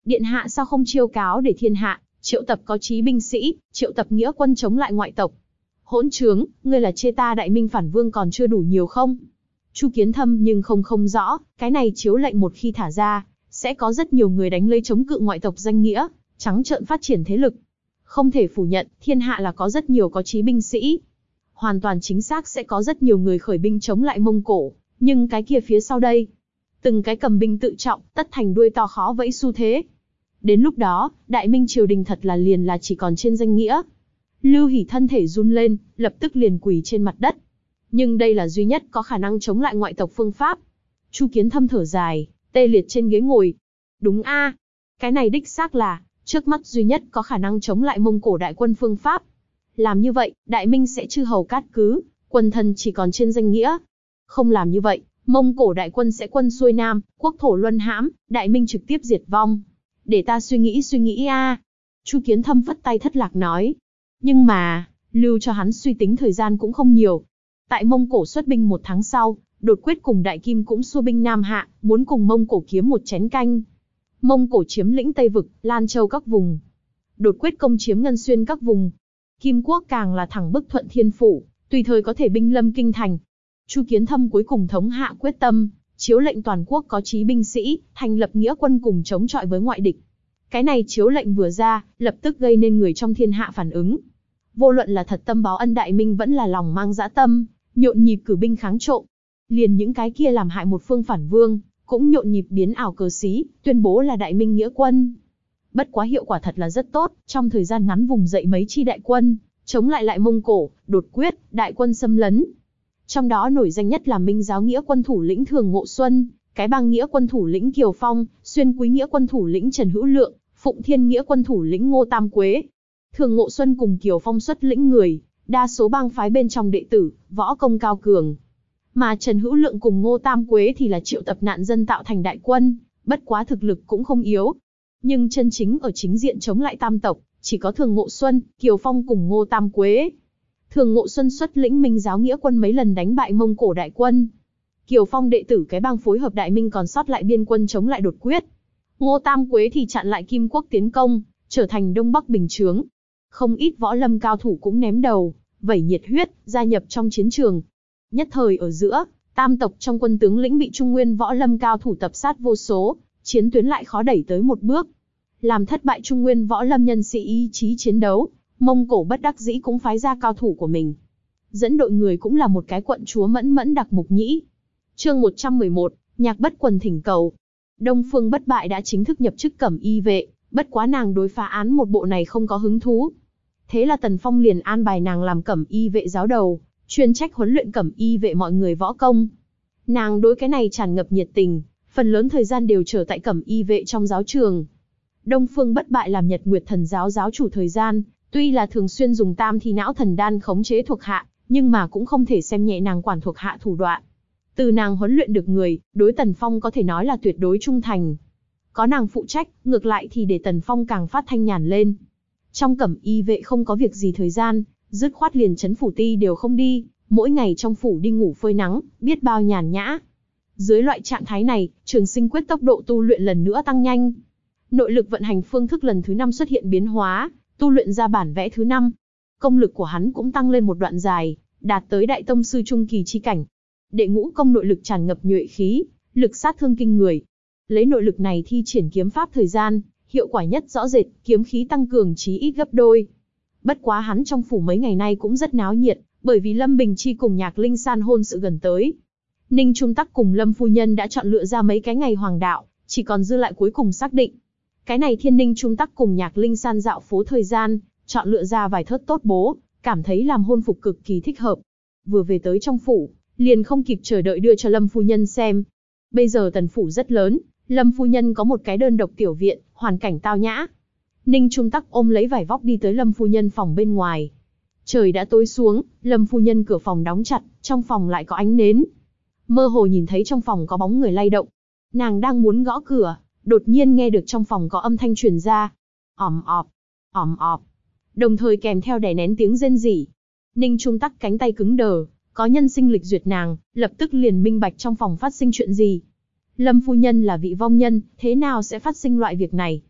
Điện hạ sao không chiêu cáo để thiên hạ, triệu tập có chí binh sĩ, triệu tập nghĩa quân chống lại ngoại tộc. Hỗn trướng, ngươi là chê ta Đại Minh phản vương còn chưa đủ nhiều không? Chu Kiến Thâm nhưng không không rõ, cái này chiếu lệnh một khi thả ra, sẽ có rất nhiều người đánh lấy chống cự ngoại tộc danh nghĩa, trắng trợn phát triển thế lực. Không thể phủ nhận, thiên hạ là có rất nhiều có chí binh sĩ. Hoàn toàn chính xác sẽ có rất nhiều người khởi binh chống lại Mông Cổ, nhưng cái kia phía sau đây, từng cái cầm binh tự trọng, tất thành đuôi to khó vẫy xu thế. Đến lúc đó, Đại Minh triều đình thật là liền là chỉ còn trên danh nghĩa. Lưu Hỷ thân thể run lên, lập tức liền quỳ trên mặt đất. Nhưng đây là duy nhất có khả năng chống lại ngoại tộc phương pháp. Chu Kiến Thâm thở dài, tê liệt trên ghế ngồi. Đúng a, cái này đích xác là trước mắt duy nhất có khả năng chống lại Mông Cổ đại quân phương pháp. Làm như vậy, Đại Minh sẽ chư hầu cát cứ, quần thần chỉ còn trên danh nghĩa. Không làm như vậy, Mông Cổ đại quân sẽ quân xuôi nam, quốc thổ luân hãm, Đại Minh trực tiếp diệt vong. Để ta suy nghĩ suy nghĩ a. Chu Kiến Thâm vất tay thất lạc nói. Nhưng mà, lưu cho hắn suy tính thời gian cũng không nhiều. Tại Mông Cổ xuất binh một tháng sau, Đột Quyết cùng Đại Kim cũng xua binh Nam Hạ, muốn cùng Mông Cổ kiếm một chén canh. Mông Cổ chiếm lĩnh Tây Vực, Lan Châu các vùng. Đột Quyết công chiếm Ngân Xuyên các vùng. Kim Quốc càng là thẳng bức Thuận Thiên Phủ, tùy thời có thể binh lâm kinh thành. Chu Kiến Thâm cuối cùng thống hạ quyết tâm, chiếu lệnh toàn quốc có chí binh sĩ, thành lập nghĩa quân cùng chống chọi với ngoại địch. Cái này chiếu lệnh vừa ra, lập tức gây nên người trong thiên hạ phản ứng. Vô luận là thật tâm báo ân Đại Minh vẫn là lòng mang dã tâm, nhộn nhịp cử binh kháng trộm. Liền những cái kia làm hại một phương phản vương, cũng nhộn nhịp biến ảo cờ xí, tuyên bố là Đại Minh nghĩa quân. Bất quá hiệu quả thật là rất tốt, trong thời gian ngắn vùng dậy mấy chi đại quân, chống lại lại Mông Cổ, Đột Quyết, đại quân xâm lấn. Trong đó nổi danh nhất là Minh giáo nghĩa quân thủ lĩnh Thường Ngộ Xuân, Cái Bang nghĩa quân thủ lĩnh Kiều Phong, Xuyên Quý nghĩa quân thủ lĩnh Trần Hữu Lượng, Phụng Thiên nghĩa quân thủ lĩnh Ngô Tam Quế. Thường Ngộ Xuân cùng Kiều Phong xuất lĩnh người, đa số bang phái bên trong đệ tử, võ công cao cường. Mà Trần Hữu Lượng cùng Ngô Tam Quế thì là triệu tập nạn dân tạo thành đại quân, bất quá thực lực cũng không yếu. Nhưng chân chính ở chính diện chống lại tam tộc, chỉ có Thường Ngộ Xuân, Kiều Phong cùng Ngô Tam Quế. Thường Ngộ Xuân xuất lĩnh Minh giáo nghĩa quân mấy lần đánh bại Mông Cổ đại quân. Kiều Phong đệ tử Cái Bang phối hợp Đại Minh còn sót lại biên quân chống lại Đột Quyết. Ngô Tam Quế thì chặn lại Kim Quốc tiến công, trở thành Đông Bắc bình chướng. Không ít võ lâm cao thủ cũng ném đầu, vẩy nhiệt huyết, gia nhập trong chiến trường. Nhất thời ở giữa, tam tộc trong quân tướng lĩnh bị Trung Nguyên võ lâm cao thủ tập sát vô số, chiến tuyến lại khó đẩy tới một bước. Làm thất bại Trung Nguyên võ lâm nhân sĩ ý chí chiến đấu, Mông Cổ bất đắc dĩ cũng phái ra cao thủ của mình. Dẫn đội người cũng là một cái quận chúa Mẫn Mẫn Đặc Mục Nhĩ. Chương một trăm mười một, Nhạc Bất Quần thỉnh cầu. Đông Phương Bất Bại đã chính thức nhập chức Cẩm Y vệ, bất quá nàng đối phá án một bộ này không có hứng thú. Thế là Tần Phong liền an bài nàng làm Cẩm Y vệ giáo đầu, chuyên trách huấn luyện Cẩm Y vệ mọi người võ công. Nàng đối cái này tràn ngập nhiệt tình, phần lớn thời gian đều chờ tại Cẩm Y vệ trong giáo trường. Đông Phương Bất Bại làm Nhật Nguyệt Thần giáo giáo chủ thời gian, tuy là thường xuyên dùng Tam Thi Não Thần Đan khống chế thuộc hạ, nhưng mà cũng không thể xem nhẹ nàng quản thuộc hạ thủ đoạn. Từ nàng huấn luyện được người, đối Tần Phong có thể nói là tuyệt đối trung thành. Có nàng phụ trách, ngược lại thì để Tần Phong càng phát thanh nhàn lên. Trong Cẩm Y vệ không có việc gì thời gian, dứt khoát liền trấn phủ ti đều không đi, mỗi ngày trong phủ đi ngủ phơi nắng, biết bao nhàn nhã. Dưới loại trạng thái này, Trường Sinh Quyết tốc độ tu luyện lần nữa tăng nhanh. Nội lực vận hành phương thức lần thứ năm xuất hiện biến hóa, tu luyện ra bản vẽ thứ năm. Công lực của hắn cũng tăng lên một đoạn dài, đạt tới đại tông sư trung kỳ chi cảnh. Đệ ngũ công nội lực tràn ngập nhuệ khí, lực sát thương kinh người. Lấy nội lực này thi triển kiếm pháp thời gian, hiệu quả nhất rõ rệt, kiếm khí tăng cường chí ít gấp đôi. Bất quá hắn trong phủ mấy ngày nay cũng rất náo nhiệt, bởi vì Lâm Bình Chi cùng Nhạc Linh San hôn sự gần tới. Ninh Trung Tắc cùng Lâm phu nhân đã chọn lựa ra mấy cái ngày hoàng đạo, chỉ còn dư lại cuối cùng xác định. Cái này Thiên Ninh Trung Tắc cùng Nhạc Linh San dạo phố thời gian, chọn lựa ra vài thớt tốt bố, cảm thấy làm hôn phục cực kỳ thích hợp. Vừa về tới trong phủ, liền không kịp chờ đợi đưa cho Lâm phu nhân xem. Bây giờ tần phủ rất lớn, Lâm phu nhân có một cái đơn độc tiểu viện, hoàn cảnh tao nhã. Ninh Trung Tắc ôm lấy vải vóc đi tới Lâm phu nhân phòng bên ngoài. Trời đã tối xuống, Lâm phu nhân cửa phòng đóng chặt, trong phòng lại có ánh nến. Mơ hồ nhìn thấy trong phòng có bóng người lay động. Nàng đang muốn gõ cửa, đột nhiên nghe được trong phòng có âm thanh truyền ra. Ỏm ọp, ỏm ọp. Đồng thời kèm theo đè nén tiếng rên rỉ. Ninh Trung Tắc cánh tay cứng đờ, có nhân sinh lịch duyệt nàng, lập tức liền minh bạch trong phòng phát sinh chuyện gì. Lâm phu nhân là vị vong nhân, thế nào sẽ phát sinh loại việc này?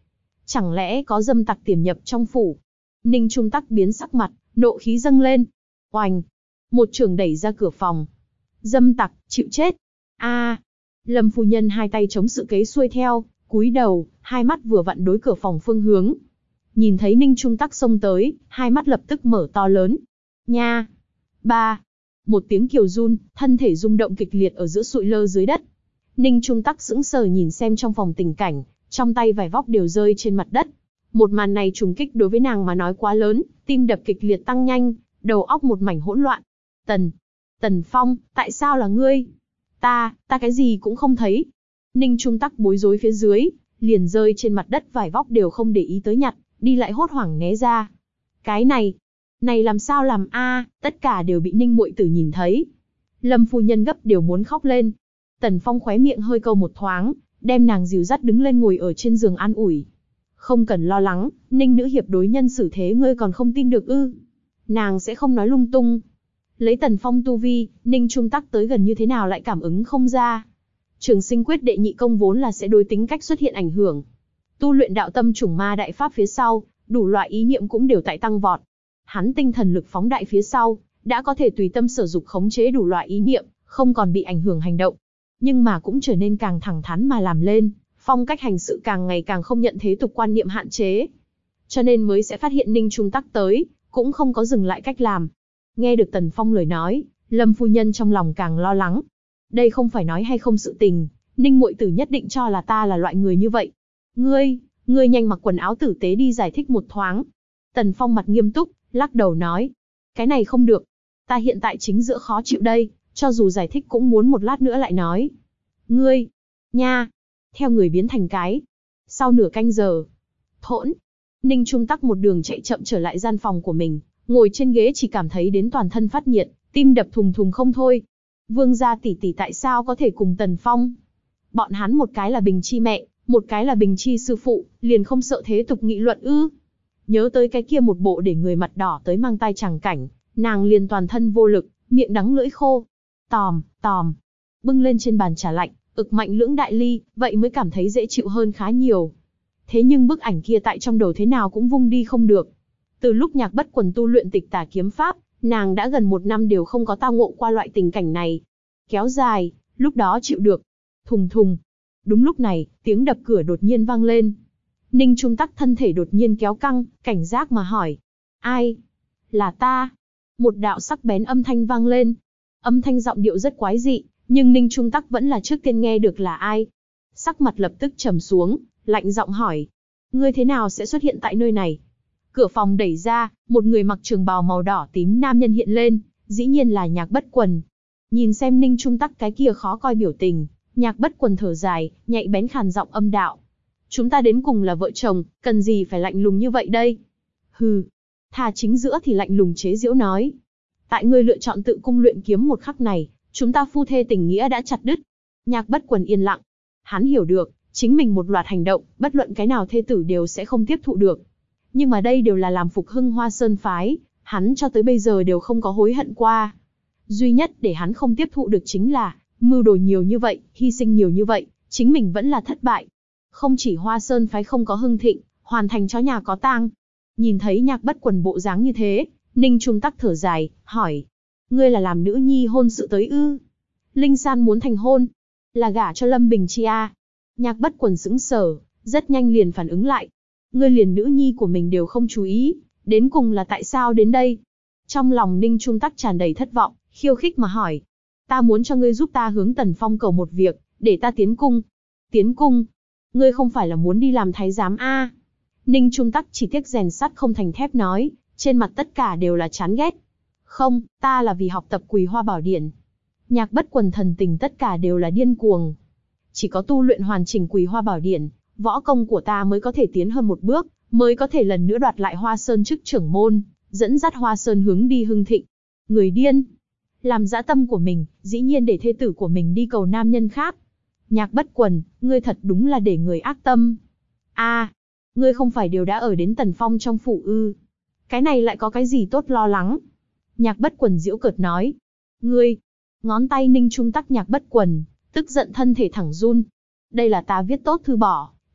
Chẳng lẽ có dâm tặc tiềm nhập trong phủ? Ninh Trung Tắc biến sắc mặt, nộ khí dâng lên. Oành! Một chưởng đẩy ra cửa phòng. Dâm tặc, chịu chết! A! Lâm phu nhân hai tay chống sự kế xuôi theo, cúi đầu, hai mắt vừa vặn đối cửa phòng phương hướng. Nhìn thấy Ninh Trung Tắc xông tới, hai mắt lập tức mở to lớn. Nha! Ba! Một tiếng kiều run, thân thể rung động kịch liệt ở giữa sụi lơ dưới đất. Ninh Trung Tắc sững sờ nhìn xem trong phòng tình cảnh, trong tay vải vóc đều rơi trên mặt đất. Một màn này trùng kích đối với nàng mà nói quá lớn, tim đập kịch liệt tăng nhanh, đầu óc một mảnh hỗn loạn. Tần! Tần Phong, tại sao là ngươi? Ta, ta cái gì cũng không thấy. Ninh Trung Tắc bối rối phía dưới, liền rơi trên mặt đất vải vóc đều không để ý tới nhặt, đi lại hốt hoảng né ra. Cái này, này làm sao làm a? Tất cả đều bị Ninh muội tử nhìn thấy. Lâm phu nhân gấp đều muốn khóc lên. Tần Phong khóe miệng hơi câu một thoáng, đem nàng dìu dắt đứng lên ngồi ở trên giường an ủi. Không cần lo lắng, Ninh nữ hiệp đối nhân xử thế ngươi còn không tin được ư? Nàng sẽ không nói lung tung. Lấy Tần Phong tu vi, Ninh Trung Tắc tới gần như thế nào lại cảm ứng không ra. Trường sinh quyết đệ nhị công vốn là sẽ đối tính cách xuất hiện ảnh hưởng. Tu luyện đạo tâm chủng ma đại pháp phía sau, đủ loại ý niệm cũng đều tại tăng vọt. Hắn tinh thần lực phóng đại phía sau, đã có thể tùy tâm sở dục khống chế đủ loại ý niệm, không còn bị ảnh hưởng hành động. Nhưng mà cũng trở nên càng thẳng thắn mà làm lên, phong cách hành sự càng ngày càng không nhận thế tục quan niệm hạn chế. Cho nên mới sẽ phát hiện Ninh Trung Tắc tới, cũng không có dừng lại cách làm. Nghe được Tần Phong lời nói, Lâm phu nhân trong lòng càng lo lắng. Đây không phải nói hay không sự tình, Ninh muội tử nhất định cho là ta là loại người như vậy. Ngươi, ngươi nhanh mặc quần áo tử tế đi giải thích một thoáng. Tần Phong mặt nghiêm túc, lắc đầu nói. Cái này không được. Ta hiện tại chính giữa khó chịu đây, cho dù giải thích cũng muốn một lát nữa lại nói. Ngươi, nha, theo người biến thành cái. Sau nửa canh giờ, thỗn, Ninh Trung Tắc một đường chạy chậm trở lại gian phòng của mình, ngồi trên ghế chỉ cảm thấy đến toàn thân phát nhiệt, tim đập thùng thùng không thôi. Vương gia tỷ tỷ tại sao có thể cùng Tần Phong? Bọn hắn một cái là Bình Chi mẹ, một cái là Bình Chi sư phụ, liền không sợ thế tục nghị luận ư? Nhớ tới cái kia một bộ để người mặt đỏ tới mang tai chẳng cảnh, nàng liền toàn thân vô lực, miệng đắng lưỡi khô. Tòm, tòm, bưng lên trên bàn trà lạnh, ực mạnh lưỡng đại ly, vậy mới cảm thấy dễ chịu hơn khá nhiều. Thế nhưng bức ảnh kia tại trong đầu thế nào cũng vung đi không được. Từ lúc Nhạc Bất Quần tu luyện Tịch Tà kiếm pháp, nàng đã gần một năm đều không có tao ngộ qua loại tình cảnh này. Kéo dài, lúc đó chịu được. Thùng thùng. Đúng lúc này, tiếng đập cửa đột nhiên vang lên. Ninh Trung Tắc thân thể đột nhiên kéo căng, cảnh giác mà hỏi. Ai? Là ta. Một đạo sắc bén âm thanh vang lên. Âm thanh giọng điệu rất quái dị, nhưng Ninh Trung Tắc vẫn là trước tiên nghe được là ai. Sắc mặt lập tức trầm xuống, lạnh giọng hỏi. Ngươi thế nào sẽ xuất hiện tại nơi này? Cửa phòng đẩy ra, một người mặc trường bào màu đỏ tím nam nhân hiện lên, dĩ nhiên là Nhạc Bất Quần. Nhìn xem Ninh Trung Tắc cái kia khó coi biểu tình, Nhạc Bất Quần thở dài, nhạy bén khàn giọng âm đạo. Chúng ta đến cùng là vợ chồng, cần gì phải lạnh lùng như vậy đây? Hừ, thà chính giữa thì lạnh lùng chế giễu nói. Tại ngươi lựa chọn tự cung luyện kiếm một khắc này, chúng ta phu thê tình nghĩa đã chặt đứt. Nhạc Bất Quần yên lặng. Hắn hiểu được, chính mình một loạt hành động, bất luận cái nào thê tử đều sẽ không tiếp thụ được. Nhưng mà đây đều là làm phục hưng Hoa Sơn phái, hắn cho tới bây giờ đều không có hối hận qua. Duy nhất để hắn không tiếp thụ được chính là, mưu đồ nhiều như vậy, hy sinh nhiều như vậy, chính mình vẫn là thất bại. Không chỉ Hoa Sơn phái không có hưng thịnh, hoàn thành chó nhà có tang. Nhìn thấy Nhạc Bất Quần bộ dáng như thế, Ninh Trung Tắc thở dài, hỏi. Ngươi là làm nữ nhi hôn sự tới ư? Linh San muốn thành hôn, là gả cho Lâm Bình Chi a? Nhạc Bất Quần sững sờ, rất nhanh liền phản ứng lại. Ngươi liền nữ nhi của mình đều không chú ý, đến cùng là tại sao đến đây? Trong lòng Ninh Trung Tắc tràn đầy thất vọng, khiêu khích mà hỏi. Ta muốn cho ngươi giúp ta hướng Tần Phong cầu một việc, để ta tiến cung. Tiến cung? Ngươi không phải là muốn đi làm thái giám a? Ninh Trung Tắc chỉ tiếc rèn sắt không thành thép nói, trên mặt tất cả đều là chán ghét. Không, ta là vì học tập Quỳ Hoa Bảo Điển. Nhạc Bất Quần thần tình tất cả đều là điên cuồng. Chỉ có tu luyện hoàn chỉnh Quỳ Hoa Bảo Điển, võ công của ta mới có thể tiến hơn một bước, mới có thể lần nữa đoạt lại Hoa Sơn chức trưởng môn, dẫn dắt Hoa Sơn hướng đi hưng thịnh. Người điên, làm dã tâm của mình, dĩ nhiên để thê tử của mình đi cầu nam nhân khác. Nhạc Bất Quần, ngươi thật đúng là để người ác tâm. A, à, ngươi không phải đều đã ở đến Tần Phong trong phủ ư? Cái này lại có cái gì tốt lo lắng? Nhạc Bất Quần giễu cợt nói. Ngươi, ngón tay Ninh Trung Tắc Nhạc Bất Quần, tức giận thân thể thẳng run. Đây là ta viết tốt thư bỏ,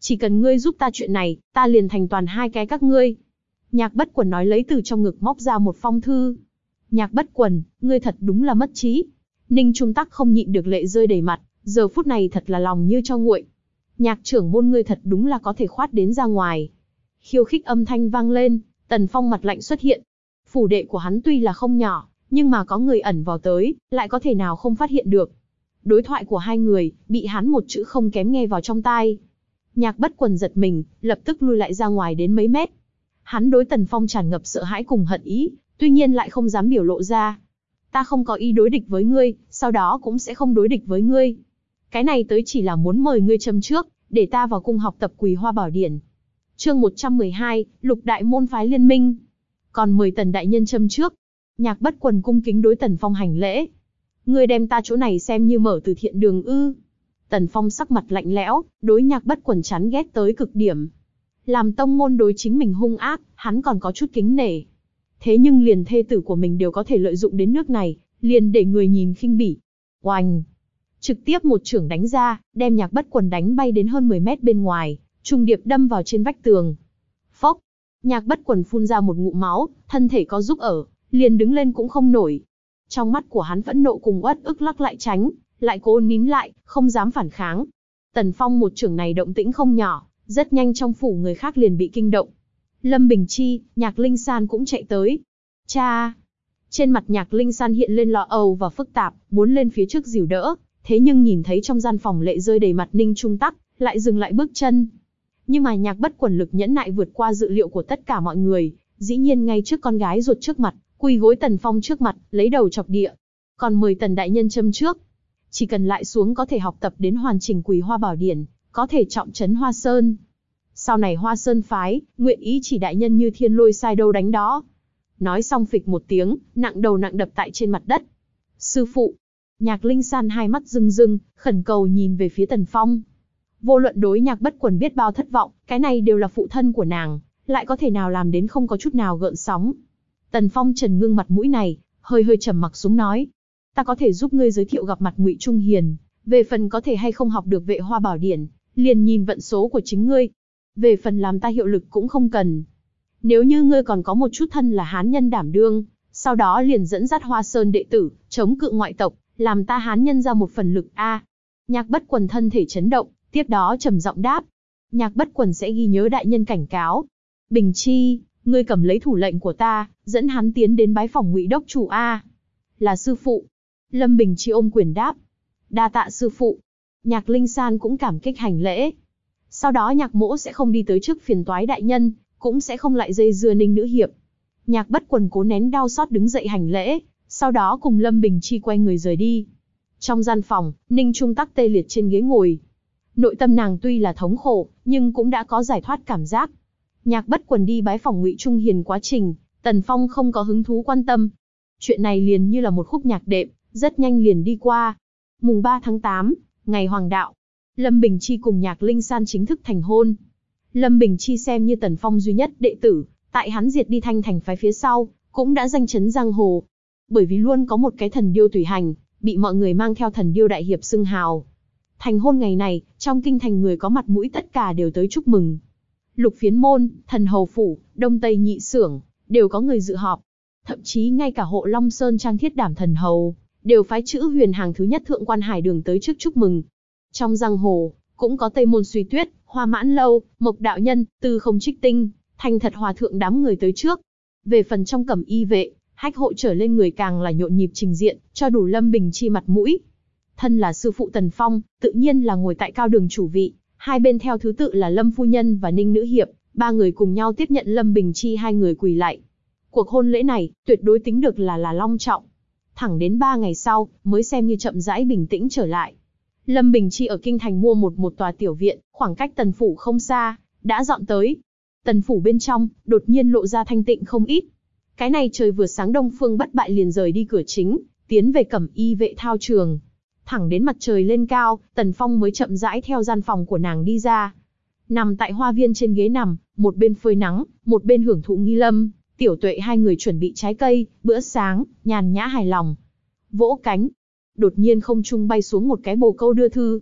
Chỉ cần ngươi giúp ta chuyện này, ta liền thành toàn hai cái các ngươi. Nhạc Bất Quần nói lấy từ trong ngực móc ra một phong thư. Nhạc Bất Quần, ngươi thật đúng là mất trí. Ninh Trung Tắc không nhịn được lệ rơi đầy mặt, giờ phút này thật là lòng như cho nguội. Nhạc trưởng môn ngươi thật đúng là có thể khoát đến ra ngoài. Khiêu khích âm thanh vang lên, Tần Phong mặt lạnh xuất hiện. Phủ đệ của hắn tuy là không nhỏ, nhưng mà có người ẩn vào tới, lại có thể nào không phát hiện được. Đối thoại của hai người, bị hắn một chữ không kém nghe vào trong tai. Nhạc Bất Quần giật mình, lập tức lui lại ra ngoài đến mấy mét. Hắn đối Tần Phong tràn ngập sợ hãi cùng hận ý, tuy nhiên lại không dám biểu lộ ra. Ta không có ý đối địch với ngươi, sau đó cũng sẽ không đối địch với ngươi. Cái này tới chỉ là muốn mời ngươi châm trước, để ta vào cung học tập Quỳ Hoa Bảo Điển. Chương một trăm mười hai, Lục Đại môn phái liên minh. Còn mời Tần đại nhân châm trước. Nhạc Bất Quần cung kính đối Tần Phong hành lễ. Ngươi đem ta chỗ này xem như mở từ thiện đường ư? Tần Phong sắc mặt lạnh lẽo, đối Nhạc Bất Quần chán ghét tới cực điểm. Làm tông môn đối chính mình hung ác, hắn còn có chút kính nể. Thế nhưng liền thê tử của mình đều có thể lợi dụng đến nước này, liền để người nhìn khinh bỉ. Oanh! Trực tiếp một chưởng đánh ra, đem Nhạc Bất Quần đánh bay đến hơn mười mét bên ngoài, trùng điệp đâm vào trên vách tường. Phốc! Nhạc Bất Quần phun ra một ngụm máu, thân thể có giúp ở, liền đứng lên cũng không nổi. Trong mắt của hắn phẫn nộ cùng uất ức lắc lại tránh, lại cố nín lại, không dám phản kháng. Tần Phong một chưởng này động tĩnh không nhỏ, rất nhanh trong phủ người khác liền bị kinh động. Lâm Bình Chi, Nhạc Linh San cũng chạy tới. Cha! Trên mặt Nhạc Linh San hiện lên lo âu và phức tạp, muốn lên phía trước dìu đỡ, thế nhưng nhìn thấy trong gian phòng lệ rơi đầy mặt Ninh Trung Tắc, lại dừng lại bước chân. Nhưng mà Nhạc Bất Quần lực nhẫn nại vượt qua dự liệu của tất cả mọi người, dĩ nhiên ngay trước con gái ruột trước mặt, quỳ gối Tần Phong trước mặt, lấy đầu chọc địa. Còn mời Tần đại nhân châm trước. Chỉ cần lại xuống có thể học tập đến hoàn chỉnh Quỳ Hoa Bảo Điển, có thể trọng trấn Hoa Sơn. Sau này Hoa Sơn phái, nguyện ý chỉ đại nhân như thiên lôi sai đâu đánh đó. Nói xong phịch một tiếng, nặng đầu nặng đập tại trên mặt đất. Sư phụ! Nhạc Linh San hai mắt rưng rưng, khẩn cầu nhìn về phía Tần Phong. Vô luận đối Nhạc Bất Quần biết bao thất vọng, cái này đều là phụ thân của nàng, lại có thể nào làm đến không có chút nào gợn sóng. Tần Phong trần ngưng mặt mũi này, hơi hơi trầm mặc xuống nói. Ta có thể giúp ngươi giới thiệu gặp mặt Ngụy Trung Hiền, về phần có thể hay không học được Vệ Hoa Bảo Điển, liền nhìn vận số của chính ngươi. Về phần làm ta hiệu lực cũng không cần. Nếu như ngươi còn có một chút thân là hán nhân đảm đương, sau đó liền dẫn dắt Hoa Sơn đệ tử, chống cự ngoại tộc, làm ta hán nhân ra một phần lực a. Nhạc Bất Quần thân thể chấn động, tiếp đó trầm giọng đáp. Nhạc Bất Quần sẽ ghi nhớ đại nhân cảnh cáo. Bình Chi, ngươi cầm lấy thủ lệnh của ta, dẫn hắn tiến đến bái phòng Ngụy đốc chủ a. Là sư phụ. Lâm Bình Chi ôm quyền đáp. Đa tạ sư phụ. Nhạc Linh San cũng cảm kích hành lễ. Sau đó Nhạc Mỗ sẽ không đi tới trước phiền toái đại nhân, cũng sẽ không lại dây dưa Ninh nữ hiệp. Nhạc Bất Quần cố nén đau xót đứng dậy hành lễ, sau đó cùng Lâm Bình Chi quay người rời đi. Trong gian phòng, Ninh Trung Tắc tê liệt trên ghế ngồi. Nội tâm nàng tuy là thống khổ, nhưng cũng đã có giải thoát cảm giác. Nhạc Bất Quần đi bái phòng Ngụy Trung Hiền quá trình, Tần Phong không có hứng thú quan tâm. Chuyện này liền như là một khúc nhạc đệm, rất nhanh liền đi qua. Mùng ba tháng tám, ngày hoàng đạo, Lâm Bình Chi cùng Nhạc Linh San chính thức thành hôn. Lâm Bình Chi xem như Tần Phong duy nhất đệ tử, tại hắn diệt đi Thanh Thành phái phía sau, cũng đã danh chấn giang hồ. Bởi vì luôn có một cái thần điêu tùy hành, bị mọi người mang theo thần điêu đại hiệp xưng hào. Thành hôn ngày này, trong kinh thành người có mặt mũi tất cả đều tới chúc mừng. Lục Phiến môn, Thần hầu phủ, Đông Tây nhị xưởng, đều có người dự họp. Thậm chí ngay cả hộ Long Sơn Trang Thiết Đảm thần hầu, đều phái chữ huyền hàng thứ nhất thượng quan hải đường tới trước chúc mừng. Trong giang hồ, cũng có Tây Môn Suy Tuyết, Hoa Mãn Lâu, Mộc Đạo Nhân, Tư Không Trích Tinh, Thành Thật Hòa thượng đám người tới trước. Về phần trong cẩm y vệ, hách hộ trở lên người càng là nhộn nhịp trình diện, cho đủ Lâm Bình Chi mặt mũi. Thân là sư phụ Tần Phong, tự nhiên là ngồi tại cao đường chủ vị, hai bên theo thứ tự là Lâm phu nhân và Ninh nữ hiệp, ba người cùng nhau tiếp nhận Lâm Bình Chi hai người quỳ lạy. Cuộc hôn lễ này, tuyệt đối tính được là là long trọng. Thẳng đến ba ngày sau, mới xem như chậm rãi bình tĩnh trở lại. Lâm Bình Chi ở kinh thành mua một một tòa tiểu viện, khoảng cách Tần phủ không xa, đã dọn tới. Tần phủ bên trong, đột nhiên lộ ra thanh tịnh không ít. Cái này trời vừa sáng Đông Phương Bất Bại liền rời đi cửa chính, tiến về cẩm y vệ thao trường. Thẳng đến mặt trời lên cao, Tần Phong mới chậm rãi theo gian phòng của nàng đi ra. Nằm tại hoa viên trên ghế nằm, một bên phơi nắng, một bên hưởng thụ nghi lâm, Tiểu Tuệ hai người chuẩn bị trái cây, bữa sáng, nhàn nhã hài lòng. Vỗ cánh. Đột nhiên không trung bay xuống một cái bồ câu đưa thư.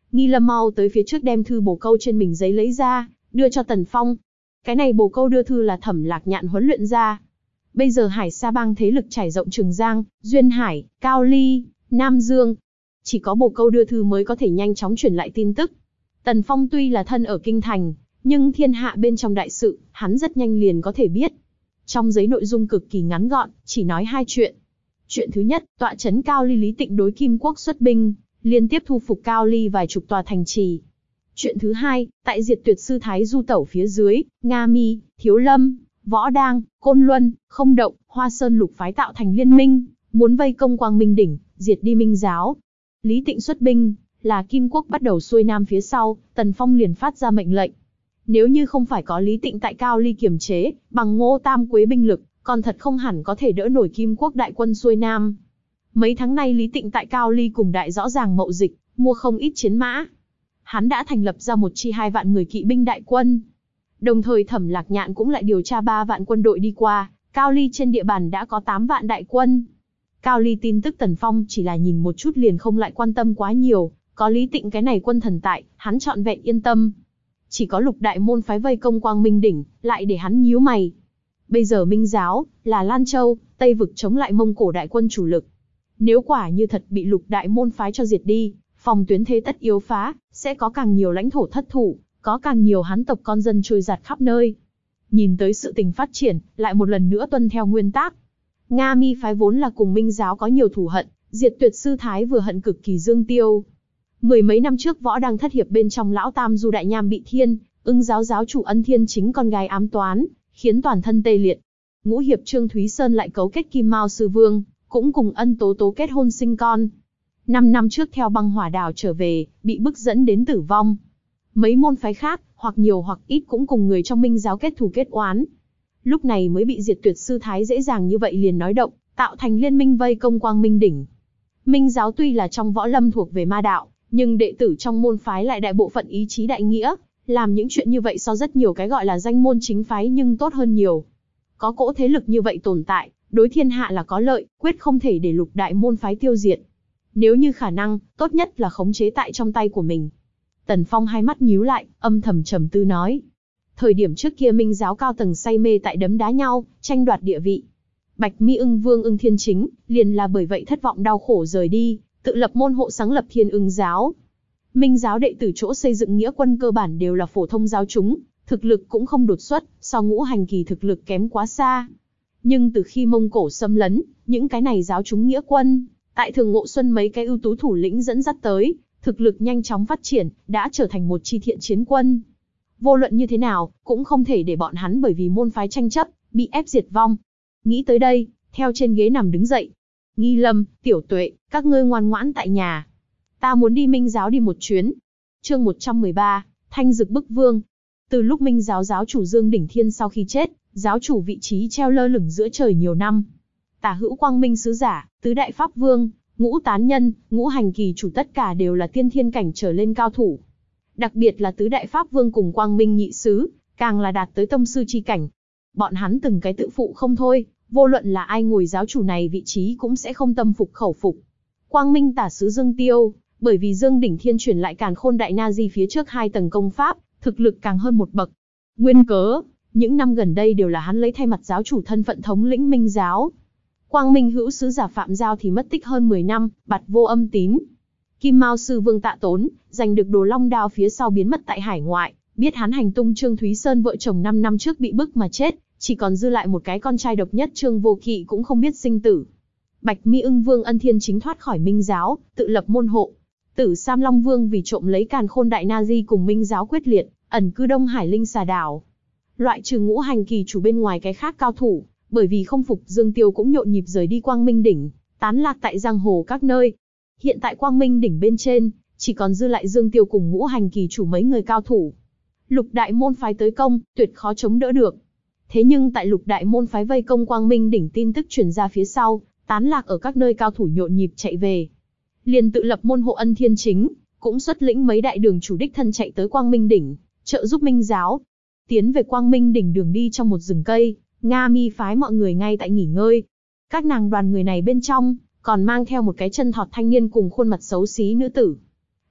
Nghi Lâm mau tới phía trước đem thư bồ câu trên mình giấy lấy ra, đưa cho Tần Phong. Cái này bồ câu đưa thư là Thẩm Lạc Nhạn huấn luyện ra. Bây giờ Hải Sa Bang thế lực trải rộng Trường Giang, Duyên Hải, Cao Ly, Nam Dương. Chỉ có bồ câu đưa thư mới có thể nhanh chóng truyền lại tin tức. Tần Phong tuy là thân ở kinh thành, nhưng thiên hạ bên trong đại sự, hắn rất nhanh liền có thể biết. Trong giấy nội dung cực kỳ ngắn gọn, chỉ nói hai chuyện. Chuyện thứ nhất, tọa trấn Cao Ly Lý Tịnh đối Kim Quốc xuất binh, liên tiếp thu phục Cao Ly vài chục tòa thành trì. Chuyện thứ hai, tại Diệt Tuyệt Sư Thái du tẩu phía dưới, Nga Mi, Thiếu Lâm, Võ Đang, Côn Luân, Không Động, Hoa Sơn lục phái tạo thành liên minh, muốn vây công Quang Minh đỉnh, diệt đi Minh giáo. Lý Tịnh xuất binh, là Kim Quốc bắt đầu xuôi nam phía sau, Tần Phong liền phát ra mệnh lệnh. Nếu như không phải có Lý Tịnh tại Cao Ly kiềm chế, bằng Ngô Tam Quế binh lực, còn thật không hẳn có thể đỡ nổi Kim Quốc đại quân xuôi nam. Mấy tháng nay Lý Tịnh tại Cao Ly cùng đại rõ ràng mậu dịch, mua không ít chiến mã. Hắn đã thành lập ra một chi hai vạn người kỵ binh đại quân. Đồng thời Thẩm Lạc Nhạn cũng lại điều tra ba vạn quân đội đi qua, Cao Ly trên địa bàn đã có tám vạn đại quân. Cao Ly tin tức Tần Phong chỉ là nhìn một chút liền không lại quan tâm quá nhiều, có Lý Tịnh cái này quân thần tại, hắn trọn vẹn yên tâm. Chỉ có lục đại môn phái vây công Quang Minh đỉnh, lại để hắn nhíu mày. Bây giờ Minh giáo, là Lan Châu, Tây vực chống lại Mông Cổ đại quân chủ lực. Nếu quả như thật bị lục đại môn phái cho diệt đi, phòng tuyến thế tất yếu phá, sẽ có càng nhiều lãnh thổ thất thủ, có càng nhiều Hán tộc con dân trôi giạt khắp nơi. Nhìn tới sự tình phát triển, lại một lần nữa tuân theo nguyên tắc. Nga Mi phái vốn là cùng Minh giáo có nhiều thù hận, Diệt Tuyệt Sư Thái vừa hận cực kỳ Dương Tiêu. Mười mấy năm trước Võ Đang thất hiệp bên trong lão Tam Du Đại Nham bị Thiên, Ưng giáo giáo chủ Ân Thiên chính con gái ám toán, khiến toàn thân tê liệt. Ngũ hiệp Trương Thúy Sơn lại cấu kết Kim Mao Sư Vương, cũng cùng Ân Tố Tố kết hôn sinh con. Năm năm trước theo băng hỏa đảo trở về, bị bức dẫn đến tử vong. Mấy môn phái khác, hoặc nhiều hoặc ít cũng cùng người trong Minh giáo kết thù kết oán. Lúc này mới bị Diệt Tuyệt Sư Thái dễ dàng như vậy liền nói động, tạo thành liên minh vây công Quang Minh đỉnh. Minh giáo tuy là trong võ lâm thuộc về ma đạo, nhưng đệ tử trong môn phái lại đại bộ phận ý chí đại nghĩa, làm những chuyện như vậy so rất nhiều cái gọi là danh môn chính phái nhưng tốt hơn nhiều. Có cỗ thế lực như vậy tồn tại, đối thiên hạ là có lợi, quyết không thể để lục đại môn phái tiêu diệt. Nếu như khả năng, tốt nhất là khống chế tại trong tay của mình. Tần Phong hai mắt nhíu lại, âm thầm trầm tư nói. Thời điểm trước kia Minh giáo cao tầng say mê tại đấm đá nhau, tranh đoạt địa vị. Bạch Mi Ưng Vương Ưng Thiên Chính, liền là bởi vậy thất vọng đau khổ rời đi, tự lập môn hộ sáng lập Thiên Ưng giáo. Minh giáo đệ tử chỗ xây dựng nghĩa quân cơ bản đều là phổ thông giáo chúng, thực lực cũng không đột xuất, so ngũ hành kỳ thực lực kém quá xa. Nhưng từ khi Mông Cổ xâm lấn, những cái này giáo chúng nghĩa quân, tại Thường Ngộ Xuân mấy cái ưu tú thủ lĩnh dẫn dắt tới, thực lực nhanh chóng phát triển, đã trở thành một chi thiện chiến quân. Vô luận như thế nào, cũng không thể để bọn hắn bởi vì môn phái tranh chấp, bị ép diệt vong. Nghĩ tới đây, theo trên ghế nằm đứng dậy. Nghi Lâm, Tiểu Tuệ, các ngươi ngoan ngoãn tại nhà. Ta muốn đi Minh giáo đi một chuyến. Chương một trăm mười ba, Thanh Dực Bức Vương. Từ lúc Minh giáo giáo chủ Dương Đỉnh Thiên sau khi chết, giáo chủ vị trí treo lơ lửng giữa trời nhiều năm. Tả hữu Quang Minh sứ giả, tứ đại pháp vương, ngũ tán nhân, ngũ hành kỳ chủ tất cả đều là tiên thiên cảnh trở lên cao thủ. Đặc biệt là tứ đại pháp vương cùng Quang Minh nhị sứ, càng là đạt tới tông sư chi cảnh. Bọn hắn từng cái tự phụ không thôi, vô luận là ai ngồi giáo chủ này vị trí cũng sẽ không tâm phục khẩu phục. Quang Minh tả sứ Dương Tiêu, bởi vì Dương Đỉnh Thiên truyền lại Càn Khôn Đại Na Di phía trước hai tầng công pháp, thực lực càng hơn một bậc. Nguyên cớ, những năm gần đây đều là hắn lấy thay mặt giáo chủ thân phận thống lĩnh Minh giáo. Quang Minh hữu sứ giả Phạm Giao thì mất tích hơn mười năm, bặt vô âm tín. Kim Mao Sư Vương Tạ Tốn, giành được Đồ Long Đao phía sau biến mất tại hải ngoại, biết hắn hành tung Trương Thúy Sơn vợ chồng năm năm trước bị bức mà chết, chỉ còn dư lại một cái con trai độc nhất Trương Vô Kỵ cũng không biết sinh tử. Bạch Mi Ưng Vương Ân Thiên chính thoát khỏi Minh giáo, tự lập môn hộ. Tử Sam Long Vương vì trộm lấy Càn Khôn Đại Na Di cùng Minh giáo quyết liệt, ẩn cư Đông Hải Linh Xà đảo. Loại trừ ngũ hành kỳ chủ bên ngoài cái khác cao thủ, bởi vì không phục Dương Tiêu cũng nhộn nhịp rời đi Quang Minh đỉnh, tán lạc tại giang hồ các nơi. Hiện tại Quang Minh đỉnh bên trên, chỉ còn dư lại Dương Tiêu cùng ngũ hành kỳ chủ mấy người cao thủ. Lục đại môn phái tới công, tuyệt khó chống đỡ được. Thế nhưng tại lục đại môn phái vây công Quang Minh đỉnh tin tức truyền ra phía sau, tán lạc ở các nơi cao thủ nhộn nhịp chạy về. Liền tự lập môn hộ Ân Thiên Chính, cũng xuất lĩnh mấy đại đường chủ đích thân chạy tới Quang Minh đỉnh, trợ giúp Minh giáo. Tiến về Quang Minh đỉnh đường đi trong một rừng cây, Nga Mi phái mọi người ngay tại nghỉ ngơi. Các nàng đoàn người này bên trong, còn mang theo một cái chân thọt thanh niên cùng khuôn mặt xấu xí nữ tử.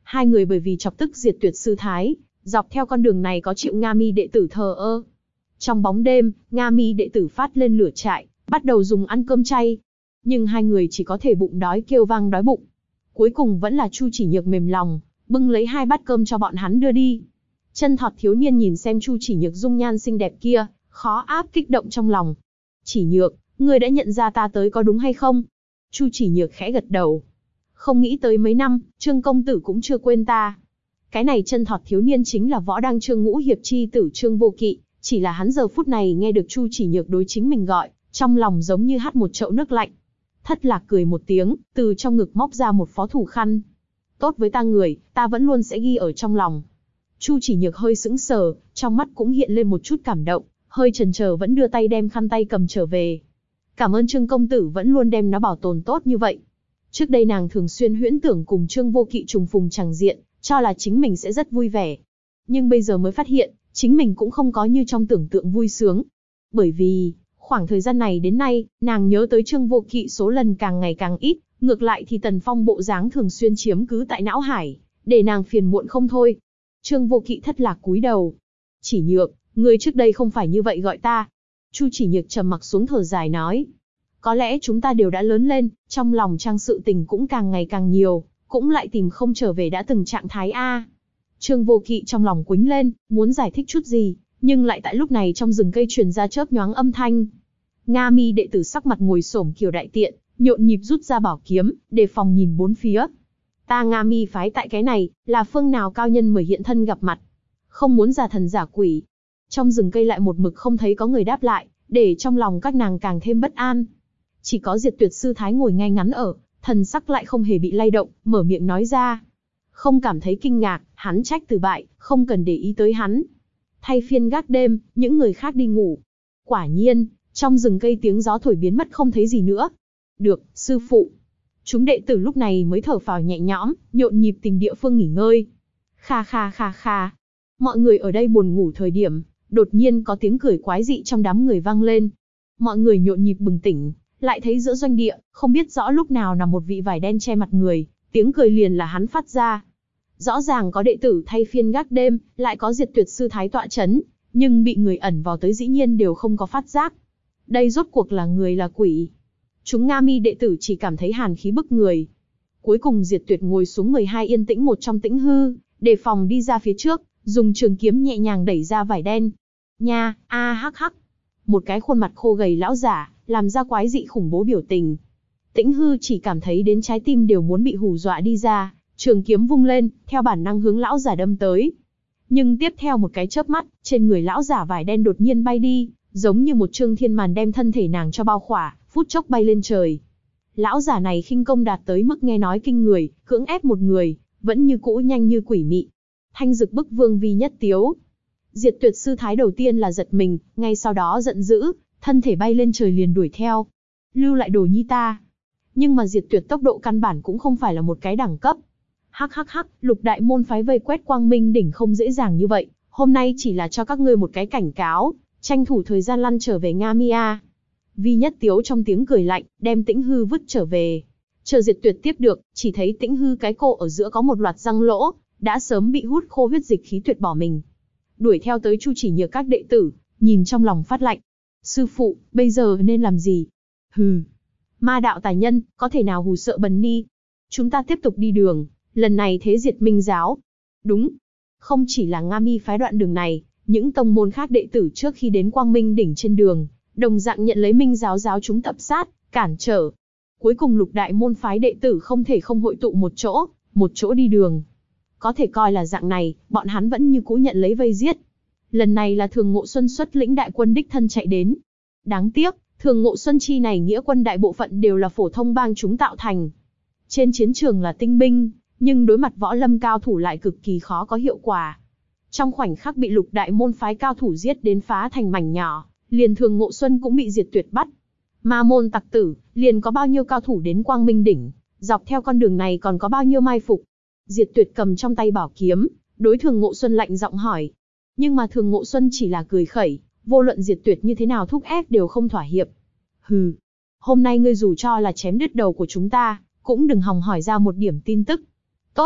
Hai người bởi vì chọc tức Diệt Tuyệt sư thái, dọc theo con đường này có chịu Nga Mi đệ tử thờ ơ. Trong bóng đêm, Nga Mi đệ tử phát lên lửa trại, bắt đầu dùng ăn cơm chay. Nhưng hai người chỉ có thể bụng đói kêu vang đói bụng. Cuối cùng vẫn là Chu Chỉ Nhược mềm lòng, bưng lấy hai bát cơm cho bọn hắn đưa đi. Chân Thọt thiếu niên nhìn xem Chu Chỉ Nhược dung nhan xinh đẹp kia, khó áp kích động trong lòng. Chỉ Nhược, ngươi đã nhận ra ta tới có đúng hay không? Chu Chỉ Nhược khẽ gật đầu. Không nghĩ tới mấy năm, Trương công tử cũng chưa quên ta. Cái này Chân Thọt thiếu niên chính là võ đăng Trương ngũ hiệp chi tử Trương Vô Kỵ, chỉ là hắn giờ phút này nghe được Chu Chỉ Nhược đối chính mình gọi, trong lòng giống như hắt một chậu nước lạnh. Thất Lạc cười một tiếng, từ trong ngực móc ra một phó thủ khăn. Tốt với ta người, ta vẫn luôn sẽ ghi ở trong lòng. Chu Chỉ Nhược hơi sững sờ, trong mắt cũng hiện lên một chút cảm động, hơi chần chờ vẫn đưa tay đem khăn tay cầm trở về. Cảm ơn Trương công tử vẫn luôn đem nó bảo tồn tốt như vậy. Trước đây nàng thường xuyên huyễn tưởng cùng Trương Vô Kỵ trùng phùng chẳng diện, cho là chính mình sẽ rất vui vẻ. Nhưng bây giờ mới phát hiện, chính mình cũng không có như trong tưởng tượng vui sướng. Bởi vì, khoảng thời gian này đến nay, nàng nhớ tới Trương Vô Kỵ số lần càng ngày càng ít, ngược lại thì Tần Phong bộ dáng thường xuyên chiếm cứ tại não hải, để nàng phiền muộn không thôi. Trương Vô Kỵ thất lạc cúi đầu. Chỉ Nhược, ngươi trước đây không phải như vậy gọi ta. Chu Chỉ Nhược trầm mặc xuống thở dài nói. Có lẽ chúng ta đều đã lớn lên, trong lòng trang sự tình cũng càng ngày càng nhiều, cũng lại tìm không trở về đã từng trạng thái a. Trương Vô Kỵ trong lòng quĩnh lên, muốn giải thích chút gì, nhưng lại tại lúc này trong rừng cây truyền ra chớp nhoáng âm thanh. Nga Mi đệ tử sắc mặt ngồi xổm kiểu đại tiện, nhộn nhịp rút ra bảo kiếm, đề phòng nhìn bốn phía. Ta Nga Mi phái tại cái này, là phương nào cao nhân mời hiện thân gặp mặt, không muốn giả thần giả quỷ. Trong rừng cây lại một mực không thấy có người đáp lại, để trong lòng các nàng càng thêm bất an. Chỉ có Diệt Tuyệt sư thái ngồi ngay ngắn ở, thần sắc lại không hề bị lay động, mở miệng nói ra. Không cảm thấy kinh ngạc, hắn trách từ bại, không cần để ý tới hắn. Thay phiên gác đêm, những người khác đi ngủ. Quả nhiên, trong rừng cây tiếng gió thổi biến mất không thấy gì nữa. Được, sư phụ. Chúng đệ tử lúc này mới thở phào nhẹ nhõm, nhộn nhịp tìm địa phương nghỉ ngơi. Kha kha kha kha. Mọi người ở đây buồn ngủ thời điểm, đột nhiên có tiếng cười quái dị trong đám người vang lên. Mọi người nhộn nhịp bừng tỉnh, lại thấy giữa doanh địa, không biết rõ lúc nào nằm một vị vải đen che mặt người, tiếng cười liền là hắn phát ra. Rõ ràng có đệ tử thay phiên gác đêm, lại có Diệt Tuyệt sư thái tọa chấn, nhưng bị người ẩn vào tới dĩ nhiên đều không có phát giác. Đây rốt cuộc là người là quỷ. Chúng Nga Mi đệ tử chỉ cảm thấy hàn khí bức người. Cuối cùng Diệt Tuyệt ngồi xuống mười hai yên tĩnh một trong tĩnh hư, đề phòng đi ra phía trước, dùng trường kiếm nhẹ nhàng đẩy ra vải đen. Nha, a hắc hắc. Một cái khuôn mặt khô gầy lão giả, làm ra quái dị khủng bố biểu tình. Tĩnh hư chỉ cảm thấy đến trái tim đều muốn bị hù dọa đi ra, trường kiếm vung lên, theo bản năng hướng lão giả đâm tới. Nhưng tiếp theo một cái chớp mắt, trên người lão giả vải đen đột nhiên bay đi, giống như một trương thiên màn đem thân thể nàng cho bao khỏa, phút chốc bay lên trời. Lão giả này khinh công đạt tới mức nghe nói kinh người, cưỡng ép một người, vẫn như cũ nhanh như quỷ mị. Thanh Dực bức vương vi nhất tiếu. Diệt Tuyệt sư thái đầu tiên là giật mình, ngay sau đó giận dữ, thân thể bay lên trời liền đuổi theo. Lưu lại đồ nhi ta. Nhưng mà Diệt Tuyệt tốc độ căn bản cũng không phải là một cái đẳng cấp. Hắc hắc hắc, lục đại môn phái vây quét Quang Minh đỉnh không dễ dàng như vậy, hôm nay chỉ là cho các ngươi một cái cảnh cáo, tranh thủ thời gian lăn trở về Nga Mi a. Vi nhất tiếu trong tiếng cười lạnh, đem Tĩnh hư vứt trở về. Chờ Diệt Tuyệt tiếp được, chỉ thấy Tĩnh hư cái cổ ở giữa có một loạt răng lỗ, đã sớm bị hút khô huyết dịch khí tuyệt bỏ mình. Đuổi theo tới Chu Chỉ Nhược các đệ tử, nhìn trong lòng phát lạnh. Sư phụ, bây giờ nên làm gì? Hừ. Ma đạo tà nhân, có thể nào hù sợ bần ni? Chúng ta tiếp tục đi đường, lần này thế diệt Minh giáo. Đúng. Không chỉ là Nga Mi phái đoạn đường này, những tông môn khác đệ tử trước khi đến Quang Minh đỉnh trên đường, đồng dạng nhận lấy Minh giáo giáo chúng tập sát, cản trở. Cuối cùng lục đại môn phái đệ tử không thể không hội tụ một chỗ, một chỗ đi đường. Có thể coi là dạng này, bọn hắn vẫn như cũ nhận lấy vây giết. Lần này là Thường Ngộ Xuân xuất lĩnh đại quân đích thân chạy đến. Đáng tiếc, Thường Ngộ Xuân chi này nghĩa quân đại bộ phận đều là phổ thông bang chúng tạo thành. Trên chiến trường là tinh binh, nhưng đối mặt võ lâm cao thủ lại cực kỳ khó có hiệu quả. Trong khoảnh khắc bị lục đại môn phái cao thủ giết đến phá thành mảnh nhỏ, liền Thường Ngộ Xuân cũng bị Diệt Tuyệt bắt. Ma môn tặc tử, liền có bao nhiêu cao thủ đến Quang Minh đỉnh, dọc theo con đường này còn có bao nhiêu mai phục. Diệt Tuyệt cầm trong tay bảo kiếm, đối Thường Ngộ Xuân lạnh giọng hỏi. Nhưng mà Thường Ngộ Xuân chỉ là cười khẩy, vô luận Diệt Tuyệt như thế nào thúc ép đều không thỏa hiệp. Hừ, hôm nay ngươi dù cho là chém đứt đầu của chúng ta, cũng đừng hòng hỏi ra một điểm tin tức. Tốt.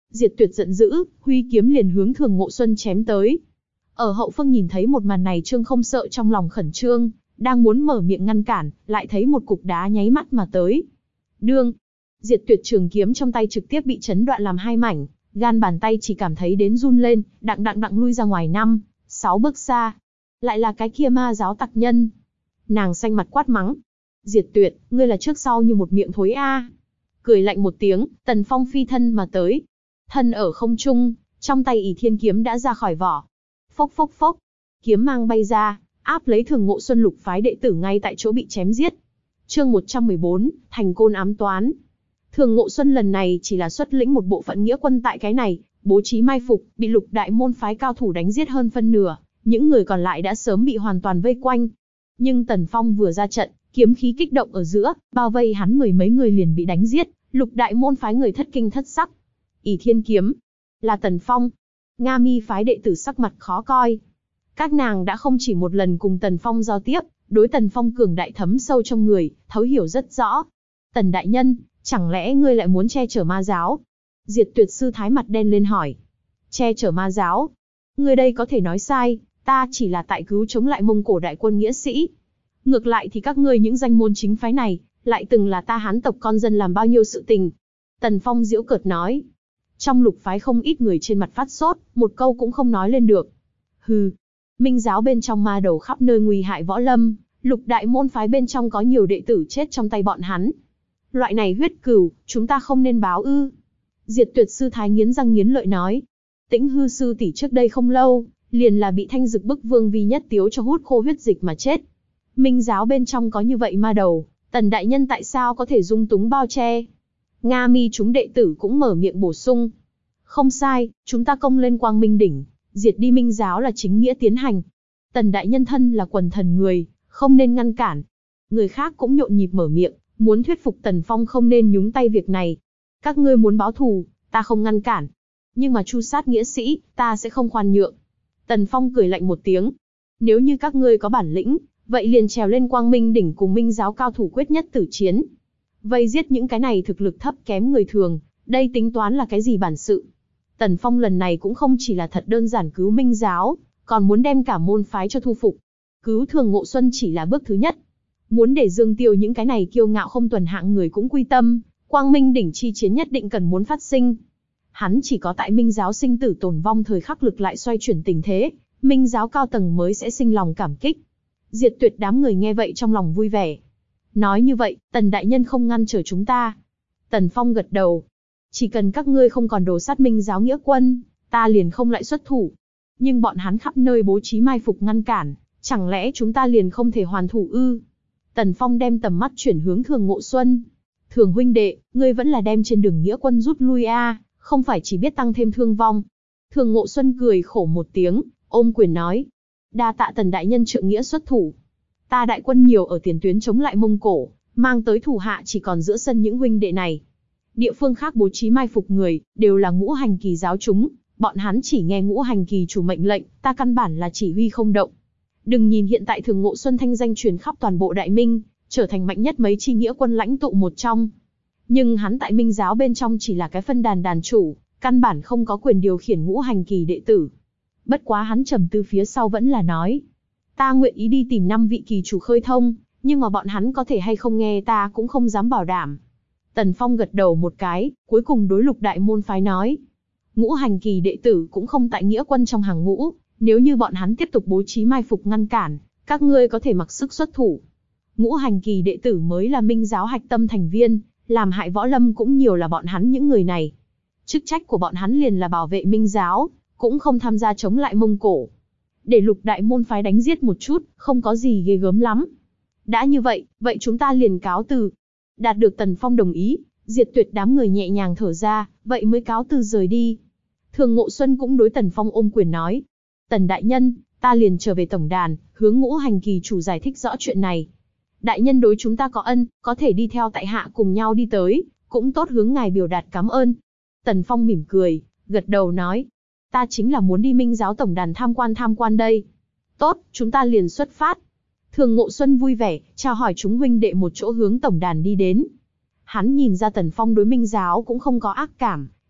Diệt Tuyệt giận dữ, huy kiếm liền hướng Thường Ngộ Xuân chém tới. Ở hậu phương nhìn thấy một màn này, Trương Không Sợ trong lòng khẩn trương, đang muốn mở miệng ngăn cản, lại thấy một cục đá nháy mắt mà tới. Đương, Diệt Tuyệt trường kiếm trong tay trực tiếp bị chấn đoạn làm hai mảnh, gan bàn tay chỉ cảm thấy đến run lên, đặng đặng đặng lui ra ngoài năm, sáu bước xa. Lại là cái kia ma giáo tặc nhân. Nàng xanh mặt quát mắng. Diệt Tuyệt, ngươi là trước sau như một miệng thối a. Cười lạnh một tiếng, Tần Phong phi thân mà tới. Thân ở không trung, trong tay ỷ thiên kiếm đã ra khỏi vỏ. Phốc phốc phốc, kiếm mang bay ra, áp lấy Thường Ngộ Xuân lục phái đệ tử ngay tại chỗ bị chém giết. Chương một trăm mười bốn, Thành Côn ám toán. Thường Ngộ Xuân lần này chỉ là xuất lĩnh một bộ phận nghĩa quân tại cái này, bố trí mai phục, bị lục đại môn phái cao thủ đánh giết hơn phân nửa, những người còn lại đã sớm bị hoàn toàn vây quanh. Nhưng Tần Phong vừa ra trận, kiếm khí kích động ở giữa, bao vây hắn mười mấy người liền bị đánh giết, lục đại môn phái người thất kinh thất sắc. ỷ thiên kiếm, là Tần Phong. Nga Mi phái đệ tử sắc mặt khó coi. Các nàng đã không chỉ một lần cùng Tần Phong giao tiếp, đối Tần Phong cường đại thấm sâu trong người, thấu hiểu rất rõ. Tần đại nhân, chẳng lẽ ngươi lại muốn che chở ma giáo? Diệt Tuyệt sư thái mặt đen lên hỏi. Che chở ma giáo? Ngươi đây có thể nói sai, ta chỉ là tại cứu chống lại Mông Cổ đại quân nghĩa sĩ. Ngược lại thì các ngươi những danh môn chính phái này, lại từng là ta Hán tộc con dân làm bao nhiêu sự tình. Tần Phong giễu cợt nói. Trong lục phái không ít người trên mặt phát sốt, một câu cũng không nói lên được. Hừ, Minh giáo bên trong ma đầu khắp nơi nguy hại võ lâm, lục đại môn phái bên trong có nhiều đệ tử chết trong tay bọn hắn. Loại này huyết cừu, chúng ta không nên báo ư? Diệt Tuyệt sư thái nghiến răng nghiến lợi nói. Tĩnh Hư sư tỷ trước đây không lâu, liền là bị Thanh Dực bức vương vi nhất tiếu cho hút khô huyết dịch mà chết. Minh giáo bên trong có như vậy ma đầu, Tần đại nhân tại sao có thể dung túng bao che? Nga Mi chúng đệ tử cũng mở miệng bổ sung. Không sai, chúng ta công lên Quang Minh đỉnh, diệt đi Minh giáo là chính nghĩa tiến hành. Tần đại nhân thân là quần thần người, không nên ngăn cản. Người khác cũng nhộn nhịp mở miệng, muốn thuyết phục Tần Phong không nên nhúng tay việc này. Các ngươi muốn báo thù, ta không ngăn cản. Nhưng mà tru sát nghĩa sĩ, ta sẽ không khoan nhượng. Tần Phong cười lạnh một tiếng. Nếu như các ngươi có bản lĩnh, vậy liền trèo lên Quang Minh đỉnh cùng Minh giáo cao thủ quyết nhất tử chiến. Vây giết những cái này thực lực thấp kém người thường, đây tính toán là cái gì bản sự? Tần Phong lần này cũng không chỉ là thật đơn giản cứu Minh giáo, còn muốn đem cả môn phái cho thu phục. Cứu Thường Ngộ Xuân chỉ là bước thứ nhất. Muốn để dương tiêu những cái này kiêu ngạo không tuần hạng người cũng quy tâm, Quang Minh đỉnh chi chiến nhất định cần muốn phát sinh. Hắn chỉ có tại Minh giáo sinh tử tồn vong thời khắc lực lại xoay chuyển tình thế, Minh giáo cao tầng mới sẽ sinh lòng cảm kích. Diệt Tuyệt đám người nghe vậy trong lòng vui vẻ. Nói như vậy, Tần đại nhân không ngăn trở chúng ta. Tần Phong gật đầu. Chỉ cần các ngươi không còn đồ sát Minh giáo nghĩa quân, ta liền không lại xuất thủ. Nhưng bọn hắn khắp nơi bố trí mai phục ngăn cản, chẳng lẽ chúng ta liền không thể hoàn thủ ư? Tần Phong đem tầm mắt chuyển hướng Thường Ngộ Xuân. Thường huynh đệ, ngươi vẫn là đem trên đường nghĩa quân rút lui a, không phải chỉ biết tăng thêm thương vong. Thường Ngộ Xuân cười khổ một tiếng, ôm quyền nói. Đa tạ Tần đại nhân trượng nghĩa xuất thủ. Ta đại quân nhiều ở tiền tuyến chống lại Mông Cổ, mang tới thủ hạ chỉ còn giữa sân những huynh đệ này. Địa phương khác bố trí mai phục người, đều là ngũ hành kỳ giáo chúng, bọn hắn chỉ nghe ngũ hành kỳ chủ mệnh lệnh, ta căn bản là chỉ huy không động. Đừng nhìn hiện tại Thường Ngộ Xuân thanh danh truyền khắp toàn bộ Đại Minh, trở thành mạnh nhất mấy chi nghĩa quân lãnh tụ một trong. Nhưng hắn tại Minh giáo bên trong chỉ là cái phân đàn đàn chủ, căn bản không có quyền điều khiển ngũ hành kỳ đệ tử. Bất quá hắn trầm tư phía sau vẫn là nói. Ta nguyện ý đi tìm năm vị kỳ chủ khơi thông, nhưng mà bọn hắn có thể hay không nghe ta cũng không dám bảo đảm. Tần Phong gật đầu một cái, cuối cùng đối lục đại môn phái nói. Ngũ hành kỳ đệ tử cũng không tại nghĩa quân trong hàng ngũ, nếu như bọn hắn tiếp tục bố trí mai phục ngăn cản, các ngươi có thể mặc sức xuất thủ. Ngũ hành kỳ đệ tử mới là Minh giáo hạch tâm thành viên, làm hại võ lâm cũng nhiều là bọn hắn những người này. Chức trách của bọn hắn liền là bảo vệ Minh giáo, cũng không tham gia chống lại Mông Cổ. Để lục đại môn phái đánh giết một chút, không có gì ghê gớm lắm. Đã như vậy, vậy chúng ta liền cáo từ. Đạt được Tần Phong đồng ý, Diệt Tuyệt đám người nhẹ nhàng thở ra, vậy mới cáo từ rời đi. Thường Ngộ Xuân cũng đối Tần Phong ôm quyền nói. Tần đại nhân, ta liền trở về tổng đàn, hướng ngũ hành kỳ chủ giải thích rõ chuyện này. Đại nhân đối chúng ta có ân, có thể đi theo tại hạ cùng nhau đi tới, cũng tốt hướng ngài biểu đạt cảm ơn. Tần Phong mỉm cười, gật đầu nói. Ta chính là muốn đi Minh giáo tổng đàn tham quan tham quan đây. Tốt, chúng ta liền xuất phát. Thường Ngộ Xuân vui vẻ, chào hỏi chúng huynh đệ một chỗ hướng tổng đàn đi đến. Hắn nhìn ra Tần Phong đối Minh giáo cũng không có ác cảm,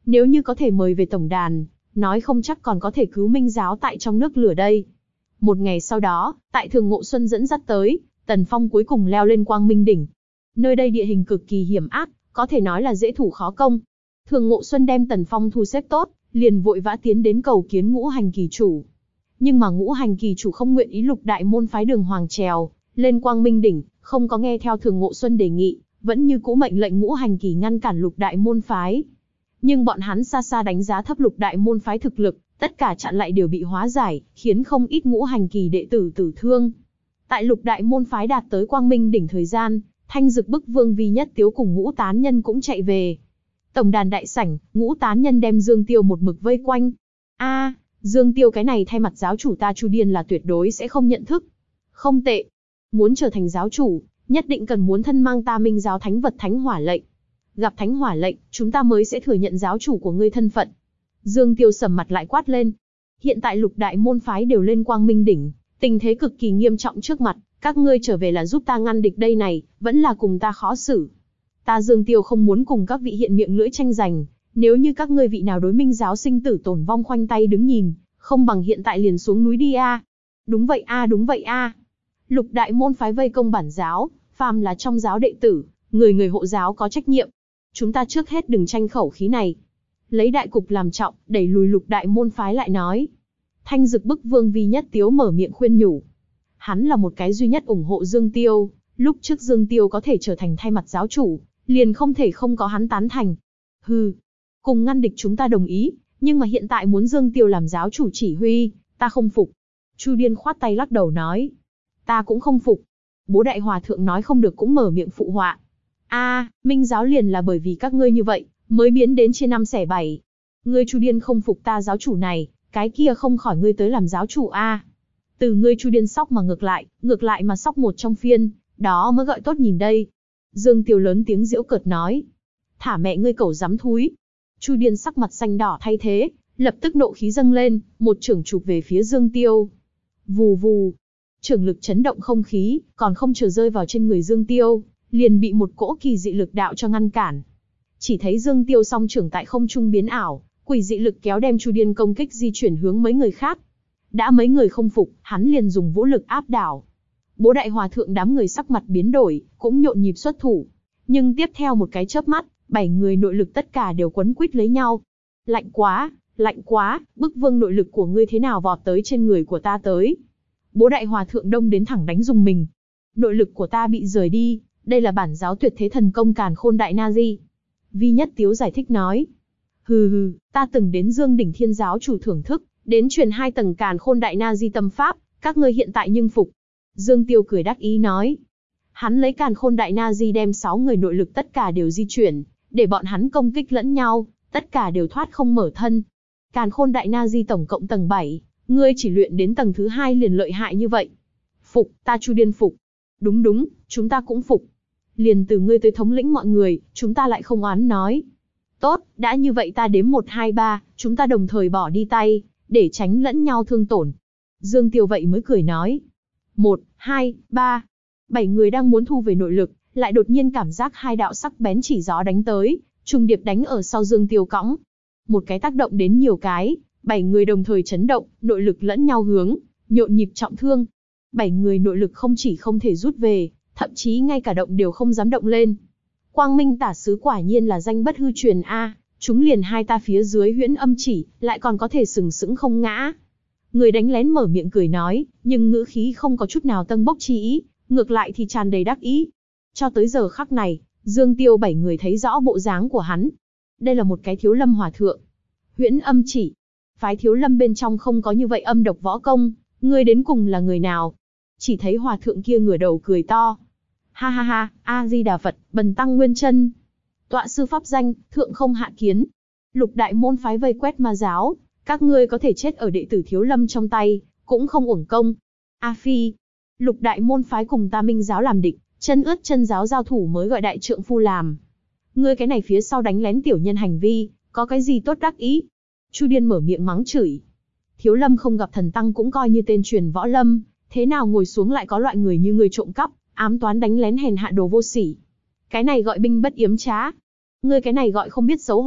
Nếu như có thể mời về tổng đàn, nói không chắc còn có thể cứu Minh giáo tại trong nước lửa đây. Một ngày sau đó, tại Thường Ngộ Xuân dẫn dắt tới, Tần Phong cuối cùng leo lên Quang Minh đỉnh. Nơi đây địa hình cực kỳ hiểm ác, có thể nói là dễ thủ khó công. Thường Ngộ Xuân đem Tần Phong thu xếp tốt, liền vội vã tiến đến cầu kiến Ngũ Hành Kỳ Chủ. Nhưng mà Ngũ Hành Kỳ Chủ không nguyện ý Lục Đại môn phái Đường Hoàng trèo lên Quang Minh đỉnh, không có nghe theo Thường Ngộ Xuân đề nghị, vẫn như cũ mệnh lệnh Ngũ Hành Kỳ ngăn cản Lục Đại môn phái. Nhưng bọn hắn xa xa đánh giá thấp Lục Đại môn phái thực lực, tất cả chặn lại đều bị hóa giải, khiến không ít Ngũ Hành Kỳ đệ tử tử thương. Tại Lục Đại môn phái đạt tới Quang Minh đỉnh thời gian, Thanh Dực Bức Vương Vi Nhất Tiếu cùng Ngũ Tán Nhân cũng chạy về. Tổng đàn đại sảnh, Ngũ Tán Nhân đem Dương Tiêu một mực vây quanh. A, Dương Tiêu cái này thay mặt giáo chủ ta Chu Điên là tuyệt đối sẽ không nhận thức. Không tệ. Muốn trở thành giáo chủ, nhất định cần muốn thân mang ta Minh giáo thánh vật Thánh Hỏa lệnh. Gặp Thánh Hỏa lệnh, chúng ta mới sẽ thừa nhận giáo chủ của ngươi thân phận. Dương Tiêu sầm mặt lại quát lên. Hiện tại Lục Đại môn phái đều lên Quang Minh đỉnh, tình thế cực kỳ nghiêm trọng trước mặt, các ngươi trở về là giúp ta ngăn địch đây này, vẫn là cùng ta khó xử. Ta Dương Tiêu không muốn cùng các vị hiện miệng lưỡi tranh giành, nếu như các ngươi vị nào đối Minh giáo sinh tử tổn vong khoanh tay đứng nhìn, không bằng hiện tại liền xuống núi đi a. Đúng vậy a, đúng vậy a. Lục Đại môn phái vây công bản giáo, phàm là trong giáo đệ tử, người người hộ giáo có trách nhiệm. Chúng ta trước hết đừng tranh khẩu khí này. Lấy đại cục làm trọng, đẩy lùi Lục Đại môn phái lại nói. Thanh Dực Bức Vương Vi Nhất Tiếu mở miệng khuyên nhủ. Hắn là một cái duy nhất ủng hộ Dương Tiêu, lúc trước Dương Tiêu có thể trở thành thay mặt giáo chủ, liền không thể không có hắn tán thành. Hừ, cùng ngăn địch chúng ta đồng ý, nhưng mà hiện tại muốn Dương Tiêu làm giáo chủ chỉ huy, ta không phục. Chu Điên khoát tay lắc đầu nói. Ta cũng không phục. Bố Đại Hòa Thượng nói không được cũng mở miệng phụ họa. A, Minh giáo liền là bởi vì các ngươi như vậy, mới biến đến chia năm xẻ bảy. Ngươi Chu Điên không phục ta giáo chủ này, cái kia không khỏi ngươi tới làm giáo chủ a. Từ ngươi Chu Điên sóc mà ngược lại, ngược lại mà sóc một trong phiên, đó mới gọi tốt nhìn đây. Dương Tiêu lớn tiếng giễu cợt nói. Thả mẹ ngươi cẩu dám thúi. Chu Điên sắc mặt xanh đỏ thay thế, lập tức nộ khí dâng lên, một chưởng chụp về phía Dương Tiêu. Vù vù. Chưởng lực chấn động không khí, còn không chờ rơi vào trên người Dương Tiêu, liền bị một cỗ kỳ dị lực đạo cho ngăn cản. Chỉ thấy Dương Tiêu song chưởng tại không trung biến ảo, quỷ dị lực kéo đem Chu Điên công kích di chuyển hướng mấy người khác. Đã mấy người không phục, hắn liền dùng vũ lực áp đảo. Bố Đại Hòa Thượng đám người sắc mặt biến đổi, cũng nhộn nhịp xuất thủ. Nhưng tiếp theo một cái chớp mắt, bảy người nội lực tất cả đều quấn quýt lấy nhau. Lạnh quá, lạnh quá, Bức Vương nội lực của ngươi thế nào vọt tới trên người của ta tới. Bố Đại Hòa Thượng đông đến thẳng đánh dùng mình. Nội lực của ta bị rời đi, đây là bản giáo tuyệt thế thần công Càn Khôn Đại Na Di. Vi Nhất Tiếu giải thích nói. Hừ hừ, ta từng đến Dương Đỉnh Thiên giáo chủ thưởng thức, đến truyền hai tầng Càn Khôn Đại Na Di tâm pháp, các ngươi hiện tại nhưng phục. Dương Tiêu cười đắc ý nói. Hắn lấy Càn Khôn Đại Na Di đem sáu người nội lực tất cả đều di chuyển, để bọn hắn công kích lẫn nhau, tất cả đều thoát không mở thân. Càn Khôn Đại Na Di tổng cộng tầng bảy, ngươi chỉ luyện đến tầng thứ hai liền lợi hại như vậy. Phục, ta Chu Điên phục. Đúng đúng, chúng ta cũng phục. Liền từ ngươi tới thống lĩnh mọi người, chúng ta lại không oán nói. Tốt, đã như vậy ta đếm một hai ba, chúng ta đồng thời bỏ đi tay, để tránh lẫn nhau thương tổn. Dương Tiêu vậy mới cười nói. Một, hai, ba. Bảy người đang muốn thu về nội lực, lại đột nhiên cảm giác hai đạo sắc bén chỉ gió đánh tới, trùng điệp đánh ở sau Dương Tiêu cõng. Một cái tác động đến nhiều cái, bảy người đồng thời chấn động, nội lực lẫn nhau hướng, nhộn nhịp trọng thương. Bảy người nội lực không chỉ không thể rút về, thậm chí ngay cả động đều không dám động lên. Quang Minh tả sứ quả nhiên là danh bất hư truyền a, chúng liền hai ta phía dưới huyễn âm chỉ, lại còn có thể sừng sững không ngã. Người đánh lén mở miệng cười nói, nhưng ngữ khí không có chút nào tâng bốc chi ý, ngược lại thì tràn đầy đắc ý. Cho tới giờ khắc này, Dương Tiêu bảy người thấy rõ bộ dáng của hắn. Đây là một cái Thiếu Lâm hòa thượng. Huyễn âm chỉ. Phái Thiếu Lâm bên trong không có như vậy âm độc võ công, ngươi đến cùng là người nào? Chỉ thấy hòa thượng kia ngửa đầu cười to. Ha ha ha, A-di-đà Phật, bần tăng Nguyên Chân. Tọa sư pháp danh, thượng không hạ kiến. Lục đại môn phái vây quét ma giáo, các ngươi có thể chết ở đệ tử Thiếu Lâm trong tay, cũng không uổng công. A Phi, lục đại môn phái cùng ta Minh giáo làm địch, chân ướt chân giáo giao thủ mới gọi đại trượng phu làm. Ngươi cái này phía sau đánh lén tiểu nhân hành vi, có cái gì tốt đắc ý? Chu Điên mở miệng mắng chửi. Thiếu Lâm không gặp thần tăng cũng coi như tên truyền võ lâm, thế nào ngồi xuống lại có loại người như ngươi trộm cắp, ám toán đánh lén hèn hạ đồ vô sỉ. Cái này gọi binh bất yếm trá. Ngươi cái này gọi không biết xấu hổ,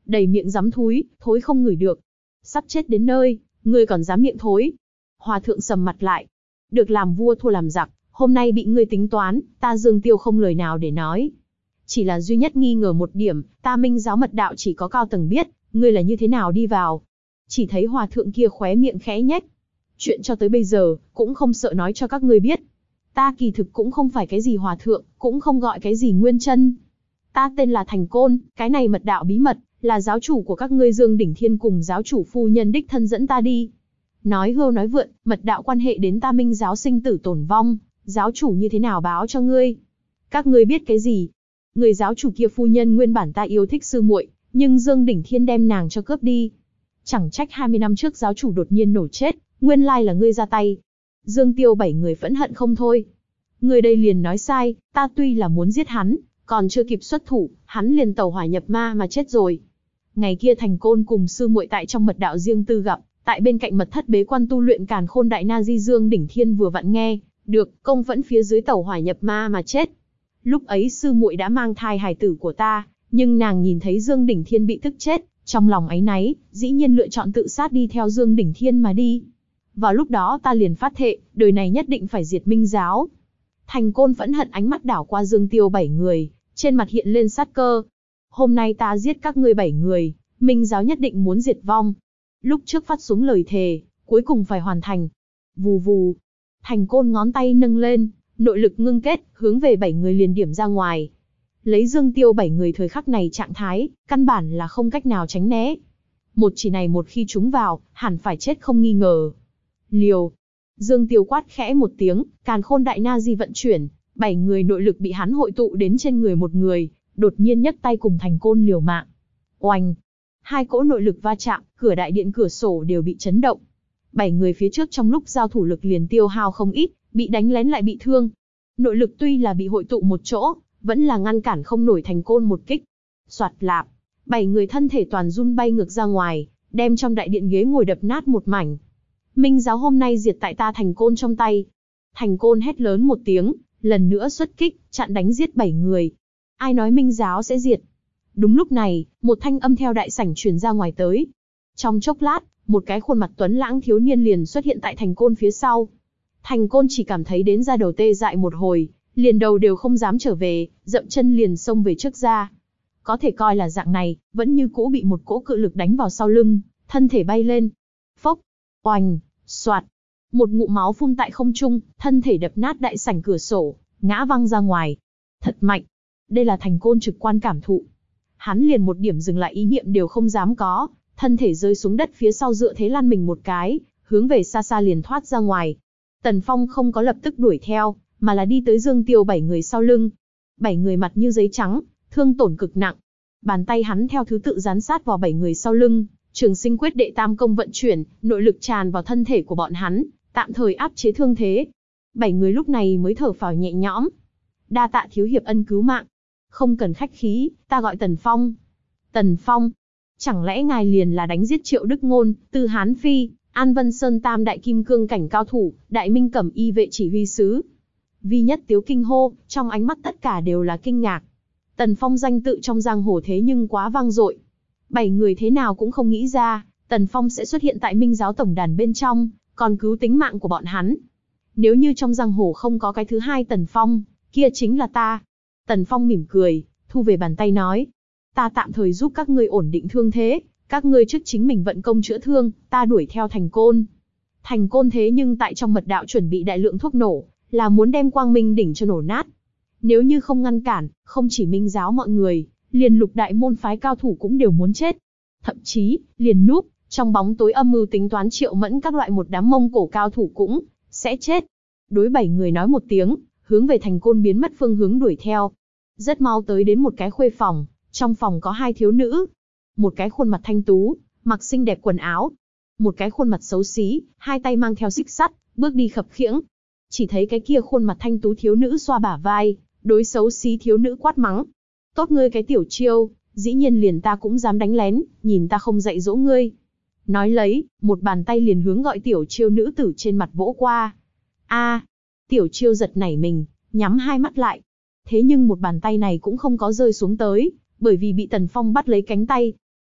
đầy miệng dám thúi, thối không ngửi được. Sắp chết đến nơi, ngươi còn dám miệng thối. Hòa thượng sầm mặt lại. Được làm vua thua làm giặc, hôm nay bị ngươi tính toán, ta Dương Tiêu không lời nào để nói. Chỉ là duy nhất nghi ngờ một điểm, ta Minh giáo mật đạo chỉ có cao tầng biết, ngươi là như thế nào đi vào. Chỉ thấy hòa thượng kia khóe miệng khẽ nhếch. Chuyện cho tới bây giờ, cũng không sợ nói cho các ngươi biết. Ta kỳ thực cũng không phải cái gì hòa thượng, cũng không gọi cái gì nguyên chân. Ta tên là Thành Côn, cái này mật đạo bí mật, là giáo chủ của các ngươi Dương Đỉnh Thiên cùng giáo chủ phu nhân đích thân dẫn ta đi. Nói hưu nói vượn, mật đạo quan hệ đến ta Minh giáo sinh tử tổn vong, giáo chủ như thế nào báo cho ngươi? Các ngươi biết cái gì? Người giáo chủ kia phu nhân nguyên bản ta yêu thích sư muội, nhưng Dương Đỉnh Thiên đem nàng cho cướp đi. Chẳng trách hai mươi năm trước giáo chủ đột nhiên nổ chết, nguyên lai là ngươi ra tay. Dương Tiêu bảy người phẫn hận không thôi. Người đây liền nói sai, ta tuy là muốn giết hắn, còn chưa kịp xuất thủ, hắn liền tẩu hỏa nhập ma mà chết rồi. Ngày kia Thành Côn cùng sư muội tại trong mật đạo riêng tư gặp, tại bên cạnh mật thất bế quan tu luyện Càn Khôn Đại Na Di Dương Đỉnh Thiên vừa vặn nghe được công vẫn phía dưới tẩu hỏa nhập ma mà chết. Lúc ấy sư muội đã mang thai hài tử của ta, nhưng nàng nhìn thấy Dương Đỉnh Thiên bị tức chết, trong lòng áy náy, dĩ nhiên lựa chọn tự sát đi theo Dương Đỉnh Thiên mà đi. Vào lúc đó ta liền phát thệ, đời này nhất định phải diệt Minh giáo. Thành Côn phẫn hận ánh mắt đảo qua Dương Tiêu bảy người, trên mặt hiện lên sát cơ. Hôm nay ta giết các ngươi bảy người, Minh giáo nhất định muốn diệt vong. Lúc trước phát xuống lời thề, cuối cùng phải hoàn thành. Vù vù. Thành Côn ngón tay nâng lên, nội lực ngưng kết, hướng về bảy người liền điểm ra ngoài. Lấy Dương Tiêu bảy người thời khắc này trạng thái, căn bản là không cách nào tránh né. Một chỉ này một khi trúng vào, hẳn phải chết không nghi ngờ. Liều. Dương Tiêu quát khẽ một tiếng, Càn Khôn Đại Na Di vận chuyển, bảy người nội lực bị hắn hội tụ đến trên người một người, đột nhiên nhấc tay cùng Thành Côn liều mạng. Oanh! Hai cỗ nội lực va chạm, cửa đại điện cửa sổ đều bị chấn động. Bảy người phía trước trong lúc giao thủ lực liền tiêu hao không ít, bị đánh lén lại bị thương. Nội lực tuy là bị hội tụ một chỗ, vẫn là ngăn cản không nổi Thành Côn một kích. Soạt lạp, bảy người thân thể toàn run bay ngược ra ngoài, đem trong đại điện ghế ngồi đập nát một mảnh. Minh giáo hôm nay diệt tại ta Thành Côn trong tay. Thành Côn hét lớn một tiếng, lần nữa xuất kích, chặn đánh giết bảy người. Ai nói Minh giáo sẽ diệt? Đúng lúc này, một thanh âm theo đại sảnh truyền ra ngoài tới. Trong chốc lát, một cái khuôn mặt tuấn lãng thiếu niên liền xuất hiện tại Thành Côn phía sau. Thành Côn chỉ cảm thấy đến da đầu tê dại một hồi, liền đầu đều không dám trở về, dậm chân liền xông về trước ra. Có thể coi là dạng này, vẫn như cũ bị một cỗ cự lực đánh vào sau lưng, thân thể bay lên. Phốc, oanh, soạt, một ngụm máu phun tại không trung, thân thể đập nát đại sảnh cửa sổ, ngã văng ra ngoài. Thật mạnh. Đây là Thành Côn trực quan cảm thụ. Hắn liền một điểm dừng lại ý niệm đều không dám có, thân thể rơi xuống đất phía sau dựa thế lăn mình một cái, hướng về xa xa liền thoát ra ngoài. Tần Phong không có lập tức đuổi theo, mà là đi tới Dương Tiêu bảy người sau lưng. Bảy người mặt như giấy trắng, thương tổn cực nặng. Bàn tay hắn theo thứ tự dán sát vào bảy người sau lưng, Trường Sinh Quyết đệ tam công vận chuyển, nội lực tràn vào thân thể của bọn hắn, tạm thời áp chế thương thế. Bảy người lúc này mới thở phào nhẹ nhõm. Đa tạ thiếu hiệp ân cứu mạng. Không cần khách khí, ta gọi Tần Phong. Tần Phong? Chẳng lẽ ngài liền là đánh giết Triệu Đức Ngôn, Tư Hán Phi, An Vân Sơn tam đại kim cương cảnh cao thủ, Đại Minh Cẩm Y vệ chỉ huy sứ? Vi Nhất Tiếu kinh hô, trong ánh mắt tất cả đều là kinh ngạc. Tần Phong danh tự trong giang hồ thế nhưng quá vang dội. Bảy người thế nào cũng không nghĩ ra, Tần Phong sẽ xuất hiện tại Minh giáo tổng đàn bên trong, còn cứu tính mạng của bọn hắn. Nếu như trong giang hồ không có cái thứ hai Tần Phong, kia chính là ta. Tần Phong mỉm cười, thu về bàn tay nói. Ta tạm thời giúp các ngươi ổn định thương thế, các ngươi trước chính mình vận công chữa thương, ta đuổi theo Thành Côn. Thành Côn thế nhưng tại trong mật đạo chuẩn bị đại lượng thuốc nổ, là muốn đem Quang Minh đỉnh cho nổ nát. Nếu như không ngăn cản, không chỉ Minh giáo mọi người, liền lục đại môn phái cao thủ cũng đều muốn chết. Thậm chí, liền núp, trong bóng tối âm mưu tính toán Triệu Mẫn các loại một đám Mông Cổ cao thủ cũng sẽ chết. Đối bảy người nói một tiếng, hướng về Thành Côn biến mất phương hướng đuổi theo. Rất mau tới đến một cái khuê phòng, trong phòng có hai thiếu nữ. Một cái khuôn mặt thanh tú, mặc xinh đẹp quần áo. Một cái khuôn mặt xấu xí, hai tay mang theo xích sắt, bước đi khập khiễng. Chỉ thấy cái kia khuôn mặt thanh tú thiếu nữ xoa bả vai, đối xấu xí thiếu nữ quát mắng. Tốt ngươi cái tiểu chiêu, dĩ nhiên liền ta cũng dám đánh lén, nhìn ta không dạy dỗ ngươi. Nói lấy, một bàn tay liền hướng gọi tiểu chiêu nữ tử trên mặt vỗ qua. A, tiểu chiêu giật nảy mình, nhắm hai mắt lại. Thế nhưng một bàn tay này cũng không có rơi xuống tới, bởi vì bị Tần Phong bắt lấy cánh tay.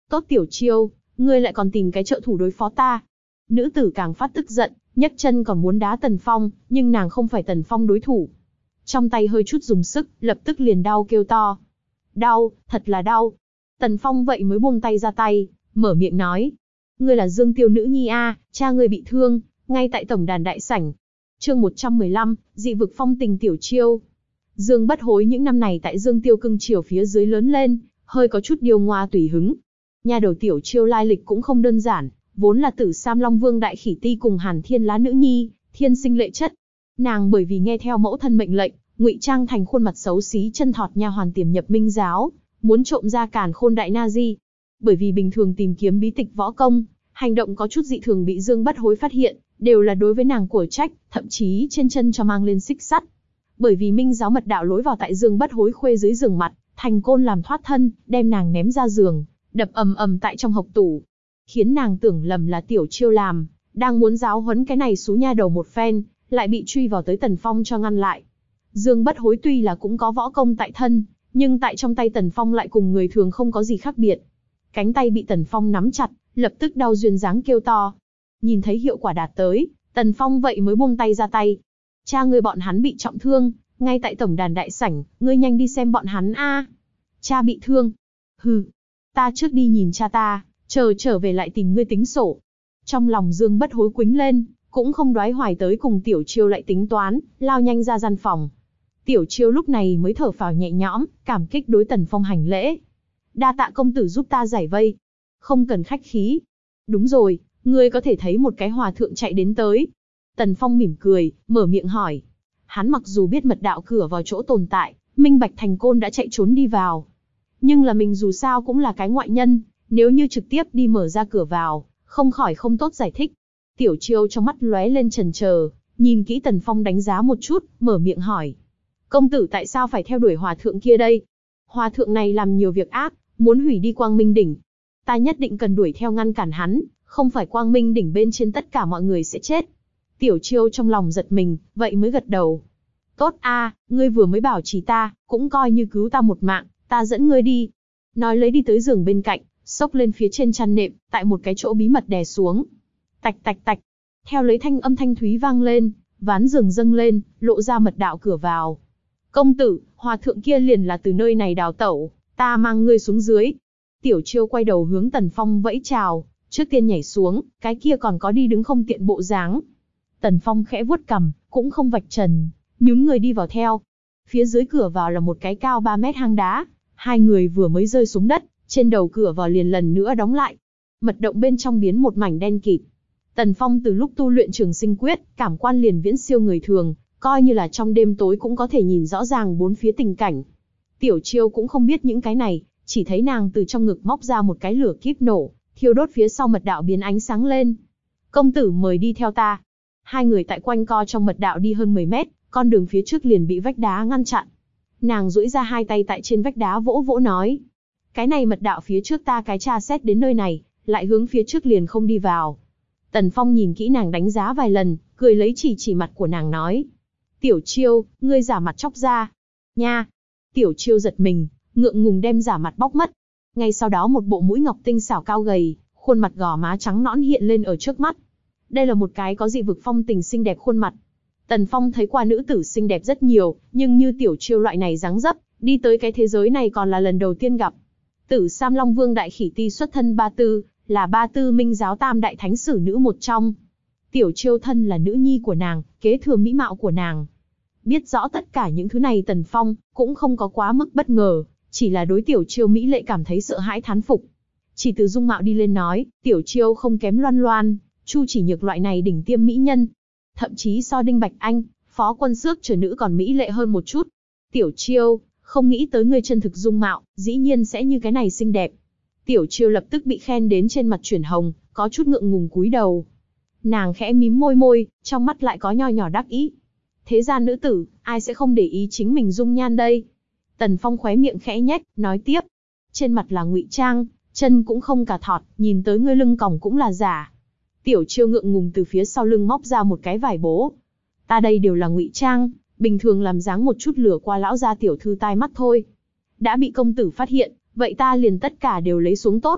Tốt Tiểu Chiêu, ngươi lại còn tìm cái trợ thủ đối phó ta. Nữ tử càng phát tức giận, nhấc chân còn muốn đá Tần Phong, nhưng nàng không phải Tần Phong đối thủ. Trong tay hơi chút dùng sức, lập tức liền đau kêu to. Đau, thật là đau. Tần Phong vậy mới buông tay ra tay, mở miệng nói. Ngươi là Dương Tiêu nữ nhi a, cha ngươi bị thương, ngay tại tổng đàn đại sảnh. Chương một trăm mười lăm, dị vực phong tình Tiểu Chiêu. Dương Bất Hối những năm này tại Dương Tiêu cưng chiều phía dưới lớn lên, hơi có chút điêu ngoa tùy hứng. Nhà đầu Tiểu Chiêu lai lịch cũng không đơn giản, vốn là Tử Sam Long Vương đại khỉ ti cùng Hàn Thiên Lá nữ nhi, thiên sinh lệ chất. Nàng bởi vì nghe theo mẫu thân mệnh lệnh, ngụy trang thành khuôn mặt xấu xí chân thọt nha hoàn tiềm nhập Minh giáo, muốn trộm ra Càn Khôn đại na di. Bởi vì bình thường tìm kiếm bí tịch võ công, hành động có chút dị thường bị Dương Bất Hối phát hiện, đều là đối với nàng của trách, thậm chí trên chân cho mang lên xích sắt. Bởi vì Minh giáo mật đạo lối vào tại Dương Bất Hối khuê dưới giường mặt, thành côn làm thoát thân, đem nàng ném ra giường, đập ầm ầm tại trong hộc tủ, khiến nàng tưởng lầm là Tiểu Chiêu làm, đang muốn giáo huấn cái này xú nha đầu một phen, lại bị truy vào tới Tần Phong cho ngăn lại. Dương Bất Hối tuy là cũng có võ công tại thân, nhưng tại trong tay Tần Phong lại cùng người thường không có gì khác biệt. Cánh tay bị Tần Phong nắm chặt, lập tức đau duyên dáng kêu to. Nhìn thấy hiệu quả đạt tới, Tần Phong vậy mới buông tay ra tay. Cha ngươi bọn hắn bị trọng thương, ngay tại tổng đàn đại sảnh, ngươi nhanh đi xem bọn hắn a. Cha bị thương? Hừ, ta trước đi nhìn cha ta, chờ trở về lại tìm ngươi tính sổ. Trong lòng Dương Bất Hối quĩnh lên, cũng không đoái hoài tới cùng Tiểu Chiêu lại tính toán, lao nhanh ra gian phòng. Tiểu Chiêu lúc này mới thở phào nhẹ nhõm, cảm kích đối Tần Phong hành lễ. Đa tạ công tử giúp ta giải vây. Không cần khách khí. Đúng rồi, ngươi có thể thấy một cái hòa thượng chạy đến tới. Tần Phong mỉm cười, mở miệng hỏi. Hắn mặc dù biết mật đạo cửa vào chỗ tồn tại, minh bạch thành côn đã chạy trốn đi vào. Nhưng là mình dù sao cũng là cái ngoại nhân, nếu như trực tiếp đi mở ra cửa vào, không khỏi không tốt giải thích. Tiểu Chiêu trong mắt lóe lên chần chờ, nhìn kỹ Tần Phong đánh giá một chút, mở miệng hỏi. Công tử tại sao phải theo đuổi hòa thượng kia đây? Hòa thượng này làm nhiều việc ác, muốn hủy đi Quang Minh đỉnh. Ta nhất định cần đuổi theo ngăn cản hắn, không phải Quang Minh đỉnh bên trên tất cả mọi người sẽ chết. Tiểu Chiêu trong lòng giật mình, vậy mới gật đầu. Tốt a, ngươi vừa mới bảo trì ta, cũng coi như cứu ta một mạng, ta dẫn ngươi đi. Nói lấy đi tới giường bên cạnh, xốc lên phía trên chăn nệm, tại một cái chỗ bí mật đè xuống. Tạch tạch tạch, theo lấy thanh âm thanh thúy vang lên, ván giường dâng lên, lộ ra mật đạo cửa vào. Công tử, hòa thượng kia liền là từ nơi này đào tẩu, ta mang ngươi xuống dưới. Tiểu Chiêu quay đầu hướng Tần Phong vẫy chào, trước tiên nhảy xuống, cái kia còn có đi đứng không tiện bộ dáng. Tần Phong khẽ vuốt cằm, cũng không vạch trần, nhún người đi vào theo. Phía dưới cửa vào là một cái cao ba mét hang đá, hai người vừa mới rơi xuống đất, trên đầu cửa vào liền lần nữa đóng lại. Mật động bên trong biến một mảnh đen kịt. Tần Phong từ lúc tu luyện Trường Sinh Quyết, cảm quan liền viễn siêu người thường, coi như là trong đêm tối cũng có thể nhìn rõ ràng bốn phía tình cảnh. Tiểu Chiêu cũng không biết những cái này, chỉ thấy nàng từ trong ngực móc ra một cái lửa kíp nổ, thiêu đốt phía sau mật đạo biến ánh sáng lên. Công tử mời đi theo ta. Hai người tại quanh co trong mật đạo đi hơn mười mét, con đường phía trước liền bị vách đá ngăn chặn. Nàng duỗi ra hai tay tại trên vách đá vỗ vỗ nói. Cái này mật đạo phía trước ta cái tra xét đến nơi này, lại hướng phía trước liền không đi vào. Tần Phong nhìn kỹ nàng đánh giá vài lần, cười lấy chỉ chỉ mặt của nàng nói. Tiểu Chiêu, ngươi giả mặt chóc ra. Nha! Tiểu Chiêu giật mình, ngượng ngùng đem giả mặt bóc mất. Ngay sau đó một bộ mũi ngọc tinh xảo cao gầy, khuôn mặt gò má trắng nõn hiện lên ở trước mắt. Đây là một cái có dị vực phong tình xinh đẹp khuôn mặt. Tần Phong thấy qua nữ tử xinh đẹp rất nhiều, nhưng như Tiểu Chiêu loại này dáng dấp, đi tới cái thế giới này còn là lần đầu tiên gặp. Tử Sam Long Vương đại khỉ ti xuất thân Ba Tư, là Ba Tư Minh giáo tam đại thánh sử nữ một trong. Tiểu Chiêu thân là nữ nhi của nàng, kế thừa mỹ mạo của nàng. Biết rõ tất cả những thứ này Tần Phong cũng không có quá mức bất ngờ, chỉ là đối Tiểu Chiêu mỹ lệ cảm thấy sợ hãi thán phục. Chỉ từ dung mạo đi lên nói, Tiểu Chiêu không kém Loan Loan, Chu Chỉ Nhược loại này đỉnh tiêm mỹ nhân. Thậm chí so Đinh Bạch Anh, Phó Quân Xước trở nữ còn mỹ lệ hơn một chút. Tiểu Chiêu, không nghĩ tới ngươi chân thực dung mạo, dĩ nhiên sẽ như cái này xinh đẹp. Tiểu Chiêu lập tức bị khen đến trên mặt chuyển hồng, có chút ngượng ngùng cúi đầu. Nàng khẽ mím môi môi, trong mắt lại có nho nhỏ đắc ý. Thế gian nữ tử, ai sẽ không để ý chính mình dung nhan đây? Tần Phong khóe miệng khẽ nhếch, nói tiếp. Trên mặt là ngụy trang, chân cũng không cả thọt, nhìn tới ngươi lưng còng cũng là giả. Tiểu Chiêu ngượng ngùng từ phía sau lưng móc ra một cái vải bố. Ta đây đều là ngụy trang, bình thường làm dáng một chút lửa qua lão gia tiểu thư tai mắt thôi. Đã bị công tử phát hiện, vậy ta liền tất cả đều lấy xuống tốt.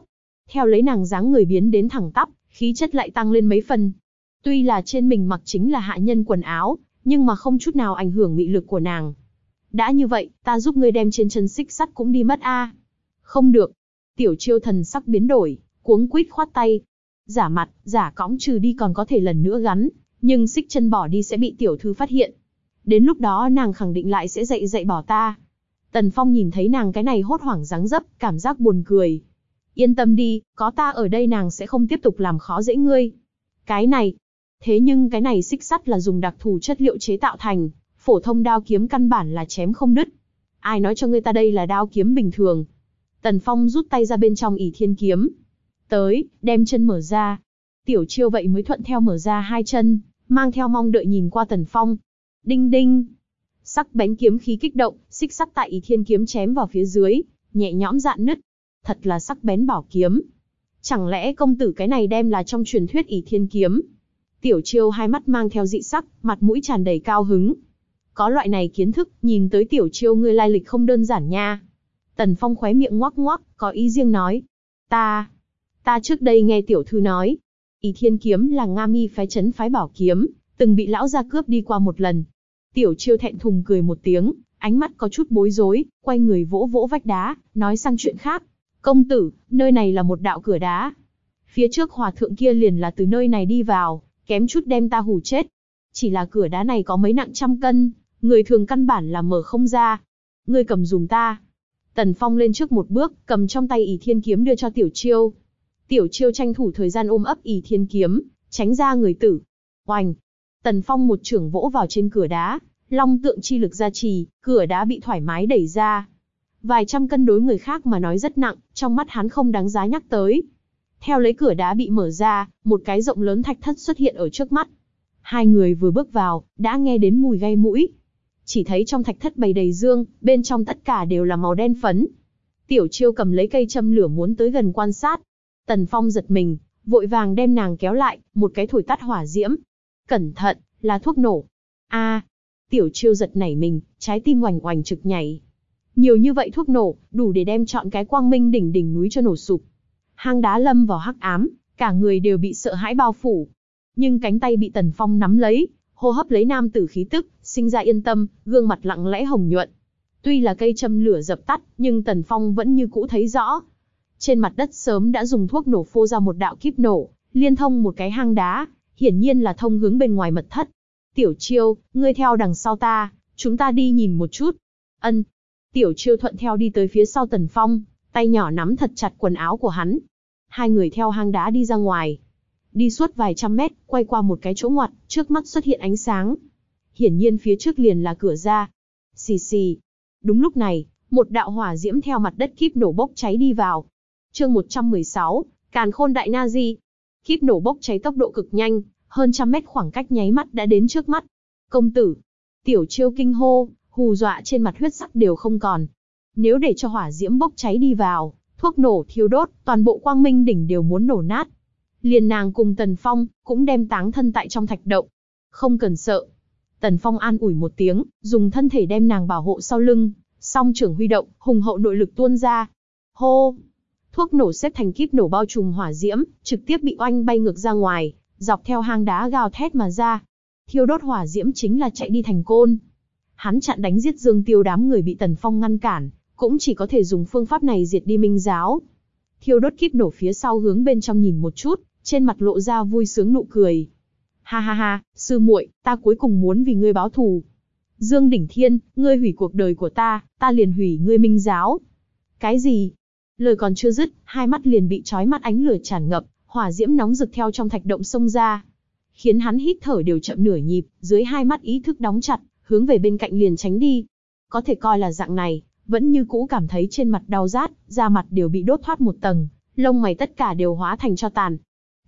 Theo lấy nàng dáng người biến đến thẳng tắp, khí chất lại tăng lên mấy phần. Tuy là trên mình mặc chính là hạ nhân quần áo, nhưng mà không chút nào ảnh hưởng mị lực của nàng. Đã như vậy, ta giúp ngươi đem trên chân xích sắt cũng đi mất a. Không được. Tiểu Chiêu thần sắc biến đổi, cuống quýt khoát tay. Giả mặt, giả cõng trừ đi còn có thể lần nữa gắn, nhưng xích chân bỏ đi sẽ bị tiểu thư phát hiện. Đến lúc đó nàng khẳng định lại sẽ dậy dậy bỏ ta. Tần Phong nhìn thấy nàng cái này hốt hoảng dáng dấp, cảm giác buồn cười. Yên tâm đi, có ta ở đây nàng sẽ không tiếp tục làm khó dễ ngươi. Cái này, thế nhưng cái này xích sắt là dùng đặc thù chất liệu chế tạo thành, phổ thông đao kiếm căn bản là chém không đứt. Ai nói cho ngươi ta đây là đao kiếm bình thường? Tần Phong rút tay ra bên trong ỷ thiên kiếm. Tới, đem chân mở ra. Tiểu Chiêu vậy mới thuận theo mở ra hai chân, mang theo mong đợi nhìn qua Tần Phong. Đinh đinh. Sắc bén kiếm khí kích động, xích sắt tại ỷ thiên kiếm chém vào phía dưới, nhẹ nhõm dạn nứt. Thật là sắc bén bảo kiếm. Chẳng lẽ công tử cái này đem là trong truyền thuyết ỷ thiên kiếm? Tiểu Chiêu hai mắt mang theo dị sắc, mặt mũi tràn đầy cao hứng. Có loại này kiến thức, nhìn tới Tiểu Chiêu ngươi lai lịch không đơn giản nha. Tần Phong khóe miệng ngoắc ngoắc, có ý riêng nói. Ta, ta trước đây nghe tiểu thư nói, ỷ thiên kiếm là Nga Mi phái trấn phái bảo kiếm, từng bị lão gia cướp đi qua một lần. Tiểu Chiêu thẹn thùng cười một tiếng, ánh mắt có chút bối rối, quay người vỗ vỗ vách đá, nói sang chuyện khác. Công tử, nơi này là một đạo cửa đá. Phía trước hòa thượng kia liền là từ nơi này đi vào, kém chút đem ta hù chết. Chỉ là cửa đá này có mấy nặng trăm cân, người thường căn bản là mở không ra. Ngươi cầm dùm ta. Tần Phong lên trước một bước, cầm trong tay ỷ thiên kiếm đưa cho Tiểu Chiêu. Tiểu Chiêu tranh thủ thời gian ôm ấp ỷ thiên kiếm, tránh ra người tử. Oành! Tần Phong một chưởng vỗ vào trên cửa đá, long tượng chi lực gia trì, cửa đá bị thoải mái đẩy ra. Vài trăm cân đối người khác mà nói rất nặng, trong mắt hắn không đáng giá nhắc tới. Theo lấy cửa đá bị mở ra, một cái rộng lớn thạch thất xuất hiện ở trước mắt. Hai người vừa bước vào, đã nghe đến mùi gai mũi. Chỉ thấy trong thạch thất bày đầy dương, bên trong tất cả đều là màu đen phấn. Tiểu Chiêu cầm lấy cây châm lửa muốn tới gần quan sát. Tần Phong giật mình, vội vàng đem nàng kéo lại, một cái thổi tắt hỏa diễm. Cẩn thận, là thuốc nổ. A! Tiểu Chiêu giật nảy mình, trái tim oành oành trực nhảy. Nhiều như vậy thuốc nổ, đủ để đem trọn cái Quang Minh đỉnh đỉnh núi cho nổ sụp. Hang đá lâm vào hắc ám, cả người đều bị sợ hãi bao phủ. Nhưng cánh tay bị Tần Phong nắm lấy, hô hấp lấy nam tử khí tức, sinh ra yên tâm, gương mặt lặng lẽ hồng nhuận. Tuy là cây châm lửa dập tắt, nhưng Tần Phong vẫn như cũ thấy rõ. Trên mặt đất sớm đã dùng thuốc nổ phô ra một đạo kíp nổ, liên thông một cái hang đá, hiển nhiên là thông hướng bên ngoài mật thất. Tiểu Chiêu, ngươi theo đằng sau ta, chúng ta đi nhìn một chút. Ân. Tiểu Chiêu thuận theo đi tới phía sau Tần Phong, tay nhỏ nắm thật chặt quần áo của hắn. Hai người theo hang đá đi ra ngoài. Đi suốt vài trăm mét, quay qua một cái chỗ ngoặt, trước mắt xuất hiện ánh sáng. Hiển nhiên phía trước liền là cửa ra. Xì xì. Đúng lúc này, một đạo hỏa diễm theo mặt đất kíp nổ bốc cháy đi vào. Chương một trăm mười sáu, Càn Khôn Đại Na Di. Kíp nổ bốc cháy tốc độ cực nhanh, hơn trăm mét khoảng cách nháy mắt đã đến trước mắt. Công tử. Tiểu Chiêu kinh hô, hù dọa trên mặt huyết sắc đều không còn. Nếu để cho hỏa diễm bốc cháy đi vào, thuốc nổ thiêu đốt, toàn bộ Quang Minh đỉnh đều muốn nổ nát. Liền nàng cùng Tần Phong, cũng đem táng thân tại trong thạch động. Không cần sợ. Tần Phong an ủi một tiếng, dùng thân thể đem nàng bảo hộ sau lưng, song trưởng huy động, hùng hậu nội lực tuôn ra. Hô! Thuốc nổ xếp thành kíp nổ bao trùm hỏa diễm, trực tiếp bị oanh bay ngược ra ngoài, dọc theo hang đá gào thét mà ra. Thiêu đốt hỏa diễm chính là chạy đi thành côn. Hắn chặn đánh giết Dương Tiêu đám người bị Tần Phong ngăn cản, cũng chỉ có thể dùng phương pháp này diệt đi Minh giáo. Thiêu đốt kíp nổ phía sau hướng bên trong nhìn một chút, trên mặt lộ ra vui sướng nụ cười. Ha ha ha, sư muội, ta cuối cùng muốn vì ngươi báo thù. Dương Đỉnh Thiên, ngươi hủy cuộc đời của ta, ta liền hủy ngươi Minh giáo. Cái gì? Lời còn chưa dứt, hai mắt liền bị chói mắt ánh lửa tràn ngập, hỏa diễm nóng rực theo trong thạch động xông ra, khiến hắn hít thở đều chậm nửa nhịp, dưới hai mắt ý thức đóng chặt, hướng về bên cạnh liền tránh đi. Có thể coi là dạng này, vẫn như cũ cảm thấy trên mặt đau rát, da mặt đều bị đốt thoát một tầng, lông mày tất cả đều hóa thành tro tàn. T.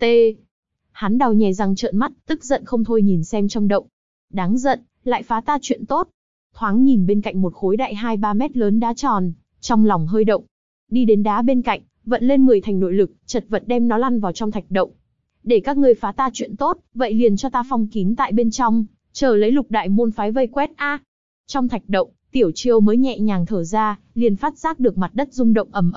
Hắn đau nhè răng trợn mắt, tức giận không thôi nhìn xem trong động. Đáng giận, lại phá ta chuyện tốt. Thoáng nhìn bên cạnh một khối đại hai ba mét lớn đá tròn, trong lòng hơi động. Đi đến đá bên cạnh, vận lên mười thành nội lực, chật vật đem nó lăn vào trong thạch động. Để các ngươi phá ta chuyện tốt, vậy liền cho ta phong kín tại bên trong, chờ lấy lục đại môn phái vây quét a. Trong thạch động, Tiểu Chiêu mới nhẹ nhàng thở ra, liền phát giác được mặt đất rung động ầm ầm,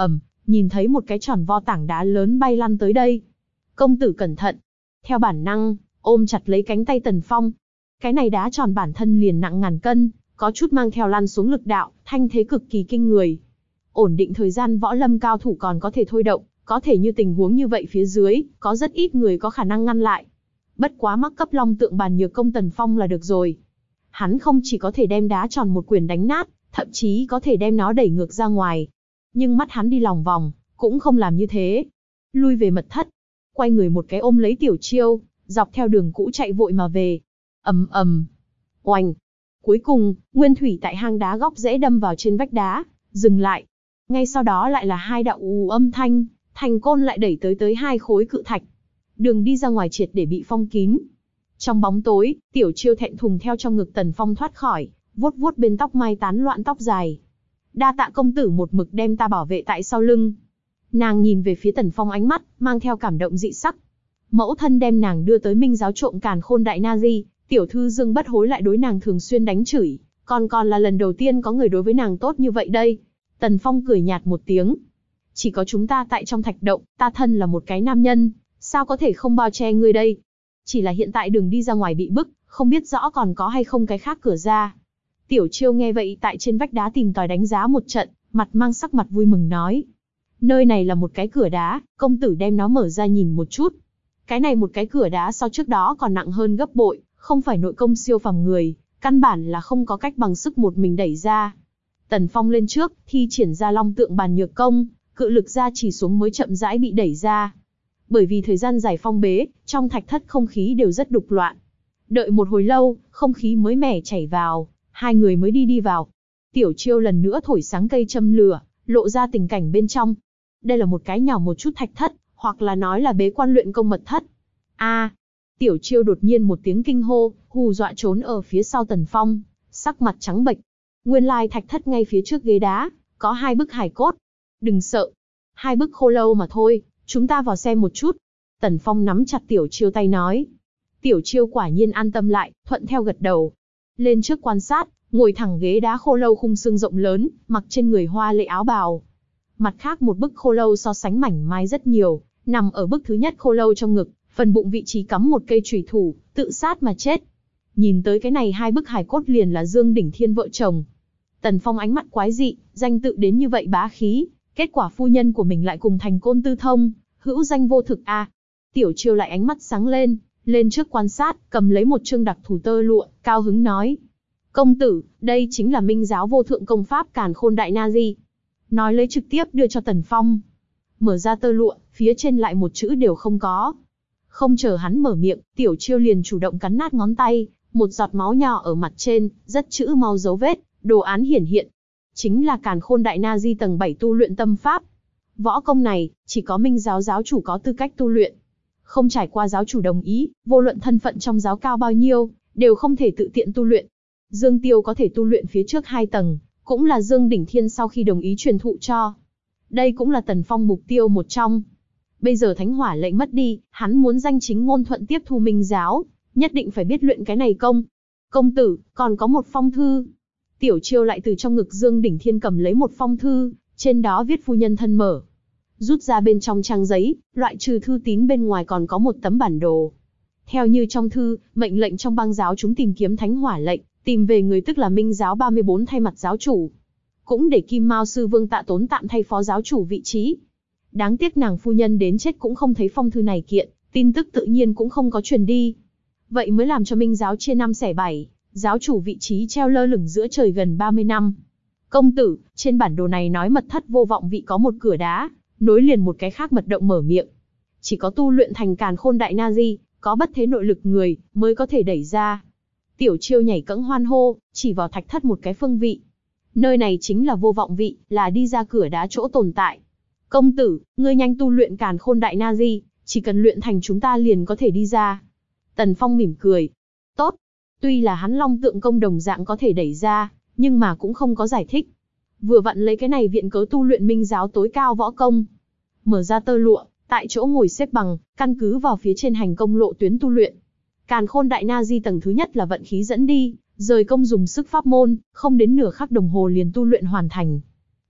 nhìn thấy một cái tròn vo tảng đá lớn bay lăn tới đây. Công tử cẩn thận. Theo bản năng, ôm chặt lấy cánh tay Tần Phong. Cái này đá tròn bản thân liền nặng ngàn cân, có chút mang theo lăn xuống lực đạo, thanh thế cực kỳ kinh người. Ổn định thời gian võ lâm cao thủ còn có thể thôi động, có thể như tình huống như vậy phía dưới, có rất ít người có khả năng ngăn lại. Bất quá mắc cấp long tượng bàn nhược công Tần Phong là được rồi. Hắn không chỉ có thể đem đá tròn một quyền đánh nát, thậm chí có thể đem nó đẩy ngược ra ngoài. Nhưng mắt hắn đi lòng vòng, cũng không làm như thế. Lui về mật thất, quay người một cái ôm lấy Tiểu Chiêu, dọc theo đường cũ chạy vội mà về. Ầm ầm, oanh. Cuối cùng, nguyên thủy tại hang đá góc rễ đâm vào trên vách đá, dừng lại. Ngay sau đó lại là hai đạo ù âm thanh, thành côn lại đẩy tới tới hai khối cự thạch. Đường đi ra ngoài triệt để bị phong kín. Trong bóng tối, Tiểu Chiêu thẹn thùng theo trong ngực Tần Phong thoát khỏi, vuốt vuốt bên tóc mai tán loạn tóc dài. Đa tạ công tử một mực đem ta bảo vệ tại sau lưng. Nàng nhìn về phía Tần Phong ánh mắt, mang theo cảm động dị sắc. Mẫu thân đem nàng đưa tới minh giáo trộm càn khôn đại na di, tiểu thư Dương Bất Hối lại đối nàng thường xuyên đánh chửi, còn còn là lần đầu tiên có người đối với nàng tốt như vậy đây. Tần Phong cười nhạt một tiếng. Chỉ có chúng ta tại trong thạch động, ta thân là một cái nam nhân, sao có thể không bao che ngươi đây? Chỉ là hiện tại đường đi ra ngoài bị bức, không biết rõ còn có hay không cái khác cửa ra. Tiểu Chiêu nghe vậy tại trên vách đá tìm tòi đánh giá một trận, mặt mang sắc mặt vui mừng nói. Nơi này là một cái cửa đá, công tử đem nó mở ra nhìn một chút. Cái này một cái cửa đá so trước đó còn nặng hơn gấp bội, không phải nội công siêu phàm người, căn bản là không có cách bằng sức một mình đẩy ra. Tần Phong lên trước, thi triển ra long tượng bàn nhược công, cự lực ra chỉ xuống mới chậm rãi bị đẩy ra. Bởi vì thời gian dài phong bế, trong thạch thất không khí đều rất đục loạn. Đợi một hồi lâu, không khí mới mẻ chảy vào, hai người mới đi đi vào. Tiểu Chiêu lần nữa thổi sáng cây châm lửa, lộ ra tình cảnh bên trong. Đây là một cái nhỏ một chút thạch thất, hoặc là nói là bế quan luyện công mật thất. A! Tiểu Chiêu đột nhiên một tiếng kinh hô, hù dọa trốn ở phía sau Tần Phong, sắc mặt trắng bệch. Nguyên lai thạch thất ngay phía trước ghế đá, có hai bức hài cốt. Đừng sợ, hai bức khô lâu mà thôi, chúng ta vào xem một chút. Tần Phong nắm chặt Tiểu Chiêu tay nói. Tiểu Chiêu quả nhiên an tâm lại, thuận theo gật đầu. Lên trước quan sát, ngồi thẳng ghế đá khô lâu khung xương rộng lớn, mặc trên người hoa lệ áo bào. Mặt khác một bức khô lâu so sánh mảnh mai rất nhiều, nằm ở bức thứ nhất khô lâu trong ngực, phần bụng vị trí cắm một cây chùy thủ, tự sát mà chết. Nhìn tới cái này hai bức hài cốt liền là Dương Đỉnh Thiên vợ chồng. Tần Phong ánh mắt quái dị, danh tự đến như vậy bá khí, kết quả phu nhân của mình lại cùng thành côn tư thông, hữu danh vô thực a. À. Tiểu Chiêu lại ánh mắt sáng lên, lên trước quan sát, cầm lấy một chương đặc thủ tơ lụa, cao hứng nói. Công tử, đây chính là minh giáo vô thượng công pháp càn khôn đại na di. Nói lấy trực tiếp đưa cho Tần Phong. Mở ra tơ lụa, phía trên lại một chữ đều không có. Không chờ hắn mở miệng, Tiểu Chiêu liền chủ động cắn nát ngón tay, một giọt máu nhỏ ở mặt trên, rất chữ mau dấu vết, đồ án hiển hiện. Chính là càn khôn đại na di tầng bảy tu luyện tâm pháp. Võ công này, chỉ có minh giáo giáo chủ có tư cách tu luyện. Không trải qua giáo chủ đồng ý, vô luận thân phận trong giáo cao bao nhiêu, đều không thể tự tiện tu luyện. Dương Tiêu có thể tu luyện phía trước hai tầng, cũng là Dương Đỉnh Thiên sau khi đồng ý truyền thụ cho. Đây cũng là Tần Phong mục tiêu một trong. Bây giờ thánh hỏa lệnh mất đi, hắn muốn danh chính ngôn thuận tiếp thu minh giáo, nhất định phải biết luyện cái này công. Công tử, còn có một phong thư. Tiểu Chiêu lại từ trong ngực Dương Đỉnh Thiên cầm lấy một phong thư, trên đó viết phu nhân thân mở. Rút ra bên trong trang giấy, loại trừ thư tín bên ngoài còn có một tấm bản đồ. Theo như trong thư, mệnh lệnh trong bang giáo chúng tìm kiếm thánh hỏa lệnh, tìm về người tức là minh giáo ba mươi bốn thay mặt giáo chủ. Cũng để Kim Mao sư vương Tạ Tốn tạm thay phó giáo chủ vị trí. Đáng tiếc nàng phu nhân đến chết cũng không thấy phong thư này kiện, tin tức tự nhiên cũng không có truyền đi. Vậy mới làm cho minh giáo chia năm xẻ bảy, giáo chủ vị trí treo lơ lửng giữa trời gần ba mươi năm. Công tử, trên bản đồ này nói mật thất vô vọng vị có một cửa đá, nối liền một cái khác mật động mở miệng. Chỉ có tu luyện thành càn khôn đại na di, có bất thế nội lực người, mới có thể đẩy ra. Tiểu Chiêu nhảy cẫng hoan hô, chỉ vào thạch thất một cái phương vị. Nơi này chính là vô vọng vị, là đi ra cửa đá chỗ tồn tại. Công tử, ngươi nhanh tu luyện càn khôn đại na di, chỉ cần luyện thành chúng ta liền có thể đi ra. Tần Phong mỉm cười. Tốt. Tuy là hắn long tượng công đồng dạng có thể đẩy ra, nhưng mà cũng không có giải thích. Vừa vặn lấy cái này viện cớ tu luyện minh giáo tối cao võ công. Mở ra tơ lụa, tại chỗ ngồi xếp bằng, căn cứ vào phía trên hành công lộ tuyến tu luyện. Càn khôn đại na di tầng thứ nhất là vận khí dẫn đi, rời công dùng sức pháp môn, không đến nửa khắc đồng hồ liền tu luyện hoàn thành.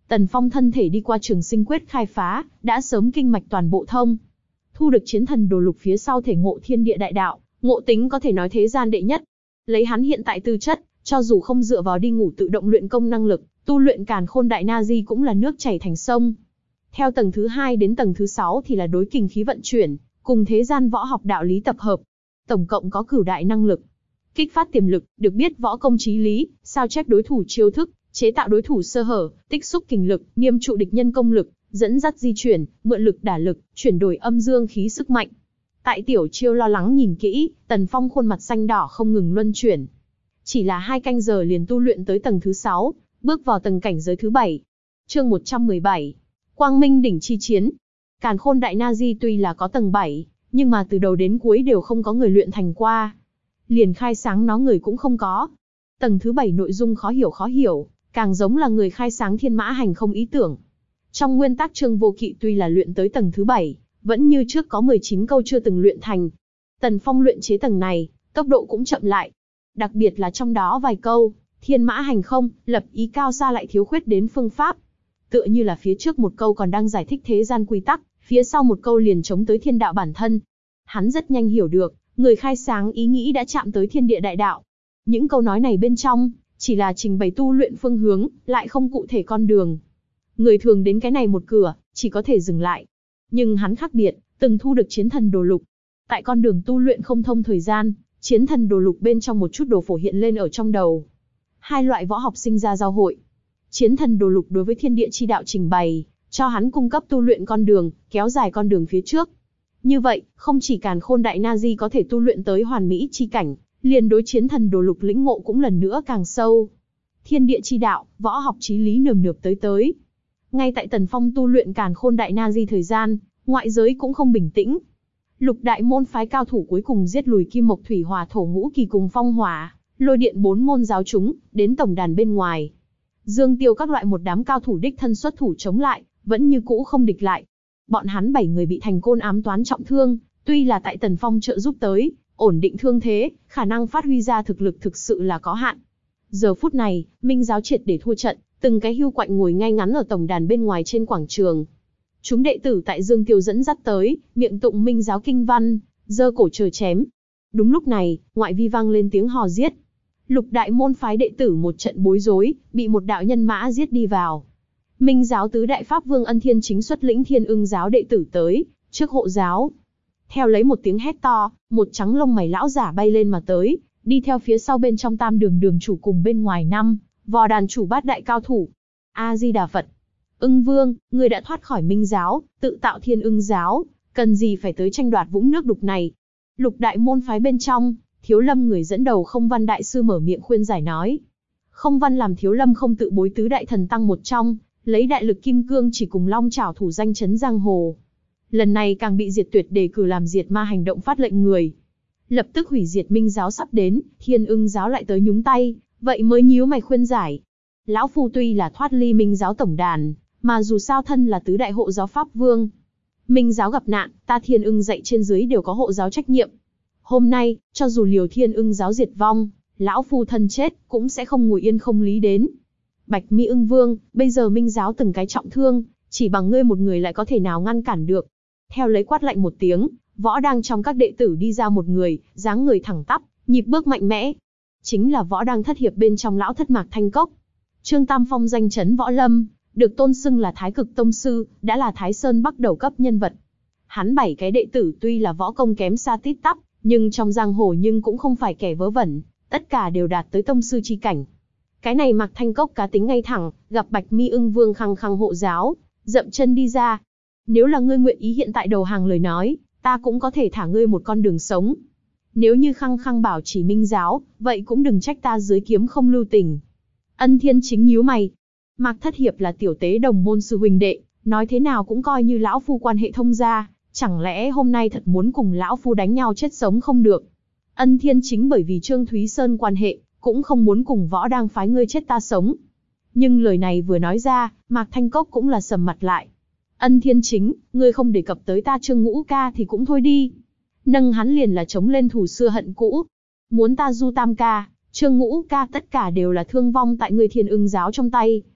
Tần Phong thân thể đi qua Trường Sinh Quyết khai phá, đã sớm kinh mạch toàn bộ thông. Thu được chiến thần đồ lục phía sau thể ngộ thiên địa đại đạo, ngộ tính có thể nói thế gian đệ nhất. Lấy hắn hiện tại tư chất, cho dù không dựa vào đi ngủ tự động luyện công năng lực, tu luyện Càn Khôn Đại Na Di cũng là nước chảy thành sông. Theo tầng thứ hai đến tầng thứ sáu thì là đối kình khí vận chuyển, cùng thế gian võ học đạo lý tập hợp. Tổng cộng có cửu đại năng lực. Kích phát tiềm lực, được biết võ công chí lý, sao chép đối thủ chiêu thức, chế tạo đối thủ sơ hở, tích xúc kình lực, nghiêm trụ địch nhân công lực, dẫn dắt di chuyển, mượn lực đả lực, chuyển đổi âm dương khí sức mạnh. Tại tiểu chiêu lo lắng nhìn kỹ, Tần Phong khuôn mặt xanh đỏ không ngừng luân chuyển. Chỉ là hai canh giờ liền tu luyện tới tầng thứ sáu, bước vào tầng cảnh giới thứ bảy. Chương một trăm mười bảy. Quang Minh đỉnh chi chiến. Càn Khôn Đại Na Di tuy là có tầng bảy, nhưng mà từ đầu đến cuối đều không có người luyện thành qua. Liền khai sáng nó người cũng không có. Tầng thứ bảy nội dung khó hiểu khó hiểu, càng giống là người khai sáng thiên mã hành không ý tưởng. Trong nguyên tắc Trương Vô Kỵ tuy là luyện tới tầng thứ bảy, vẫn như trước có mười chín câu chưa từng luyện thành. Tần Phong luyện chế tầng này, tốc độ cũng chậm lại. Đặc biệt là trong đó vài câu, thiên mã hành không, lập ý cao xa lại thiếu khuyết đến phương pháp. Tựa như là phía trước một câu còn đang giải thích thế gian quy tắc, phía sau một câu liền chống tới thiên đạo bản thân. Hắn rất nhanh hiểu được, người khai sáng ý nghĩ đã chạm tới thiên địa đại đạo. Những câu nói này bên trong, chỉ là trình bày tu luyện phương hướng, lại không cụ thể con đường. Người thường đến cái này một cửa, chỉ có thể dừng lại. Nhưng hắn khác biệt, từng thu được chiến thần đồ lục. Tại con đường tu luyện không thông thời gian, chiến thần đồ lục bên trong một chút đồ phổ hiện lên ở trong đầu. Hai loại võ học sinh ra giao hội. Chiến thần đồ lục đối với thiên địa chi đạo trình bày, cho hắn cung cấp tu luyện con đường, kéo dài con đường phía trước. Như vậy, không chỉ Càn Khôn Đại Na Di có thể tu luyện tới hoàn mỹ chi cảnh, liền đối chiến thần đồ lục lĩnh ngộ cũng lần nữa càng sâu. Thiên địa chi đạo, võ học chí lý nườm nượp tới tới. Ngay tại Tần Phong tu luyện Càn Khôn Đại Na Di thời gian, ngoại giới cũng không bình tĩnh. Lục đại môn phái cao thủ cuối cùng giết lùi Kim Mộc Thủy Hỏa Thổ Ngũ Kỳ cùng Phong Hỏa, lôi điện bốn môn giáo chúng, đến tổng đàn bên ngoài. Dương Tiêu các loại một đám cao thủ đích thân xuất thủ chống lại, vẫn như cũ không địch lại. Bọn hắn bảy người bị Thành Côn ám toán trọng thương, tuy là tại Tần Phong trợ giúp tới, ổn định thương thế, khả năng phát huy ra thực lực thực sự là có hạn. Giờ phút này, Minh giáo triệt để thua trận, từng cái hưu quạnh ngồi ngay ngắn ở tổng đàn bên ngoài trên quảng trường. Chúng đệ tử tại Dương Tiêu dẫn dắt tới, miệng tụng Minh giáo kinh văn, giơ cổ chờ chém. Đúng lúc này, ngoại vi vang lên tiếng hò giết. Lục đại môn phái đệ tử một trận bối rối, bị một đạo nhân mã giết đi vào. Minh giáo tứ đại pháp vương Ân Thiên Chính xuất lĩnh Thiên Ưng giáo đệ tử tới, trước hộ giáo. Theo lấy một tiếng hét to, một trắng lông mày lão giả bay lên mà tới, đi theo phía sau bên trong tam đường đường chủ cùng bên ngoài năm, vò đàn chủ bát đại cao thủ. A-di-đà Phật. Ưng Vương, người đã thoát khỏi Minh giáo, tự tạo Thiên Ưng giáo, cần gì phải tới tranh đoạt vũng nước đục này. Lục đại môn phái bên trong, Thiếu Lâm người dẫn đầu Không Văn đại sư mở miệng khuyên giải nói. Không Văn làm Thiếu Lâm không tự bối tứ đại thần tăng một trong, lấy đại lực kim cương chỉ cùng long chảo thủ danh chấn giang hồ. Lần này càng bị diệt tuyệt đề cử làm diệt ma hành động phát lệnh người. Lập tức hủy diệt Minh giáo sắp đến, Thiên Ưng giáo lại tới nhúng tay, vậy mới nhíu mày khuyên giải. Lão phu tuy là thoát ly Minh giáo tổng đàn, mà dù sao thân là tứ đại hộ giáo pháp vương. Minh giáo gặp nạn, ta Thiên Ưng dạy trên dưới đều có hộ giáo trách nhiệm. Hôm nay, cho dù liều Thiên Ưng giáo diệt vong, lão phu thân chết, cũng sẽ không ngồi yên không lý đến. Bạch Mi Ưng Vương, bây giờ Minh giáo từng cái trọng thương, chỉ bằng ngươi một người lại có thể nào ngăn cản được. Theo lấy quát lạnh một tiếng, võ đang trong các đệ tử đi ra một người, dáng người thẳng tắp, nhịp bước mạnh mẽ. Chính là võ đang thất hiệp bên trong lão thất Mạc Thanh Cốc. Trương Tam Phong danh chấn võ lâm, được tôn xưng là Thái Cực Tông Sư, đã là Thái Sơn Bắc đầu cấp nhân vật. Hắn bảy cái đệ tử tuy là võ công kém xa tít tắp, nhưng trong giang hồ nhưng cũng không phải kẻ vớ vẩn, tất cả đều đạt tới tông sư chi cảnh. Cái này Mạc Thanh Cốc cá tính ngay thẳng, gặp Bạch Mi Ưng Vương khăng khăng hộ giáo, dậm chân đi ra. Nếu là ngươi nguyện ý hiện tại đầu hàng lời nói, ta cũng có thể thả ngươi một con đường sống. Nếu như khăng khăng bảo chỉ Minh giáo, vậy cũng đừng trách ta dưới kiếm không lưu tình. Ân Thiên Chính nhíu mày. Mạc Thất Hiệp là tiểu tế đồng môn sư huynh đệ, nói thế nào cũng coi như lão phu quan hệ thông gia, chẳng lẽ hôm nay thật muốn cùng lão phu đánh nhau chết sống không được. Ân Thiên Chính bởi vì Trương Thúy Sơn quan hệ, cũng không muốn cùng võ đang phái ngươi chết ta sống. Nhưng lời này vừa nói ra, Mạc Thanh Cốc cũng là sầm mặt lại. Ân Thiên Chính, ngươi không đề cập tới ta Trương Ngũ ca thì cũng thôi đi. Nâng hắn liền là chống lên thù xưa hận cũ. Muốn ta Du Tam ca, Trương Ngũ ca tất cả đều là thương vong tại ngươi Thiên Ưng giáo trong tay.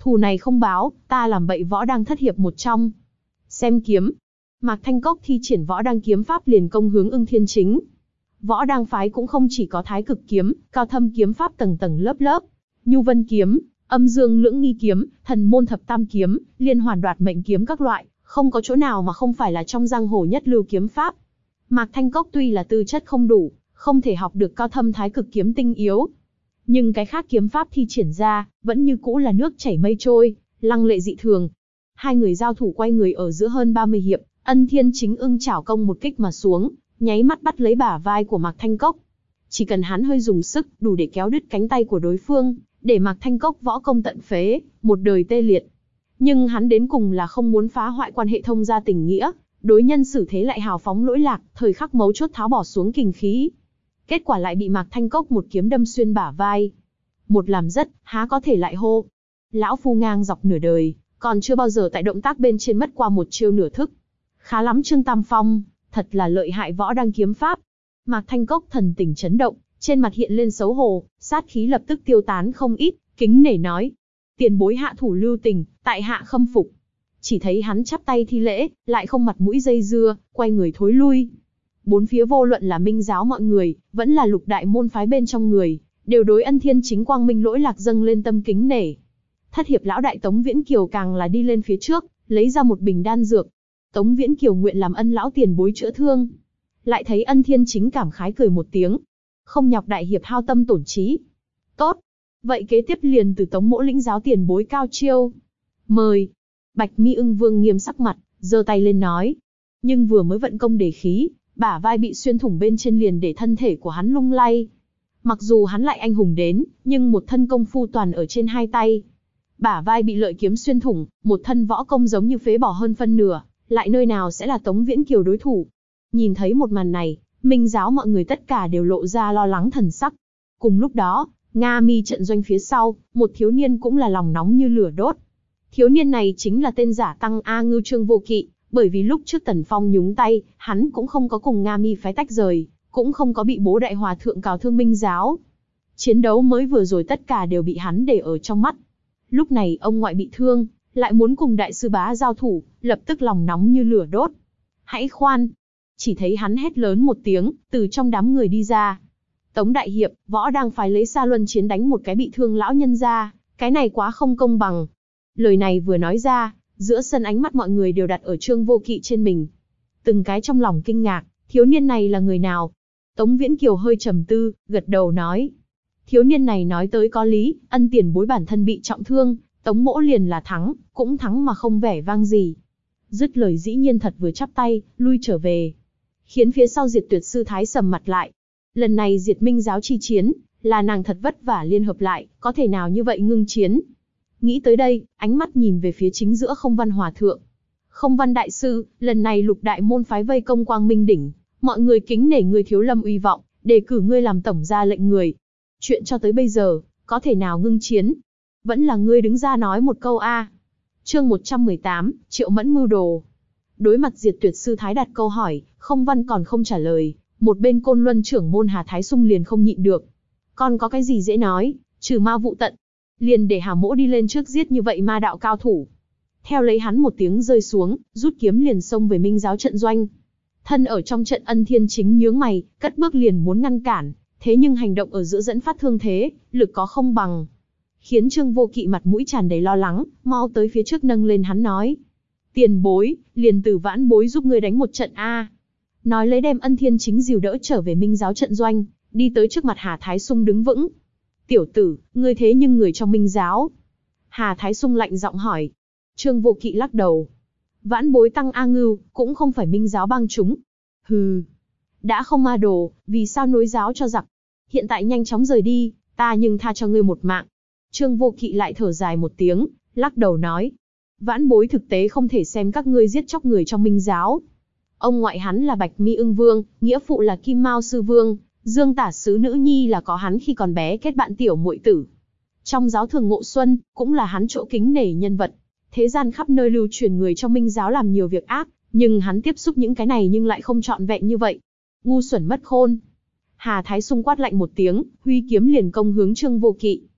Thù này không báo, ta làm bậy võ đang thất hiệp một trong. Xem kiếm. Mạc Thanh Cốc thi triển võ đang kiếm pháp liền công hướng Ưng Thiên Chính. Võ đang phái cũng không chỉ có thái cực kiếm, cao thâm kiếm pháp tầng tầng lớp lớp. Nhu Vân kiếm, âm dương lưỡng nghi kiếm, thần môn thập tam kiếm, liên hoàn đoạt mệnh kiếm các loại, không có chỗ nào mà không phải là trong giang hồ nhất lưu kiếm pháp. Mạc Thanh Cốc tuy là tư chất không đủ, không thể học được cao thâm thái cực kiếm tinh yếu, nhưng cái khác kiếm pháp thi triển ra, vẫn như cũ là nước chảy mây trôi, lăng lệ dị thường. Hai người giao thủ quay người ở giữa hơn ba mươi hiệp, Ân Thiên Chính ưng chảo công một kích mà xuống, nháy mắt bắt lấy bả vai của Mạc Thanh Cốc. Chỉ cần hắn hơi dùng sức, đủ để kéo đứt cánh tay của đối phương, để Mạc Thanh Cốc võ công tận phế, một đời tê liệt. Nhưng hắn đến cùng là không muốn phá hoại quan hệ thông gia tình nghĩa, đối nhân xử thế lại hào phóng lỗi lạc, thời khắc mấu chốt tháo bỏ xuống kình khí. Kết quả lại bị Mạc Thanh Cốc một kiếm đâm xuyên bả vai. Một làm rất, há có thể lại hô. Lão phu ngang dọc nửa đời, còn chưa bao giờ tại động tác bên trên mất qua một chiêu nửa thức. Khá lắm Trương Tam Phong, thật là lợi hại võ đang kiếm pháp. Mạc Thanh Cốc thần tình chấn động, trên mặt hiện lên xấu hổ, sát khí lập tức tiêu tán không ít, kính nể nói. Tiền bối hạ thủ lưu tình, tại hạ khâm phục. Chỉ thấy hắn chắp tay thi lễ, lại không mặt mũi dây dưa, quay người thối lui. Bốn phía vô luận là minh giáo mọi người, vẫn là lục đại môn phái bên trong người, đều đối Ân Thiên Chính quang minh lỗi lạc dâng lên tâm kính nể. Thất hiệp lão đại Tống Viễn Kiều càng là đi lên phía trước, lấy ra một bình đan dược. Tống Viễn Kiều nguyện làm ân lão tiền bối chữa thương. Lại thấy Ân Thiên Chính cảm khái cười một tiếng. Không nhọc đại hiệp hao tâm tổn trí. Tốt. Vậy kế tiếp liền từ Tống mỗ lĩnh giáo tiền bối cao chiêu. Mời. Bạch Mi Ưng Vương nghiêm sắc mặt, giơ tay lên nói. Nhưng vừa mới vận công đề khí, bả vai bị xuyên thủng bên trên liền để thân thể của hắn lung lay. Mặc dù hắn lại anh hùng đến, nhưng một thân công phu toàn ở trên hai tay. Bả vai bị lợi kiếm xuyên thủng, một thân võ công giống như phế bỏ hơn phân nửa, lại nơi nào sẽ là Tống Viễn Kiều đối thủ. Nhìn thấy một màn này, minh giáo mọi người tất cả đều lộ ra lo lắng thần sắc. Cùng lúc đó, Nga Mi trận doanh phía sau, một thiếu niên cũng là lòng nóng như lửa đốt. Thiếu niên này chính là tên giả tăng A Ngưu Trương Vô Kỵ, bởi vì lúc trước Tần Phong nhúng tay, hắn cũng không có cùng Nga Mi phái tách rời, cũng không có bị bố đại hòa thượng cào thương minh giáo. Chiến đấu mới vừa rồi tất cả đều bị hắn để ở trong mắt. Lúc này ông ngoại bị thương, lại muốn cùng đại sư bá giao thủ, lập tức lòng nóng như lửa đốt. Hãy khoan! Chỉ thấy hắn hét lớn một tiếng, từ trong đám người đi ra. Tống đại hiệp, võ đang phái lấy Sa Luân Chiến đánh một cái bị thương lão nhân ra, cái này quá không công bằng. Lời này vừa nói ra, giữa sân ánh mắt mọi người đều đặt ở Trương Vô Kỵ trên mình. Từng cái trong lòng kinh ngạc, thiếu niên này là người nào? Tống Viễn Kiều hơi trầm tư, gật đầu nói. Thiếu niên này nói tới có lý, Ân tiền bối bản thân bị trọng thương, Tống mỗ liền là thắng, cũng thắng mà không vẻ vang gì. Dứt lời dĩ nhiên thật vừa chắp tay, lui trở về. Khiến phía sau Diệt Tuyệt Sư Thái sầm mặt lại. Lần này Diệt Minh giáo chi chiến, là nàng thật vất vả liên hợp lại, có thể nào như vậy ngưng chiến. Nghĩ tới đây, ánh mắt nhìn về phía chính giữa Không Văn Hòa Thượng. Không Văn Đại Sư, lần này lục đại môn phái vây công Quang Minh Đỉnh, mọi người kính nể ngươi thiếu lâm uy vọng, đề cử ngươi làm tổng gia lệnh người. Chuyện cho tới bây giờ, có thể nào ngưng chiến? Vẫn là ngươi đứng ra nói một câu a. Chương một trăm mười tám, Triệu Mẫn mưu đồ. Đối mặt Diệt Tuyệt Sư Thái đặt câu hỏi, Không Văn còn không trả lời, một bên Côn Luân trưởng môn Hà Thái Sung liền không nhịn được. Còn có cái gì dễ nói, trừ ma vụ tận, liền để Hà Mỗ đi lên trước giết như vậy ma đạo cao thủ. Theo lấy hắn một tiếng rơi xuống, rút kiếm liền xông về Minh giáo trận doanh. Thân ở trong trận Ân Thiên Chính nhướng mày, cất bước liền muốn ngăn cản, thế nhưng hành động ở giữa dẫn phát thương thế, lực có không bằng. Khiến Trương Vô Kỵ mặt mũi tràn đầy lo lắng, mau tới phía trước nâng lên hắn nói. Tiền bối, liền từ vãn bối giúp ngươi đánh một trận a. Nói lấy đem Ân Thiên Chính dìu đỡ trở về Minh giáo trận doanh, đi tới trước mặt Hà Thái Sung đứng vững. Tiểu tử, ngươi thế nhưng người trong Minh giáo. Hà Thái Sung lạnh giọng hỏi. Trương Vô Kỵ lắc đầu. Vãn bối tăng A Ngưu, cũng không phải Minh giáo bang chúng. Hừ. Đã không ma đồ, vì sao nối giáo cho giặc? Hiện tại nhanh chóng rời đi, ta nhưng tha cho ngươi một mạng. Trương Vô Kỵ lại thở dài một tiếng, lắc đầu nói. Vãn bối thực tế không thể xem các ngươi giết chóc người trong Minh giáo. Ông ngoại hắn là Bạch Mi Ưng Vương, nghĩa phụ là Kim Mao Sư Vương, Dương Tả Sứ nữ nhi là có hắn khi còn bé kết bạn tiểu muội tử. Trong giáo thường Ngộ Xuân, cũng là hắn chỗ kính nể nhân vật. Thế gian khắp nơi lưu truyền người trong Minh giáo làm nhiều việc ác, nhưng hắn tiếp xúc những cái này nhưng lại không trọn vẹn như vậy. Ngu xuẩn mất khôn. Hà Thái Sung quát lạnh một tiếng, huy kiếm liền công hướng Trương Vô Kỵ.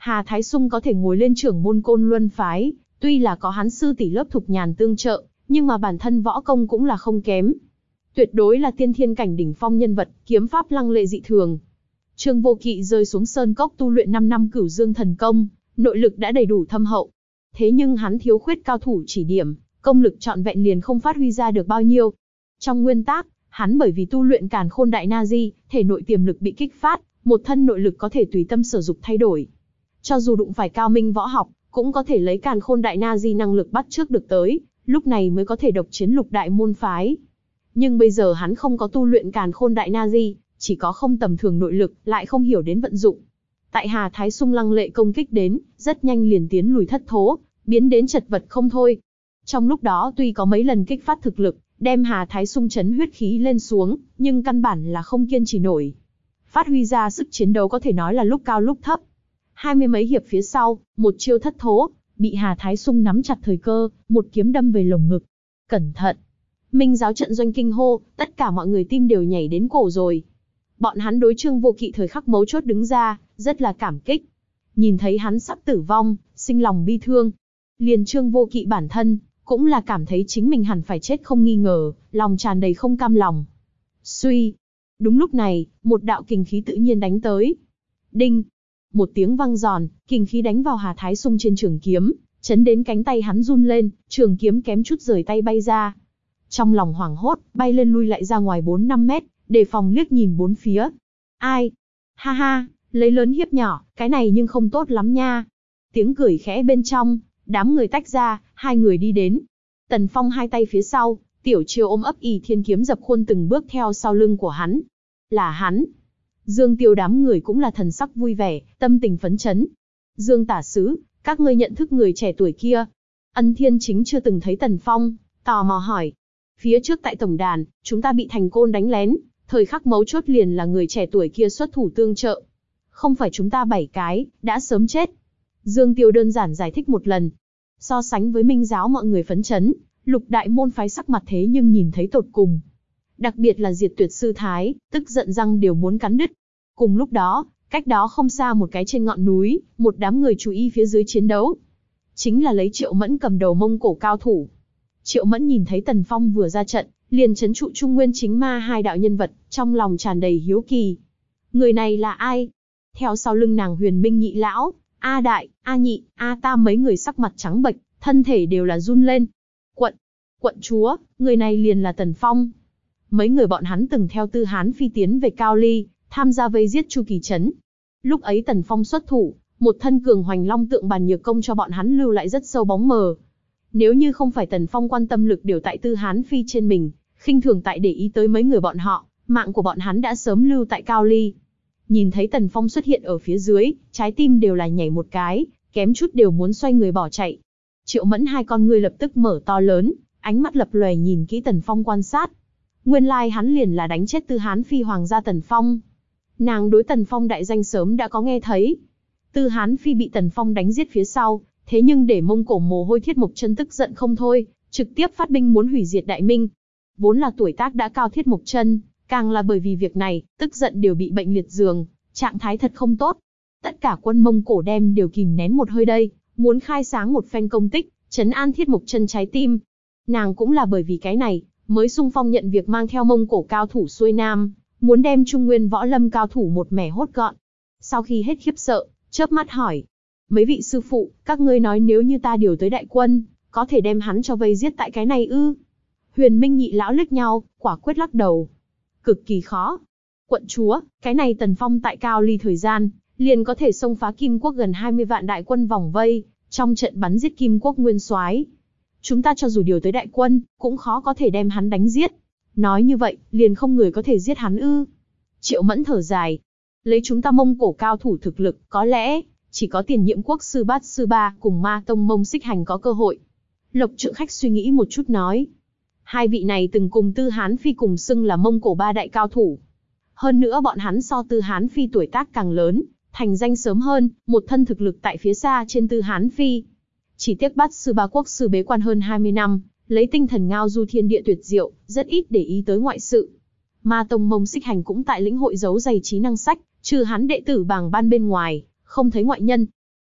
Hà Thái Sung có thể ngồi lên trưởng môn Côn Luân phái, tuy là có hắn sư tỷ lớp Thục Nhàn tương trợ, nhưng mà bản thân võ công cũng là không kém. Tuyệt đối là tiên thiên cảnh đỉnh phong nhân vật, kiếm pháp lăng lệ dị thường. Trương Vô Kỵ rơi xuống sơn cốc tu luyện năm năm Cửu Dương thần công, nội lực đã đầy đủ thâm hậu. Thế nhưng hắn thiếu khuyết cao thủ chỉ điểm, công lực trọn vẹn liền không phát huy ra được bao nhiêu. Trong nguyên tắc, hắn bởi vì tu luyện Càn Khôn Đại Na Di, thể nội tiềm lực bị kích phát, một thân nội lực có thể tùy tâm sở dục thay đổi. Cho dù đụng phải cao minh võ học, cũng có thể lấy Càn Khôn Đại Na Di năng lực bắt chước được tới, lúc này mới có thể độc chiến lục đại môn phái. Nhưng bây giờ hắn không có tu luyện Càn Khôn Đại Na Di, chỉ có không tầm thường nội lực, lại không hiểu đến vận dụng. Tại Hà Thái Sung lăng lệ công kích đến, rất nhanh liền tiến lùi thất thố, biến đến chật vật không thôi. Trong lúc đó tuy có mấy lần kích phát thực lực, đem Hà Thái Sung chấn huyết khí lên xuống, nhưng căn bản là không kiên trì nổi. Phát huy ra sức chiến đấu có thể nói là lúc cao lúc thấp. Hai mươi mấy hiệp phía sau, một chiêu thất thố, bị Hà Thái Sung nắm chặt thời cơ, một kiếm đâm về lồng ngực. Cẩn thận! Minh giáo trận doanh kinh hô, tất cả mọi người tim đều nhảy đến cổ rồi. Bọn hắn đối Trương Vô Kỵ thời khắc mấu chốt đứng ra, rất là cảm kích. Nhìn thấy hắn sắp tử vong, sinh lòng bi thương. Liền Trương Vô Kỵ bản thân, cũng là cảm thấy chính mình hẳn phải chết không nghi ngờ, lòng tràn đầy không cam lòng. Suy! Đúng lúc này, một đạo kình khí tự nhiên đánh tới. Đinh! Một tiếng vang giòn, kình khí đánh vào Hà Thái Sung trên trường kiếm, chấn đến cánh tay hắn run lên, trường kiếm kém chút rời tay bay ra. Trong lòng hoảng hốt, bay lên lui lại ra ngoài bốn năm mét, đề phòng liếc nhìn bốn phía. Ai? Ha ha, lấy lớn hiếp nhỏ, cái này nhưng không tốt lắm nha. Tiếng cười khẽ bên trong, đám người tách ra, hai người đi đến. Tần Phong hai tay phía sau, Tiểu Chiêu ôm ấp ỷ thiên kiếm dập khuôn từng bước theo sau lưng của hắn. Là hắn. Dương Tiêu đám người cũng là thần sắc vui vẻ, tâm tình phấn chấn. Dương tả sứ, các ngươi nhận thức người trẻ tuổi kia? Ân Thiên Chính chưa từng thấy Tần Phong, tò mò hỏi. Phía trước tại tổng đàn, chúng ta bị Thành Côn đánh lén, thời khắc mấu chốt liền là người trẻ tuổi kia xuất thủ tương trợ. Không phải chúng ta bảy cái, đã sớm chết. Dương Tiêu đơn giản giải thích một lần. So sánh với Minh giáo mọi người phấn chấn, lục đại môn phái sắc mặt thế nhưng nhìn thấy tột cùng. Đặc biệt là Diệt Tuyệt Sư Thái, tức giận răng đều muốn cắn đứt. Cùng lúc đó, cách đó không xa một cái trên ngọn núi, một đám người chú ý phía dưới chiến đấu. Chính là lấy Triệu Mẫn cầm đầu Mông Cổ cao thủ. Triệu Mẫn nhìn thấy Tần Phong vừa ra trận, liền trấn trụ Trung Nguyên Chính Ma hai đạo nhân vật, trong lòng tràn đầy hiếu kỳ. Người này là ai? Theo sau lưng nàng Huyền Minh nhị lão, A Đại, A Nhị, A Tam mấy người sắc mặt trắng bệch, thân thể đều là run lên. Quận, quận chúa, người này liền là Tần Phong. Mấy người bọn hắn từng theo Tư Hán Phi tiến về Cao Ly, tham gia vây giết Chu Kỳ Trấn. Lúc ấy Tần Phong xuất thủ, một thân cường hoành long tượng bàn nhược công cho bọn hắn lưu lại rất sâu bóng mờ. Nếu như không phải Tần Phong quan tâm lực điều tại Tư Hán Phi trên mình, khinh thường tại để ý tới mấy người bọn họ, mạng của bọn hắn đã sớm lưu tại Cao Ly. Nhìn thấy Tần Phong xuất hiện ở phía dưới, trái tim đều là nhảy một cái, kém chút đều muốn xoay người bỏ chạy. Triệu Mẫn hai con ngươi lập tức mở to lớn, ánh mắt lập lòe nhìn kỹ Tần Phong quan sát. Nguyên lai like hắn liền là đánh chết Tư Hán Phi hoàng gia Tần Phong. Nàng đối Tần Phong đại danh sớm đã có nghe thấy. Tư Hán Phi bị Tần Phong đánh giết phía sau, thế nhưng để Mông Cổ mồ hôi Thiết Mộc Chân tức giận không thôi, trực tiếp phát binh muốn hủy diệt Đại Minh. Vốn là tuổi tác đã cao Thiết Mộc Chân, càng là bởi vì việc này, tức giận đều bị bệnh liệt giường, trạng thái thật không tốt. Tất cả quân Mông Cổ đem đều kìm nén một hơi đây, muốn khai sáng một phen công tích, trấn an Thiết Mộc Chân trái tim. Nàng cũng là bởi vì cái này, mới xung phong nhận việc mang theo Mông Cổ cao thủ xuôi nam, muốn đem Trung Nguyên võ lâm cao thủ một mẻ hốt gọn. Sau khi hết khiếp sợ, chớp mắt hỏi: mấy vị sư phụ, các ngươi nói nếu như ta điều tới đại quân, có thể đem hắn cho vây giết tại cái này ư? Huyền Minh nhị lão liếc nhau, quả quyết lắc đầu. Cực kỳ khó. Quận chúa, cái này Tần Phong tại Cao Ly thời gian, liền có thể xông phá Kim Quốc gần hai mươi vạn đại quân vòng vây, trong trận bắn giết Kim Quốc nguyên soái. Chúng ta cho dù điều tới đại quân, cũng khó có thể đem hắn đánh giết. Nói như vậy, liền không người có thể giết hắn ư? Triệu Mẫn thở dài. Lấy chúng ta Mông Cổ cao thủ thực lực, có lẽ chỉ có Tiền Nhiệm Quốc sư Bát sư Ba cùng Ma Tông Mông Xích Hành có cơ hội. Lộc Trượng Khách suy nghĩ một chút nói. Hai vị này từng cùng Tư Hán Phi cùng xưng là Mông Cổ ba đại cao thủ. Hơn nữa bọn hắn so Tư Hán Phi tuổi tác càng lớn, thành danh sớm hơn, một thân thực lực tại phía xa trên Tư Hán Phi. Chỉ tiếc Bát sư Ba quốc sư bế quan hơn hai mươi năm, lấy tinh thần ngao du thiên địa tuyệt diệu, rất ít để ý tới ngoại sự. Ma Tông Mông Xích Hành cũng tại lĩnh hội giấu dày trí năng sách, trừ hắn đệ tử bảng ban bên ngoài, không thấy ngoại nhân.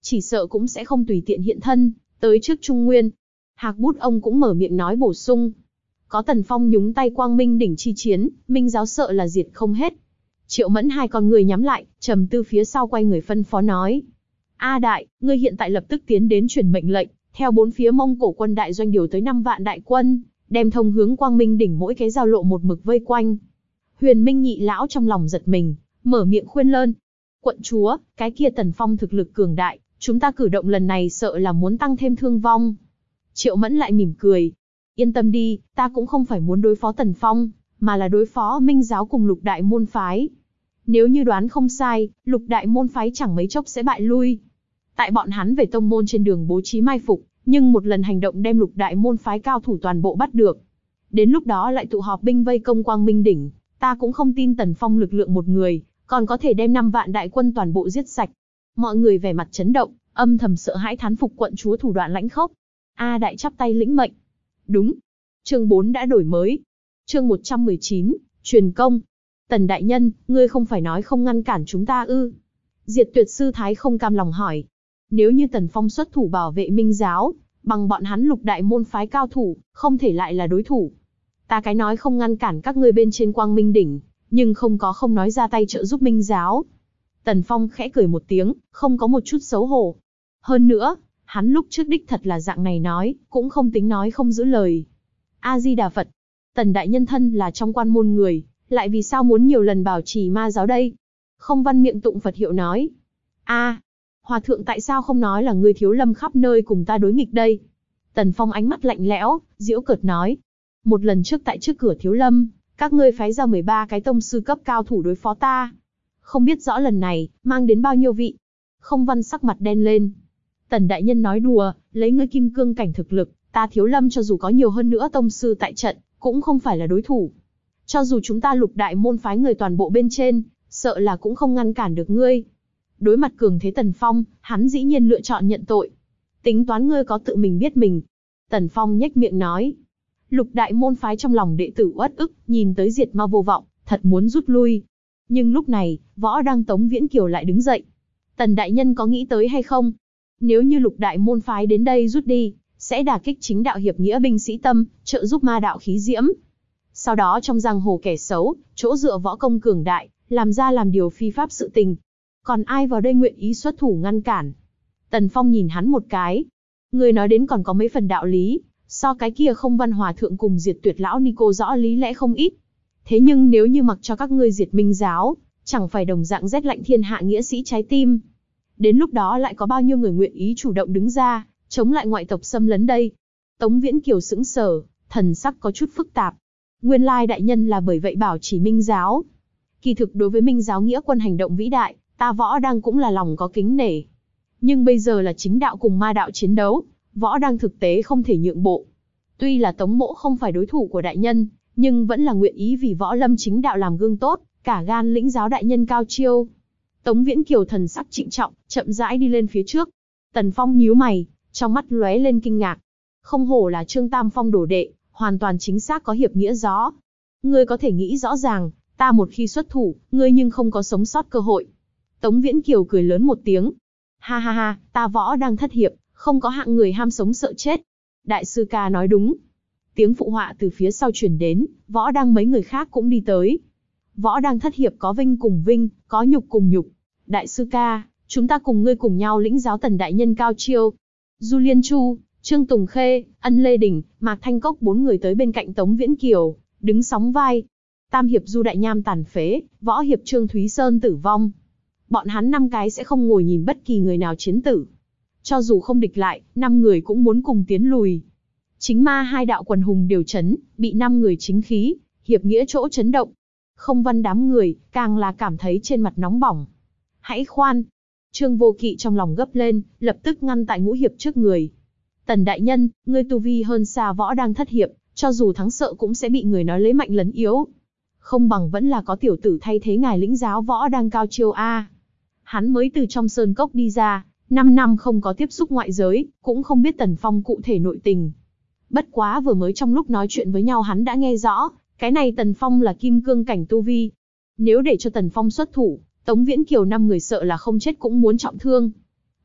chỉ sợ cũng sẽ không tùy tiện hiện thân, tới trước Trung Nguyên. Hạc Bút ông cũng mở miệng nói bổ sung. Có Tần Phong nhúng tay Quang Minh đỉnh chi chiến, Minh giáo sợ là diệt không hết. Triệu Mẫn hai con người nhắm lại, trầm tư phía sau quay người phân phó nói. A đại, ngươi hiện tại lập tức tiến đến truyền mệnh lệnh, theo bốn phía Mông Cổ quân đại doanh điều tới năm vạn đại quân, đem thông hướng Quang Minh đỉnh mỗi cái giao lộ một mực vây quanh. Huyền Minh nhị lão trong lòng giật mình, mở miệng khuyên lơn. Quận chúa, cái kia Tần Phong thực lực cường đại, chúng ta cử động lần này sợ là muốn tăng thêm thương vong. Triệu Mẫn lại mỉm cười. Yên tâm đi, ta cũng không phải muốn đối phó Tần Phong, mà là đối phó Minh giáo cùng Lục đại môn phái. Nếu như đoán không sai, Lục đại môn phái chẳng mấy chốc sẽ bại lui. Tại bọn hắn về tông môn trên đường bố trí mai phục, nhưng một lần hành động đem Lục đại môn phái cao thủ toàn bộ bắt được. Đến lúc đó lại tụ họp binh vây công Quang Minh đỉnh, ta cũng không tin Tần Phong lực lượng một người, còn có thể đem năm vạn đại quân toàn bộ giết sạch. Mọi người vẻ mặt chấn động, âm thầm sợ hãi thán phục quận chúa thủ đoạn lãnh khốc. A đại chắp tay lĩnh mệnh. Đúng. Chương bốn đã đổi mới. Chương một trăm mười chín, truyền công. Tần đại nhân, ngươi không phải nói không ngăn cản chúng ta ư? Diệt Tuyệt sư thái không cam lòng hỏi. Nếu như Tần Phong xuất thủ bảo vệ Minh giáo, bằng bọn hắn Lục đại môn phái cao thủ, không thể lại là đối thủ. Ta cái nói không ngăn cản các ngươi bên trên Quang Minh đỉnh, nhưng không có không nói ra tay trợ giúp Minh giáo. Tần Phong khẽ cười một tiếng, không có một chút xấu hổ. Hơn nữa, hắn lúc trước đích thật là dạng này nói, cũng không tính nói không giữ lời. A-di-đà Phật, Tần đại nhân thân là trong quan môn người, lại vì sao muốn nhiều lần bảo trì ma giáo đây? Không văn miệng tụng Phật hiệu nói. A, hòa thượng tại sao không nói là ngươi Thiếu Lâm khắp nơi cùng ta đối nghịch đây? Tần Phong ánh mắt lạnh lẽo, giễu cợt nói. Một lần trước tại trước cửa Thiếu Lâm, các ngươi phái ra mười ba cái tông sư cấp cao thủ đối phó ta. Không biết rõ lần này, mang đến bao nhiêu vị? Không văn sắc mặt đen lên. Tần đại nhân nói đùa, lấy ngươi kim cương cảnh thực lực, ta Thiếu Lâm cho dù có nhiều hơn nữa tông sư tại trận, cũng không phải là đối thủ. Cho dù chúng ta Lục đại môn phái người toàn bộ bên trên, sợ là cũng không ngăn cản được ngươi. Đối mặt cường thế Tần Phong, hắn dĩ nhiên lựa chọn nhận tội. Tính toán ngươi có tự mình biết mình. Tần Phong nhếch miệng nói. Lục đại môn phái trong lòng đệ tử uất ức, nhìn tới diệt ma vô vọng, thật muốn rút lui. Nhưng lúc này, Võ Đăng Tống Viễn Kiều lại đứng dậy. Tần đại nhân có nghĩ tới hay không? Nếu như Lục đại môn phái đến đây rút đi, sẽ đả kích chính đạo hiệp nghĩa binh sĩ tâm, trợ giúp ma đạo khí diễm. Sau đó trong giang hồ kẻ xấu, chỗ dựa võ công cường đại, làm ra làm điều phi pháp sự tình. Còn ai vào đây nguyện ý xuất thủ ngăn cản? Tần Phong nhìn hắn một cái. Người nói đến còn có mấy phần đạo lý, so cái kia Không Văn hòa thượng cùng Diệt Tuyệt lão Nico rõ lý lẽ không ít. Thế nhưng nếu như mặc cho các ngươi diệt Minh giáo, chẳng phải đồng dạng rét lạnh thiên hạ nghĩa sĩ trái tim. Đến lúc đó lại có bao nhiêu người nguyện ý chủ động đứng ra, chống lại ngoại tộc xâm lấn đây? Tống Viễn Kiều sững sờ, thần sắc có chút phức tạp. Nguyên lai đại nhân là bởi vậy bảo chỉ Minh giáo. Kỳ thực đối với Minh giáo nghĩa quân hành động vĩ đại, ta Võ Đăng cũng là lòng có kính nể. Nhưng bây giờ là chính đạo cùng ma đạo chiến đấu, Võ Đăng thực tế không thể nhượng bộ. Tuy là Tống mỗ không phải đối thủ của đại nhân, nhưng vẫn là nguyện ý vì Võ Lâm chính đạo làm gương tốt, cả gan lĩnh giáo đại nhân cao chiêu. Tống Viễn Kiều thần sắc trịnh trọng, chậm rãi đi lên phía trước. Tần Phong nhíu mày, trong mắt lóe lên kinh ngạc. Không hổ là Trương Tam Phong đồ đệ, hoàn toàn chính xác có hiệp nghĩa gió. Ngươi có thể nghĩ rõ ràng, ta một khi xuất thủ, ngươi nhưng không có sống sót cơ hội. Tống Viễn Kiều cười lớn một tiếng. Ha ha ha, ta Võ đang thất hiệp, không có hạng người ham sống sợ chết. Đại sư ca nói đúng. Tiếng phụ họa từ phía sau truyền đến, Võ đang mấy người khác cũng đi tới. Võ đang thất hiệp có vinh cùng vinh, có nhục cùng nhục. Đại sư ca, chúng ta cùng ngươi cùng nhau lĩnh giáo Tần đại nhân cao chiêu. Du Liên Chu, Trương Tùng Khê, Ân Lê Đình, Mạc Thanh Cốc bốn người tới bên cạnh Tống Viễn Kiều, đứng sóng vai. Tam hiệp Du Đại Nham tàn phế, võ hiệp Trương Thúy Sơn tử vong. Bọn hắn năm cái sẽ không ngồi nhìn bất kỳ người nào chiến tử. Cho dù không địch lại, năm người cũng muốn cùng tiến lùi. Chính ma hai đạo quần hùng đều chấn, bị năm người chính khí, hiệp nghĩa chỗ chấn động. Không Văn đám người, càng là cảm thấy trên mặt nóng bỏng. Hãy khoan! Trương Vô Kỵ trong lòng gấp lên, lập tức ngăn tại Ngũ hiệp trước người. Tần đại nhân, ngươi tu vi hơn xa Võ đang thất hiệp, cho dù thắng sợ cũng sẽ bị người nói lấy mạnh lấn yếu. Không bằng vẫn là có tiểu tử thay thế ngài lĩnh giáo Võ đang cao chiêu a. Hắn mới từ trong sơn cốc đi ra, năm năm không có tiếp xúc ngoại giới, cũng không biết Tần Phong cụ thể nội tình. Bất quá vừa mới trong lúc nói chuyện với nhau hắn đã nghe rõ, cái này Tần Phong là kim cương cảnh tu vi. Nếu để cho Tần Phong xuất thủ, Tống Viễn Kiều năm người sợ là không chết cũng muốn trọng thương.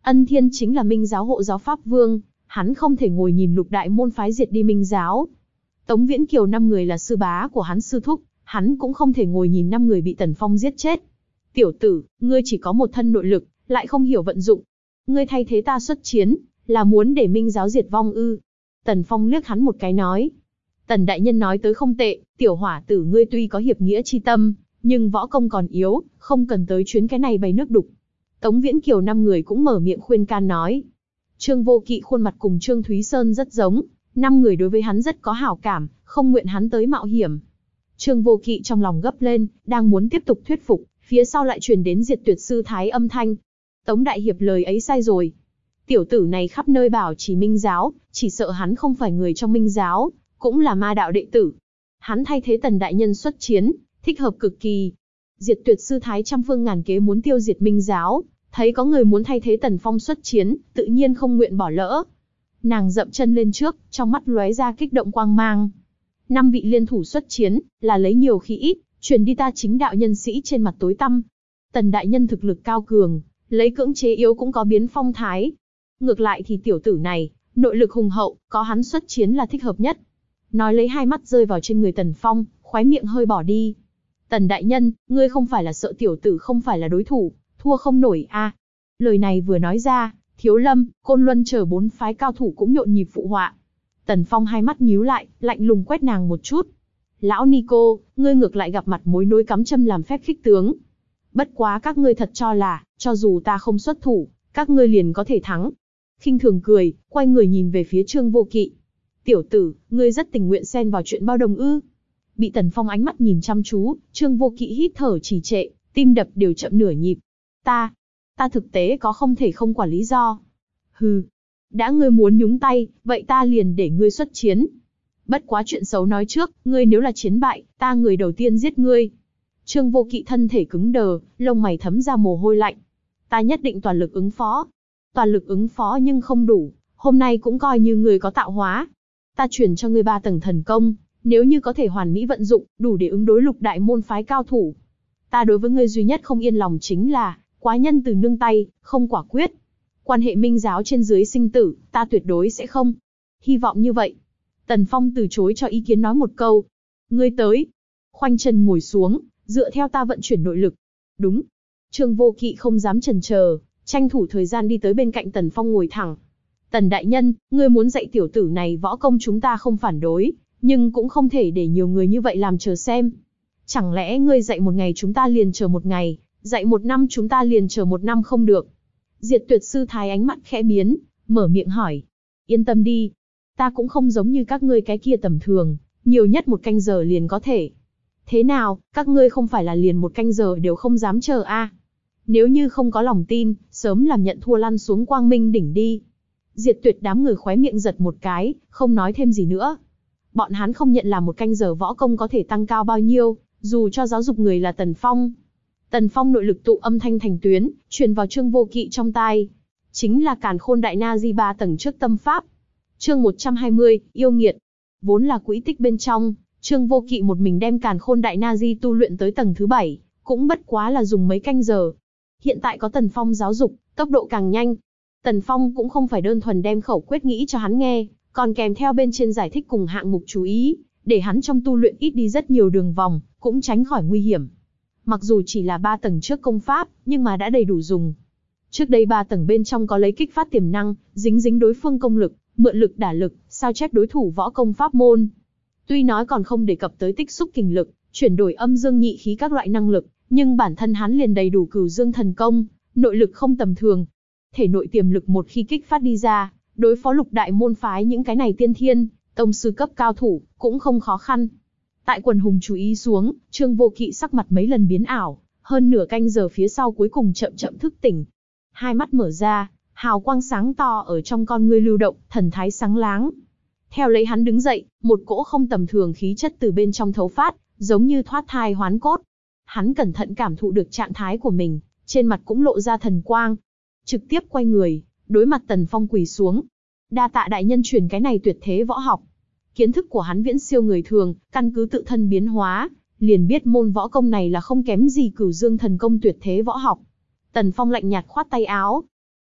Ân Thiên chính là Minh giáo hộ giáo Pháp Vương, hắn không thể ngồi nhìn lục đại môn phái diệt đi Minh giáo. Tống Viễn Kiều năm người là sư bá của hắn sư thúc, hắn cũng không thể ngồi nhìn năm người bị Tần Phong giết chết. Tiểu tử, ngươi chỉ có một thân nội lực, lại không hiểu vận dụng. Ngươi thay thế ta xuất chiến, là muốn để Minh giáo diệt vong ư? Tần Phong liếc hắn một cái nói. Tần đại nhân nói tới không tệ, tiểu hỏa tử ngươi tuy có hiệp nghĩa chi tâm, nhưng võ công còn yếu, không cần tới chuyến cái này bày nước đục. Tống Viễn Kiều năm người cũng mở miệng khuyên can nói. Trương Vô Kỵ khuôn mặt cùng Trương Thúy Sơn rất giống, năm người đối với hắn rất có hảo cảm, không nguyện hắn tới mạo hiểm. Trương Vô Kỵ trong lòng gấp lên, đang muốn tiếp tục thuyết phục, phía sau lại truyền đến Diệt Tuyệt sư thái âm thanh. Tống đại hiệp lời ấy sai rồi. Tiểu tử này khắp nơi bảo chỉ Minh giáo, chỉ sợ hắn không phải người trong Minh giáo, cũng là ma đạo đệ tử. Hắn thay thế Tần đại nhân xuất chiến, thích hợp cực kỳ. Diệt Tuyệt sư thái trăm phương ngàn kế muốn tiêu diệt Minh giáo, thấy có người muốn thay thế Tần Phong xuất chiến, tự nhiên không nguyện bỏ lỡ. Nàng dậm chân lên trước, trong mắt lóe ra kích động quang mang. Năm vị liên thủ xuất chiến, là lấy nhiều khi ít, truyền đi ta chính đạo nhân sĩ trên mặt tối tăm. Tần đại nhân thực lực cao cường, lấy cưỡng chế yếu cũng có biến phong thái. Ngược lại thì tiểu tử này, nội lực hùng hậu, có hắn xuất chiến là thích hợp nhất. Nói lấy hai mắt rơi vào trên người Tần Phong, khóe miệng hơi bỏ đi. Tần đại nhân, ngươi không phải là sợ tiểu tử không phải là đối thủ, thua không nổi a? À? Lời này vừa nói ra, Thiếu Lâm, Côn Luân chờ bốn phái cao thủ cũng nhộn nhịp phụ họa. Tần Phong hai mắt nhíu lại, lạnh lùng quét nàng một chút. Lão Nico, ngươi ngược lại gặp mặt mối nối cắm châm làm phép khích tướng. Bất quá các ngươi thật cho là, cho dù ta không xuất thủ, các ngươi liền có thể thắng. Khinh thường cười, quay người nhìn về phía Trương Vô Kỵ. Tiểu tử, ngươi rất tình nguyện xen vào chuyện bao đồng ư? Bị Tần Phong ánh mắt nhìn chăm chú, Trương Vô Kỵ hít thở trì trệ, tim đập đều chậm nửa nhịp. Ta, ta thực tế có không thể không quản lý do. Hừ, đã ngươi muốn nhúng tay, vậy ta liền để ngươi xuất chiến. Bất quá chuyện xấu nói trước, ngươi nếu là chiến bại, ta người đầu tiên giết ngươi. Trương Vô Kỵ thân thể cứng đờ, lông mày thấm ra mồ hôi lạnh. Ta nhất định toàn lực ứng phó. Toàn lực ứng phó nhưng không đủ, hôm nay cũng coi như ngươi có tạo hóa. Ta truyền cho ngươi ba tầng thần công, nếu như có thể hoàn mỹ vận dụng, đủ để ứng đối lục đại môn phái cao thủ. Ta đối với ngươi duy nhất không yên lòng chính là, quá nhân từ nương tay, không quả quyết. Quan hệ Minh giáo trên dưới sinh tử, ta tuyệt đối sẽ không. Hy vọng như vậy. Tần Phong từ chối cho ý kiến nói một câu. Ngươi tới. Khoanh chân ngồi xuống, dựa theo ta vận chuyển nội lực. Đúng. Trương Vô Kỵ không dám chần chờ, tranh thủ thời gian đi tới bên cạnh Tần Phong ngồi thẳng. Tần đại nhân, ngươi muốn dạy tiểu tử này võ công chúng ta không phản đối, nhưng cũng không thể để nhiều người như vậy làm chờ xem. Chẳng lẽ ngươi dạy một ngày chúng ta liền chờ một ngày, dạy một năm chúng ta liền chờ một năm không được? Diệt Tuyệt sư thái ánh mắt khẽ biến, mở miệng hỏi. Yên tâm đi, ta cũng không giống như các ngươi cái kia tầm thường, nhiều nhất một canh giờ liền có thể. Thế nào, các ngươi không phải là liền một canh giờ đều không dám chờ a? À? Nếu như không có lòng tin, sớm làm nhận thua lăn xuống Quang Minh đỉnh đi. Diệt Tuyệt đám người khóe miệng giật một cái, không nói thêm gì nữa. Bọn hắn không nhận là một canh giờ võ công có thể tăng cao bao nhiêu, dù cho giáo dục người là Tần Phong. Tần Phong nội lực tụ âm thanh thành tuyến, truyền vào Trương Vô Kỵ trong tai. Chính là Càn Khôn Đại Na Di ba tầng trước tâm pháp. Chương một trăm hai mươi, yêu nghiệt. Vốn là quỹ tích bên trong, Trương Vô Kỵ một mình đem Càn Khôn Đại Na Di tu luyện tới tầng thứ bảy, cũng bất quá là dùng mấy canh giờ. Hiện tại có Tần Phong giáo dục, tốc độ càng nhanh. Tần Phong cũng không phải đơn thuần đem khẩu quyết nghĩ cho hắn nghe, còn kèm theo bên trên giải thích cùng hạng mục chú ý, để hắn trong tu luyện ít đi rất nhiều đường vòng, cũng tránh khỏi nguy hiểm. Mặc dù chỉ là ba tầng trước công pháp, nhưng mà đã đầy đủ dùng. Trước đây ba tầng bên trong có lấy kích phát tiềm năng, dính dính đối phương công lực, mượn lực đả lực, sao chép đối thủ võ công pháp môn. Tuy nói còn không đề cập tới tích xúc kình lực, chuyển đổi âm dương nhị khí các loại năng lực, nhưng bản thân hắn liền đầy đủ cửu dương thần công, nội lực không tầm thường. Thể nội tiềm lực một khi kích phát đi ra, đối phó lục đại môn phái những cái này tiên thiên, tông sư cấp cao thủ, cũng không khó khăn. Tại quần hùng chú ý xuống, Trương Vô Kỵ sắc mặt mấy lần biến ảo, hơn nửa canh giờ phía sau cuối cùng chậm chậm thức tỉnh. Hai mắt mở ra, hào quang sáng to ở trong con ngươi lưu động, thần thái sáng láng. Theo lấy hắn đứng dậy, một cỗ không tầm thường khí chất từ bên trong thấu phát, giống như thoát thai hoán cốt. Hắn cẩn thận cảm thụ được trạng thái của mình, trên mặt cũng lộ ra thần quang. Trực tiếp quay người, đối mặt Tần Phong quỳ xuống. Đa tạ đại nhân truyền cái này tuyệt thế võ học. Kiến thức của hắn viễn siêu người thường, căn cứ tự thân biến hóa, liền biết môn võ công này là không kém gì cửu dương thần công tuyệt thế võ học. Tần Phong lạnh nhạt khoát tay áo.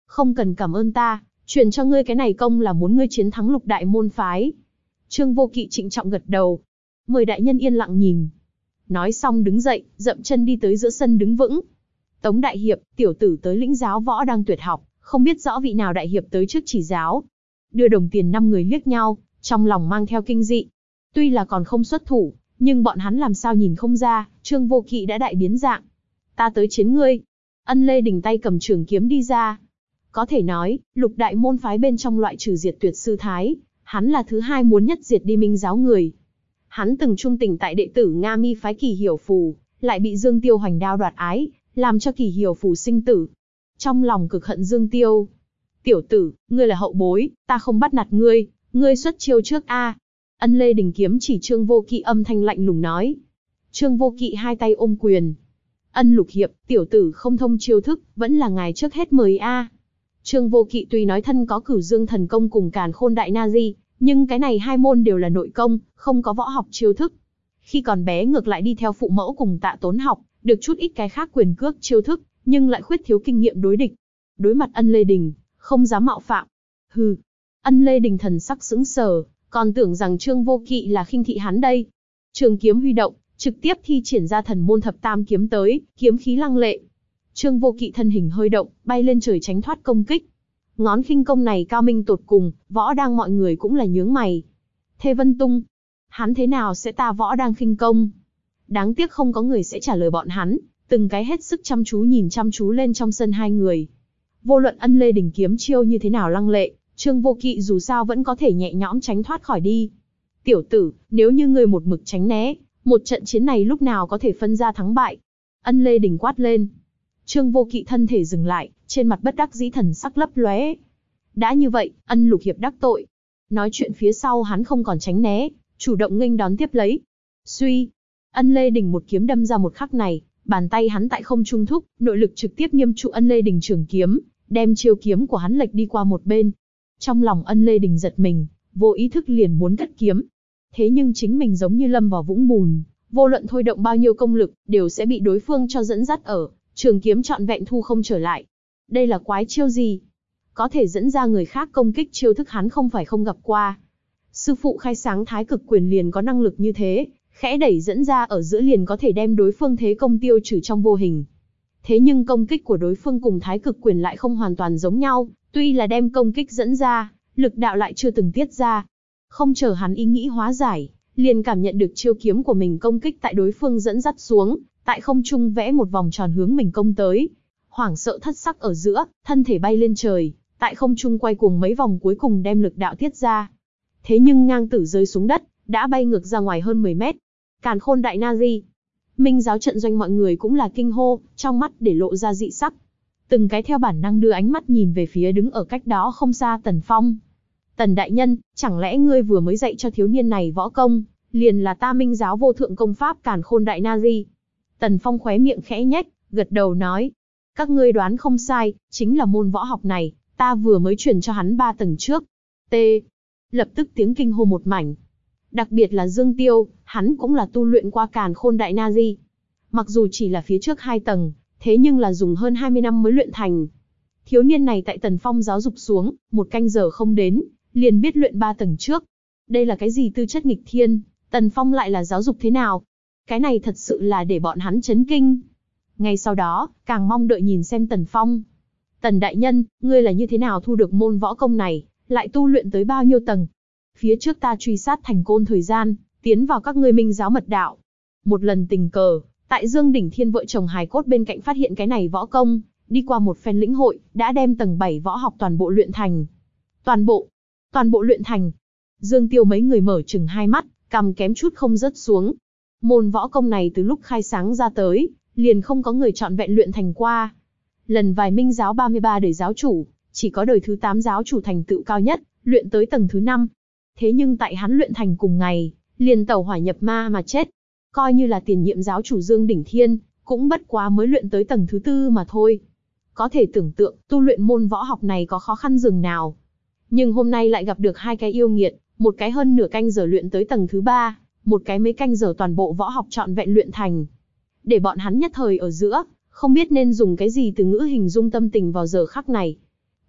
Không cần cảm ơn ta, truyền cho ngươi cái này công là muốn ngươi chiến thắng lục đại môn phái. Trương Vô Kỵ trịnh trọng gật đầu. Mời đại nhân yên lặng nhìn. Nói xong đứng dậy, dậm chân đi tới giữa sân đứng vững. Tống đại hiệp, tiểu tử tới lĩnh giáo võ đang tuyệt học, không biết rõ vị nào đại hiệp tới trước chỉ giáo. Đưa đồng tiền năm người liếc nhau, trong lòng mang theo kinh dị. Tuy là còn không xuất thủ, nhưng bọn hắn làm sao nhìn không ra, Trương Vô Kỵ đã đại biến dạng. Ta tới chiến ngươi. Ân Lê Đình tay cầm trường kiếm đi ra. Có thể nói, lục đại môn phái bên trong loại trừ diệt tuyệt sư thái, hắn là thứ hai muốn nhất diệt đi minh giáo người. Hắn từng trung tình tại đệ tử Nga Mi phái Kỳ Hiểu Phù, lại bị Dương Tiêu hoành đao đoạt ái, làm cho Kỳ Hiểu Phù sinh tử. Trong lòng cực hận Dương Tiêu. Tiểu tử, ngươi là hậu bối, ta không bắt nạt ngươi, ngươi xuất chiêu trước a. Ân Lê Đình kiếm chỉ Trương Vô Kỵ âm thanh lạnh lùng nói. Trương Vô Kỵ hai tay ôm quyền. Ân Lục hiệp, tiểu tử không thông chiêu thức, vẫn là ngài trước hết mời a. Trương Vô Kỵ tuy nói thân có Cửu Dương thần công cùng Càn Khôn đại na di, nhưng cái này hai môn đều là nội công, không có võ học chiêu thức. Khi còn bé ngược lại đi theo phụ mẫu cùng Tạ Tốn học, được chút ít cái khác quyền cước chiêu thức, nhưng lại khuyết thiếu kinh nghiệm đối địch. Đối mặt Ân Lê Đình, không dám mạo phạm. Hừ. Ân Lê Đình thần sắc sững sờ, còn tưởng rằng Trương Vô Kỵ là khinh thị hắn đây. Trường kiếm huy động, trực tiếp thi triển ra thần môn thập tam kiếm tới, kiếm khí lăng lệ. Trương Vô Kỵ thân hình hơi động, bay lên trời tránh thoát công kích. Ngón khinh công này cao minh tột cùng, võ đang mọi người cũng là nhướng mày. Thê Vân Tung, hắn thế nào sẽ ta võ đang khinh công? Đáng tiếc không có người sẽ trả lời bọn hắn, từng cái hết sức chăm chú nhìn chăm chú lên trong sân hai người. Vô luận Ân Lê Đình kiếm chiêu như thế nào lăng lệ, Trương Vô Kỵ dù sao vẫn có thể nhẹ nhõm tránh thoát khỏi đi. Tiểu tử, nếu như ngươi một mực tránh né, một trận chiến này lúc nào có thể phân ra thắng bại? Ân Lê Đình quát lên. Trương Vô Kỵ thân thể dừng lại, trên mặt bất đắc dĩ thần sắc lấp lóe. Đã như vậy, Ân Lục hiệp đắc tội. Nói chuyện phía sau hắn không còn tránh né, chủ động nghênh đón tiếp lấy. Suy, Ân Lê Đình một kiếm đâm ra một khắc này, bàn tay hắn tại không trung thúc, nội lực trực tiếp nghiêm trụ Ân Lê Đình trường kiếm, đem chiêu kiếm của hắn lệch đi qua một bên. Trong lòng Ân Lê Đình giật mình, vô ý thức liền muốn cất kiếm. Thế nhưng chính mình giống như lâm vào vũng bùn, vô luận thôi động bao nhiêu công lực, đều sẽ bị đối phương cho dẫn dắt ở, trường kiếm trọn vẹn thu không trở lại. Đây là quái chiêu gì? Có thể dẫn ra người khác công kích chiêu thức hắn không phải không gặp qua. Sư phụ khai sáng Thái Cực Quyền liền có năng lực như thế, khẽ đẩy dẫn ra ở giữa liền có thể đem đối phương thế công tiêu trừ trong vô hình. Thế nhưng công kích của đối phương cùng Thái Cực Quyền lại không hoàn toàn giống nhau, tuy là đem công kích dẫn ra, lực đạo lại chưa từng tiết ra. Không chờ hắn ý nghĩ hóa giải, liền cảm nhận được chiêu kiếm của mình công kích tại đối phương dẫn dắt xuống, tại không trung vẽ một vòng tròn hướng mình công tới. Hoảng sợ thất sắc ở giữa, thân thể bay lên trời, tại không trung quay cuồng mấy vòng cuối cùng đem lực đạo tiết ra. Thế nhưng ngang tử rơi xuống đất, đã bay ngược ra ngoài hơn mười mét. Càn Khôn đại na di. Minh giáo trận doanh mọi người cũng là kinh hô, trong mắt để lộ ra dị sắc. Từng cái theo bản năng đưa ánh mắt nhìn về phía đứng ở cách đó không xa Tần Phong. Tần đại nhân, chẳng lẽ ngươi vừa mới dạy cho thiếu niên này võ công, liền là ta Minh giáo vô thượng công pháp Càn Khôn đại na di? Tần Phong khóe miệng khẽ nhếch, gật đầu nói. Các ngươi đoán không sai, chính là môn võ học này, ta vừa mới truyền cho hắn ba tầng trước. T. Lập tức tiếng kinh hô một mảnh. Đặc biệt là Dương Tiêu, hắn cũng là tu luyện qua Càn Khôn đại na di. Mặc dù chỉ là phía trước hai tầng, thế nhưng là dùng hơn hai mươi năm mới luyện thành. Thiếu niên này tại Tần Phong giáo dục xuống, một canh giờ không đến, liền biết luyện ba tầng trước. Đây là cái gì tư chất nghịch thiên, Tần Phong lại là giáo dục thế nào? Cái này thật sự là để bọn hắn chấn kinh. Ngay sau đó, càng mong đợi nhìn xem Tần Phong. Tần đại nhân, ngươi là như thế nào thu được môn võ công này, lại tu luyện tới bao nhiêu tầng? Phía trước ta truy sát thành côn thời gian, tiến vào các ngươi Minh giáo mật đạo. Một lần tình cờ, tại Dương Đỉnh Thiên vợ chồng hài cốt bên cạnh phát hiện cái này võ công, đi qua một phen lĩnh hội, đã đem tầng bảy võ học toàn bộ luyện thành. Toàn bộ, toàn bộ luyện thành. Dương Tiêu mấy người mở chừng hai mắt, cằm kém chút không rớt xuống. Môn võ công này từ lúc khai sáng ra tới, liền không có người trọn vẹn luyện thành qua. Lần vài Minh giáo ba mươi ba đời giáo chủ, chỉ có đời thứ tám giáo chủ thành tựu cao nhất, luyện tới tầng thứ năm. Thế nhưng tại hắn luyện thành cùng ngày, liền tẩu hỏa nhập ma mà chết. Coi như là tiền nhiệm giáo chủ Dương Đỉnh Thiên, cũng bất quá mới luyện tới tầng thứ tư mà thôi. Có thể tưởng tượng, tu luyện môn võ học này có khó khăn dường nào. Nhưng hôm nay lại gặp được hai cái yêu nghiệt, một cái hơn nửa canh giờ luyện tới tầng thứ ba, một cái mấy canh giờ toàn bộ võ học trọn vẹn luyện thành. Để bọn hắn nhất thời ở giữa, không biết nên dùng cái gì từ ngữ hình dung tâm tình vào giờ khắc này.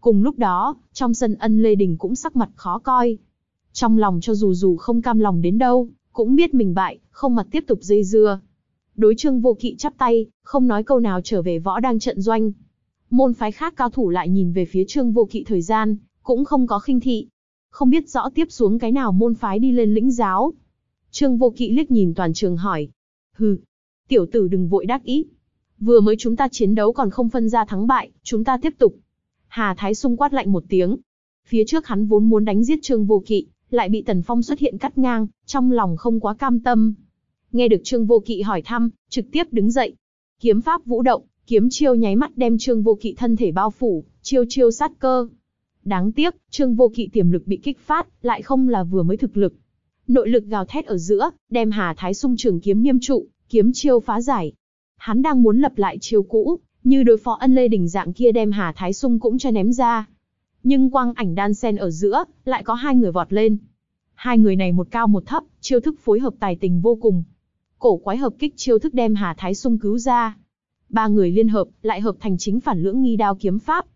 Cùng lúc đó, trong sân Ân Lê Đình cũng sắc mặt khó coi. Trong lòng cho dù dù không cam lòng đến đâu, cũng biết mình bại, không mặt tiếp tục dây dưa. Đối Trương Vô Kỵ chắp tay, không nói câu nào trở về võ đang trận doanh. Môn phái khác cao thủ lại nhìn về phía Trương Vô Kỵ thời gian, cũng không có khinh thị. Không biết rõ tiếp xuống cái nào môn phái đi lên lĩnh giáo. Trương Vô Kỵ liếc nhìn toàn trường hỏi. Hừ, tiểu tử đừng vội đắc ý. Vừa mới chúng ta chiến đấu còn không phân ra thắng bại, chúng ta tiếp tục. Hà Thái Sung quát lạnh một tiếng. Phía trước hắn vốn muốn đánh giết Trương Vô Kỵ, lại bị Tần Phong xuất hiện cắt ngang, trong lòng không quá cam tâm. Nghe được Trương Vô Kỵ hỏi thăm, trực tiếp đứng dậy. Kiếm pháp vũ động, kiếm chiêu nháy mắt đem Trương Vô Kỵ thân thể bao phủ, chiêu chiêu sát cơ. Đáng tiếc, Trương Vô Kỵ tiềm lực bị kích phát, lại không là vừa mới thực lực. Nội lực gào thét ở giữa, đem Hà Thái Sung trường kiếm nghiêm trụ, kiếm chiêu phá giải. Hắn đang muốn lập lại chiêu cũ, như đối phó Ân Lê Đình dạng kia đem Hà Thái Sung cũng cho ném ra. Nhưng quang ảnh đan sen ở giữa, lại có hai người vọt lên. Hai người này một cao một thấp, chiêu thức phối hợp tài tình vô cùng. Cổ quái hợp kích chiêu thức đem Hà Thái Sung cứu ra. Ba người liên hợp, lại hợp thành chính phản lưỡng nghi đao kiếm pháp,